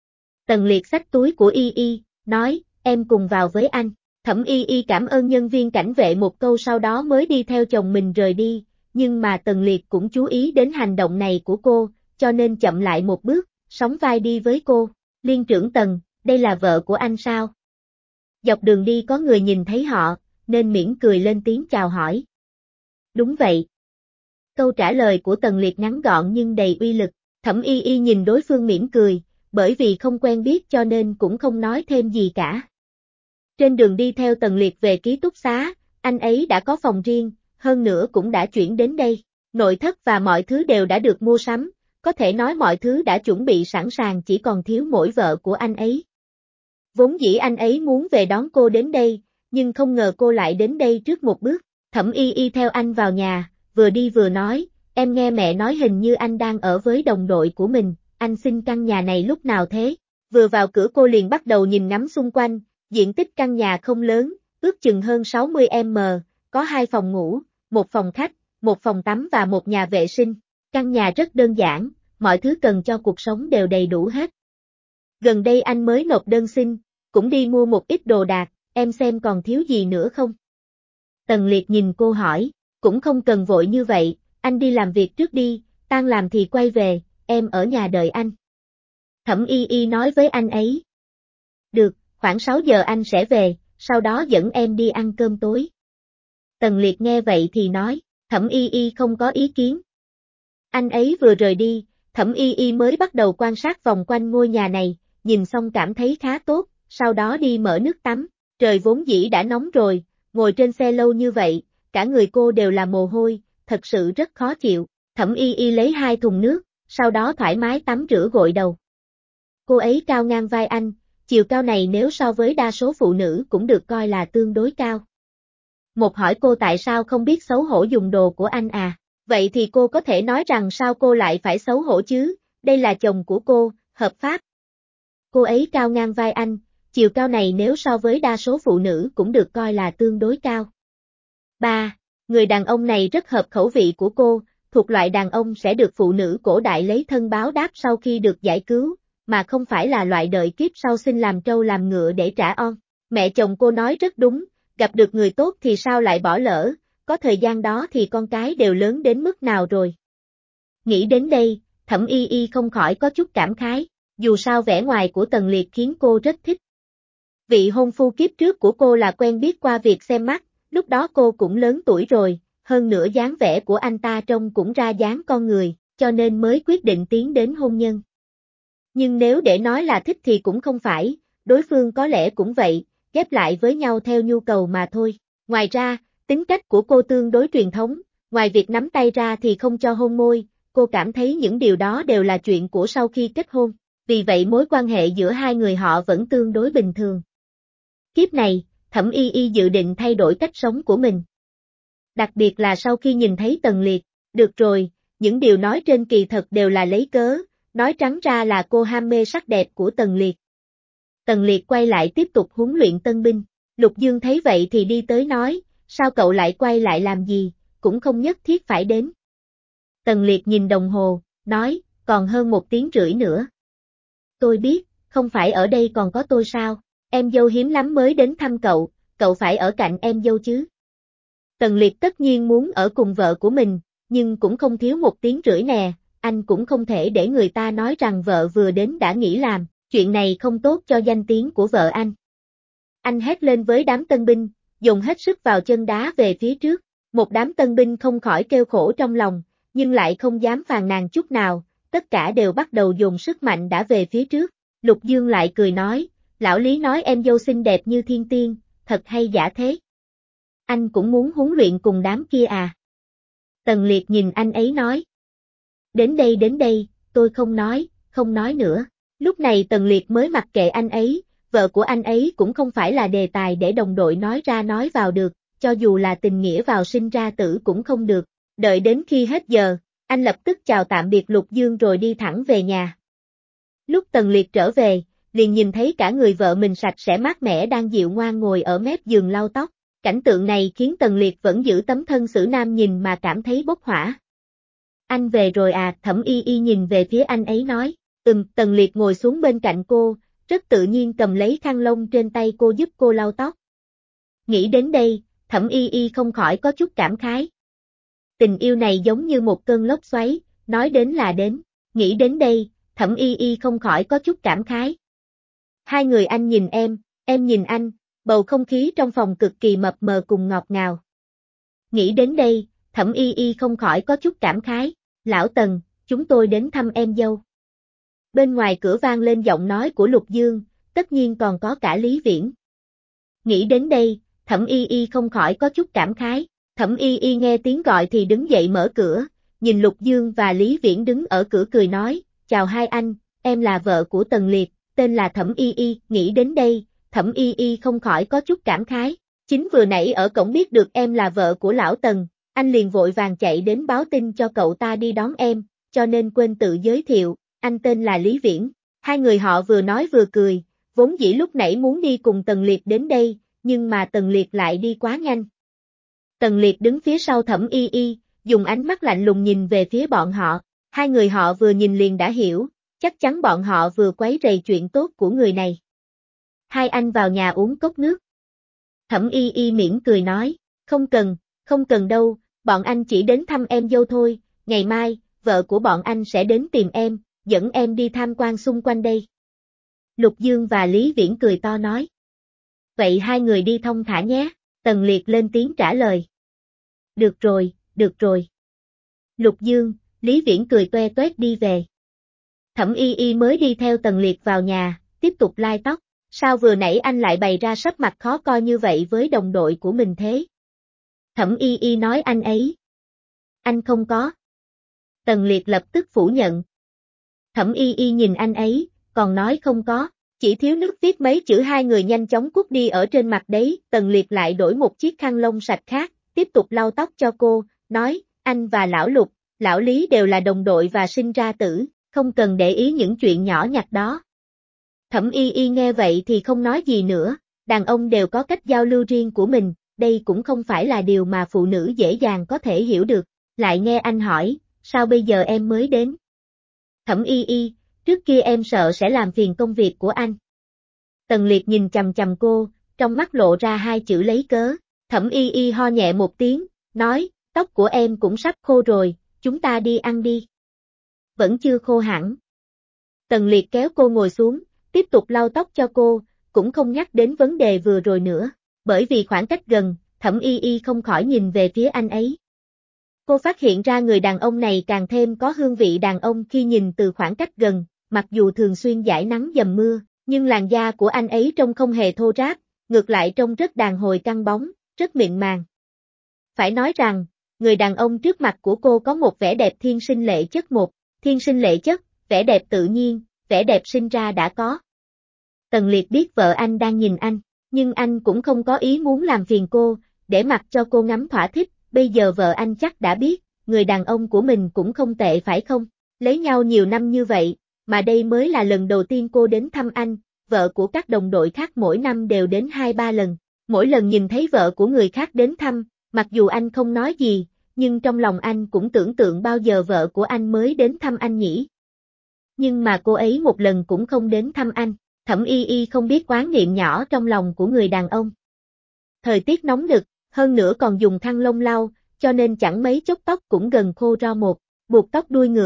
[SPEAKER 1] Tần Liệt xách túi của Y Y, nói, em cùng vào với anh. Thẩm Y Y cảm ơn nhân viên cảnh vệ một câu sau đó mới đi theo chồng mình rời đi, nhưng mà Tần Liệt cũng chú ý đến hành động này của cô, cho nên chậm lại một bước, sóng vai đi với cô. Liên trưởng Tần, đây là vợ của anh sao? Dọc đường đi có người nhìn thấy họ, nên mỉm cười lên tiếng chào hỏi. Đúng vậy. Câu trả lời của Tần Liệt ngắn gọn nhưng đầy uy lực. Thẩm Y Y nhìn đối phương mỉm cười, bởi vì không quen biết cho nên cũng không nói thêm gì cả. Trên đường đi theo Tần Liệt về ký túc xá, anh ấy đã có phòng riêng, hơn nữa cũng đã chuyển đến đây. Nội thất và mọi thứ đều đã được mua sắm, có thể nói mọi thứ đã chuẩn bị sẵn sàng chỉ còn thiếu mỗi vợ của anh ấy. Vốn dĩ anh ấy muốn về đón cô đến đây, nhưng không ngờ cô lại đến đây trước một bước. Thẩm Y Y theo anh vào nhà, vừa đi vừa nói, em nghe mẹ nói hình như anh đang ở với đồng đội của mình, anh xin căn nhà này lúc nào thế? Vừa vào cửa cô liền bắt đầu nhìn ngắm xung quanh, diện tích căn nhà không lớn, ước chừng hơn 60m, có 2 phòng ngủ, 1 phòng khách, 1 phòng tắm và 1 nhà vệ sinh. Căn nhà rất đơn giản, mọi thứ cần cho cuộc sống đều đầy đủ hết. Gần đây anh mới nộp đơn xin, cũng đi mua một ít đồ đạc, em xem còn thiếu gì nữa không? Tần Liệt nhìn cô hỏi, cũng không cần vội như vậy, anh đi làm việc trước đi, tan làm thì quay về, em ở nhà đợi anh. Thẩm Y Y nói với anh ấy. Được, khoảng 6 giờ anh sẽ về, sau đó dẫn em đi ăn cơm tối. Tần Liệt nghe vậy thì nói, Thẩm Y Y không có ý kiến. Anh ấy vừa rời đi, Thẩm Y Y mới bắt đầu quan sát vòng quanh ngôi nhà này, nhìn xong cảm thấy khá tốt, sau đó đi mở nước tắm. Trời vốn dĩ đã nóng rồi, ngồi trên xe lâu như vậy, cả người cô đều là mồ hôi, thật sự rất khó chịu. Thẩm Y Y lấy 2 thùng nước, sau đó thoải mái tắm rửa gội đầu. Cô ấy cao ngang vai anh, chiều cao này nếu so với đa số phụ nữ cũng được coi là tương đối cao. Một hỏi cô tại sao không biết xấu hổ dùng đồ của anh à? Vậy thì cô có thể nói rằng sao cô lại phải xấu hổ chứ, đây là chồng của cô, hợp pháp. Cô ấy cao ngang vai anh, chiều cao này nếu so với đa số phụ nữ cũng được coi là tương đối cao. 3. Người đàn ông này rất hợp khẩu vị của cô, thuộc loại đàn ông sẽ được phụ nữ cổ đại lấy thân báo đáp sau khi được giải cứu, mà không phải là loại đợi kiếp sau sinh làm trâu làm ngựa để trả oan. Mẹ chồng cô nói rất đúng, gặp được người tốt thì sao lại bỏ lỡ, có thời gian đó thì con cái đều lớn đến mức nào rồi. Nghĩ đến đây, Thẩm Y Y không khỏi có chút cảm khái, dù sao vẻ ngoài của Tần Liệt khiến cô rất thích. Vị hôn phu kiếp trước của cô là quen biết qua việc xem mắt, lúc đó cô cũng lớn tuổi rồi, hơn nữa dáng vẻ của anh ta trông cũng ra dáng con người, cho nên mới quyết định tiến đến hôn nhân. Nhưng nếu để nói là thích thì cũng không phải, đối phương có lẽ cũng vậy, ghép lại với nhau theo nhu cầu mà thôi. Ngoài ra, tính cách của cô tương đối truyền thống, ngoài việc nắm tay ra thì không cho hôn môi, cô cảm thấy những điều đó đều là chuyện của sau khi kết hôn, vì vậy mối quan hệ giữa hai người họ vẫn tương đối bình thường. Kiếp này, Thẩm Y Y dự định thay đổi cách sống của mình. Đặc biệt là sau khi nhìn thấy Tần Liệt, được rồi, những điều nói trên kỳ thật đều là lấy cớ, nói trắng ra là cô ham mê sắc đẹp của Tần Liệt. Tần Liệt quay lại tiếp tục huấn luyện tân binh, Lục Dương thấy vậy thì đi tới nói, sao cậu lại quay lại làm gì, cũng không nhất thiết phải đến. Tần Liệt nhìn đồng hồ, nói, còn hơn 1 tiếng rưỡi nữa. Tôi biết, không phải ở đây còn có tôi sao, em dâu hiếm lắm mới đến thăm cậu, cậu phải ở cạnh em dâu chứ. Tần Liệt tất nhiên muốn ở cùng vợ của mình, nhưng cũng không thiếu 1 tiếng rưỡi nè, anh cũng không thể để người ta nói rằng vợ vừa đến đã nghỉ làm, chuyện này không tốt cho danh tiếng của vợ anh. Anh hét lên với đám tân binh, dùng hết sức vào chân đá về phía trước, một đám tân binh không khỏi kêu khổ trong lòng, nhưng lại không dám phàn nàn chút nào, tất cả đều bắt đầu dồn sức mạnh đã về phía trước. Lục Dương lại cười nói, lão Lý nói em dâu xinh đẹp như thiên tiên, thật hay giả thế. Anh cũng muốn huấn luyện cùng đám kia à? Tần Liệt nhìn anh ấy nói. Đến đây, tôi không nói nữa. Lúc này Tần Liệt mới mặc kệ anh ấy, vợ của anh ấy cũng không phải là đề tài để đồng đội nói ra nói vào được, cho dù là tình nghĩa vào sinh ra tử cũng không được. Đợi đến khi hết giờ, anh lập tức chào tạm biệt Lục Dương rồi đi thẳng về nhà. Lúc Tần Liệt trở về, liền nhìn thấy cả người vợ mình sạch sẽ mát mẻ đang dịu ngoan ngồi ở mép giường lau tóc. Cảnh tượng này khiến Tần Liệt vẫn giữ tấm thân xử nam nhìn mà cảm thấy bốc hỏa. Anh về rồi à? Thẩm Y Y nhìn về phía anh ấy nói. Tần Liệt ngồi xuống bên cạnh cô, rất tự nhiên cầm lấy khăn lông trên tay cô giúp cô lau tóc. Nghĩ đến đây, Thẩm Y Y không khỏi có chút cảm khái. Tình yêu này giống như một cơn lốc xoáy, nói đến là đến. Nghĩ đến đây, Thẩm Y Y không khỏi có chút cảm khái. Hai người anh nhìn em nhìn anh, bầu không khí trong phòng cực kỳ mập mờ cùng ngọt ngào. Nghĩ đến đây, Thẩm Y Y không khỏi có chút cảm khái. Lão Tần, chúng tôi đến thăm em dâu. Bên ngoài cửa vang lên giọng nói của Lục Dương, tất nhiên còn có cả Lý Viễn. Nghĩ đến đây, Thẩm Y Y không khỏi có chút cảm khái. Thẩm Y Y nghe tiếng gọi thì đứng dậy mở cửa, nhìn Lục Dương và Lý Viễn đứng ở cửa cười nói, chào hai anh, em là vợ của Tần Liệt, tên là Thẩm Y Y. Nghĩ đến đây, Thẩm Y Y không khỏi có chút cảm khái. Chính vừa nãy ở cổng biết được em là vợ của lão Tần, anh liền vội vàng chạy đến báo tin cho cậu ta đi đón em, cho nên quên tự giới thiệu, anh tên là Lý Viễn. Hai người họ vừa nói vừa cười, vốn dĩ lúc nãy muốn đi cùng Tần Liệt đến đây, nhưng mà Tần Liệt lại đi quá nhanh. Tần Liệt đứng phía sau Thẩm Y Y, dùng ánh mắt lạnh lùng nhìn về phía bọn họ, hai người họ vừa nhìn liền đã hiểu, chắc chắn bọn họ vừa quấy rầy chuyện tốt của người này. Hai anh vào nhà uống cốc nước. Thẩm Y Y mỉm cười nói, không cần đâu, bọn anh chỉ đến thăm em dâu thôi, ngày mai, vợ của bọn anh sẽ đến tìm em, dẫn em đi tham quan xung quanh đây. Lục Dương và Lý Viễn cười to nói. Vậy hai người đi thong thả nhé, Tần Liệt lên tiếng trả lời. Được rồi. Lục Dương, Lý Viễn cười toe toét đi về. Thẩm Y Y mới đi theo Tần Liệt vào nhà, tiếp tục lai tóc. Sao vừa nãy anh lại bày ra sắc mặt khó coi như vậy với đồng đội của mình thế? Thẩm Y Y nói anh ấy. Anh không có. Tần Liệt lập tức phủ nhận. Thẩm Y Y nhìn anh ấy, còn nói không có, chỉ thiếu nước viết mấy chữ. Hai người nhanh chóng cút đi ở trên mặt đấy. Tần Liệt lại đổi một chiếc khăn lông sạch khác, tiếp tục lau tóc cho cô, nói, anh và lão Lục, lão Lý đều là đồng đội và sinh ra tử, không cần để ý những chuyện nhỏ nhặt đó. Thẩm Y Y nghe vậy thì không nói gì nữa, đàn ông đều có cách giao lưu riêng của mình, đây cũng không phải là điều mà phụ nữ dễ dàng có thể hiểu được. Lại nghe anh hỏi, sao bây giờ em mới đến? Thẩm Y Y, trước kia em sợ sẽ làm phiền công việc của anh. Tần Liệt nhìn chằm chằm cô, trong mắt lộ ra hai chữ lấy cớ. Thẩm Y Y ho nhẹ một tiếng, nói, tóc của em cũng sắp khô rồi, chúng ta đi ăn đi. Vẫn chưa khô hẳn. Tần Liệt kéo cô ngồi xuống, tiếp tục lau tóc cho cô, cũng không nhắc đến vấn đề vừa rồi nữa. Bởi vì khoảng cách gần, Thẩm Y Y không khỏi nhìn về phía anh ấy. Cô phát hiện ra người đàn ông này càng thêm có hương vị đàn ông khi nhìn từ khoảng cách gần, mặc dù thường xuyên dãi nắng dầm mưa, nhưng làn da của anh ấy trông không hề thô ráp, ngược lại trông rất đàn hồi căng bóng, rất mịn màng. Phải nói rằng, người đàn ông trước mặt của cô có một vẻ đẹp thiên sinh lệ chất, thiên sinh lệ chất, vẻ đẹp tự nhiên, vẻ đẹp sinh ra đã có. Tần Liệt biết vợ anh đang nhìn anh, nhưng anh cũng không có ý muốn làm phiền cô, để mặc cho cô ngắm thỏa thích. Bây giờ vợ anh chắc đã biết, người đàn ông của mình cũng không tệ phải không? Lấy nhau nhiều năm như vậy, mà đây mới là lần đầu tiên cô đến thăm anh, vợ của các đồng đội khác mỗi năm đều đến 2-3 lần. Mỗi lần nhìn thấy vợ của người khác đến thăm, mặc dù anh không nói gì, nhưng trong lòng anh cũng tưởng tượng bao giờ vợ của anh mới đến thăm anh nhỉ. Nhưng mà cô ấy một lần cũng không đến thăm anh. Thẩm Y Y không biết oán niệm nhỏ trong lòng của người đàn ông. Thời tiết nóng nực, hơn nữa còn dùng khăn lông lau, cho nên chẳng mấy chốc tóc cũng gần khô ro một. Buộc tóc đuôi ngựa,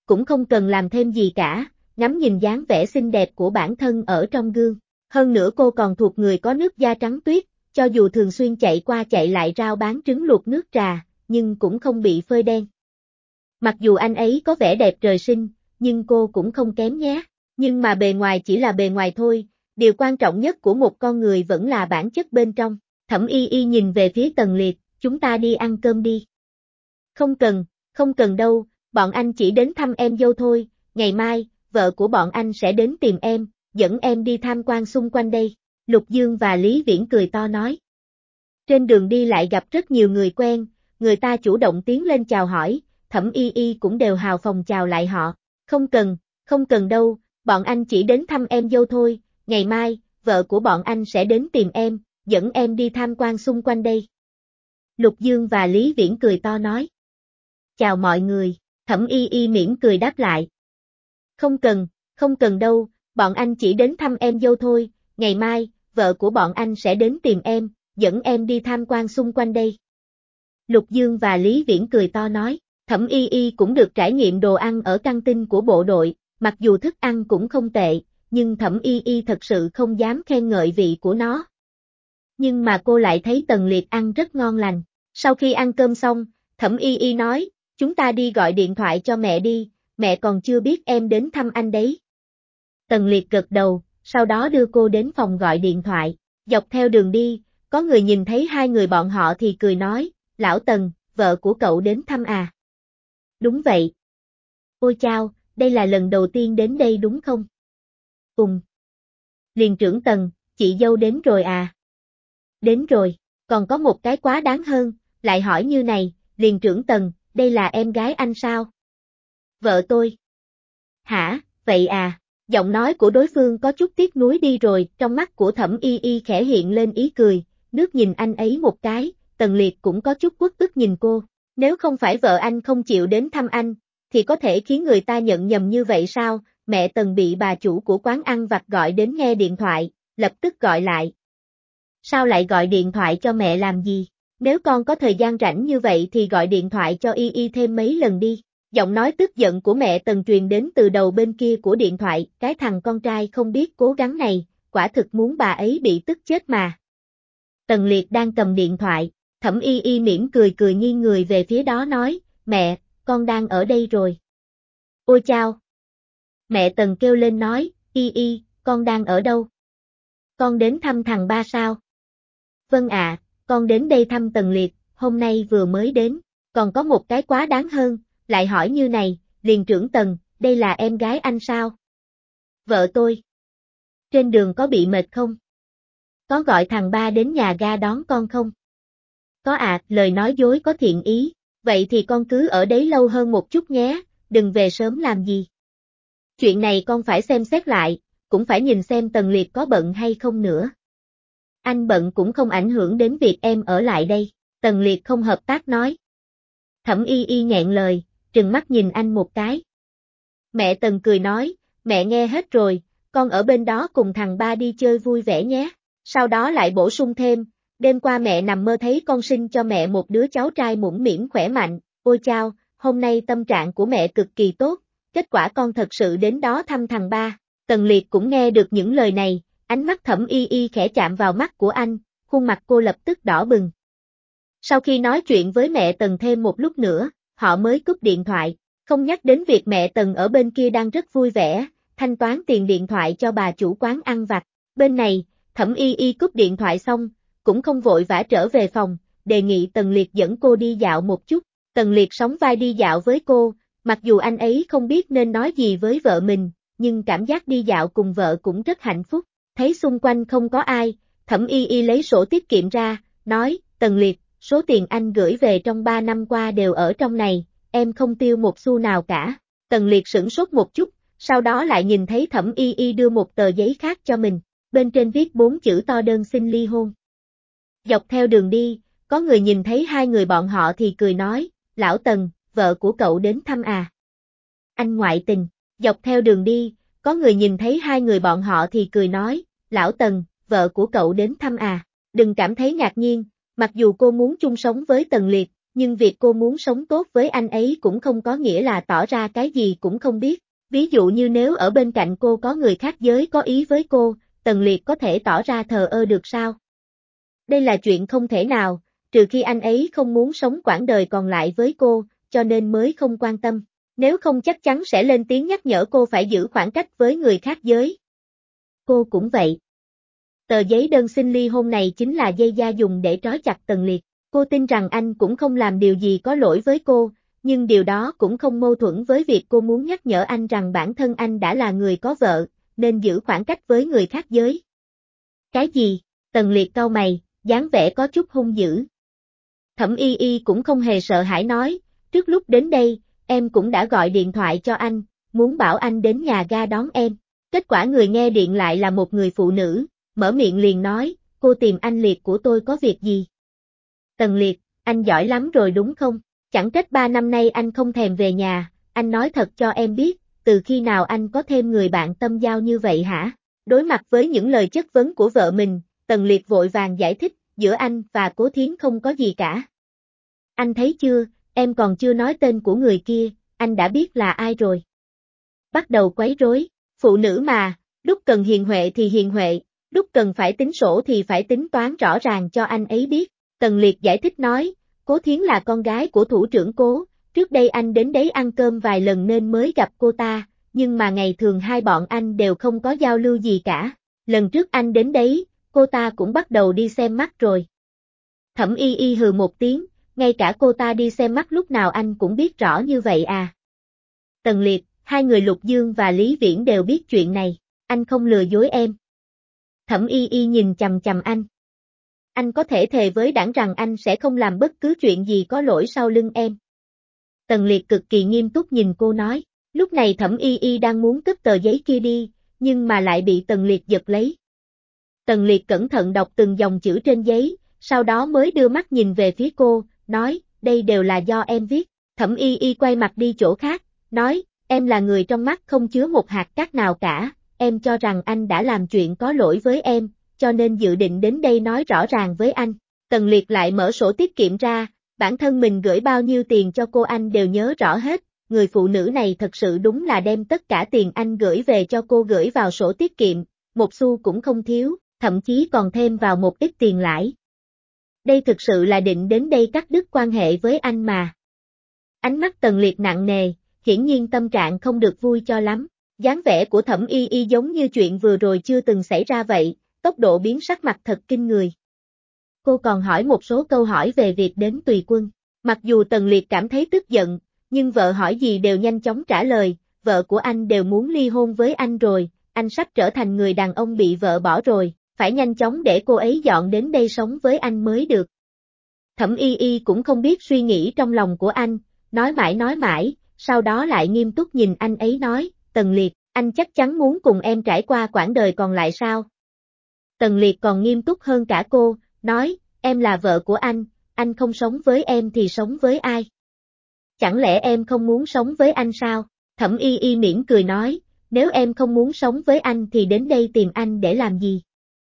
[SPEAKER 1] cũng không cần làm thêm gì cả, ngắm nhìn dáng vẻ xinh đẹp của bản thân ở trong gương. Hơn nữa cô còn thuộc người có nước da trắng tuyết, cho dù thường xuyên chạy qua chạy lại rao bán trứng luộc nước trà, nhưng cũng không bị phơi đen. Mặc dù anh ấy có vẻ đẹp trời sinh, nhưng cô cũng không kém nhé. Nhưng mà bề ngoài chỉ là bề ngoài thôi, điều quan trọng nhất của một con người vẫn là bản chất bên trong. Thẩm Y Y nhìn về phía Tần Liệt, chúng ta đi ăn cơm đi. Không cần đâu, bọn anh chỉ đến thăm em dâu thôi, ngày mai, vợ của bọn anh sẽ đến tìm em, dẫn em đi tham quan xung quanh đây. Lục Dương và Lý Viễn cười to nói. Trên đường đi lại gặp rất nhiều người quen, người ta chủ động tiến lên chào hỏi, Thẩm Y Y cũng đều hào phóng chào lại họ. Không cần đâu, bọn anh chỉ đến thăm em dâu thôi, ngày mai, vợ của bọn anh sẽ đến tìm em, dẫn em đi tham quan xung quanh đây. Lục Dương và Lý Viễn cười to nói. Chào mọi người, Thẩm Y Y mỉm cười đáp lại. Không cần đâu, bọn anh chỉ đến thăm em dâu thôi, ngày mai, vợ của bọn anh sẽ đến tìm em, dẫn em đi tham quan xung quanh đây. Lục Dương và Lý Viễn cười to nói, Thẩm Y Y cũng được trải nghiệm đồ ăn ở căng tin của bộ đội, mặc dù thức ăn cũng không tệ, nhưng Thẩm Y Y thật sự không dám khen ngợi vị của nó. Nhưng mà cô lại thấy Tần Liệt ăn rất ngon lành. Sau khi ăn cơm xong, Thẩm Y Y nói, chúng ta đi gọi điện thoại cho mẹ đi, mẹ còn chưa biết em đến thăm anh đấy. Tần Liệt gật đầu, sau đó đưa cô đến phòng gọi điện thoại. Dọc theo đường đi, có người nhìn thấy hai người bọn họ thì cười nói, lão Tần, vợ của cậu đến thăm à? Đúng vậy. Ôi chao, đây là lần đầu tiên đến đây đúng không? Liền trưởng Tần, chị dâu đến rồi à? Đến rồi, còn có một cái quá đáng hơn, lại hỏi như này, liền trưởng Tần, đây là em gái anh sao? Vợ tôi. Hả, vậy à? Giọng nói của đối phương có chút tiếc nuối đi rồi, trong mắt của Thẩm Y Y khẽ hiện lên ý cười, nước nhìn anh ấy một cái, Tần Liệt cũng có chút uất ức nhìn cô. Nếu không phải vợ anh không chịu đến thăm anh, thì có thể khiến người ta nhận nhầm như vậy sao? Mẹ Tần bị bà chủ của quán ăn vặt gọi đến nghe điện thoại, lập tức gọi lại. Sao lại gọi điện thoại cho mẹ làm gì? Nếu con có thời gian rảnh như vậy thì gọi điện thoại cho Y Y thêm mấy lần đi. Giọng nói tức giận của mẹ Tần truyền đến từ đầu bên kia của điện thoại, cái thằng con trai không biết cố gắng này, quả thực muốn bà ấy bị tức chết mà. Tần Liệt đang cầm điện thoại, Thẩm Y Y mỉm cười nghiêng người về phía đó nói, mẹ, con đang ở đây rồi. Ôi chao! Mẹ Tần kêu lên nói, Y Y, con đang ở đâu? Con đến thăm thằng ba sao? Vâng ạ, con đến đây thăm Tần Liệt, hôm nay vừa mới đến, còn có một cái quá đáng hơn, lại hỏi như này, liền trưởng Tần, đây là em gái anh sao? Vợ tôi. Trên đường có bị mệt không? Có gọi thằng ba đến nhà ga đón con không? Có ạ, lời nói dối có thiện ý, vậy thì con cứ ở đấy lâu hơn một chút nhé, đừng về sớm làm gì. Chuyện này con phải xem xét lại, cũng phải nhìn xem Tần Liệt có bận hay không nữa. Anh bận cũng không ảnh hưởng đến việc em ở lại đây, Tần Liệt không hợp tác nói. Thẩm Y Y nghẹn lời, trừng mắt nhìn anh một cái. Mẹ Tần cười nói, mẹ nghe hết rồi, con ở bên đó cùng thằng ba đi chơi vui vẻ nhé. Sau đó lại bổ sung thêm, đêm qua mẹ nằm mơ thấy con sinh cho mẹ một đứa cháu trai mũm mĩm khỏe mạnh, ôi chao, hôm nay tâm trạng của mẹ cực kỳ tốt, kết quả con thật sự đến đó thăm thằng ba. Tần Liệt cũng nghe được những lời này, ánh mắt Thẩm Y Y khẽ chạm vào mắt của anh, khuôn mặt cô lập tức đỏ bừng. Sau khi nói chuyện với mẹ Tần thêm một lúc nữa, họ mới cúp điện thoại, không nhắc đến việc mẹ Tần ở bên kia đang rất vui vẻ, thanh toán tiền điện thoại cho bà chủ quán ăn vặt. Bên này, Thẩm Y Y cúp điện thoại xong, cũng không vội vã trở về phòng, đề nghị Tần Liệt dẫn cô đi dạo một chút. Tần Liệt sóng vai đi dạo với cô, mặc dù anh ấy không biết nên nói gì với vợ mình, nhưng cảm giác đi dạo cùng vợ cũng rất hạnh phúc. Thấy xung quanh không có ai, Thẩm Y Y lấy sổ tiết kiệm ra, nói, Tần Liệt, số tiền anh gửi về trong 3 năm qua đều ở trong này, em không tiêu một xu nào cả. Tần Liệt sửng sốt một chút, sau đó lại nhìn thấy Thẩm Y Y đưa một tờ giấy khác cho mình, bên trên viết 4 chữ to đơn xin ly hôn. Dọc theo đường đi, có người nhìn thấy hai người bọn họ thì cười nói, lão Tần, vợ của cậu đến thăm à? Anh ngoại tình. Dọc theo đường đi, có người nhìn thấy hai người bọn họ thì cười nói, lão Tần, vợ của cậu đến thăm à? Đừng cảm thấy ngạc nhiên, mặc dù cô muốn chung sống với Tần Liệt, nhưng việc cô muốn sống tốt với anh ấy cũng không có nghĩa là tỏ ra cái gì cũng không biết. Ví dụ như nếu ở bên cạnh cô có người khác giới có ý với cô, Tần Liệt có thể tỏ ra thờ ơ được sao? Đây là chuyện không thể nào, trừ khi anh ấy không muốn sống quãng đời còn lại với cô, cho nên mới không quan tâm. Nếu không chắc chắn sẽ lên tiếng nhắc nhở cô phải giữ khoảng cách với người khác giới. Cô cũng vậy. Tờ giấy đơn xin ly hôn này chính là dây da dùng để trói chặt Tần Liệt. Cô tin rằng anh cũng không làm điều gì có lỗi với cô, nhưng điều đó cũng không mâu thuẫn với việc cô muốn nhắc nhở anh rằng bản thân anh đã là người có vợ, nên giữ khoảng cách với người khác giới. Cái gì? Tần Liệt cau mày, dáng vẻ có chút hung dữ. Thẩm Y Y cũng không hề sợ hãi nói, trước lúc đến đây, em cũng đã gọi điện thoại cho anh, muốn bảo anh đến nhà ga đón em. Kết quả người nghe điện lại là một người phụ nữ, mở miệng liền nói, cô tìm anh Liệt của tôi có việc gì? Tần Liệt, anh giỏi lắm rồi đúng không? Chẳng trách 3 năm nay anh không thèm về nhà, anh nói thật cho em biết, từ khi nào anh có thêm người bạn tâm giao như vậy hả? Đối mặt với những lời chất vấn của vợ mình, Tần Liệt vội vàng giải thích, giữa anh và Cố Thiến không có gì cả. Anh thấy chưa, em còn chưa nói tên của người kia, anh đã biết là ai rồi. Bắt đầu quấy rối, phụ nữ mà, lúc cần hiền huệ thì hiền huệ, lúc cần phải tính sổ thì phải tính toán rõ ràng cho anh ấy biết. Tần Liệt giải thích nói, Cố Thiến là con gái của thủ trưởng Cố, trước đây anh đến đấy ăn cơm vài lần nên mới gặp cô ta, nhưng mà ngày thường hai bọn anh đều không có giao lưu gì cả. Lần trước anh đến đấy, cô ta cũng bắt đầu đi xem mắt rồi. Thẩm Y Y hừ một tiếng, ngay cả cô ta đi xem mắt lúc nào anh cũng biết rõ như vậy à. Tần Liệt, hai người Lục Dương và Lý Viễn đều biết chuyện này, anh không lừa dối em. Thẩm Y Y nhìn chằm chằm anh. Anh có thể thề với đảng rằng anh sẽ không làm bất cứ chuyện gì có lỗi sau lưng em. Tần Liệt cực kỳ nghiêm túc nhìn cô nói, lúc này Thẩm Y Y đang muốn cất tờ giấy kia đi, nhưng mà lại bị Tần Liệt giật lấy. Tần Liệt cẩn thận đọc từng dòng chữ trên giấy, sau đó mới đưa mắt nhìn về phía cô, nói, đây đều là do em viết. Thẩm Y Y quay mặt đi chỗ khác, nói, em là người trong mắt không chứa một hạt cát nào cả, em cho rằng anh đã làm chuyện có lỗi với em, cho nên dự định đến đây nói rõ ràng với anh. Tần Liệt lại mở sổ tiết kiệm ra, bản thân mình gửi bao nhiêu tiền cho cô anh đều nhớ rõ hết, người phụ nữ này thật sự đúng là đem tất cả tiền anh gửi về cho cô gửi vào sổ tiết kiệm, một xu cũng không thiếu, thậm chí còn thêm vào một ít tiền lãi. Đây thực sự là định đến đây cắt đứt quan hệ với anh mà. Ánh mắt Tần Liệt nặng nề, hiển nhiên tâm trạng không được vui cho lắm, dáng vẻ của Thẩm Y Y giống như chuyện vừa rồi chưa từng xảy ra vậy, tốc độ biến sắc mặt thật kinh người. Cô còn hỏi một số câu hỏi về việc đến tùy quân. Mặc dù Tần Liệt cảm thấy tức giận, nhưng vợ hỏi gì đều nhanh chóng trả lời, vợ của anh đều muốn ly hôn với anh rồi, anh sắp trở thành người đàn ông bị vợ bỏ rồi, phải nhanh chóng để cô ấy dọn đến đây sống với anh mới được. Thẩm Y Y cũng không biết suy nghĩ trong lòng của anh, nói mãi, sau đó lại nghiêm túc nhìn anh ấy nói, Tần Liệt, anh chắc chắn muốn cùng em trải qua quãng đời còn lại sao? Tần Liệt còn nghiêm túc hơn cả cô, nói, em là vợ của anh không sống với em thì sống với ai? Chẳng lẽ em không muốn sống với anh sao? Thẩm Y Y mỉm cười nói, nếu em không muốn sống với anh thì đến đây tìm anh để làm gì?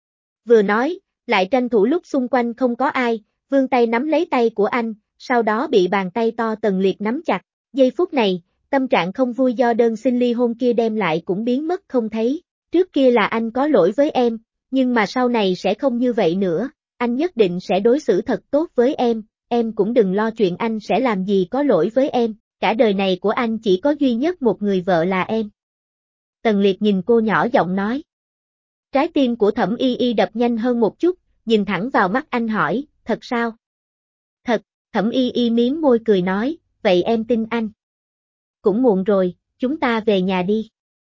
[SPEAKER 1] Vừa nói, lại tranh thủ lúc xung quanh không có ai, vươn tay nắm lấy tay của anh, sau đó bị bàn tay to Tần Liệt nắm chặt. Giây phút này, tâm trạng không vui do đơn xin ly hôn kia đem lại cũng biến mất không thấy. Trước kia là anh có lỗi với em, nhưng mà sau này sẽ không như vậy nữa, anh nhất định sẽ đối xử thật tốt với em cũng đừng lo chuyện anh sẽ làm gì có lỗi với em, cả đời này của anh chỉ có duy nhất một người vợ là em. Tần Liệt nhìn cô nhỏ giọng nói. Trái tim của Thẩm Y Y đập nhanh hơn một chút, nhìn thẳng vào mắt anh hỏi, thật sao? Thật, Thẩm Y Y miếm môi cười nói, vậy em tin anh. Cũng muộn rồi, chúng ta về nhà đi.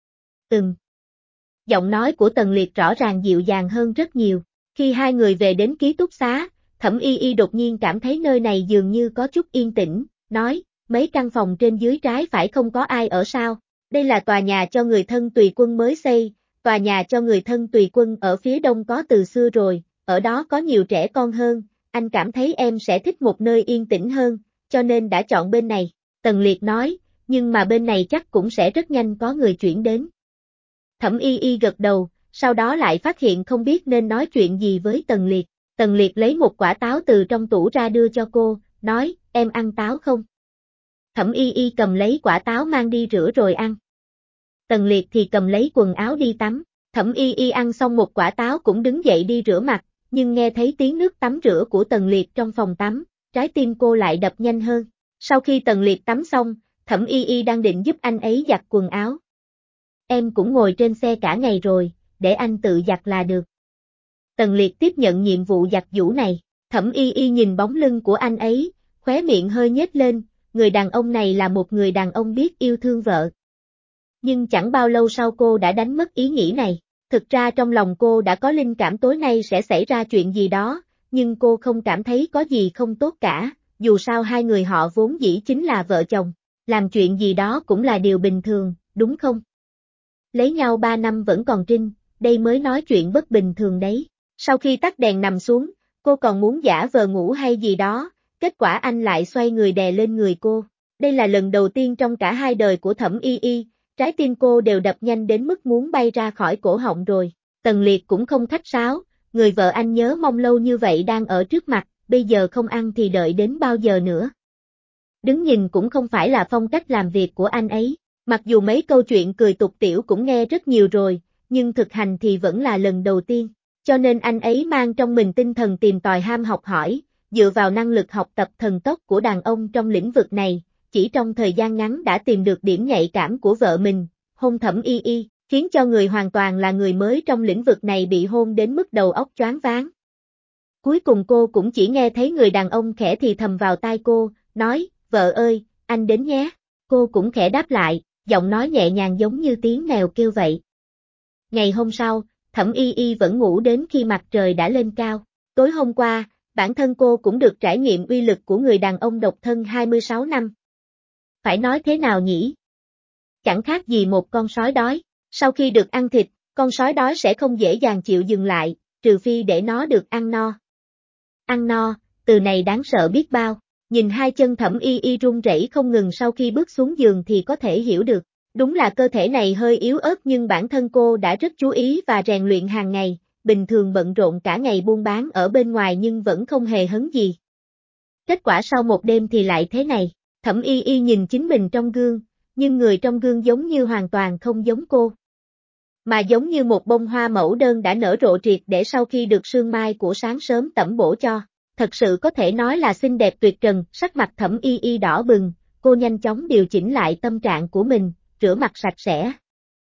[SPEAKER 1] Giọng nói của Tần Liệt rõ ràng dịu dàng hơn rất nhiều. Khi hai người về đến ký túc xá, Thẩm Y Y đột nhiên cảm thấy nơi này dường như có chút yên tĩnh, nói, mấy căn phòng trên dưới trái phải không có ai ở sao? Đây là tòa nhà cho người thân tùy quân mới xây, tòa nhà cho người thân tùy quân ở phía đông có từ xưa rồi, ở đó có nhiều trẻ con hơn, anh cảm thấy em sẽ thích một nơi yên tĩnh hơn, cho nên đã chọn bên này. Tần Liệt nói, nhưng mà bên này chắc cũng sẽ rất nhanh có người chuyển đến. Thẩm Y Y gật đầu, sau đó lại phát hiện không biết nên nói chuyện gì với Tần Liệt. Tần Liệt lấy một quả táo từ trong tủ ra đưa cho cô, nói, em ăn táo không? Thẩm Y Y cầm lấy quả táo mang đi rửa rồi ăn. Tần Liệt thì cầm lấy quần áo đi tắm. Thẩm Y Y ăn xong một quả táo cũng đứng dậy đi rửa mặt, nhưng nghe thấy tiếng nước tắm rửa của Tần Liệt trong phòng tắm, trái tim cô lại đập nhanh hơn. Sau khi Tần Liệt tắm xong, Thẩm Y Y đang định giúp anh ấy giặt quần áo. Em cũng ngồi trên xe cả ngày rồi, để anh tự giặt là được. Tần Liệt tiếp nhận nhiệm vụ giặt giũ này. Thẩm Y Y nhìn bóng lưng của anh ấy, khóe miệng hơi nhếch lên, người đàn ông này là một người đàn ông biết yêu thương vợ. Nhưng chẳng bao lâu sau cô đã đánh mất ý nghĩ này. Thực ra trong lòng cô đã có linh cảm tối nay sẽ xảy ra chuyện gì đó, nhưng cô không cảm thấy có gì không tốt cả, dù sao hai người họ vốn dĩ chính là vợ chồng, làm chuyện gì đó cũng là điều bình thường, đúng không? Lấy nhau 3 năm vẫn còn trinh, đây mới nói chuyện bất bình thường đấy. Sau khi tắt đèn nằm xuống, cô còn muốn giả vờ ngủ hay gì đó, kết quả anh lại xoay người đè lên người cô. Đây là lần đầu tiên trong cả hai đời của Thẩm Y Y, trái tim cô đều đập nhanh đến mức muốn bay ra khỏi cổ họng rồi. Tần Liệt cũng không khách sáo, người vợ anh nhớ mong lâu như vậy đang ở trước mặt, bây giờ không ăn thì đợi đến bao giờ nữa. Đứng nhìn cũng không phải là phong cách làm việc của anh ấy, mặc dù mấy câu chuyện cười tục tĩu cũng nghe rất nhiều rồi, nhưng thực hành thì vẫn là lần đầu tiên, cho nên anh ấy mang trong mình tinh thần tìm tòi ham học hỏi, dựa vào năng lực học tập thần tốc của đàn ông trong lĩnh vực này, chỉ trong thời gian ngắn đã tìm được điểm nhạy cảm của vợ mình, hôn Thẩm Y Y, khiến cho người hoàn toàn là người mới trong lĩnh vực này bị hôn đến mức đầu óc choáng váng. Cuối cùng cô cũng chỉ nghe thấy người đàn ông khẽ thì thầm vào tai cô, nói, vợ ơi, anh đến nhé. Cô cũng khẽ đáp lại, giọng nói nhẹ nhàng giống như tiếng mèo kêu vậy. Ngày hôm sau, Thẩm Y Y vẫn ngủ đến khi mặt trời đã lên cao. Tối hôm qua, bản thân cô cũng được trải nghiệm uy lực của người đàn ông độc thân 26 năm. Phải nói thế nào nhỉ? Chẳng khác gì một con sói đói. Sau khi được ăn thịt, con sói đói sẽ không dễ dàng chịu dừng lại, trừ phi để nó được ăn no. Ăn no, từ này đáng sợ biết bao. Nhìn hai chân Thẩm Y Y run rẩy không ngừng sau khi bước xuống giường thì có thể hiểu được. Đúng là cơ thể này hơi yếu ớt nhưng bản thân cô đã rất chú ý và rèn luyện hàng ngày, bình thường bận rộn cả ngày buôn bán ở bên ngoài nhưng vẫn không hề hấn gì. Kết quả sau một đêm thì lại thế này, Thẩm Y Y nhìn chính mình trong gương, nhưng người trong gương giống như hoàn toàn không giống cô. Mà giống như một bông hoa mẫu đơn đã nở rộ triệt để sau khi được sương mai của sáng sớm tẩm bổ cho. Thật sự có thể nói là xinh đẹp tuyệt trần, sắc mặt Thẩm Y Y đỏ bừng, cô nhanh chóng điều chỉnh lại tâm trạng của mình, rửa mặt sạch sẽ.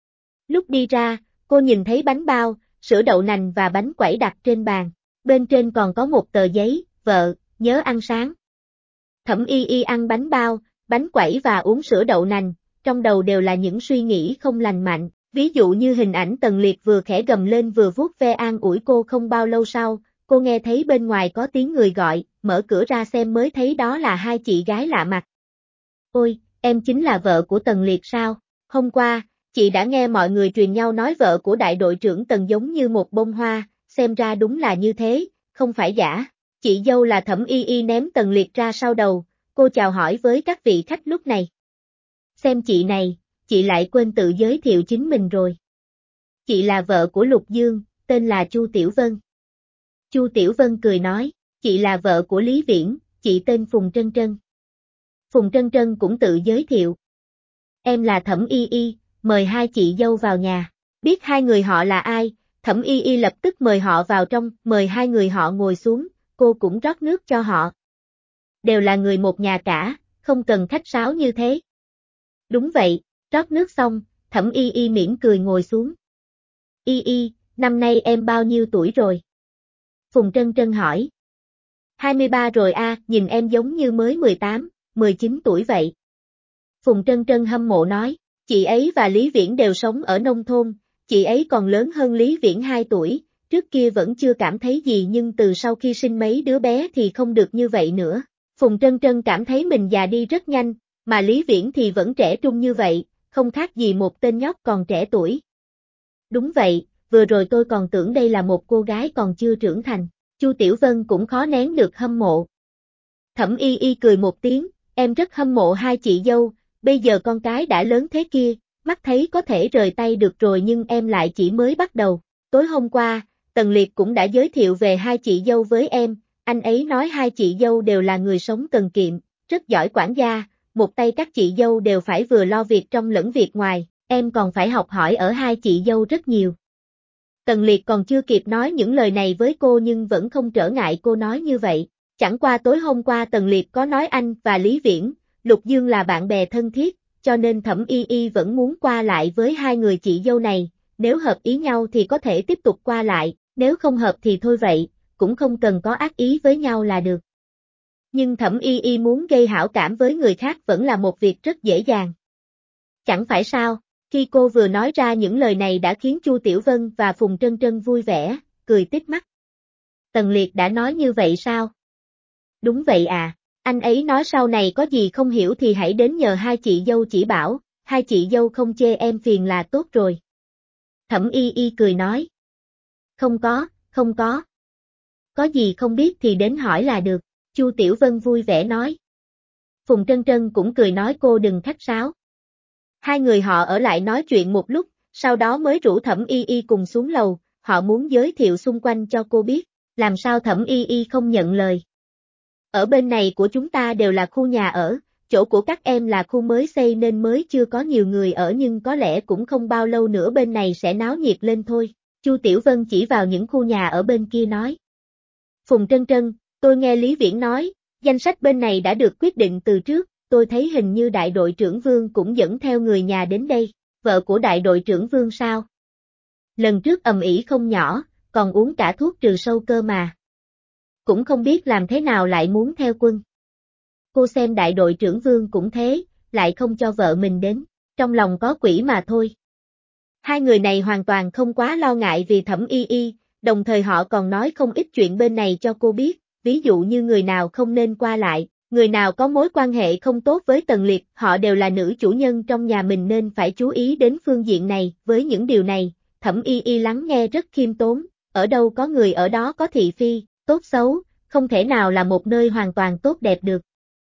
[SPEAKER 1] Lúc đi ra, cô nhìn thấy bánh bao, sữa đậu nành và bánh quẩy đặt trên bàn, bên trên còn có một tờ giấy, vợ, nhớ ăn sáng. Thẩm Y Y ăn bánh bao, bánh quẩy và uống sữa đậu nành, trong đầu đều là những suy nghĩ không lành mạnh, ví dụ như hình ảnh Tần Liệt vừa khẽ gầm lên vừa vuốt ve an ủi cô không bao lâu sau, cô nghe thấy bên ngoài có tiếng người gọi, mở cửa ra xem mới thấy đó là hai chị gái lạ mặt. Ôi, em chính là vợ của Tần Liệt sao? Hôm qua, chị đã nghe mọi người truyền nhau nói vợ của đại đội trưởng Tần giống như một bông hoa, xem ra đúng là như thế, không phải giả. Chị dâu là Thẩm Y Y ném Tần Liệt ra sau đầu, cô chào hỏi với các vị khách lúc này. Xem chị này, chị lại quên tự giới thiệu chính mình rồi. Chị là vợ của Lục Dương, tên là Chu Tiểu Vân. Chu Tiểu Vân cười nói, chị là vợ của Lý Viễn, chị tên Phùng Trân Trân. Phùng Trân Trân cũng tự giới thiệu. Em là Thẩm Y Y, mời hai chị dâu vào nhà. Biết hai người họ là ai, Thẩm Y Y lập tức mời họ vào trong, mời hai người họ ngồi xuống, cô cũng rót nước cho họ. Đều là người một nhà cả, không cần khách sáo như thế. Đúng vậy, rót nước xong, Thẩm Y Y mỉm cười ngồi xuống. Y Y, năm nay em bao nhiêu tuổi rồi? Phùng Trân Trân hỏi. 23 rồi a, nhìn em giống như mới 18, 19 tuổi vậy. Phùng Trân Trân hâm mộ nói, chị ấy và Lý Viễn đều sống ở nông thôn, chị ấy còn lớn hơn Lý Viễn 2 tuổi, trước kia vẫn chưa cảm thấy gì nhưng từ sau khi sinh mấy đứa bé thì không được như vậy nữa. Phùng Trân Trân cảm thấy mình già đi rất nhanh, mà Lý Viễn thì vẫn trẻ trung như vậy, không khác gì một tên nhóc còn trẻ tuổi. Đúng vậy, vừa rồi tôi còn tưởng đây là một cô gái còn chưa trưởng thành, Chu Tiểu Vân cũng khó nén được hâm mộ. Thẩm Y Y cười một tiếng, em rất hâm mộ hai chị dâu, bây giờ con cái đã lớn thế kia, mắt thấy có thể rời tay được rồi nhưng em lại chỉ mới bắt đầu. Tối hôm qua, Tần Liệt cũng đã giới thiệu về hai chị dâu với em, anh ấy nói hai chị dâu đều là người sống cần kiệm, rất giỏi quản gia, một tay các chị dâu đều phải vừa lo việc trong lẫn việc ngoài, em còn phải học hỏi ở hai chị dâu rất nhiều. Tần Liệt còn chưa kịp nói những lời này với cô nhưng vẫn không trở ngại cô nói như vậy. Chẳng qua tối hôm qua Tần Liệt có nói anh và Lý Viễn, Lục Dương là bạn bè thân thiết, cho nên Thẩm Y Y vẫn muốn qua lại với hai người chị dâu này, nếu hợp ý nhau thì có thể tiếp tục qua lại, nếu không hợp thì thôi vậy, cũng không cần có ác ý với nhau là được. Nhưng Thẩm Y Y muốn gây hảo cảm với người khác vẫn là một việc rất dễ dàng. Chẳng phải sao, khi cô vừa nói ra những lời này đã khiến Chu Tiểu Vân và Phùng Trân Trân vui vẻ, cười tít mắt. Tần Liệt đã nói như vậy sao? Đúng vậy à, anh ấy nói sau này có gì không hiểu thì hãy đến nhờ hai chị dâu chỉ bảo, hai chị dâu không chê em phiền là tốt rồi. Thẩm Y Y cười nói. Không có, không có. Có gì không biết thì đến hỏi là được, Chu Tiểu Vân vui vẻ nói. Phùng Trân Trân cũng cười nói cô đừng khách sáo. Hai người họ ở lại nói chuyện một lúc, sau đó mới rủ Thẩm Y Y cùng xuống lầu, họ muốn giới thiệu xung quanh cho cô biết, làm sao Thẩm Y Y không nhận lời. Ở bên này của chúng ta đều là khu nhà ở, chỗ của các em là khu mới xây nên mới chưa có nhiều người ở nhưng có lẽ cũng không bao lâu nữa bên này sẽ náo nhiệt lên thôi. Chu Tiểu Vân chỉ vào những khu nhà ở bên kia nói. Phùng Trân Trân, tôi nghe Lý Viễn nói, danh sách bên này đã được quyết định từ trước, tôi thấy hình như đại đội trưởng Vương cũng dẫn theo người nhà đến đây, vợ của đại đội trưởng Vương sao? Lần trước ầm ĩ không nhỏ, còn uống cả thuốc trừ sâu cơ mà. Cũng không biết làm thế nào lại muốn theo quân. Cô xem đại đội trưởng Vương cũng thế, lại không cho vợ mình đến, trong lòng có quỷ mà thôi. Hai người này hoàn toàn không quá lo ngại vì Thẩm Y Y, đồng thời họ còn nói không ít chuyện bên này cho cô biết, ví dụ như người nào không nên qua lại, người nào có mối quan hệ không tốt với Tần Liệt, họ đều là nữ chủ nhân trong nhà mình nên phải chú ý đến phương diện này, với những điều này, Thẩm Y Y lắng nghe rất khiêm tốn, ở đâu có người ở đó có thị phi, tốt xấu, không thể nào là một nơi hoàn toàn tốt đẹp được.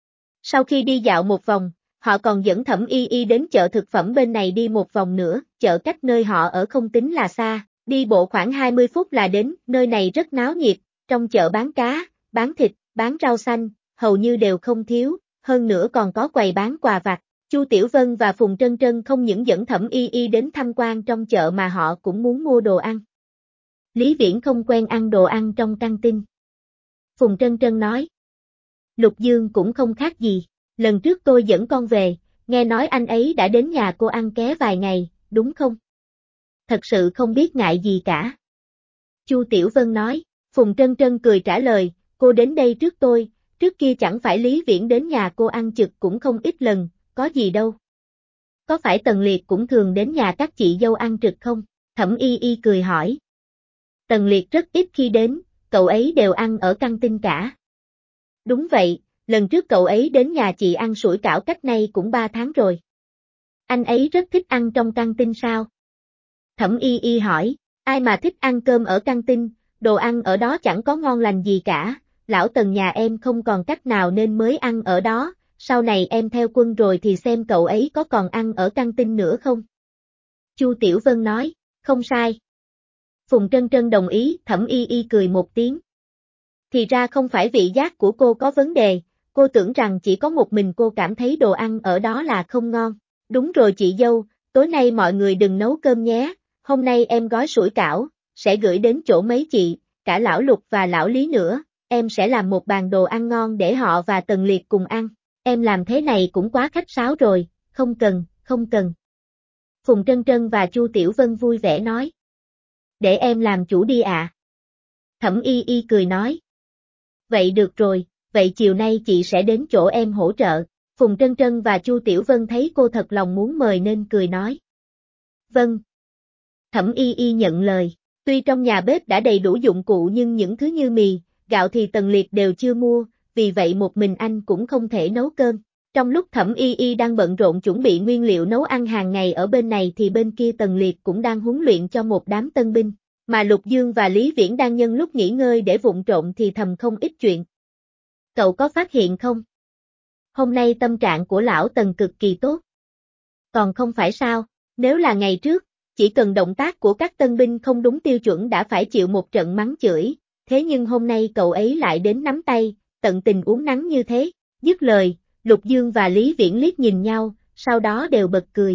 [SPEAKER 1] Sau khi đi dạo một vòng, họ còn dẫn Thẩm Y Y đến chợ thực phẩm bên này đi một vòng nữa, chợ cách nơi họ ở không tính là xa, đi bộ khoảng 20 phút là đến, nơi này rất náo nhiệt, trong chợ bán cá, bán thịt, bán rau xanh, hầu như đều không thiếu, hơn nữa còn có quầy bán quà vặt. Chu Tiểu Vân và Phùng Trân Trân không những dẫn Thẩm Y Y đến tham quan trong chợ mà họ cũng muốn mua đồ ăn. Lý Viễn không quen ăn đồ ăn trong căng tin. Phùng Trân Trân nói. Lục Dương cũng không khác gì, lần trước tôi dẫn con về, nghe nói anh ấy đã đến nhà cô ăn ké vài ngày, đúng không? Thật sự không biết ngại gì cả. Chu Tiểu Vân nói, Phùng Trân Trân cười trả lời, cô đến đây trước tôi, trước kia chẳng phải Lý Viễn đến nhà cô ăn trực cũng không ít lần, có gì đâu. Có phải Tần Liệt cũng thường đến nhà các chị dâu ăn trực không? Thẩm Y Y cười hỏi. Tần Liệt rất ít khi đến, cậu ấy đều ăn ở căng tin cả. Đúng vậy, lần trước cậu ấy đến nhà chị ăn sủi cảo cách nay cũng 3 tháng rồi. Anh ấy rất thích ăn trong căng tin sao? Thẩm Y Y hỏi, ai mà thích ăn cơm ở căng tin, đồ ăn ở đó chẳng có ngon lành gì cả, lão Tần nhà em không còn cách nào nên mới ăn ở đó, sau này em theo quân rồi thì xem cậu ấy có còn ăn ở căng tin nữa không? Chu Tiểu Vân nói, không sai. Phùng Trân Trân đồng ý, Thẩm Y Y cười một tiếng. Thì ra không phải vị giác của cô có vấn đề, cô tưởng rằng chỉ có một mình cô cảm thấy đồ ăn ở đó là không ngon. Đúng rồi chị dâu, tối nay mọi người đừng nấu cơm nhé, hôm nay em gói sủi cảo, sẽ gửi đến chỗ mấy chị, cả lão Lục và lão Lý nữa, em sẽ làm một bàn đồ ăn ngon để họ và Tần Liệt cùng ăn. Em làm thế này cũng quá khách sáo rồi, không cần, không cần. Phùng Trân Trân và Chu Tiểu Vân vui vẻ nói. Để em làm chủ đi ạ. Thẩm Y Y cười nói. Vậy được rồi, vậy chiều nay chị sẽ đến chỗ em hỗ trợ. Phùng Trân Trân và Chu Tiểu Vân thấy cô thật lòng muốn mời nên cười nói. Vâng. Thẩm Y Y nhận lời. Tuy trong nhà bếp đã đầy đủ dụng cụ nhưng những thứ như mì, gạo thì Tần Liệt đều chưa mua, vì vậy một mình anh cũng không thể nấu cơm. Trong lúc Thẩm Y Y đang bận rộn chuẩn bị nguyên liệu nấu ăn hàng ngày ở bên này thì bên kia Tần Liệt cũng đang huấn luyện cho một đám tân binh, mà Lục Dương và Lý Viễn đang nhân lúc nghỉ ngơi để vụng trộm thì thầm không ít chuyện. Cậu có phát hiện không? Hôm nay tâm trạng của lão Tần cực kỳ tốt. Còn không phải sao, nếu là ngày trước, chỉ cần động tác của các tân binh không đúng tiêu chuẩn đã phải chịu một trận mắng chửi, thế nhưng hôm nay cậu ấy lại đến nắm tay, tận tình uống nắng như thế. Dứt lời, Lục Dương và Lý Viễn liếc nhìn nhau, sau đó đều bật cười.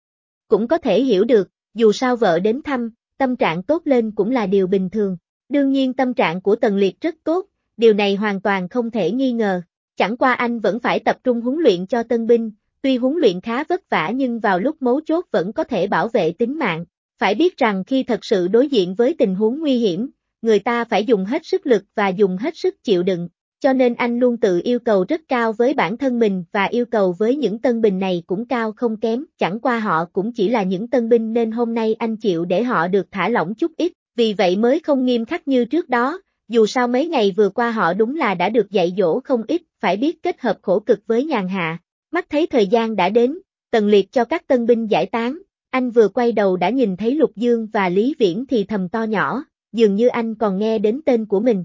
[SPEAKER 1] Cũng có thể hiểu được, dù sao vợ đến thăm, tâm trạng tốt lên cũng là điều bình thường. Đương nhiên tâm trạng của Tần Liệt rất tốt, điều này hoàn toàn không thể nghi ngờ. Chẳng qua anh vẫn phải tập trung huấn luyện cho tân binh, tuy huấn luyện khá vất vả nhưng vào lúc mấu chốt vẫn có thể bảo vệ tính mạng. Phải biết rằng khi thật sự đối diện với tình huống nguy hiểm, người ta phải dùng hết sức lực và dùng hết sức chịu đựng. Cho nên anh luôn tự yêu cầu rất cao với bản thân mình và yêu cầu với những tân binh này cũng cao không kém, chẳng qua họ cũng chỉ là những tân binh nên hôm nay anh chịu để họ được thả lỏng chút ít, vì vậy mới không nghiêm khắc như trước đó, dù sao mấy ngày vừa qua họ đúng là đã được dạy dỗ không ít, phải biết kết hợp khổ cực với nhàn hạ. Mắt thấy thời gian đã đến, Tần Liệt cho các tân binh giải tán, anh vừa quay đầu đã nhìn thấy Lục Dương và Lý Viễn thì thầm to nhỏ, dường như anh còn nghe đến tên của mình.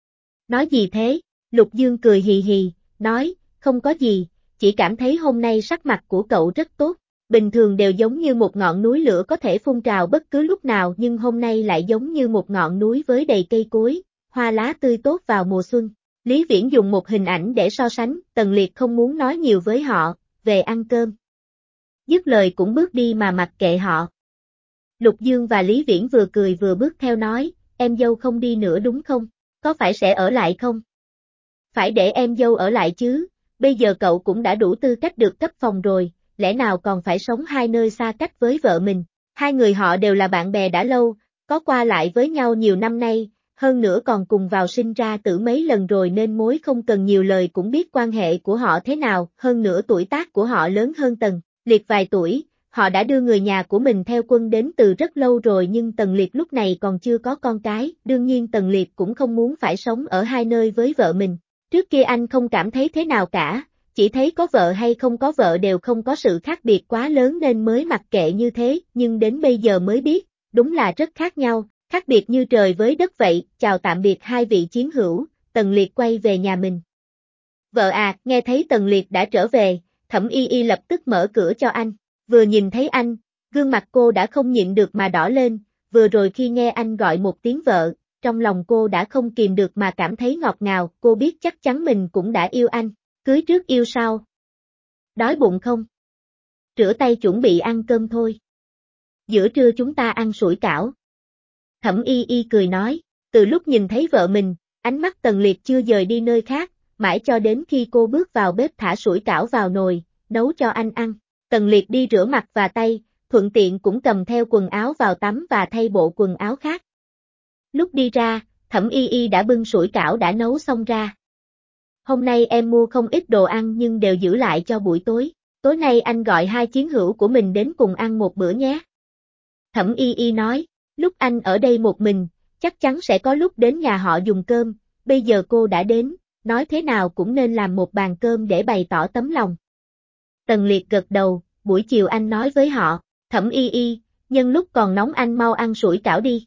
[SPEAKER 1] Nói gì thế? Lục Dương cười hì hì, nói, không có gì, chỉ cảm thấy hôm nay sắc mặt của cậu rất tốt, bình thường đều giống như một ngọn núi lửa có thể phun trào bất cứ lúc nào nhưng hôm nay lại giống như một ngọn núi với đầy cây cối, hoa lá tươi tốt vào mùa xuân. Lý Viễn dùng một hình ảnh để so sánh, Tần Liệt không muốn nói nhiều với họ, về ăn cơm. Dứt lời cũng bước đi mà mặc kệ họ. Lục Dương và Lý Viễn vừa cười vừa bước theo nói, em dâu không đi nữa đúng không? Có phải sẽ ở lại không? Phải để em dâu ở lại chứ, bây giờ cậu cũng đã đủ tư cách được cấp phòng rồi, lẽ nào còn phải sống hai nơi xa cách với vợ mình. Hai người họ đều là bạn bè đã lâu, có qua lại với nhau nhiều năm nay, hơn nữa còn cùng vào sinh ra tử mấy lần rồi nên mối không cần nhiều lời cũng biết quan hệ của họ thế nào, hơn nữa tuổi tác của họ lớn hơn Tần Liệt vài tuổi, họ đã đưa người nhà của mình theo quân đến từ rất lâu rồi nhưng Tần Liệt lúc này còn chưa có con cái, đương nhiên Tần Liệt cũng không muốn phải sống ở hai nơi với vợ mình. Trước kia anh không cảm thấy thế nào cả, chỉ thấy có vợ hay không có vợ đều không có sự khác biệt quá lớn nên mới mặc kệ như thế, nhưng đến bây giờ mới biết, đúng là rất khác nhau, khác biệt như trời với đất vậy. Chào tạm biệt hai vị chiến hữu, Tần Liệt quay về nhà mình. Vợ à, nghe thấy Tần Liệt đã trở về, Thẩm Y Y lập tức mở cửa cho anh, vừa nhìn thấy anh, gương mặt cô đã không nhịn được mà đỏ lên, vừa rồi khi nghe anh gọi một tiếng vợ, trong lòng cô đã không kìm được mà cảm thấy ngọt ngào, cô biết chắc chắn mình cũng đã yêu anh, cưới trước yêu sau. Đói bụng không? Rửa tay chuẩn bị ăn cơm thôi. Giữa trưa chúng ta ăn sủi cảo. Thẩm Y Y cười nói, từ lúc nhìn thấy vợ mình, ánh mắt Tần Liệt chưa dời đi nơi khác, mãi cho đến khi cô bước vào bếp thả sủi cảo vào nồi, nấu cho anh ăn. Tần Liệt đi rửa mặt và tay, thuận tiện cũng cầm theo quần áo vào tắm và thay bộ quần áo khác. Lúc đi ra, Thẩm Y Y đã bưng sủi cảo đã nấu xong ra. Hôm nay em mua không ít đồ ăn nhưng đều giữ lại cho buổi tối. Tối nay anh gọi hai chiến hữu của mình đến cùng ăn một bữa nhé. Thẩm Y Y nói, lúc anh ở đây một mình, chắc chắn sẽ có lúc đến nhà họ dùng cơm, bây giờ cô đã đến, nói thế nào cũng nên làm một bàn cơm để bày tỏ tấm lòng. Tần Liệt gật đầu, buổi chiều anh nói với họ, Thẩm Y Y, nhân lúc còn nóng anh mau ăn sủi cảo đi.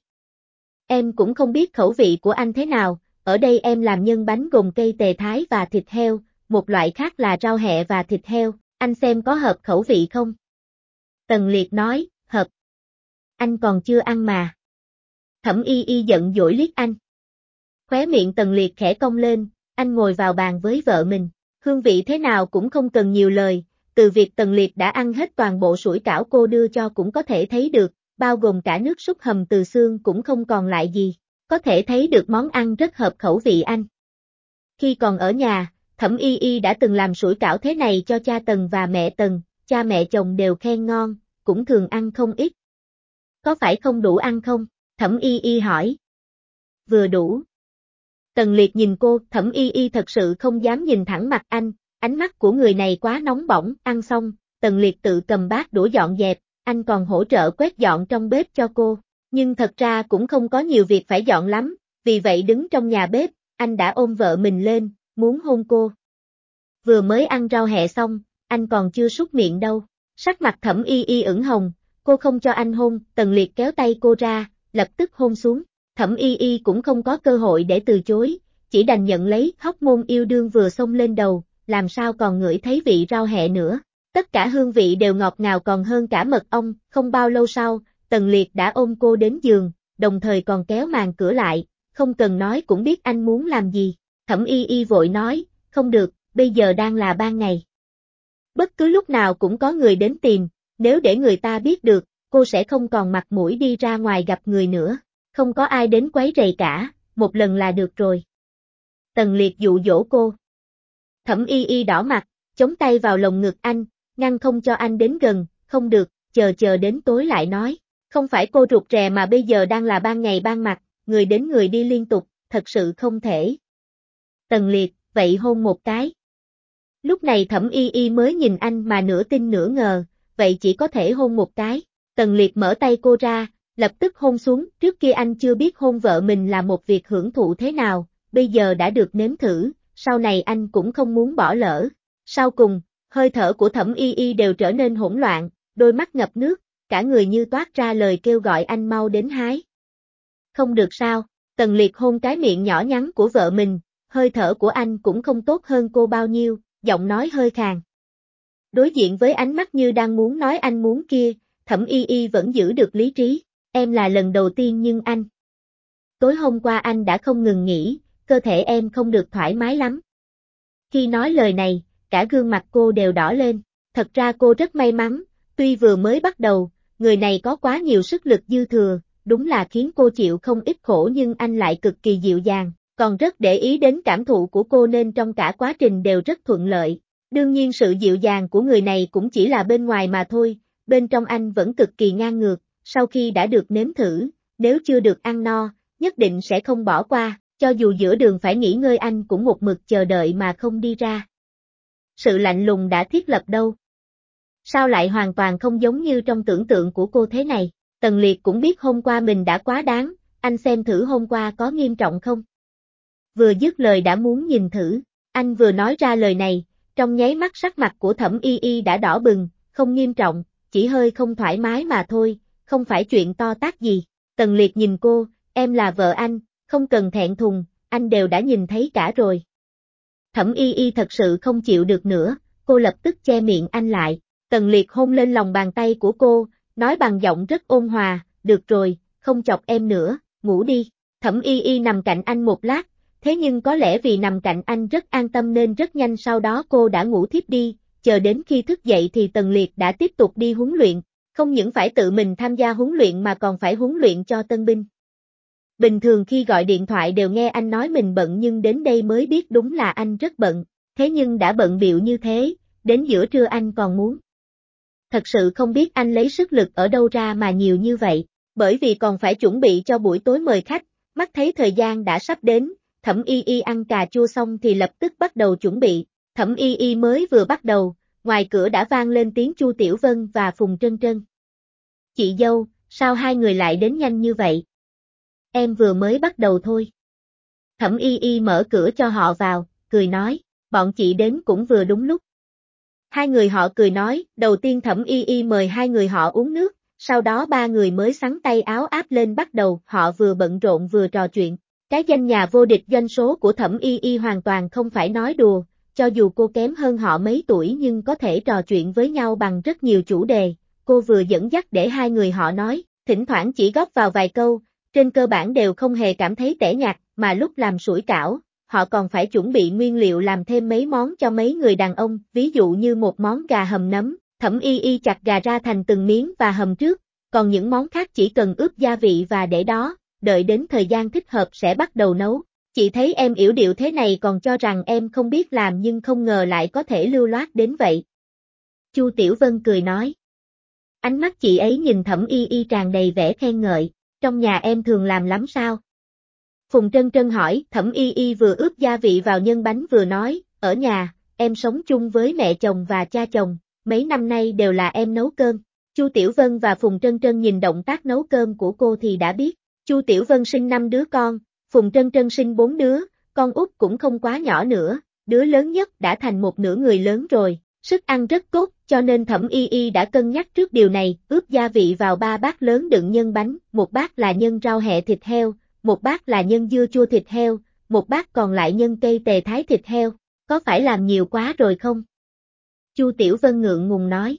[SPEAKER 1] Em cũng không biết khẩu vị của anh thế nào, ở đây em làm nhân bánh gồm cây tề thái và thịt heo, một loại khác là rau hẹ và thịt heo, anh xem có hợp khẩu vị không? Tần Liệt nói, hợp. Anh còn chưa ăn mà. Thẩm Y Y giận dỗi liếc anh. Khóe miệng Tần Liệt khẽ cong lên, anh ngồi vào bàn với vợ mình, hương vị thế nào cũng không cần nhiều lời, từ việc Tần Liệt đã ăn hết toàn bộ sủi cảo cô đưa cho cũng có thể thấy được, bao gồm cả nước súp hầm từ xương cũng không còn lại gì, có thể thấy được món ăn rất hợp khẩu vị anh. Khi còn ở nhà, Thẩm Y Y đã từng làm sủi cảo thế này cho cha Tần và mẹ Tần, cha mẹ chồng đều khen ngon, cũng thường ăn không ít. Có phải không đủ ăn không? Thẩm Y Y hỏi. Vừa đủ. Tần Liệt nhìn cô, Thẩm Y Y thật sự không dám nhìn thẳng mặt anh, ánh mắt của người này quá nóng bỏng, ăn xong, Tần Liệt tự cầm bát đũa dọn dẹp, anh còn hỗ trợ quét dọn trong bếp cho cô, nhưng thật ra cũng không có nhiều việc phải dọn lắm, vì vậy đứng trong nhà bếp, anh đã ôm vợ mình lên, muốn hôn cô. Vừa mới ăn rau hẹ xong, anh còn chưa súc miệng đâu, sắc mặt Thẩm Y Y ửng hồng, cô không cho anh hôn, Tần Liệt kéo tay cô ra, lập tức hôn xuống. Thẩm Y Y cũng không có cơ hội để từ chối, chỉ đành nhận lấy, hóc môn yêu đương vừa xông lên đầu, làm sao còn ngửi thấy vị rau hẹ nữa. Tất cả hương vị đều ngọt ngào còn hơn cả mật ong, không bao lâu sau, Tần Liệt đã ôm cô đến giường, đồng thời còn kéo màn cửa lại, không cần nói cũng biết anh muốn làm gì. Thẩm Y Y vội nói, không được, bây giờ đang là ban ngày. Bất cứ lúc nào cũng có người đến tìm, nếu để người ta biết được, cô sẽ không còn mặt mũi đi ra ngoài gặp người nữa. Không có ai đến quấy rầy cả, một lần là được rồi. Tần Liệt dụ dỗ cô. Thẩm Y Y đỏ mặt, chống tay vào lồng ngực anh, ngăn không cho anh đến gần, không được, chờ đến tối lại nói. Không phải cô rụt rè mà bây giờ đang là ban ngày ban mặt, người đến người đi liên tục, thật sự không thể. Tần Liệt, vậy hôn một cái. Lúc này Thẩm Y Y mới nhìn anh mà nửa tin nửa ngờ, vậy chỉ có thể hôn một cái. Tần Liệt mở tay cô ra, lập tức hôn xuống, trước kia anh chưa biết hôn vợ mình là một việc hưởng thụ thế nào, bây giờ đã được nếm thử, sau này anh cũng không muốn bỏ lỡ. Sau cùng, hơi thở của Thẩm Y Y đều trở nên hỗn loạn, đôi mắt ngập nước, cả người như toát ra lời kêu gọi anh mau đến hái. Không được sao, Tần Liệt hôn cái miệng nhỏ nhắn của vợ mình, hơi thở của anh cũng không tốt hơn cô bao nhiêu, giọng nói hơi khàn. Đối diện với ánh mắt như đang muốn nói anh muốn kia, Thẩm Y Y vẫn giữ được lý trí, em là lần đầu tiên nhưng anh. Tối hôm qua anh đã không ngừng nghỉ, cơ thể em không được thoải mái lắm. Khi nói lời này, cả gương mặt cô đều đỏ lên, thật ra cô rất may mắn, tuy vừa mới bắt đầu, người này có quá nhiều sức lực dư thừa, đúng là khiến cô chịu không ít khổ nhưng anh lại cực kỳ dịu dàng, còn rất để ý đến cảm thụ của cô nên trong cả quá trình đều rất thuận lợi. Đương nhiên sự dịu dàng của người này cũng chỉ là bên ngoài mà thôi, bên trong anh vẫn cực kỳ ngang ngược, sau khi đã được nếm thử, nếu chưa được ăn no, nhất định sẽ không bỏ qua, cho dù giữa đường phải nghỉ ngơi anh cũng một mực chờ đợi mà không đi ra. Sự lạnh lùng đã thiết lập đâu? Sao lại hoàn toàn không giống như trong tưởng tượng của cô thế này? Tần Liệt cũng biết hôm qua mình đã quá đáng, anh xem thử hôm qua có nghiêm trọng không? Vừa dứt lời đã muốn nhìn thử, anh vừa nói ra lời này, trong nháy mắt sắc mặt của Thẩm Y Y đã đỏ bừng, không nghiêm trọng, chỉ hơi không thoải mái mà thôi, không phải chuyện to tát gì. Tần Liệt nhìn cô, em là vợ anh, không cần thẹn thùng, anh đều đã nhìn thấy cả rồi. Thẩm Y Y thật sự không chịu được nữa, cô lập tức che miệng anh lại, Tần Liệt hôn lên lòng bàn tay của cô, nói bằng giọng rất ôn hòa, được rồi, không chọc em nữa, ngủ đi. Thẩm Y Y nằm cạnh anh một lát, thế nhưng có lẽ vì nằm cạnh anh rất an tâm nên rất nhanh sau đó cô đã ngủ thiếp đi, chờ đến khi thức dậy thì Tần Liệt đã tiếp tục đi huấn luyện, không những phải tự mình tham gia huấn luyện mà còn phải huấn luyện cho tân binh. Bình thường khi gọi điện thoại đều nghe anh nói mình bận nhưng đến đây mới biết đúng là anh rất bận, thế nhưng đã bận bịu như thế, đến giữa trưa anh còn muốn. Thật sự không biết anh lấy sức lực ở đâu ra mà nhiều như vậy, bởi vì còn phải chuẩn bị cho buổi tối mời khách, mắt thấy thời gian đã sắp đến, Thẩm Y Y ăn cà chua xong thì lập tức bắt đầu chuẩn bị, Thẩm Y Y mới vừa bắt đầu, ngoài cửa đã vang lên tiếng Chu Tiểu Vân và Phùng Trân Trân. Chị dâu, sao hai người lại đến nhanh như vậy? Em vừa mới bắt đầu thôi. Thẩm Y Y mở cửa cho họ vào, cười nói, bọn chị đến cũng vừa đúng lúc. Hai người họ cười nói, đầu tiên Thẩm Y Y mời hai người họ uống nước, sau đó ba người mới xắn tay áo áp lên bắt đầu, họ vừa bận rộn vừa trò chuyện. Cái danh nhà vô địch doanh số của Thẩm Y Y hoàn toàn không phải nói đùa, cho dù cô kém hơn họ mấy tuổi nhưng có thể trò chuyện với nhau bằng rất nhiều chủ đề, cô vừa dẫn dắt để hai người họ nói, thỉnh thoảng chỉ góp vào vài câu, trên cơ bản đều không hề cảm thấy tẻ nhạt, mà lúc làm sủi cảo, họ còn phải chuẩn bị nguyên liệu làm thêm mấy món cho mấy người đàn ông, ví dụ như một món gà hầm nấm, Thẩm Y Y chặt gà ra thành từng miếng và hầm trước, còn những món khác chỉ cần ướp gia vị và để đó, đợi đến thời gian thích hợp sẽ bắt đầu nấu. Chị thấy em yểu điệu thế này còn cho rằng em không biết làm nhưng không ngờ lại có thể lưu loát đến vậy. Chu Tiểu Vân cười nói. Ánh mắt chị ấy nhìn Thẩm Y Y tràn đầy vẻ khen ngợi, trong nhà em thường làm lắm sao? Phùng Trân Trân hỏi, Thẩm Y Y vừa ướp gia vị vào nhân bánh vừa nói, ở nhà, em sống chung với mẹ chồng và cha chồng, mấy năm nay đều là em nấu cơm. Chu Tiểu Vân và Phùng Trân Trân nhìn động tác nấu cơm của cô thì đã biết, Chu Tiểu Vân sinh 5 đứa con, Phùng Trân Trân sinh 4 đứa, con út cũng không quá nhỏ nữa, đứa lớn nhất đã thành một nửa người lớn rồi, sức ăn rất tốt, cho nên Thẩm Y Y đã cân nhắc trước điều này, ướp gia vị vào 3 bát lớn đựng nhân bánh, một bát là nhân rau hẹ thịt heo, một bát là nhân dưa chua thịt heo, một bát còn lại nhân cây tề thái thịt heo, có phải làm nhiều quá rồi không? Chu Tiểu Vân ngượng ngùng nói.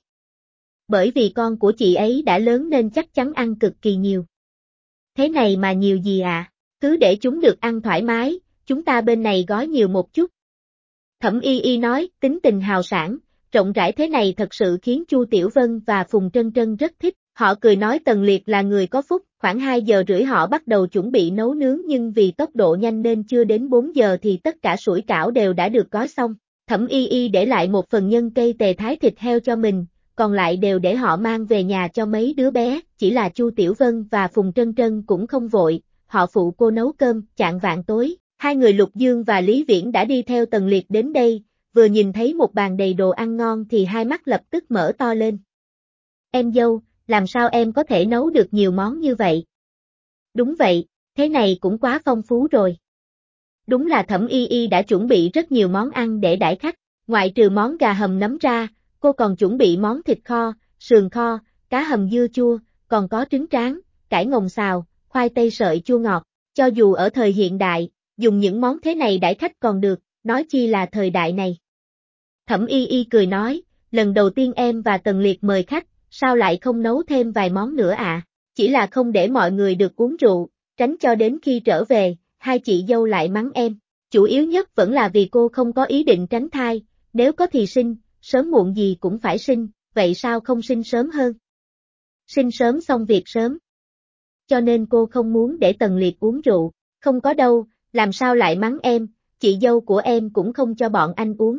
[SPEAKER 1] Bởi vì con của chị ấy đã lớn nên chắc chắn ăn cực kỳ nhiều. Thế này mà nhiều gì à? Cứ để chúng được ăn thoải mái, chúng ta bên này gói nhiều một chút. Thẩm Y Y nói, tính tình hào sảng, rộng rãi thế này thật sự khiến Chu Tiểu Vân và Phùng Trân Trân rất thích. Họ cười nói Tần Liệt là người có phúc, khoảng 2 giờ rưỡi họ bắt đầu chuẩn bị nấu nướng nhưng vì tốc độ nhanh nên chưa đến 4 giờ thì tất cả sủi cảo đều đã được gói xong. Thẩm Y Y để lại một phần nhân cây tề thái thịt heo cho mình, còn lại đều để họ mang về nhà cho mấy đứa bé, chỉ là Chu Tiểu Vân và Phùng Trân Trân cũng không vội, họ phụ cô nấu cơm, chạng vạng tối. Hai người Lục Dương và Lý Viễn đã đi theo Tần Liệt đến đây, vừa nhìn thấy một bàn đầy đồ ăn ngon thì hai mắt lập tức mở to lên. Em dâu, làm sao em có thể nấu được nhiều món như vậy? Đúng vậy, thế này cũng quá phong phú rồi. Đúng là Thẩm Y Y đã chuẩn bị rất nhiều món ăn để đãi khách, ngoại trừ món gà hầm nấm ra, cô còn chuẩn bị món thịt kho, sườn kho, cá hầm dưa chua, còn có trứng tráng, cải ngồng xào, khoai tây sợi chua ngọt. Cho dù ở thời hiện đại, dùng những món thế này đãi khách còn được, nói chi là thời đại này. Thẩm Y Y cười nói, lần đầu tiên em và Tần Liệt mời khách, sao lại không nấu thêm vài món nữa ạ? Chỉ là không để mọi người được uống rượu, tránh cho đến khi trở về, hai chị dâu lại mắng em. Chủ yếu nhất vẫn là vì cô không có ý định tránh thai, nếu có thì sinh, sớm muộn gì cũng phải sinh, vậy sao không sinh sớm hơn? Sinh sớm xong việc sớm. Cho nên cô không muốn để Tần Liệt uống rượu, không có đâu, làm sao lại mắng em, chị dâu của em cũng không cho bọn anh uống.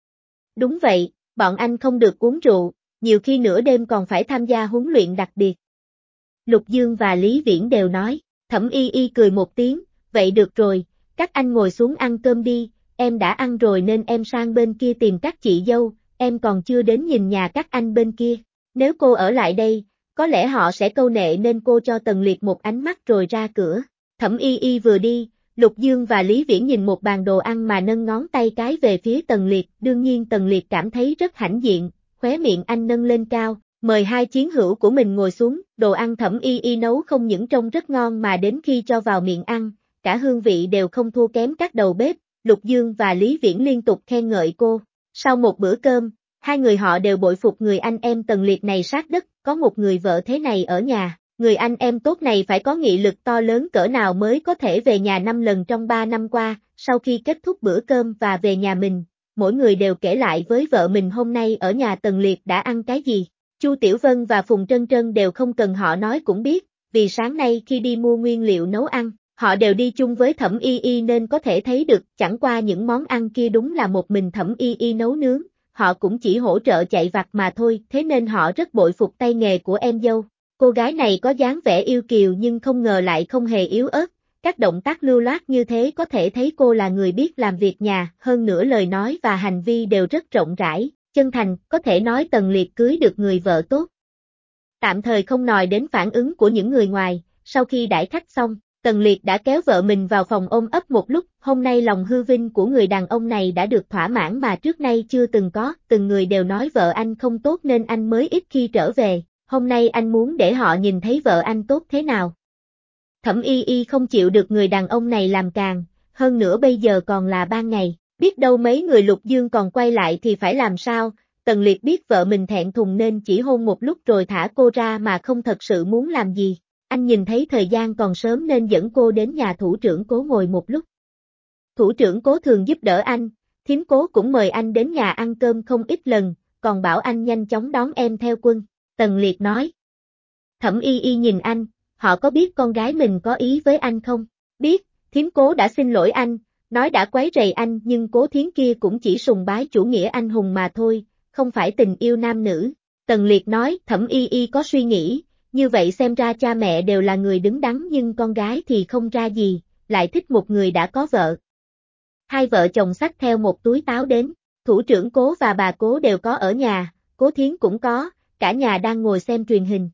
[SPEAKER 1] Đúng vậy, bọn anh không được uống rượu, nhiều khi nửa đêm còn phải tham gia huấn luyện đặc biệt. Lục Dương và Lý Viễn đều nói, Thẩm Y Y cười một tiếng, vậy được rồi, các anh ngồi xuống ăn cơm đi, em đã ăn rồi nên em sang bên kia tìm các chị dâu, em còn chưa đến nhìn nhà các anh bên kia. Nếu cô ở lại đây, có lẽ họ sẽ câu nệ nên cô cho Tần Liệt một ánh mắt rồi ra cửa. Thẩm Y Y vừa đi, Lục Dương và Lý Viễn nhìn một bàn đồ ăn mà nâng ngón tay cái về phía Tần Liệt, đương nhiên Tần Liệt cảm thấy rất hãnh diện, khóe miệng anh nâng lên cao, mời hai chiến hữu của mình ngồi xuống, đồ ăn Thẩm Y Y nấu không những trông rất ngon mà đến khi cho vào miệng ăn, cả hương vị đều không thua kém các đầu bếp, Lục Dương và Lý Viễn liên tục khen ngợi cô. Sau một bữa cơm, hai người họ đều bội phục người anh em Tần Liệt này sát đất, có một người vợ thế này ở nhà. Người anh em tốt này phải có nghị lực to lớn cỡ nào mới có thể về nhà 5 lần trong 3 năm qua, sau khi kết thúc bữa cơm và về nhà mình, mỗi người đều kể lại với vợ mình hôm nay ở nhà Tần Liệt đã ăn cái gì. Chu Tiểu Vân và Phùng Trân Trân đều không cần họ nói cũng biết, vì sáng nay khi đi mua nguyên liệu nấu ăn, họ đều đi chung với Thẩm Y Y nên có thể thấy được, chẳng qua những món ăn kia đúng là một mình Thẩm Y Y nấu nướng, họ cũng chỉ hỗ trợ chạy vặt mà thôi, thế nên họ rất bội phục tay nghề của em dâu. Cô gái này có dáng vẻ yêu kiều nhưng không ngờ lại không hề yếu ớt, các động tác lưu loát như thế có thể thấy cô là người biết làm việc nhà, hơn nữa lời nói và hành vi đều rất rộng rãi, chân thành, có thể nói Tần Liệt cưới được người vợ tốt. Tạm thời không nói đến phản ứng của những người ngoài, sau khi đãi khách xong, Tần Liệt đã kéo vợ mình vào phòng ôm ấp một lúc, hôm nay lòng hư vinh của người đàn ông này đã được thỏa mãn mà trước nay chưa từng có, từng người đều nói vợ anh không tốt nên anh mới ít khi trở về. Hôm nay anh muốn để họ nhìn thấy vợ anh tốt thế nào. Thẩm Y Y không chịu được người đàn ông này làm càng, hơn nữa bây giờ còn là ban ngày, biết đâu mấy người Lục Dương còn quay lại thì phải làm sao, Tần Liệt biết vợ mình thẹn thùng nên chỉ hôn một lúc rồi thả cô ra mà không thật sự muốn làm gì. Anh nhìn thấy thời gian còn sớm nên dẫn cô đến nhà thủ trưởng Cố ngồi một lúc. Thủ trưởng Cố thường giúp đỡ anh, thím Cố cũng mời anh đến nhà ăn cơm không ít lần, còn bảo anh nhanh chóng đón em theo quân. Tần Liệt nói. Thẩm Y Y nhìn anh, họ có biết con gái mình có ý với anh không? Biết, thím Cố đã xin lỗi anh, nói đã quấy rầy anh nhưng Cố thím kia cũng chỉ sùng bái chủ nghĩa anh hùng mà thôi, không phải tình yêu nam nữ. Tần Liệt nói, Thẩm Y Y có suy nghĩ, như vậy xem ra cha mẹ đều là người đứng đắn nhưng con gái thì không ra gì, lại thích một người đã có vợ. Hai vợ chồng xách theo một túi táo đến, thủ trưởng Cố và bà Cố đều có ở nhà, Cố Thiến cũng có. Cả nhà đang ngồi xem truyền hình.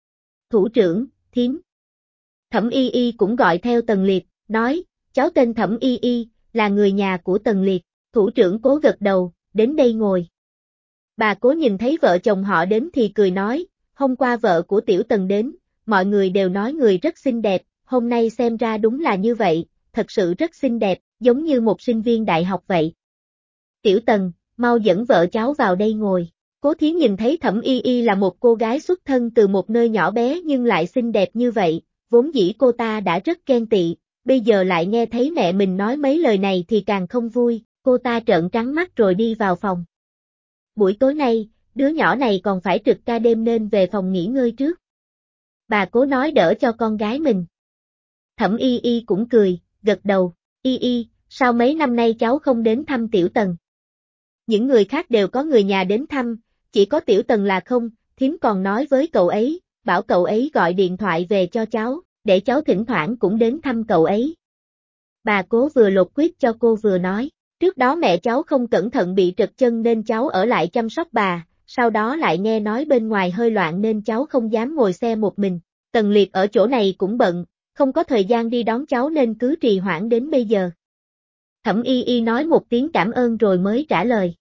[SPEAKER 1] Thủ trưởng, thím. Thẩm Y Y cũng gọi theo Tần Liệt, nói, cháu tên Thẩm Y Y, là người nhà của Tần Liệt. Thủ trưởng Cố gật đầu, đến đây ngồi. Bà Cố nhìn thấy vợ chồng họ đến thì cười nói, hôm qua vợ của Tiểu Tần đến, mọi người đều nói người rất xinh đẹp, hôm nay xem ra đúng là như vậy, thật sự rất xinh đẹp, giống như một sinh viên đại học vậy. Tiểu Tần, mau dẫn vợ cháu vào đây ngồi. Cố Thiến nhìn thấy Thẩm Y Y là một cô gái xuất thân từ một nơi nhỏ bé nhưng lại xinh đẹp như vậy, vốn dĩ cô ta đã rất ghen tị, bây giờ lại nghe thấy mẹ mình nói mấy lời này thì càng không vui, Cô ta trợn trắng mắt rồi đi vào phòng. Buổi tối nay, đứa nhỏ này còn phải trực ca đêm nên về phòng nghỉ ngơi trước. Bà Cố nói đỡ cho con gái mình. Thẩm Y Y cũng cười, gật đầu, Y Y, sao mấy năm nay cháu không đến thăm Tiểu Tần? Những người khác đều có người nhà đến thăm, chỉ có Tiểu Tần là không, thím còn nói với cậu ấy, bảo cậu ấy gọi điện thoại về cho cháu, để cháu thỉnh thoảng cũng đến thăm cậu ấy. Bà Cố vừa lột quýt cho cô vừa nói, trước đó mẹ cháu không cẩn thận bị trật chân nên cháu ở lại chăm sóc bà, sau đó lại nghe nói bên ngoài hơi loạn nên cháu không dám ngồi xe một mình. Tần Liệt ở chỗ này cũng bận, không có thời gian đi đón cháu nên cứ trì hoãn đến bây giờ. Thẩm Y Y nói một tiếng cảm ơn rồi mới trả lời.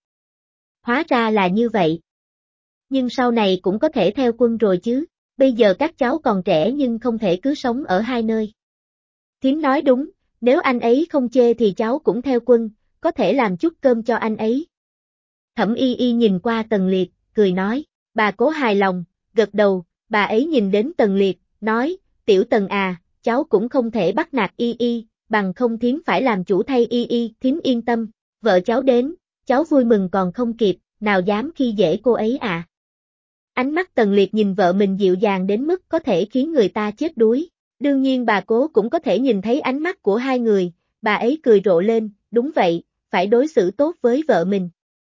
[SPEAKER 1] Hóa ra là như vậy. Nhưng sau này cũng có thể theo quân rồi chứ, bây giờ các cháu còn trẻ nhưng không thể cứ sống ở hai nơi. Thím nói đúng, nếu anh ấy không chê thì cháu cũng theo quân, có thể làm chút cơm cho anh ấy. Thẩm Y Y nhìn qua Tần Liệt, cười nói, bà Cố hài lòng, gật đầu, bà ấy nhìn đến Tần Liệt, nói, Tiểu Tần à, cháu cũng không thể bắt nạt Y Y, bằng không thím phải làm chủ thay Y Y, thím yên tâm, vợ cháu đến, cháu vui mừng còn không kịp, nào dám khi dễ cô ấy à. Ánh mắt Tần Liệt nhìn vợ mình dịu dàng đến mức có thể khiến người ta chết đuối. Đương nhiên bà Cố cũng có thể nhìn thấy ánh mắt của hai người, bà ấy cười rộ lên, đúng vậy, phải đối xử tốt với vợ mình.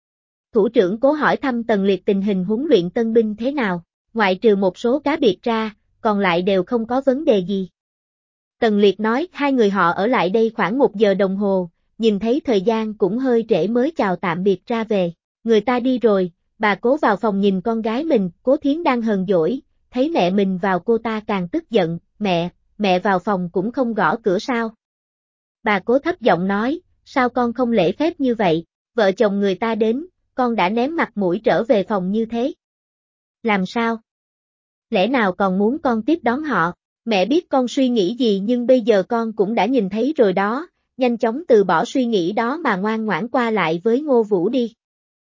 [SPEAKER 1] Thủ trưởng Cố hỏi thăm Tần Liệt tình hình huấn luyện tân binh thế nào, ngoại trừ một số cá biệt ra, còn lại đều không có vấn đề gì. Tần Liệt nói hai người họ ở lại đây khoảng 1 giờ đồng hồ, nhìn thấy thời gian cũng hơi trễ mới chào tạm biệt ra về, người ta đi rồi, bà Cố vào phòng nhìn con gái mình, Cố Thiến đang hờn dỗi, thấy mẹ mình vào cô ta càng tức giận, mẹ vào phòng cũng không gõ cửa sao. Bà Cố thấp giọng nói, sao con không lễ phép như vậy, vợ chồng người ta đến, con đã ném mặt mũi trở về phòng như thế. Làm sao? Lẽ nào còn muốn con tiếp đón họ? Mẹ biết con suy nghĩ gì nhưng bây giờ con cũng đã nhìn thấy rồi đó, nhanh chóng từ bỏ suy nghĩ đó mà ngoan ngoãn qua lại với Ngô Vũ đi.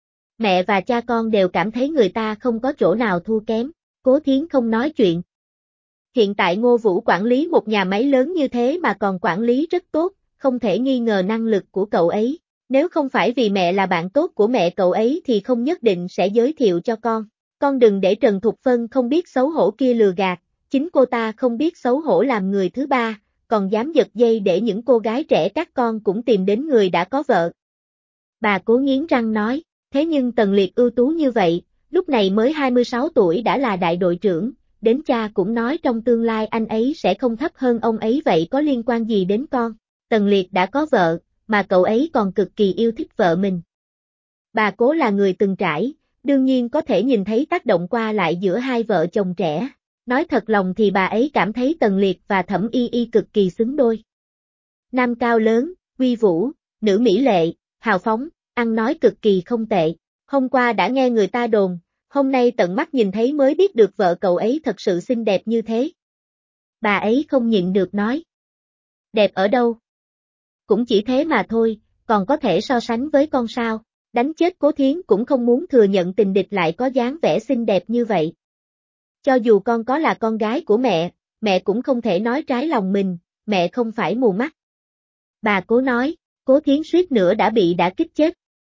[SPEAKER 1] Mẹ và cha con đều cảm thấy người ta không có chỗ nào thua kém, Cố Thiến không nói chuyện. Hiện tại Ngô Vũ quản lý một nhà máy lớn như thế mà còn quản lý rất tốt, không thể nghi ngờ năng lực của cậu ấy. Nếu không phải vì mẹ là bạn tốt của mẹ cậu ấy thì không nhất định sẽ giới thiệu cho con. Con đừng để Trần Thục Phân không biết xấu hổ kia lừa gạt, chính cô ta không biết xấu hổ làm người thứ ba, còn dám giật dây để những cô gái trẻ các con cũng tìm đến người đã có vợ. Bà Cố nghiến răng nói, thế nhưng Tần Liệt ưu tú như vậy, lúc này mới 26 tuổi đã là đại đội trưởng, đến cha cũng nói trong tương lai anh ấy sẽ không thấp hơn ông ấy vậy có liên quan gì đến con. Tần Liệt đã có vợ, mà cậu ấy còn cực kỳ yêu thích vợ mình. Bà Cố là người từng trải, đương nhiên có thể nhìn thấy tác động qua lại giữa hai vợ chồng trẻ. Nói thật lòng thì bà ấy cảm thấy Tần Liệt và Thẩm Y Y cực kỳ xứng đôi. Nam cao lớn, uy vũ, nữ mỹ lệ, hào phóng, ăn nói cực kỳ không tệ. Hôm qua đã nghe người ta đồn, hôm nay tận mắt nhìn thấy mới biết được vợ cậu ấy thật sự xinh đẹp như thế. Bà ấy không nhịn được nói. Đẹp ở đâu? Cũng chỉ thế mà thôi, còn có thể so sánh với con sao? Đánh chết Cố Thiến cũng không muốn thừa nhận tình địch lại có dáng vẻ xinh đẹp như vậy. Cho dù con có là con gái của mẹ cũng không thể nói trái lòng mình, mẹ không phải mù mắt. Bà Cố nói, Cố Thiến suýt nữa đã bị đả kích chết.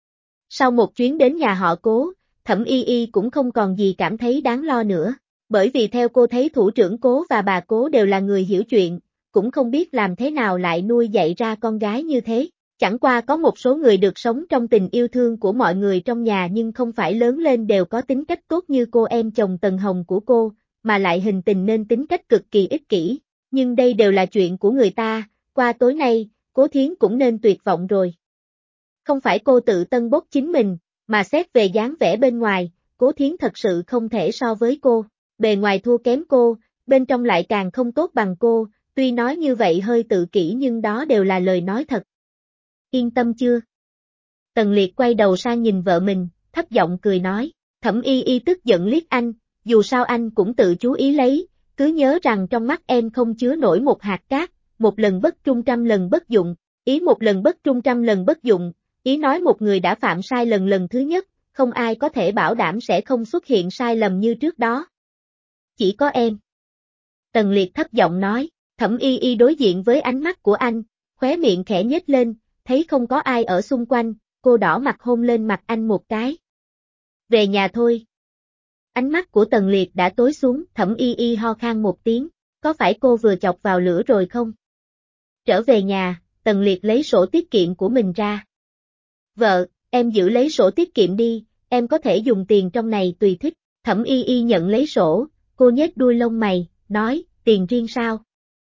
[SPEAKER 1] Sau một chuyến đến nhà họ Cố, Thẩm Y Y cũng không còn gì cảm thấy đáng lo nữa, bởi vì theo cô thấy thủ trưởng Cố và bà Cố đều là người hiểu chuyện, cũng không biết làm thế nào lại nuôi dạy ra con gái như thế. Chẳng qua có một số người được sống trong tình yêu thương của mọi người trong nhà nhưng không phải lớn lên đều có tính cách tốt như cô em chồng Tần Hồng của cô, mà lại hình tình nên tính cách cực kỳ ích kỷ. Nhưng đây đều là chuyện của người ta, qua tối nay, Cố Thiến cũng nên tuyệt vọng rồi. Không phải cô tự tân bốc chính mình, mà xét về dáng vẻ bên ngoài, Cố Thiến thật sự không thể so với cô. Bề ngoài thua kém cô, bên trong lại càng không tốt bằng cô, tuy nói như vậy hơi tự kỷ nhưng đó đều là lời nói thật. Yên tâm chưa? Tần Liệt quay đầu sang nhìn vợ mình, thấp giọng cười nói, Thẩm Y Y tức giận liếc anh, dù sao anh cũng tự chú ý lấy, cứ nhớ rằng trong mắt em không chứa nổi một hạt cát, một lần bất trung trăm lần bất dụng, ý một lần bất trung trăm lần bất dụng, ý nói một người đã phạm sai lần thứ nhất, không ai có thể bảo đảm sẽ không xuất hiện sai lầm như trước đó. Chỉ có em. Tần Liệt thấp giọng nói, Thẩm Y Y đối diện với ánh mắt của anh, khóe miệng khẽ nhếch lên, thấy không có ai ở xung quanh, cô đỏ mặt hôn lên mặt anh một cái. Về nhà thôi. Ánh mắt của Tần Liệt đã tối xuống, Thẩm Y Y ho khan một tiếng, có phải cô vừa chọc vào lửa rồi không? Trở về nhà, Tần Liệt lấy sổ tiết kiệm của mình ra. Vợ, em giữ lấy sổ tiết kiệm đi, em có thể dùng tiền trong này tùy thích. Thẩm Y Y nhận lấy sổ, cô nhếch đuôi lông mày, nói, tiền riêng sao?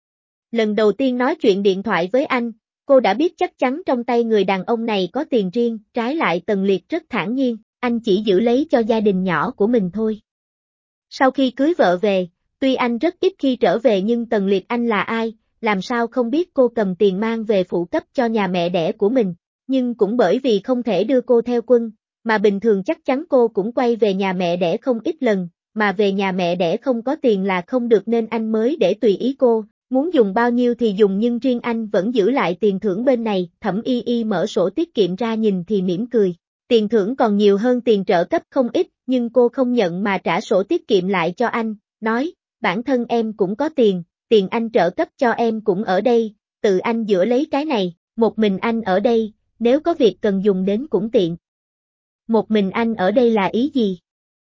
[SPEAKER 1] Lần đầu tiên nói chuyện điện thoại với anh, cô đã biết chắc chắn trong tay người đàn ông này có tiền riêng, trái lại Tần Liệt rất thản nhiên, anh chỉ giữ lấy cho gia đình nhỏ của mình thôi. Sau khi cưới vợ về, tuy anh rất ít khi trở về nhưng Tần Liệt anh là ai, làm sao không biết cô cầm tiền mang về phụ cấp cho nhà mẹ đẻ của mình, nhưng cũng bởi vì không thể đưa cô theo quân, mà bình thường chắc chắn cô cũng quay về nhà mẹ đẻ không ít lần, mà về nhà mẹ đẻ không có tiền là không được nên anh mới để tùy ý cô, muốn dùng bao nhiêu thì dùng nhưng riêng anh vẫn giữ lại tiền thưởng bên này. Thẩm Y Y mở sổ tiết kiệm ra nhìn thì mỉm cười. Tiền thưởng còn nhiều hơn tiền trợ cấp không ít, nhưng cô không nhận mà trả sổ tiết kiệm lại cho anh, nói, bản thân em cũng có tiền, tiền anh trợ cấp cho em cũng ở đây, tự anh giữ lấy cái này, một mình anh ở đây, nếu có việc cần dùng đến cũng tiện. Một mình anh ở đây là ý gì?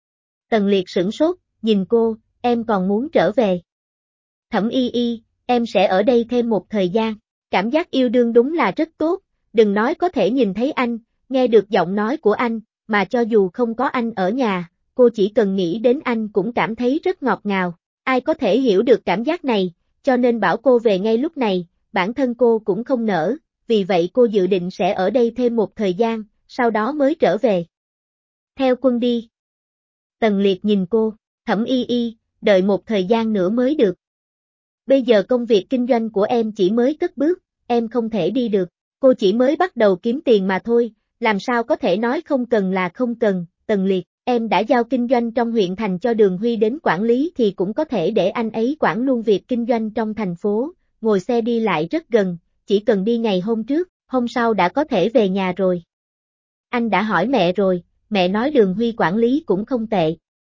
[SPEAKER 1] Tần Liệt sửng sốt, nhìn cô, em còn muốn trở về. Thẩm Y Y, em sẽ ở đây thêm một thời gian, cảm giác yêu đương đúng là rất tốt, đừng nói có thể nhìn thấy anh, nghe được giọng nói của anh, mà cho dù không có anh ở nhà, cô chỉ cần nghĩ đến anh cũng cảm thấy rất ngọt ngào, ai có thể hiểu được cảm giác này, cho nên bảo cô về ngay lúc này, bản thân cô cũng không nỡ, vì vậy cô dự định sẽ ở đây thêm một thời gian, sau đó mới trở về. Theo quân đi. Tần Liệt nhìn cô, Thẩm Y Y, đợi một thời gian nữa mới được. Bây giờ công việc kinh doanh của em chỉ mới cất bước, em không thể đi được, cô chỉ mới bắt đầu kiếm tiền mà thôi, làm sao có thể nói không cần là không cần. Tần Liệt, em đã giao kinh doanh trong huyện thành cho Đường Huy đến quản lý thì cũng có thể để anh ấy quản luôn việc kinh doanh trong thành phố, ngồi xe đi lại rất gần, chỉ cần đi ngày hôm trước, hôm sau đã có thể về nhà rồi. Anh đã hỏi mẹ rồi, mẹ nói Đường Huy quản lý cũng không tệ.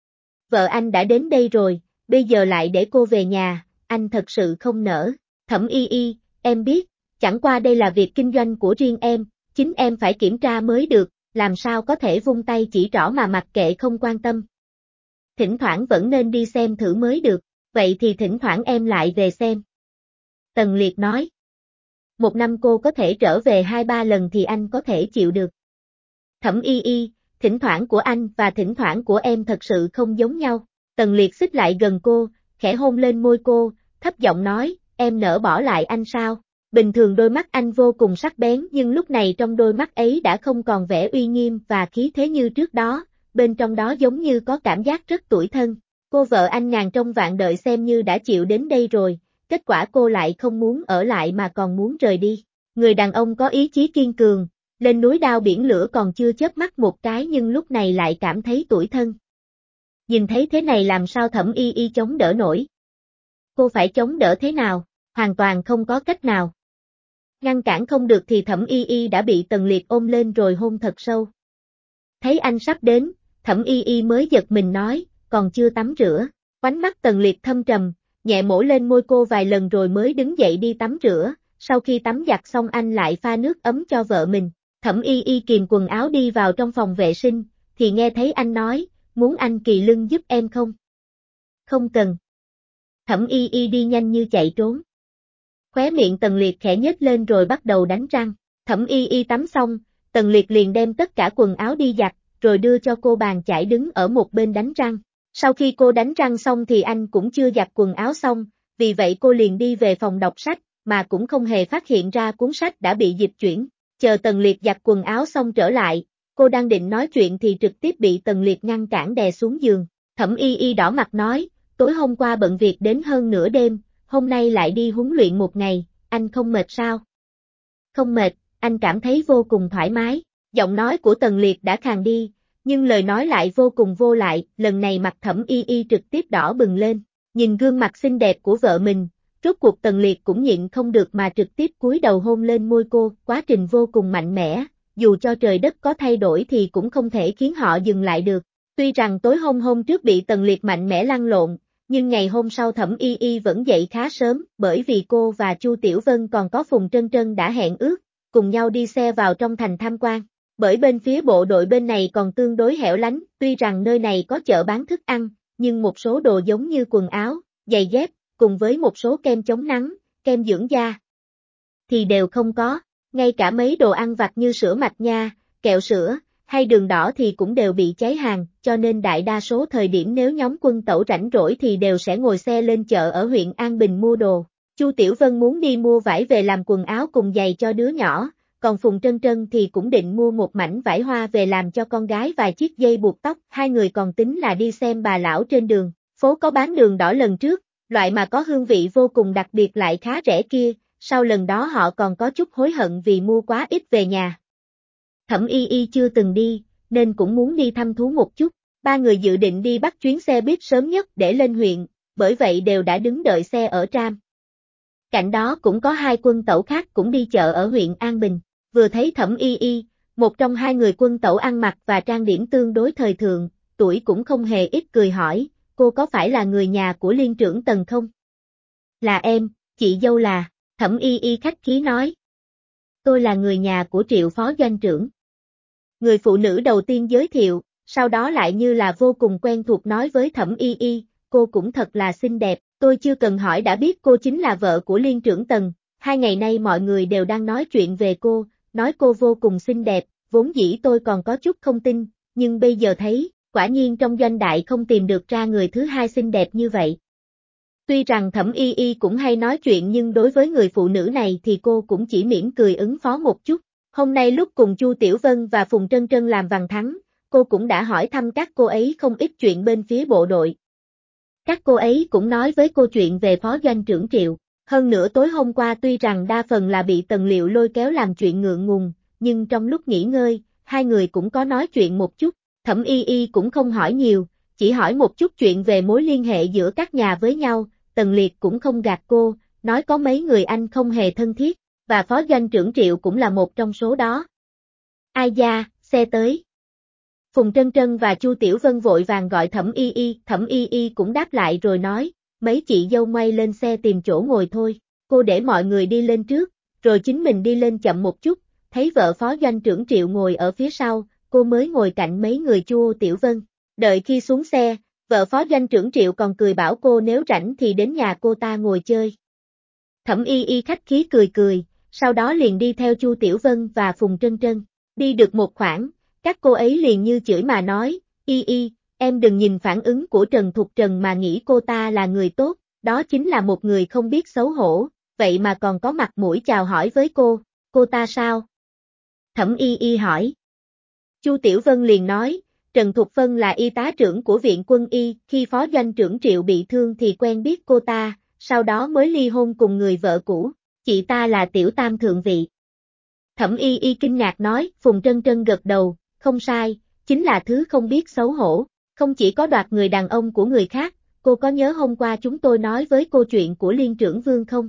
[SPEAKER 1] Vợ anh đã đến đây rồi, bây giờ lại để cô về nhà, anh thật sự không nỡ. Thẩm Y Y, em biết, chẳng qua đây là việc kinh doanh của riêng em, chính em phải kiểm tra mới được, làm sao có thể vung tay chỉ trỏ mà mặc kệ không quan tâm. Thỉnh thoảng vẫn nên đi xem thử mới được, vậy thì thỉnh thoảng em lại về xem. Tần Liệt nói. Một năm cô có thể trở về 2-3 lần thì anh có thể chịu được. Thẩm Y Y, thỉnh thoảng của anh và thỉnh thoảng của em thật sự không giống nhau. Tần Liệt xích lại gần cô, khẽ hôn lên môi cô, thấp giọng nói, em nỡ bỏ lại anh sao? Bình thường đôi mắt anh vô cùng sắc bén nhưng lúc này trong đôi mắt ấy đã không còn vẻ uy nghiêm và khí thế như trước đó, bên trong đó giống như có cảm giác rất tủi thân. Cô vợ anh ngàn trong vạn đợi xem như đã chịu đến đây rồi, kết quả cô lại không muốn ở lại mà còn muốn rời đi. Người đàn ông có ý chí kiên cường, lên núi đao biển lửa còn chưa chớp mắt một cái nhưng lúc này lại cảm thấy tủi thân. Nhìn thấy thế này làm sao Thẩm Y Y chống đỡ nổi? Cô phải chống đỡ thế nào? Hoàn toàn không có cách nào. Ngăn cản không được thì Thẩm Y Y đã bị Tần Liệt ôm lên rồi hôn thật sâu. Thấy anh sắp đến, Thẩm Y Y mới giật mình nói, còn chưa tắm rửa. Ánh mắt Tần Liệt thâm trầm, nhẹ mổ lên môi cô vài lần rồi mới đứng dậy đi tắm rửa, sau khi tắm giặt xong anh lại pha nước ấm cho vợ mình. Thẩm Y Y kìm quần áo đi vào trong phòng vệ sinh, thì nghe thấy anh nói, muốn anh kỳ lưng giúp em không? Không cần. Thẩm Y Y đi nhanh như chạy trốn. Khóe miệng Tần Liệt khẽ nhếch lên rồi bắt đầu đánh răng. Thẩm Y Y tắm xong, Tần Liệt liền đem tất cả quần áo đi giặt, rồi đưa cho cô bàn chải đứng ở một bên đánh răng. Sau khi cô đánh răng xong thì anh cũng chưa giặt quần áo xong, vì vậy cô liền đi về phòng đọc sách, mà cũng không hề phát hiện ra cuốn sách đã bị dịch chuyển. Chờ Tần Liệt giặt quần áo xong trở lại, cô đang định nói chuyện thì trực tiếp bị Tần Liệt ngăn cản đè xuống giường. Thẩm Y Y đỏ mặt nói, tối hôm qua bận việc đến hơn nửa đêm, hôm nay lại đi huấn luyện một ngày, anh không mệt sao? Không mệt, anh cảm thấy vô cùng thoải mái. Giọng nói của Tần Liệt đã khàn đi, nhưng lời nói lại vô cùng vô lại, lần này mặt Thẩm Y Y trực tiếp đỏ bừng lên. Nhìn gương mặt xinh đẹp của vợ mình, rốt cuộc Tần Liệt cũng nhịn không được mà trực tiếp cúi đầu hôn lên môi cô, quá trình vô cùng mạnh mẽ, dù cho trời đất có thay đổi thì cũng không thể khiến họ dừng lại được. Tuy rằng tối hôm trước bị Tần Liệt mạnh mẽ lăn lộn, nhưng ngày hôm sau Thẩm Y Y vẫn dậy khá sớm, bởi vì cô và Chu Tiểu Vân còn có Phùng Trân Trân đã hẹn ước, cùng nhau đi xe vào trong thành tham quan. Bởi bên phía bộ đội bên này còn tương đối hẻo lánh, tuy rằng nơi này có chợ bán thức ăn, nhưng một số đồ giống như quần áo, giày dép, cùng với một số kem chống nắng, kem dưỡng da thì đều không có, ngay cả mấy đồ ăn vặt như sữa mạch nha, kẹo sữa, hay đường đỏ thì cũng đều bị cháy hàng, cho nên đại đa số thời điểm nếu nhóm quân tẩu rảnh rỗi thì đều sẽ ngồi xe lên chợ ở huyện An Bình mua đồ. Chu Tiểu Vân muốn đi mua vải về làm quần áo cùng giày cho đứa nhỏ, còn Phùng Trân Trân thì cũng định mua một mảnh vải hoa về làm cho con gái vài chiếc dây buộc tóc, hai người còn tính là đi xem bà lão trên đường, phố có bán đường đỏ lần trước, loại mà có hương vị vô cùng đặc biệt lại khá rẻ kia, sau lần đó họ còn có chút hối hận vì mua quá ít về nhà. Thẩm Y Y chưa từng đi, nên cũng muốn đi thăm thú một chút, ba người dự định đi bắt chuyến xe buýt sớm nhất để lên huyện, bởi vậy đều đã đứng đợi xe ở tram. Cạnh đó cũng có hai quân tẩu khác cũng đi chợ ở huyện An Bình, vừa thấy Thẩm Y Y, một trong hai người quân tẩu ăn mặc và trang điểm tương đối thời thượng, tuổi cũng không hề ít cười hỏi, cô có phải là người nhà của liên trưởng Tần không? Là em, chị dâu là, Thẩm Y Y khách khí nói. Tôi là người nhà của Triệu phó doanh trưởng. Người phụ nữ đầu tiên giới thiệu, sau đó lại như là vô cùng quen thuộc nói với Thẩm Y Y, cô cũng thật là xinh đẹp, tôi chưa cần hỏi đã biết cô chính là vợ của liên trưởng Tần, hai ngày nay mọi người đều đang nói chuyện về cô, nói cô vô cùng xinh đẹp, vốn dĩ tôi còn có chút không tin, nhưng bây giờ thấy, quả nhiên trong doanh đại không tìm được ra người thứ hai xinh đẹp như vậy. Tuy rằng Thẩm Y Y cũng hay nói chuyện nhưng đối với người phụ nữ này thì cô cũng chỉ mỉm cười ứng phó một chút. Hôm nay lúc cùng Chu Tiểu Vân và Phùng Trân Trân làm vằn thắng, cô cũng đã hỏi thăm các cô ấy không ít chuyện bên phía bộ đội. Các cô ấy cũng nói với cô chuyện về phó doanh trưởng Triệu. Hơn nữa tối hôm qua tuy rằng đa phần là bị Tần Liệu lôi kéo làm chuyện ngượng ngùng, nhưng trong lúc nghỉ ngơi, hai người cũng có nói chuyện một chút. Thẩm Y Y cũng không hỏi nhiều, chỉ hỏi một chút chuyện về mối liên hệ giữa các nhà với nhau. Tần Liệt cũng không gạt cô, nói có mấy người anh không hề thân thiết, và phó doanh trưởng Triệu cũng là một trong số đó. Ai da, xe tới. Phùng Trân Trân và Chu Tiểu Vân vội vàng gọi Thẩm Y Y cũng đáp lại rồi nói, mấy chị dâu may lên xe tìm chỗ ngồi thôi, cô để mọi người đi lên trước, rồi chính mình đi lên chậm một chút, thấy vợ phó doanh trưởng Triệu ngồi ở phía sau, cô mới ngồi cạnh mấy người Chu Tiểu Vân, đợi khi xuống xe. Vợ phó doanh trưởng Triệu còn cười bảo cô nếu rảnh thì đến nhà cô ta ngồi chơi. Thẩm Y Y khách khí cười cười, sau đó liền đi theo Chu Tiểu Vân và Phùng Trân Trân. Đi được một khoảng, các cô ấy liền như chửi mà nói, Y Y, em đừng nhìn phản ứng của Trần Thục Trần mà nghĩ cô ta là người tốt, đó chính là một người không biết xấu hổ, vậy mà còn có mặt mũi chào hỏi với cô ta sao? Thẩm Y Y hỏi. Chu Tiểu Vân liền nói, Trần Thục Vân là y tá trưởng của viện quân y, khi phó doanh trưởng Triệu bị thương thì quen biết cô ta, sau đó mới ly hôn cùng người vợ cũ, chị ta là tiểu tam thượng vị. Thẩm Y Y kinh ngạc nói, Phùng Trân Trân gật đầu, không sai, chính là thứ không biết xấu hổ, không chỉ có đoạt người đàn ông của người khác, cô có nhớ hôm qua chúng tôi nói với cô chuyện của liên trưởng Vương không?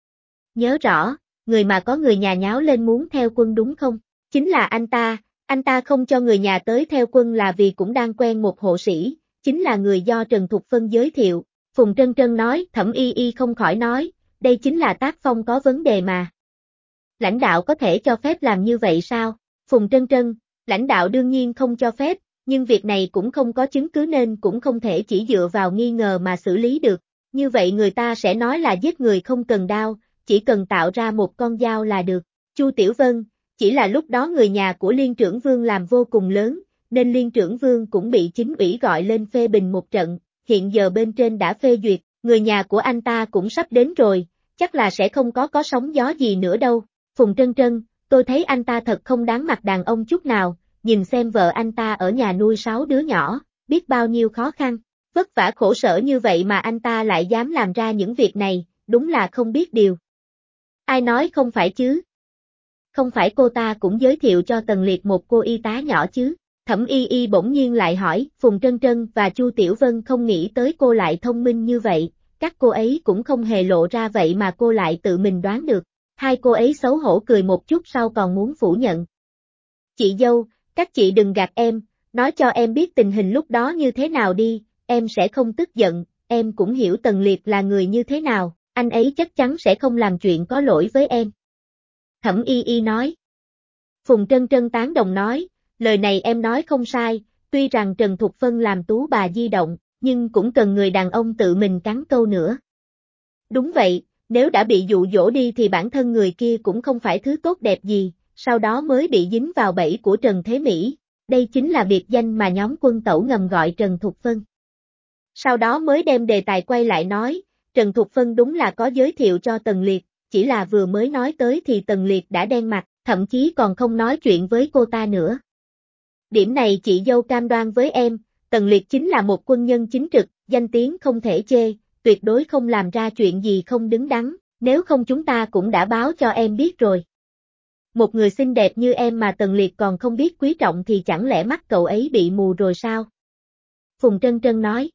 [SPEAKER 1] Nhớ rõ, người mà có người nhà nháo lên muốn theo quân đúng không? Chính là anh ta không cho người nhà tới theo quân là vì cũng đang quen một hộ sĩ, chính là người do Trần Thục Phân giới thiệu. Phùng Trân Trân nói, Thẩm Y Y không khỏi nói, đây chính là tác phong có vấn đề mà. Lãnh đạo có thể cho phép làm như vậy sao? Phùng Trân Trân, lãnh đạo đương nhiên không cho phép, nhưng việc này cũng không có chứng cứ nên cũng không thể chỉ dựa vào nghi ngờ mà xử lý được. Như vậy người ta sẽ nói là giết người không cần đao, chỉ cần tạo ra một con dao là được. Chu Tiểu Vân, chỉ là lúc đó người nhà của liên trưởng Vương làm vô cùng lớn, nên liên trưởng Vương cũng bị chính ủy gọi lên phê bình một trận, hiện giờ bên trên đã phê duyệt, người nhà của anh ta cũng sắp đến rồi, chắc là sẽ không có sóng gió gì nữa đâu. Phùng Trân Trân, tôi thấy anh ta thật không đáng mặt đàn ông chút nào, nhìn xem vợ anh ta ở nhà nuôi 6 đứa nhỏ, biết bao nhiêu khó khăn, vất vả khổ sở như vậy mà anh ta lại dám làm ra những việc này, đúng là không biết điều. Ai nói không phải chứ? Không phải cô ta cũng giới thiệu cho Tần Liệt một cô y tá nhỏ chứ? Thẩm Y Y bỗng nhiên lại hỏi, Phùng Trân Trân và Chu Tiểu Vân không nghĩ tới cô lại thông minh như vậy, các cô ấy cũng không hề lộ ra vậy mà cô lại tự mình đoán được. Hai cô ấy xấu hổ cười một chút sau còn muốn phủ nhận. Chị dâu, các chị đừng gạt em, nói cho em biết tình hình lúc đó như thế nào đi, em sẽ không tức giận, em cũng hiểu Tần Liệt là người như thế nào, anh ấy chắc chắn sẽ không làm chuyện có lỗi với em. Thẩm Y Y nói. Phùng Trân Trân tán đồng nói, lời này em nói không sai, tuy rằng Trần Thục Phân làm tú bà di động, nhưng cũng cần người đàn ông tự mình cắn câu nữa. Đúng vậy, nếu đã bị dụ dỗ đi thì bản thân người kia cũng không phải thứ tốt đẹp gì, sau đó mới bị dính vào bẫy của Trần Thế Mỹ. Đây chính là biệt danh mà nhóm Quân Tẩu ngầm gọi Trần Thục Phân. Sau đó mới đem đề tài quay lại nói, Trần Thục Phân đúng là có giới thiệu cho Tần Liệt, chỉ là vừa mới nói tới thì Tần Liệt đã đen mặt, thậm chí còn không nói chuyện với cô ta nữa. Điểm này chị dâu cam đoan với em, Tần Liệt chính là một quân nhân chính trực, danh tiếng không thể chê, tuyệt đối không làm ra chuyện gì không đứng đắn, nếu không chúng ta cũng đã báo cho em biết rồi. Một người xinh đẹp như em mà Tần Liệt còn không biết quý trọng thì chẳng lẽ mắt cậu ấy bị mù rồi sao? Phùng Trân Trân nói.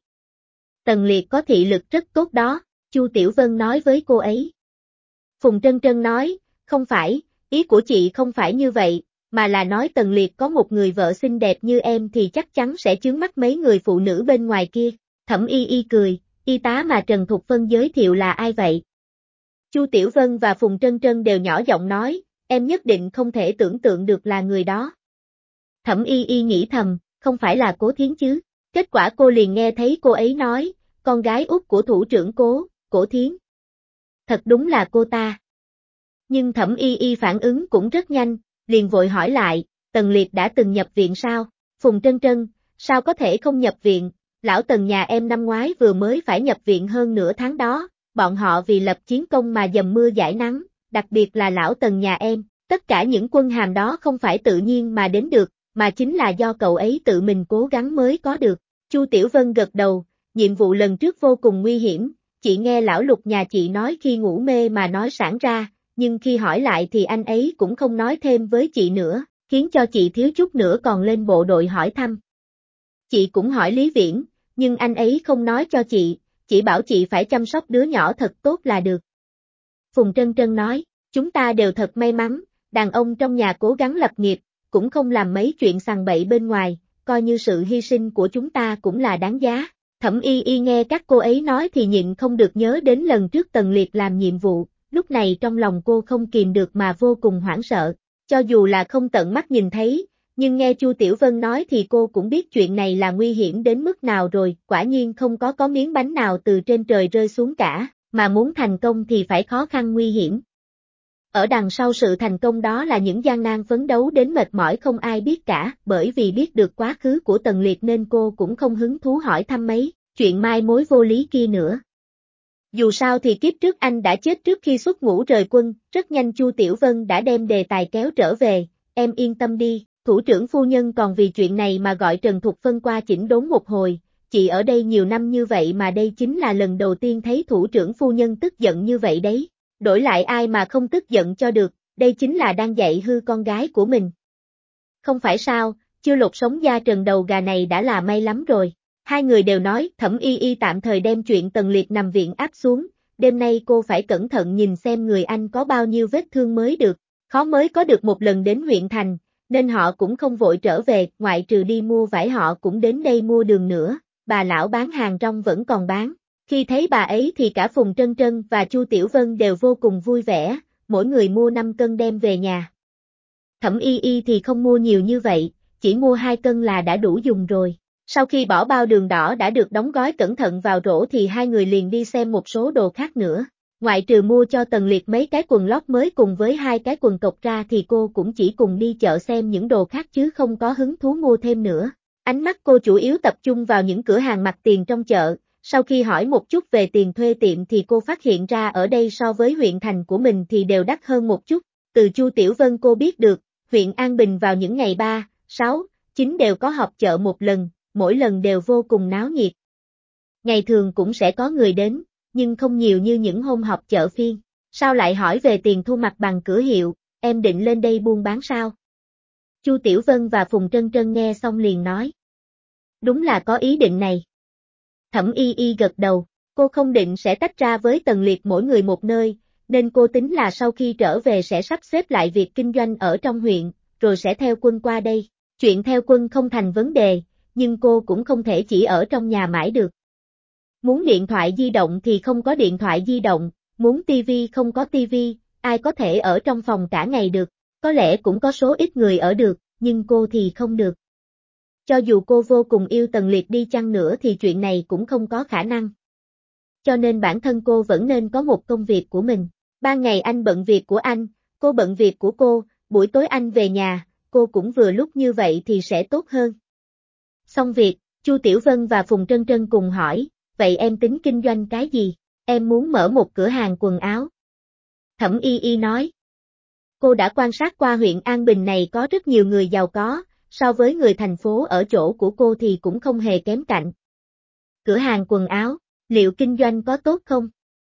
[SPEAKER 1] Tần Liệt có thị lực rất tốt đó, Chu Tiểu Vân nói với cô ấy. Phùng Trân Trân nói, không phải, ý của chị không phải như vậy, mà là nói Tần Liệt có một người vợ xinh đẹp như em thì chắc chắn sẽ chướng mắt mấy người phụ nữ bên ngoài kia. Thẩm Y Y cười, y tá mà Trần Thục Phân giới thiệu là ai vậy? Chu Tiểu Vân và Phùng Trân Trân đều nhỏ giọng nói, em nhất định không thể tưởng tượng được là người đó. Thẩm Y Y nghĩ thầm, không phải là Cố Thiến chứ? Kết quả cô liền nghe thấy cô ấy nói, con gái út của thủ trưởng Cố Thiến. Thật đúng là cô ta. Nhưng Thẩm Y Y phản ứng cũng rất nhanh, liền vội hỏi lại, Tần Liệt đã từng nhập viện sao? Phùng Trân Trân, sao có thể không nhập viện? Lão Tần nhà em năm ngoái vừa mới phải nhập viện hơn nửa tháng đó, bọn họ vì lập chiến công mà dầm mưa dãi nắng, đặc biệt là lão Tần nhà em, tất cả những quân hàm đó không phải tự nhiên mà đến được, mà chính là do cậu ấy tự mình cố gắng mới có được. Chu Tiểu Vân gật đầu, nhiệm vụ lần trước vô cùng nguy hiểm, chị nghe lão Lục nhà chị nói khi ngủ mê mà nói sảng ra, nhưng khi hỏi lại thì anh ấy cũng không nói thêm với chị nữa, khiến cho chị thiếu chút nữa còn lên bộ đội hỏi thăm. Chị cũng hỏi Lý Viễn, nhưng anh ấy không nói cho chị, chỉ bảo chị phải chăm sóc đứa nhỏ thật tốt là được. Phùng Trân Trân nói, chúng ta đều thật may mắn, đàn ông trong nhà cố gắng lập nghiệp, cũng không làm mấy chuyện sằng bậy bên ngoài, coi như sự hy sinh của chúng ta cũng là đáng giá. Thẩm Y Y nghe các cô ấy nói thì nhịn không được nhớ đến lần trước Tần Liệt làm nhiệm vụ, lúc này trong lòng cô không kìm được mà vô cùng hoảng sợ, cho dù là không tận mắt nhìn thấy, nhưng nghe Chu Tiểu Vân nói thì cô cũng biết chuyện này là nguy hiểm đến mức nào rồi, quả nhiên không có miếng bánh nào từ trên trời rơi xuống cả, mà muốn thành công thì phải khó khăn nguy hiểm. Ở đằng sau sự thành công đó là những gian nan phấn đấu đến mệt mỏi không ai biết cả, bởi vì biết được quá khứ của Tần Liệt nên cô cũng không hứng thú hỏi thăm mấy chuyện mai mối vô lý kia nữa. Dù sao thì kiếp trước anh đã chết trước khi xuất ngũ rời quân, rất nhanh Chu Tiểu Vân đã đem đề tài kéo trở về, em yên tâm đi, thủ trưởng phu nhân còn vì chuyện này mà gọi Trần Thục Phân qua chỉnh đốn một hồi, chị ở đây nhiều năm như vậy mà đây chính là lần đầu tiên thấy thủ trưởng phu nhân tức giận như vậy đấy, đổi lại ai mà không tức giận cho được, đây chính là đang dạy hư con gái của mình. Không phải sao, chưa lột sống da trần đầu gà này đã là may lắm rồi. Hai người đều nói Thẩm Y Y tạm thời đem chuyện Tần Liệt nằm viện áp xuống, đêm nay cô phải cẩn thận nhìn xem người anh có bao nhiêu vết thương mới được, khó mới có được một lần đến huyện thành, nên họ cũng không vội trở về, ngoại trừ đi mua vải họ cũng đến đây mua đường nữa, bà lão bán hàng rong vẫn còn bán. Khi thấy bà ấy thì cả Phùng Trân Trân và Chu Tiểu Vân đều vô cùng vui vẻ, mỗi người mua 5 cân đem về nhà. Thẩm Y Y thì không mua nhiều như vậy, chỉ mua 2 cân là đã đủ dùng rồi. Sau khi bỏ bao đường đỏ đã được đóng gói cẩn thận vào rổ thì hai người liền đi xem một số đồ khác nữa. Ngoại trừ mua cho Tần Liệt mấy cái quần lót mới cùng với 2 cái quần cộc ra thì cô cũng chỉ cùng đi chợ xem những đồ khác chứ không có hứng thú mua thêm nữa. Ánh mắt cô chủ yếu tập trung vào những cửa hàng mặt tiền trong chợ. Sau khi hỏi một chút về tiền thuê tiệm thì cô phát hiện ra ở đây so với huyện thành của mình thì đều đắt hơn một chút. Từ Chu Tiểu Vân cô biết được, huyện An Bình vào những ngày 3, 6, 9 đều có họp chợ một lần, mỗi lần đều vô cùng náo nhiệt. Ngày thường cũng sẽ có người đến, nhưng không nhiều như những hôm họp chợ phiên. Sao lại hỏi về tiền thu mặt bằng cửa hiệu, em định lên đây buôn bán sao? Chu Tiểu Vân và Phùng Trân Trân nghe xong liền nói. Đúng là có ý định này. Thẩm Y Y gật đầu, cô không định sẽ tách ra với Tần Liệt mỗi người một nơi, nên cô tính là sau khi trở về sẽ sắp xếp lại việc kinh doanh ở trong huyện, rồi sẽ theo quân qua đây. Chuyện theo quân không thành vấn đề, nhưng cô cũng không thể chỉ ở trong nhà mãi được. Muốn điện thoại di động thì không có điện thoại di động, muốn tivi không có tivi, ai có thể ở trong phòng cả ngày được. Có lẽ cũng có số ít người ở được, nhưng cô thì không được. Cho dù cô vô cùng yêu Tần Liệt đi chăng nữa thì chuyện này cũng không có khả năng. Cho nên bản thân cô vẫn nên có một công việc của mình. Ban ngày anh bận việc của anh, cô bận việc của cô, buổi tối anh về nhà, cô cũng vừa lúc như vậy thì sẽ tốt hơn. Xong việc, Chu Tiểu Vân và Phùng Trân Trân cùng hỏi, vậy em tính kinh doanh cái gì? Em muốn mở một cửa hàng quần áo. Thẩm Y Y nói. Cô đã quan sát qua huyện An Bình này có rất nhiều người giàu có, so với người thành phố ở chỗ của cô thì cũng không hề kém cạnh. Cửa hàng quần áo, liệu kinh doanh có tốt không?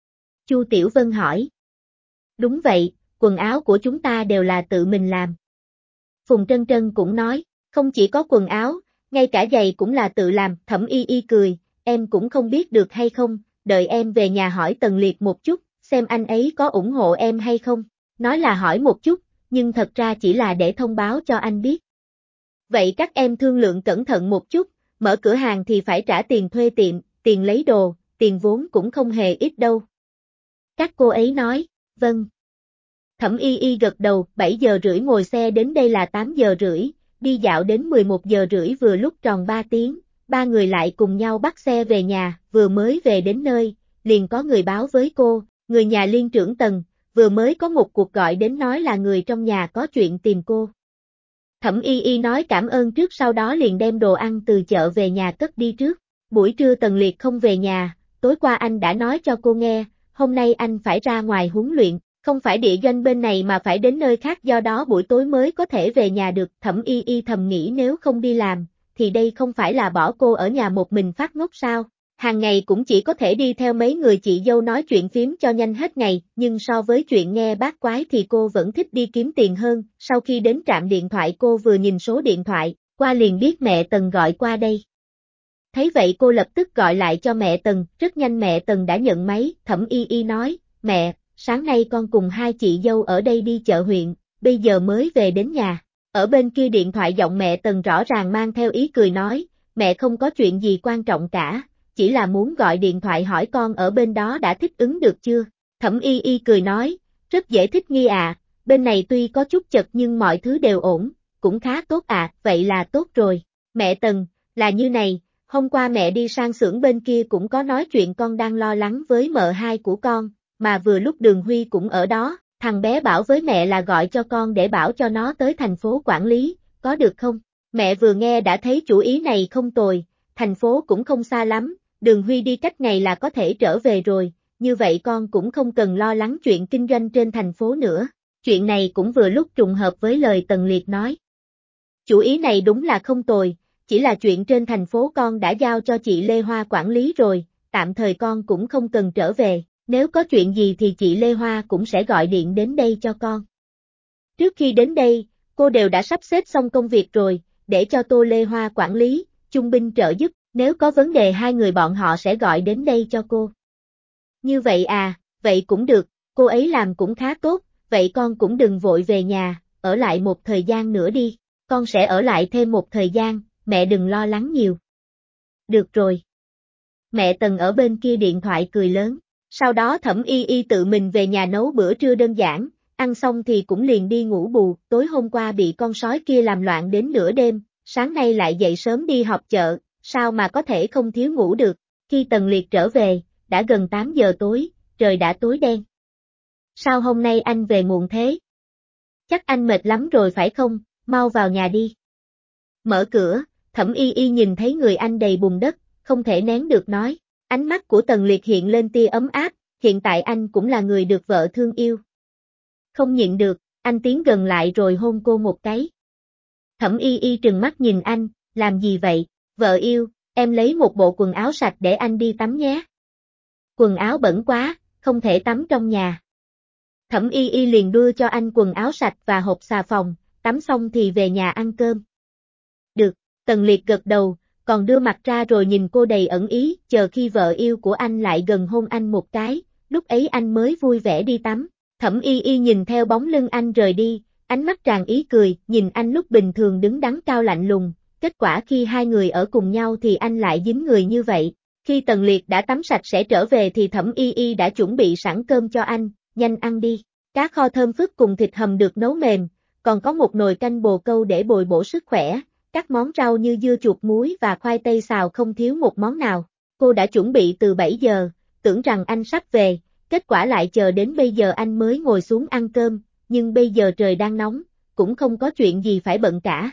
[SPEAKER 1] Chu Tiểu Vân hỏi. Đúng vậy, quần áo của chúng ta đều là tự mình làm. Phùng Trân Trân cũng nói, không chỉ có quần áo, ngay cả giày cũng là tự làm. Thẩm Y Y cười, em cũng không biết được hay không, đợi em về nhà hỏi Tần Liệt một chút, xem anh ấy có ủng hộ em hay không. Nói là hỏi một chút, nhưng thật ra chỉ là để thông báo cho anh biết. Vậy các em thương lượng cẩn thận một chút, mở cửa hàng thì phải trả tiền thuê tiệm, tiền lấy đồ, tiền vốn cũng không hề ít đâu. Các cô ấy nói, vâng. Thẩm Y Y gật đầu, 7 giờ rưỡi ngồi xe đến đây là 8 giờ rưỡi, đi dạo đến 11 giờ rưỡi vừa lúc tròn 3 tiếng, ba người lại cùng nhau bắt xe về nhà, vừa mới về đến nơi, liền có người báo với cô, người nhà Liên trưởng Tần, vừa mới có một cuộc gọi đến nói là người trong nhà có chuyện tìm cô. Thẩm Y Y nói cảm ơn trước sau đó liền đem đồ ăn từ chợ về nhà cất đi trước. Buổi trưa Tần Liệt không về nhà, tối qua anh đã nói cho cô nghe, hôm nay anh phải ra ngoài huấn luyện, không phải địa doanh bên này mà phải đến nơi khác do đó buổi tối mới có thể về nhà được. Thẩm Y Y thầm nghĩ nếu không đi làm, thì đây không phải là bỏ cô ở nhà một mình phát ngốc sao? Hàng ngày cũng chỉ có thể đi theo mấy người chị dâu nói chuyện phím cho nhanh hết ngày, nhưng so với chuyện nghe bát quái thì cô vẫn thích đi kiếm tiền hơn. Sau khi đến trạm điện thoại cô vừa nhìn số điện thoại, qua liền biết mẹ Tần gọi qua đây. Thấy vậy cô lập tức gọi lại cho mẹ Tần, rất nhanh mẹ Tần đã nhận máy. Thẩm Y Y nói, mẹ, sáng nay con cùng hai chị dâu ở đây đi chợ huyện, bây giờ mới về đến nhà. Ở bên kia điện thoại giọng mẹ Tần rõ ràng mang theo ý cười nói, mẹ không có chuyện gì quan trọng cả, chỉ là muốn gọi điện thoại hỏi con ở bên đó đã thích ứng được chưa. Thẩm Y Y cười nói, rất dễ thích nghi à, bên này tuy có chút chật nhưng mọi thứ đều ổn, cũng khá tốt à, vậy là tốt rồi. Mẹ Tần, là như này, hôm qua mẹ đi sang xưởng bên kia cũng có nói chuyện con đang lo lắng với mợ hai của con, mà vừa lúc Đường Huy cũng ở đó, thằng bé bảo với mẹ là gọi cho con để bảo cho nó tới thành phố quản lý, có được không? Mẹ vừa nghe đã thấy chủ ý này không tồi, thành phố cũng không xa lắm, Đường Huy đi cách ngày là có thể trở về rồi, như vậy con cũng không cần lo lắng chuyện kinh doanh trên thành phố nữa. Chuyện này cũng vừa lúc trùng hợp với lời Tần Liệt nói. Chủ ý này đúng là không tồi, chỉ là chuyện trên thành phố con đã giao cho chị Lê Hoa quản lý rồi, tạm thời con cũng không cần trở về, nếu có chuyện gì thì chị Lê Hoa cũng sẽ gọi điện đến đây cho con. Trước khi đến đây, cô đều đã sắp xếp xong công việc rồi, để cho Tô Lê Hoa quản lý, Chung Binh trợ giúp, nếu có vấn đề hai người bọn họ sẽ gọi đến đây cho cô. Như vậy à, vậy cũng được, cô ấy làm cũng khá tốt, vậy con cũng đừng vội về nhà, ở lại một thời gian nữa đi, con sẽ ở lại thêm một thời gian, mẹ đừng lo lắng nhiều. Được rồi. Mẹ Tần ở bên kia điện thoại cười lớn, sau đó Thẩm Y Y tự mình về nhà nấu bữa trưa đơn giản, ăn xong thì cũng liền đi ngủ bù, tối hôm qua bị con sói kia làm loạn đến nửa đêm, sáng nay lại dậy sớm đi họp chợ, sao mà có thể không thiếu ngủ được, khi Tần Liệt trở về, đã gần 8 giờ tối, trời đã tối đen. Sao hôm nay anh về muộn thế? Chắc anh mệt lắm rồi phải không, mau vào nhà đi. Mở cửa, Thẩm Y Y nhìn thấy người anh đầy bùn đất, không thể nén được nói. Ánh mắt của Tần Liệt hiện lên tia ấm áp, hiện tại anh cũng là người được vợ thương yêu. Không nhịn được, anh tiến gần lại rồi hôn cô một cái. Thẩm Y Y trừng mắt nhìn anh, làm gì vậy, vợ yêu, em lấy một bộ quần áo sạch để anh đi tắm nhé. Quần áo bẩn quá, không thể tắm trong nhà. Thẩm Y Y liền đưa cho anh quần áo sạch và hộp xà phòng, tắm xong thì về nhà ăn cơm. Được, Tần Liệt gật đầu, còn đưa mặt ra rồi nhìn cô đầy ẩn ý, chờ khi vợ yêu của anh lại gần hôn anh một cái, lúc ấy anh mới vui vẻ đi tắm. Thẩm Y Y nhìn theo bóng lưng anh rời đi, ánh mắt tràn ý cười, nhìn anh lúc bình thường đứng đắn cao lạnh lùng, kết quả khi hai người ở cùng nhau thì anh lại dính người như vậy. Khi Tần Liệt đã tắm sạch sẽ trở về thì Thẩm Y Y đã chuẩn bị sẵn cơm cho anh, nhanh ăn đi. Cá kho thơm phức cùng thịt hầm được nấu mềm, còn có một nồi canh bồ câu để bồi bổ sức khỏe, các món rau như dưa chuột muối và khoai tây xào không thiếu một món nào. Cô đã chuẩn bị từ 7 giờ, tưởng rằng anh sắp về, kết quả lại chờ đến bây giờ anh mới ngồi xuống ăn cơm, nhưng bây giờ trời đang nóng, cũng không có chuyện gì phải bận cả.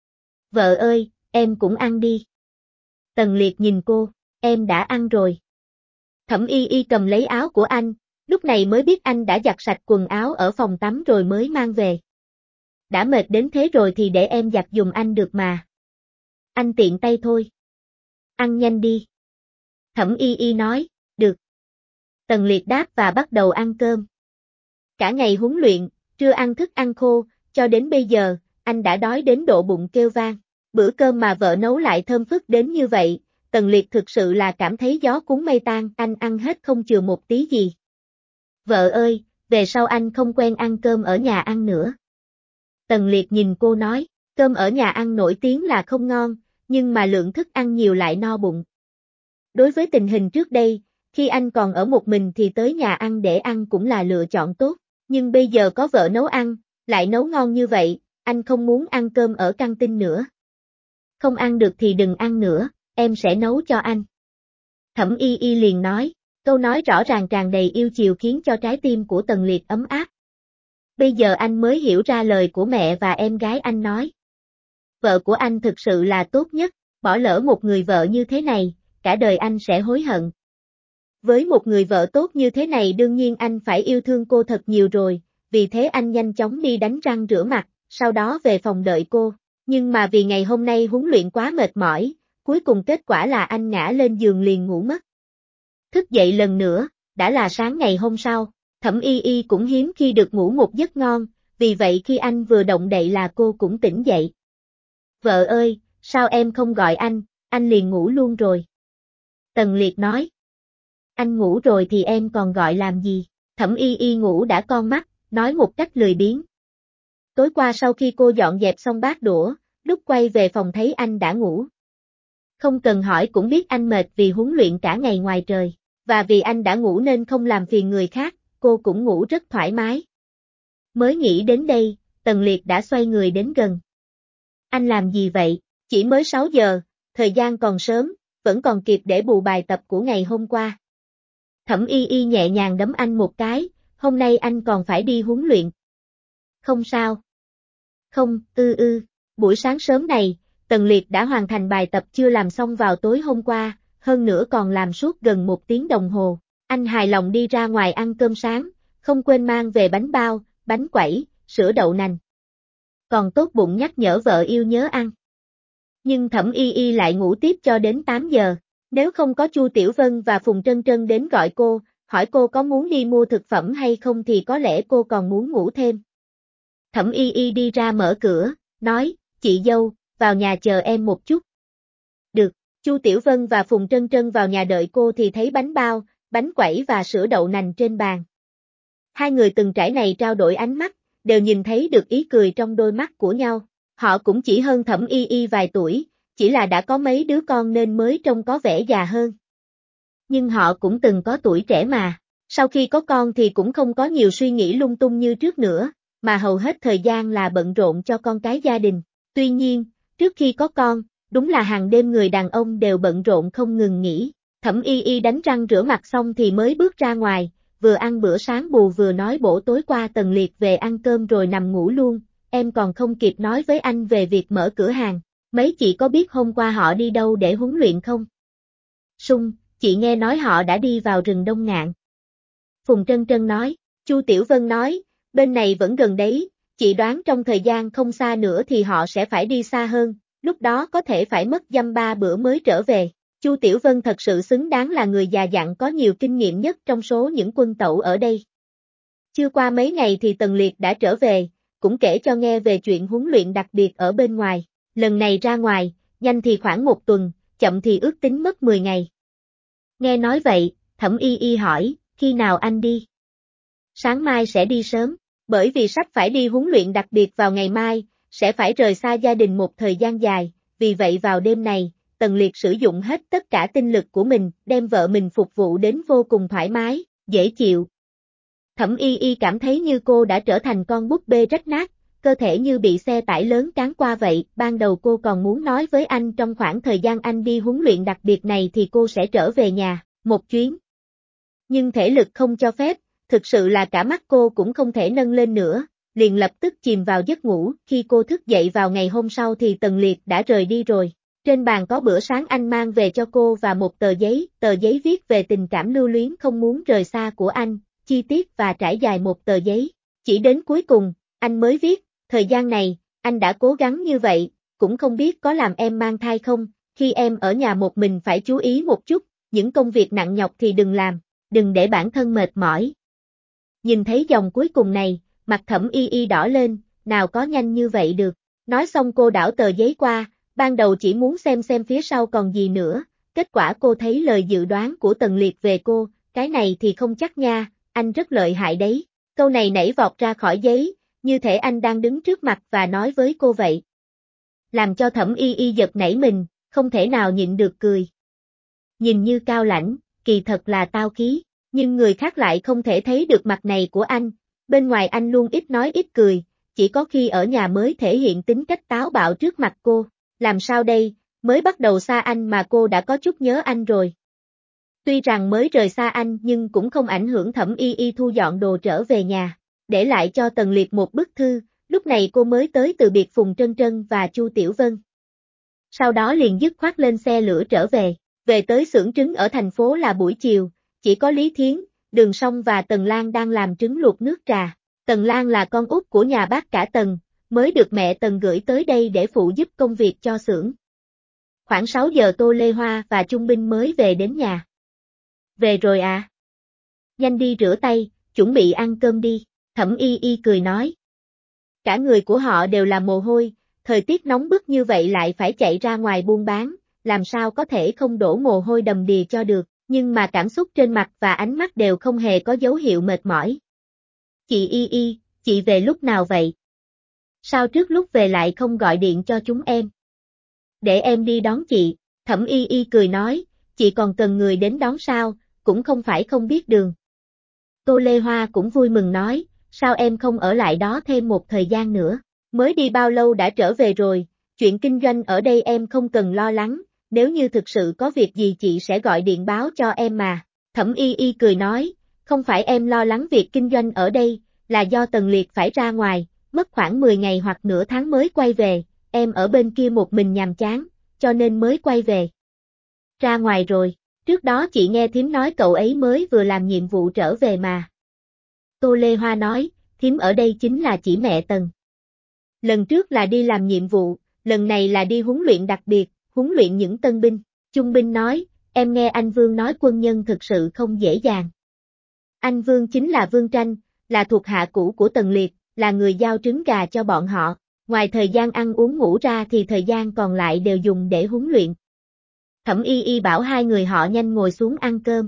[SPEAKER 1] Vợ ơi, em cũng ăn đi. Tần Liệt nhìn cô, em đã ăn rồi. Thẩm Y Y cầm lấy áo của anh, lúc này mới biết anh đã giặt sạch quần áo ở phòng tắm rồi mới mang về. Đã mệt đến thế rồi thì để em giặt giùm anh được mà. Anh tiện tay thôi. Ăn nhanh đi. Thẩm Y Y nói, được. Tần Liệt đáp và bắt đầu ăn cơm. Cả ngày huấn luyện, trưa ăn thức ăn khô, cho đến bây giờ, anh đã đói đến độ bụng kêu vang. Bữa cơm mà vợ nấu lại thơm phức đến như vậy, Tần Liệt thực sự là cảm thấy gió cuốn mây tan, anh ăn hết không chừa một tí gì. Vợ ơi, về sau anh không quen ăn cơm ở nhà ăn nữa. Tần Liệt nhìn cô nói, cơm ở nhà ăn nổi tiếng là không ngon, nhưng mà lượng thức ăn nhiều lại no bụng. Đối với tình hình trước đây, khi anh còn ở một mình thì tới nhà ăn để ăn cũng là lựa chọn tốt, nhưng bây giờ có vợ nấu ăn, lại nấu ngon như vậy, anh không muốn ăn cơm ở căng tin nữa. Không ăn được thì đừng ăn nữa, em sẽ nấu cho anh. Thẩm Y Y liền nói, câu nói rõ ràng tràn đầy yêu chiều khiến cho trái tim của Tần Liệt ấm áp. Bây giờ anh mới hiểu ra lời của mẹ và em gái anh nói. Vợ của anh thực sự là tốt nhất, bỏ lỡ một người vợ như thế này, cả đời anh sẽ hối hận. Với một người vợ tốt như thế này đương nhiên anh phải yêu thương cô thật nhiều rồi, vì thế anh nhanh chóng đi đánh răng rửa mặt, sau đó về phòng đợi cô. Nhưng mà vì ngày hôm nay huấn luyện quá mệt mỏi, cuối cùng kết quả là anh ngã lên giường liền ngủ mất. Thức dậy lần nữa, đã là sáng ngày hôm sau, Thẩm Y Y cũng hiếm khi được ngủ một giấc ngon, vì vậy khi anh vừa động đậy là cô cũng tỉnh dậy. Vợ ơi, sao em không gọi anh liền ngủ luôn rồi. Tần Liệt nói. Anh ngủ rồi thì em còn gọi làm gì? Thẩm Y Y ngủ đã con mắt, nói một cách lười biếng. Tối qua sau khi cô dọn dẹp xong bát đũa, lúc quay về phòng thấy anh đã ngủ. Không cần hỏi cũng biết anh mệt vì huấn luyện cả ngày ngoài trời, và vì anh đã ngủ nên không làm phiền người khác, cô cũng ngủ rất thoải mái. Mới nghĩ đến đây, Tần Liệt đã xoay người đến gần. Anh làm gì vậy? Chỉ mới 6 giờ, thời gian còn sớm, vẫn còn kịp để bù bài tập của ngày hôm qua. Thẩm Y Y nhẹ nhàng đấm anh một cái, hôm nay anh còn phải đi huấn luyện. Không sao. Không, buổi sáng sớm này, Tần Liệt đã hoàn thành bài tập chưa làm xong vào tối hôm qua, hơn nữa còn làm suốt gần 1 tiếng đồng hồ. Anh hài lòng đi ra ngoài ăn cơm sáng, không quên mang về bánh bao, bánh quẩy, sữa đậu nành. Còn tốt bụng nhắc nhở vợ yêu nhớ ăn. Nhưng Thẩm Y Y lại ngủ tiếp cho đến 8 giờ. Nếu không có Chu Tiểu Vân và Phùng Trân Trân đến gọi cô, hỏi cô có muốn đi mua thực phẩm hay không thì có lẽ cô còn muốn ngủ thêm. Thẩm Y Y đi ra mở cửa, nói, chị dâu, vào nhà chờ em một chút. Được, Chu Tiểu Vân và Phùng Trân Trân vào nhà đợi cô thì thấy bánh bao, bánh quẩy và sữa đậu nành trên bàn. Hai người từng trải này trao đổi ánh mắt, đều nhìn thấy được ý cười trong đôi mắt của nhau. Họ cũng chỉ hơn Thẩm Y Y vài tuổi, chỉ là đã có mấy đứa con nên mới trông có vẻ già hơn. Nhưng họ cũng từng có tuổi trẻ mà, sau khi có con thì cũng không có nhiều suy nghĩ lung tung như trước nữa, mà hầu hết thời gian là bận rộn cho con cái gia đình. Tuy nhiên, trước khi có con, đúng là hàng đêm người đàn ông đều bận rộn không ngừng nghỉ. Thẩm Y Y đánh răng rửa mặt xong thì mới bước ra ngoài, vừa ăn bữa sáng bù vừa nói bổ tối qua Tần Liệt về ăn cơm rồi nằm ngủ luôn, em còn không kịp nói với anh về việc mở cửa hàng. Mấy chị có biết hôm qua họ đi đâu để huấn luyện không? Sung, chị nghe nói họ đã đi vào rừng Đông Ngạn. Phùng Trân Trân nói, Chu Tiểu Vân nói, bên này vẫn gần đấy, chị đoán trong thời gian không xa nữa thì họ sẽ phải đi xa hơn, lúc đó có thể phải mất dăm 3 bữa mới trở về. Chu Tiểu Vân thật sự xứng đáng là người già dặn có nhiều kinh nghiệm nhất trong số những quân tẩu ở đây. Chưa qua mấy ngày thì Tần Liệt đã trở về, cũng kể cho nghe về chuyện huấn luyện đặc biệt ở bên ngoài. Lần này ra ngoài, nhanh thì khoảng 1 tuần, chậm thì ước tính mất 10 ngày. Nghe nói vậy, Thẩm Y Y hỏi, khi nào anh đi? Sáng mai sẽ đi sớm, bởi vì sắp phải đi huấn luyện đặc biệt vào ngày mai, sẽ phải rời xa gia đình một thời gian dài, vì vậy vào đêm này, Tần Liệt sử dụng hết tất cả tinh lực của mình, đem vợ mình phục vụ đến vô cùng thoải mái, dễ chịu. Thẩm Y Y cảm thấy như cô đã trở thành con búp bê rách nát, cơ thể như bị xe tải lớn cán qua vậy. Ban đầu cô còn muốn nói với anh trong khoảng thời gian anh đi huấn luyện đặc biệt này thì cô sẽ trở về nhà, một chuyến. Nhưng thể lực không cho phép, thực sự là cả mắt cô cũng không thể nâng lên nữa, liền lập tức chìm vào giấc ngủ. Khi cô thức dậy vào ngày hôm sau thì Tần Liệt đã rời đi rồi. Trên bàn có bữa sáng anh mang về cho cô và một tờ giấy viết về tình cảm lưu luyến không muốn rời xa của anh, chi tiết và trải dài một tờ giấy. Chỉ đến cuối cùng, anh mới viết, thời gian này, anh đã cố gắng như vậy, cũng không biết có làm em mang thai không, khi em ở nhà một mình phải chú ý một chút, những công việc nặng nhọc thì đừng làm, đừng để bản thân mệt mỏi. Nhìn thấy dòng cuối cùng này, mặt Thẩm Y Y đỏ lên, nào có nhanh như vậy được. Nói xong cô đảo tờ giấy qua, ban đầu chỉ muốn xem phía sau còn gì nữa, kết quả cô thấy lời dự đoán của Tần Liệt về cô, cái này thì không chắc nha, anh rất lợi hại đấy. Câu này nảy vọt ra khỏi giấy, như thể anh đang đứng trước mặt và nói với cô vậy. Làm cho Thẩm Y Y giật nảy mình, không thể nào nhịn được cười. Nhìn như cao lãnh, kỳ thật là tao khí, nhưng người khác lại không thể thấy được mặt này của anh, bên ngoài anh luôn ít nói ít cười, chỉ có khi ở nhà mới thể hiện tính cách táo bạo trước mặt cô. Làm sao đây, mới bắt đầu xa anh mà cô đã có chút nhớ anh rồi. Tuy rằng mới rời xa anh nhưng cũng không ảnh hưởng Thẩm Y Y thu dọn đồ trở về nhà, để lại cho Tần Liệt một bức thư, lúc này cô mới tới từ biệt Phùng Trân Trân và Chu Tiểu Vân. Sau đó liền dứt khoát lên xe lửa trở về, về tới xưởng trứng ở thành phố là buổi chiều, chỉ có Lý Thiến, Đường Song và Tần Lan đang làm trứng luộc nước trà. Tần Lan là con út của nhà bác cả Tần, mới được mẹ Tần gửi tới đây để phụ giúp công việc cho xưởng. Khoảng 6 giờ Tô Lê Hoa và Trung Binh mới về đến nhà. Về rồi à? Nhanh đi rửa tay, chuẩn bị ăn cơm đi, Thẩm Y Y cười nói. Cả người của họ đều là mồ hôi, thời tiết nóng bức như vậy lại phải chạy ra ngoài buôn bán, làm sao có thể không đổ mồ hôi đầm đìa cho được, nhưng mà cảm xúc trên mặt và ánh mắt đều không hề có dấu hiệu mệt mỏi. Chị Y Y, chị về lúc nào vậy? Sao trước lúc về lại không gọi điện cho chúng em? Để em đi đón chị, Thẩm Y Y cười nói, chị còn cần người đến đón sao, cũng không phải không biết đường. Tô Lê Hoa cũng vui mừng nói, sao em không ở lại đó thêm một thời gian nữa, mới đi bao lâu đã trở về rồi, chuyện kinh doanh ở đây em không cần lo lắng, nếu như thực sự có việc gì chị sẽ gọi điện báo cho em mà. Thẩm Y Y cười nói, không phải em lo lắng việc kinh doanh ở đây, là do Tần Liệt phải ra ngoài, mất khoảng 10 ngày hoặc nửa tháng mới quay về, em ở bên kia một mình nhàm chán, cho nên mới quay về. Ra ngoài rồi, trước đó chị nghe thím nói cậu ấy mới vừa làm nhiệm vụ trở về mà. Tô Lê Hoa nói, thím ở đây chính là chỉ mẹ Tần. Lần trước là đi làm nhiệm vụ, lần này là đi huấn luyện đặc biệt, huấn luyện những tân binh. Trung binh nói, em nghe anh Vương nói quân nhân thực sự không dễ dàng. Anh Vương chính là Vương Tranh, là thuộc hạ cũ của Tần Liệt, là người giao trứng gà cho bọn họ, ngoài thời gian ăn uống ngủ ra thì thời gian còn lại đều dùng để huấn luyện. Thẩm Y Y bảo hai người họ nhanh ngồi xuống ăn cơm.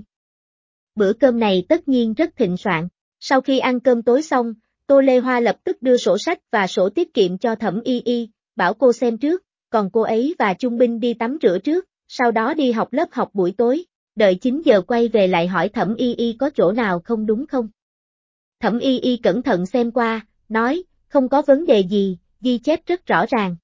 [SPEAKER 1] Bữa cơm này tất nhiên rất thịnh soạn. Sau khi ăn cơm tối xong, Tô Lê Hoa lập tức đưa sổ sách và sổ tiết kiệm cho Thẩm Y Y, bảo cô xem trước, còn cô ấy và Trung binh đi tắm rửa trước, sau đó đi học lớp học buổi tối, đợi 9 giờ quay về lại hỏi Thẩm Y Y có chỗ nào không đúng không. Thẩm Y Y cẩn thận xem qua, nói, không có vấn đề gì, ghi chép rất rõ ràng.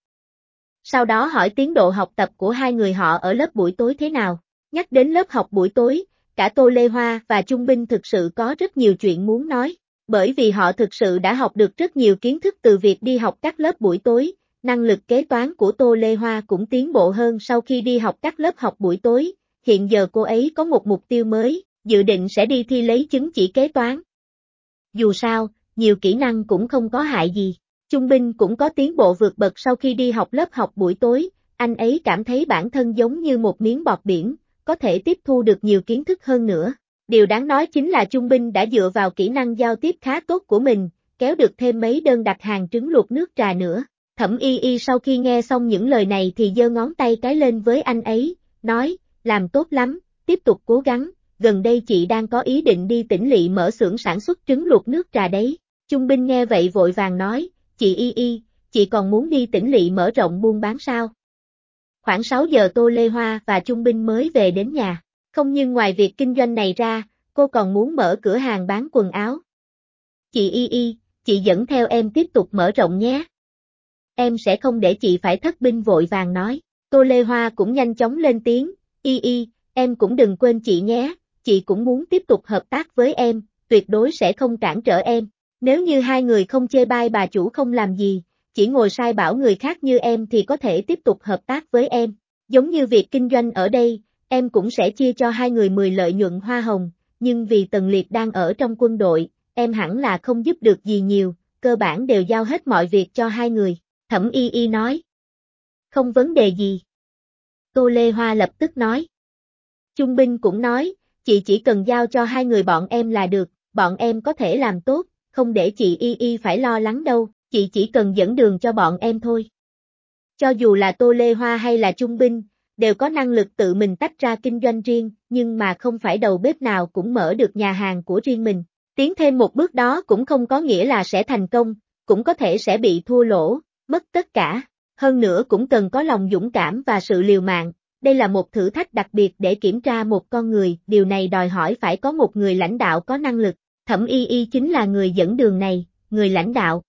[SPEAKER 1] Sau đó hỏi tiến độ học tập của hai người họ ở lớp buổi tối thế nào. Nhắc đến lớp học buổi tối, cả Tô Lê Hoa và Trung binh thực sự có rất nhiều chuyện muốn nói, bởi vì họ thực sự đã học được rất nhiều kiến thức từ việc đi học các lớp buổi tối, năng lực kế toán của Tô Lê Hoa cũng tiến bộ hơn sau khi đi học các lớp học buổi tối, hiện giờ cô ấy có một mục tiêu mới, dự định sẽ đi thi lấy chứng chỉ kế toán. Dù sao, nhiều kỹ năng cũng không có hại gì. Trung binh cũng có tiến bộ vượt bậc sau khi đi học lớp học buổi tối, anh ấy cảm thấy bản thân giống như một miếng bọt biển, có thể tiếp thu được nhiều kiến thức hơn nữa. Điều đáng nói chính là Trung binh đã dựa vào kỹ năng giao tiếp khá tốt của mình, kéo được thêm mấy đơn đặt hàng trứng luộc nước trà nữa. Thẩm Y Y sau khi nghe xong những lời này thì giơ ngón tay cái lên với anh ấy, nói, làm tốt lắm, tiếp tục cố gắng, gần đây chị đang có ý định đi Tỉnh Lỵ mở xưởng sản xuất trứng luộc nước trà đấy. Trung binh nghe vậy vội vàng nói, chị Y Y, chị còn muốn đi Tỉnh Lỵ mở rộng buôn bán sao? Khoảng 6 giờ Tô Lê Hoa và Trung binh mới về đến nhà, không nhưng ngoài việc kinh doanh này ra, cô còn muốn mở cửa hàng bán quần áo. Chị Y Y, chị dẫn theo em tiếp tục mở rộng nhé. Em sẽ không để chị phải thất binh, vội vàng nói. Tô Lê Hoa cũng nhanh chóng lên tiếng, Y, em cũng đừng quên chị nhé, chị cũng muốn tiếp tục hợp tác với em, tuyệt đối sẽ không cản trở em. Nếu như hai người không chê bai bà chủ không làm gì, chỉ ngồi sai bảo người khác như em thì có thể tiếp tục hợp tác với em. Giống như việc kinh doanh ở đây, em cũng sẽ chia cho hai người 10 lợi nhuận hoa hồng, nhưng vì Tần Liệt đang ở trong quân đội, em hẳn là không giúp được gì nhiều, cơ bản đều giao hết mọi việc cho hai người. Thẩm Y nói. Không vấn đề gì. Tô Lê Hoa lập tức nói. Trung Binh cũng nói, chị chỉ cần giao cho hai người bọn em là được, bọn em có thể làm tốt, không để chị Y phải lo lắng đâu, chị chỉ cần dẫn đường cho bọn em thôi. Cho dù là Tô Lê Hoa hay là Trung Binh, đều có năng lực tự mình tách ra kinh doanh riêng, nhưng mà không phải đầu bếp nào cũng mở được nhà hàng của riêng mình. Tiến thêm một bước đó cũng không có nghĩa là sẽ thành công, cũng có thể sẽ bị thua lỗ, mất tất cả. Hơn nữa cũng cần có lòng dũng cảm và sự liều mạng. Đây là một thử thách đặc biệt để kiểm tra một con người, điều này đòi hỏi phải có một người lãnh đạo có năng lực. Thẩm Y chính là người dẫn đường này, người lãnh đạo.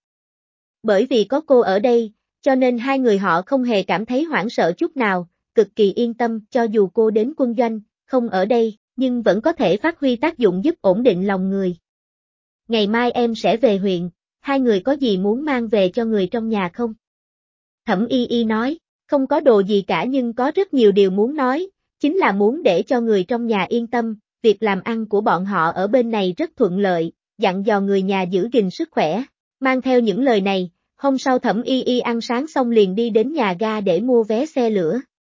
[SPEAKER 1] Bởi vì có cô ở đây, cho nên hai người họ không hề cảm thấy hoảng sợ chút nào, cực kỳ yên tâm, cho dù cô đến quân doanh, không ở đây, nhưng vẫn có thể phát huy tác dụng giúp ổn định lòng người. Ngày mai em sẽ về huyện, hai người có gì muốn mang về cho người trong nhà không? Thẩm Y nói, không có đồ gì cả nhưng có rất nhiều điều muốn nói, chính là muốn để cho người trong nhà yên tâm, việc làm ăn của bọn họ ở bên này rất thuận lợi, dặn dò người nhà giữ gìn sức khỏe. Mang theo những lời này, hôm sau Thẩm Y ăn sáng xong liền đi đến nhà ga để mua vé xe lửa.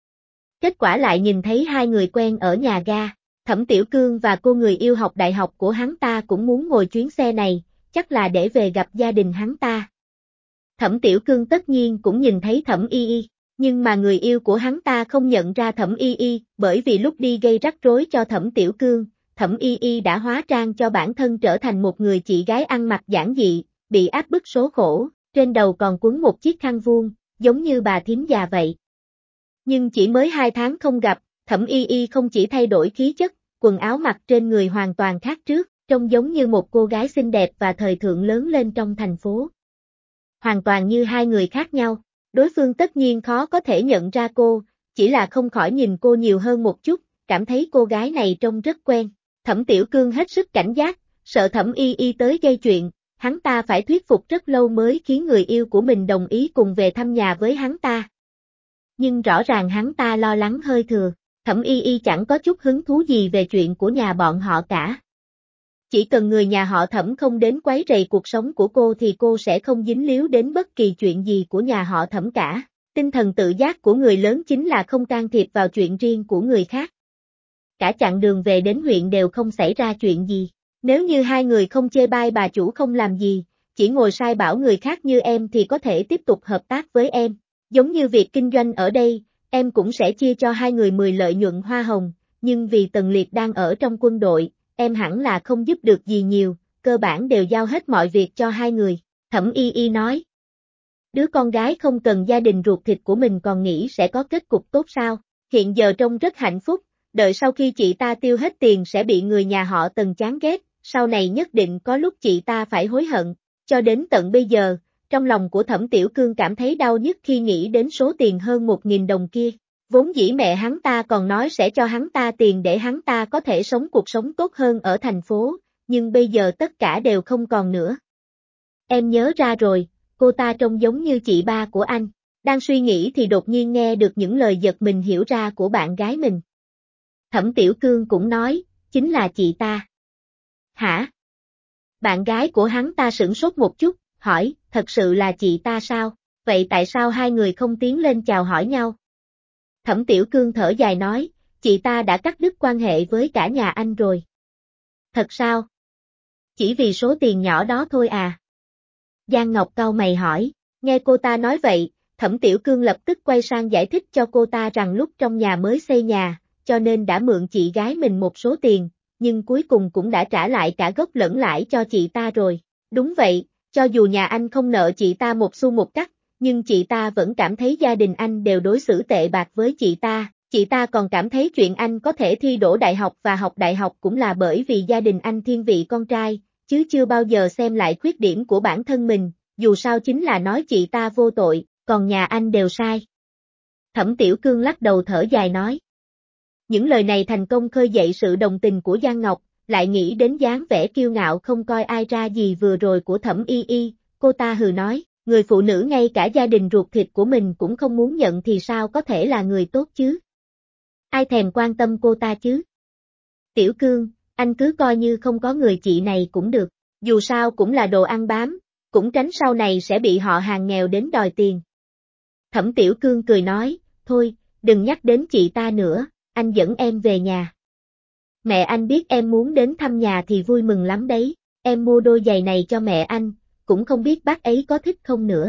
[SPEAKER 1] Kết quả lại nhìn thấy hai người quen ở nhà ga, Thẩm Tiểu Cương và cô người yêu học đại học của hắn ta cũng muốn ngồi chuyến xe này, chắc là để về gặp gia đình hắn ta. Thẩm Tiểu Cương tất nhiên cũng nhìn thấy Thẩm Y, nhưng mà người yêu của hắn ta không nhận ra Thẩm Y, bởi vì lúc đi gây rắc rối cho Thẩm Tiểu Cương, Thẩm Y đã hóa trang cho bản thân trở thành một người chị gái ăn mặc giản dị, bị áp bức số khổ, trên đầu còn quấn một chiếc khăn vuông, giống như bà thím già vậy. Nhưng chỉ mới 2 tháng không gặp, Thẩm Y không chỉ thay đổi khí chất, quần áo mặc trên người hoàn toàn khác trước, trông giống như một cô gái xinh đẹp và thời thượng lớn lên trong thành phố. Hoàn toàn như hai người khác nhau, đối phương tất nhiên khó có thể nhận ra cô, chỉ là không khỏi nhìn cô nhiều hơn một chút, cảm thấy cô gái này trông rất quen. Thẩm Tiểu Cương hết sức cảnh giác, sợ Thẩm Y tới gây chuyện, hắn ta phải thuyết phục rất lâu mới khiến người yêu của mình đồng ý cùng về thăm nhà với hắn ta. Nhưng rõ ràng hắn ta lo lắng hơi thừa, Thẩm Y chẳng có chút hứng thú gì về chuyện của nhà bọn họ cả. Chỉ cần người nhà họ Thẩm không đến quấy rầy cuộc sống của cô thì cô sẽ không dính líu đến bất kỳ chuyện gì của nhà họ Thẩm cả. Tinh thần tự giác của người lớn chính là không can thiệp vào chuyện riêng của người khác. Cả chặng đường về đến huyện đều không xảy ra chuyện gì. Nếu như hai người không chê bai bà chủ không làm gì, chỉ ngồi sai bảo người khác như em thì có thể tiếp tục hợp tác với em. Giống như việc kinh doanh ở đây, em cũng sẽ chia cho hai người 10 lợi nhuận hoa hồng, nhưng vì Tần Liệt đang ở trong quân đội, em hẳn là không giúp được gì nhiều, cơ bản đều giao hết mọi việc cho hai người. Thẩm Y nói. Đứa con gái không cần gia đình ruột thịt của mình còn nghĩ sẽ có kết cục tốt sao? Hiện giờ trông rất hạnh phúc, đợi sau khi chị ta tiêu hết tiền sẽ bị người nhà họ Tần chán ghét, sau này nhất định có lúc chị ta phải hối hận. Cho đến tận bây giờ, trong lòng của Thẩm Tiểu Cương cảm thấy đau nhức khi nghĩ đến số tiền hơn 1.000 đồng kia. Vốn dĩ mẹ hắn ta còn nói sẽ cho hắn ta tiền để hắn ta có thể sống cuộc sống tốt hơn ở thành phố, nhưng bây giờ tất cả đều không còn nữa. Em nhớ ra rồi, cô ta trông giống như chị ba của anh. Đang suy nghĩ thì đột nhiên nghe được những lời giật mình hiểu ra của bạn gái mình. Thẩm Tiểu Cương cũng nói, chính là chị ta. Hả? Bạn gái của hắn ta sửng sốt một chút, hỏi, thật sự là chị ta sao? Vậy tại sao hai người không tiến lên chào hỏi nhau? Thẩm Tiểu Cương thở dài nói, chị ta đã cắt đứt quan hệ với cả nhà anh rồi. Thật sao? Chỉ vì số tiền nhỏ đó thôi à? Giang Ngọc cau mày hỏi, nghe cô ta nói vậy, Thẩm Tiểu Cương lập tức quay sang giải thích cho cô ta rằng lúc trong nhà mới xây nhà, cho nên đã mượn chị gái mình một số tiền, nhưng cuối cùng cũng đã trả lại cả gốc lẫn lãi cho chị ta rồi. Đúng vậy, cho dù nhà anh không nợ chị ta một xu một cắc, nhưng chị ta vẫn cảm thấy gia đình anh đều đối xử tệ bạc với chị ta còn cảm thấy chuyện anh có thể thi đỗ đại học và học đại học cũng là bởi vì gia đình anh thiên vị con trai, chứ chưa bao giờ xem lại khuyết điểm của bản thân mình, dù sao chính là nói chị ta vô tội, còn nhà anh đều sai. Thẩm Tiểu Cương lắc đầu thở dài nói. Những lời này thành công khơi dậy sự đồng tình của Giang Ngọc, lại nghĩ đến dáng vẻ kiêu ngạo không coi ai ra gì vừa rồi của Thẩm Y Y, cô ta hừ nói, người phụ nữ ngay cả gia đình ruột thịt của mình cũng không muốn nhận thì sao có thể là người tốt chứ? Ai thèm quan tâm cô ta chứ? Tiểu Cương, anh cứ coi như không có người chị này cũng được, dù sao cũng là đồ ăn bám, cũng tránh sau này sẽ bị họ hàng nghèo đến đòi tiền. Thẩm Tiểu Cương cười nói, thôi, đừng nhắc đến chị ta nữa, anh dẫn em về nhà. Mẹ anh biết em muốn đến thăm nhà thì vui mừng lắm đấy, em mua đôi giày này cho mẹ anh, cũng không biết bác ấy có thích không nữa.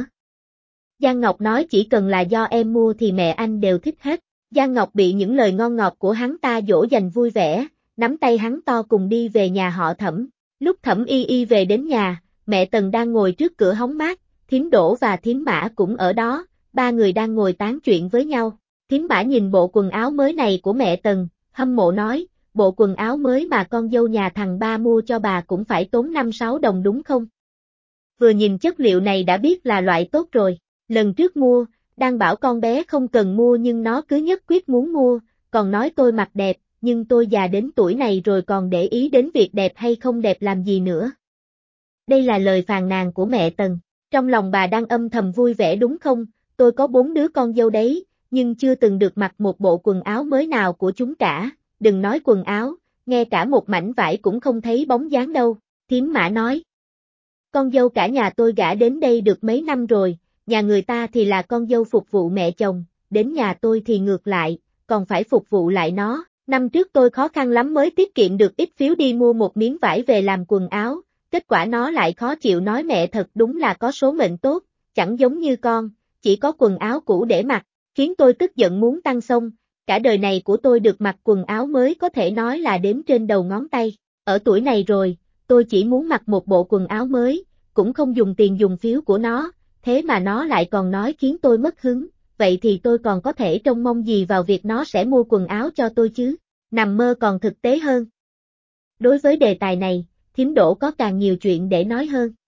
[SPEAKER 1] Giang Ngọc nói chỉ cần là do em mua thì mẹ anh đều thích hết. Giang Ngọc bị những lời ngon ngọt của hắn ta dỗ dành vui vẻ, nắm tay hắn to cùng đi về nhà họ Thẩm. Lúc Thẩm Y Y về đến nhà, mẹ Tần đang ngồi trước cửa hóng mát, Thím Đỗ và Thím Mã cũng ở đó, ba người đang ngồi tán chuyện với nhau. Thím Mã nhìn bộ quần áo mới này của mẹ Tần, hâm mộ nói, bộ quần áo mới mà con dâu nhà thằng ba mua cho bà cũng phải tốn 5-6 đồng đúng không? Vừa nhìn chất liệu này đã biết là loại tốt rồi, lần trước mua, đang bảo con bé không cần mua nhưng nó cứ nhất quyết muốn mua, còn nói tôi mặc đẹp, nhưng tôi già đến tuổi này rồi còn để ý đến việc đẹp hay không đẹp làm gì nữa. Đây là lời phàn nàn của mẹ Tần, trong lòng bà đang âm thầm vui vẻ đúng không, tôi có 4 đứa con dâu đấy, nhưng chưa từng được mặc một bộ quần áo mới nào của chúng cả, đừng nói quần áo, ngay cả một mảnh vải cũng không thấy bóng dáng đâu, Thím Mã nói. Con dâu cả nhà tôi gả đến đây được mấy năm rồi, nhà người ta thì là con dâu phục vụ mẹ chồng, đến nhà tôi thì ngược lại, còn phải phục vụ lại nó. Năm trước tôi khó khăn lắm mới tiết kiệm được ít phiếu đi mua một miếng vải về làm quần áo, kết quả nó lại khó chịu nói mẹ thật đúng là có số mệnh tốt, chẳng giống như con, chỉ có quần áo cũ để mặc, khiến tôi tức giận muốn tăng xông, cả đời này của tôi được mặc quần áo mới có thể nói là đếm trên đầu ngón tay, ở tuổi này rồi, tôi chỉ muốn mặc một bộ quần áo mới, cũng không dùng tiền dùng phiếu của nó, thế mà nó lại còn nói khiến tôi mất hứng, vậy thì tôi còn có thể trông mong gì vào việc nó sẽ mua quần áo cho tôi chứ, nằm mơ còn thực tế hơn. Đối với đề tài này, Thím Đỗ có càng nhiều chuyện để nói hơn.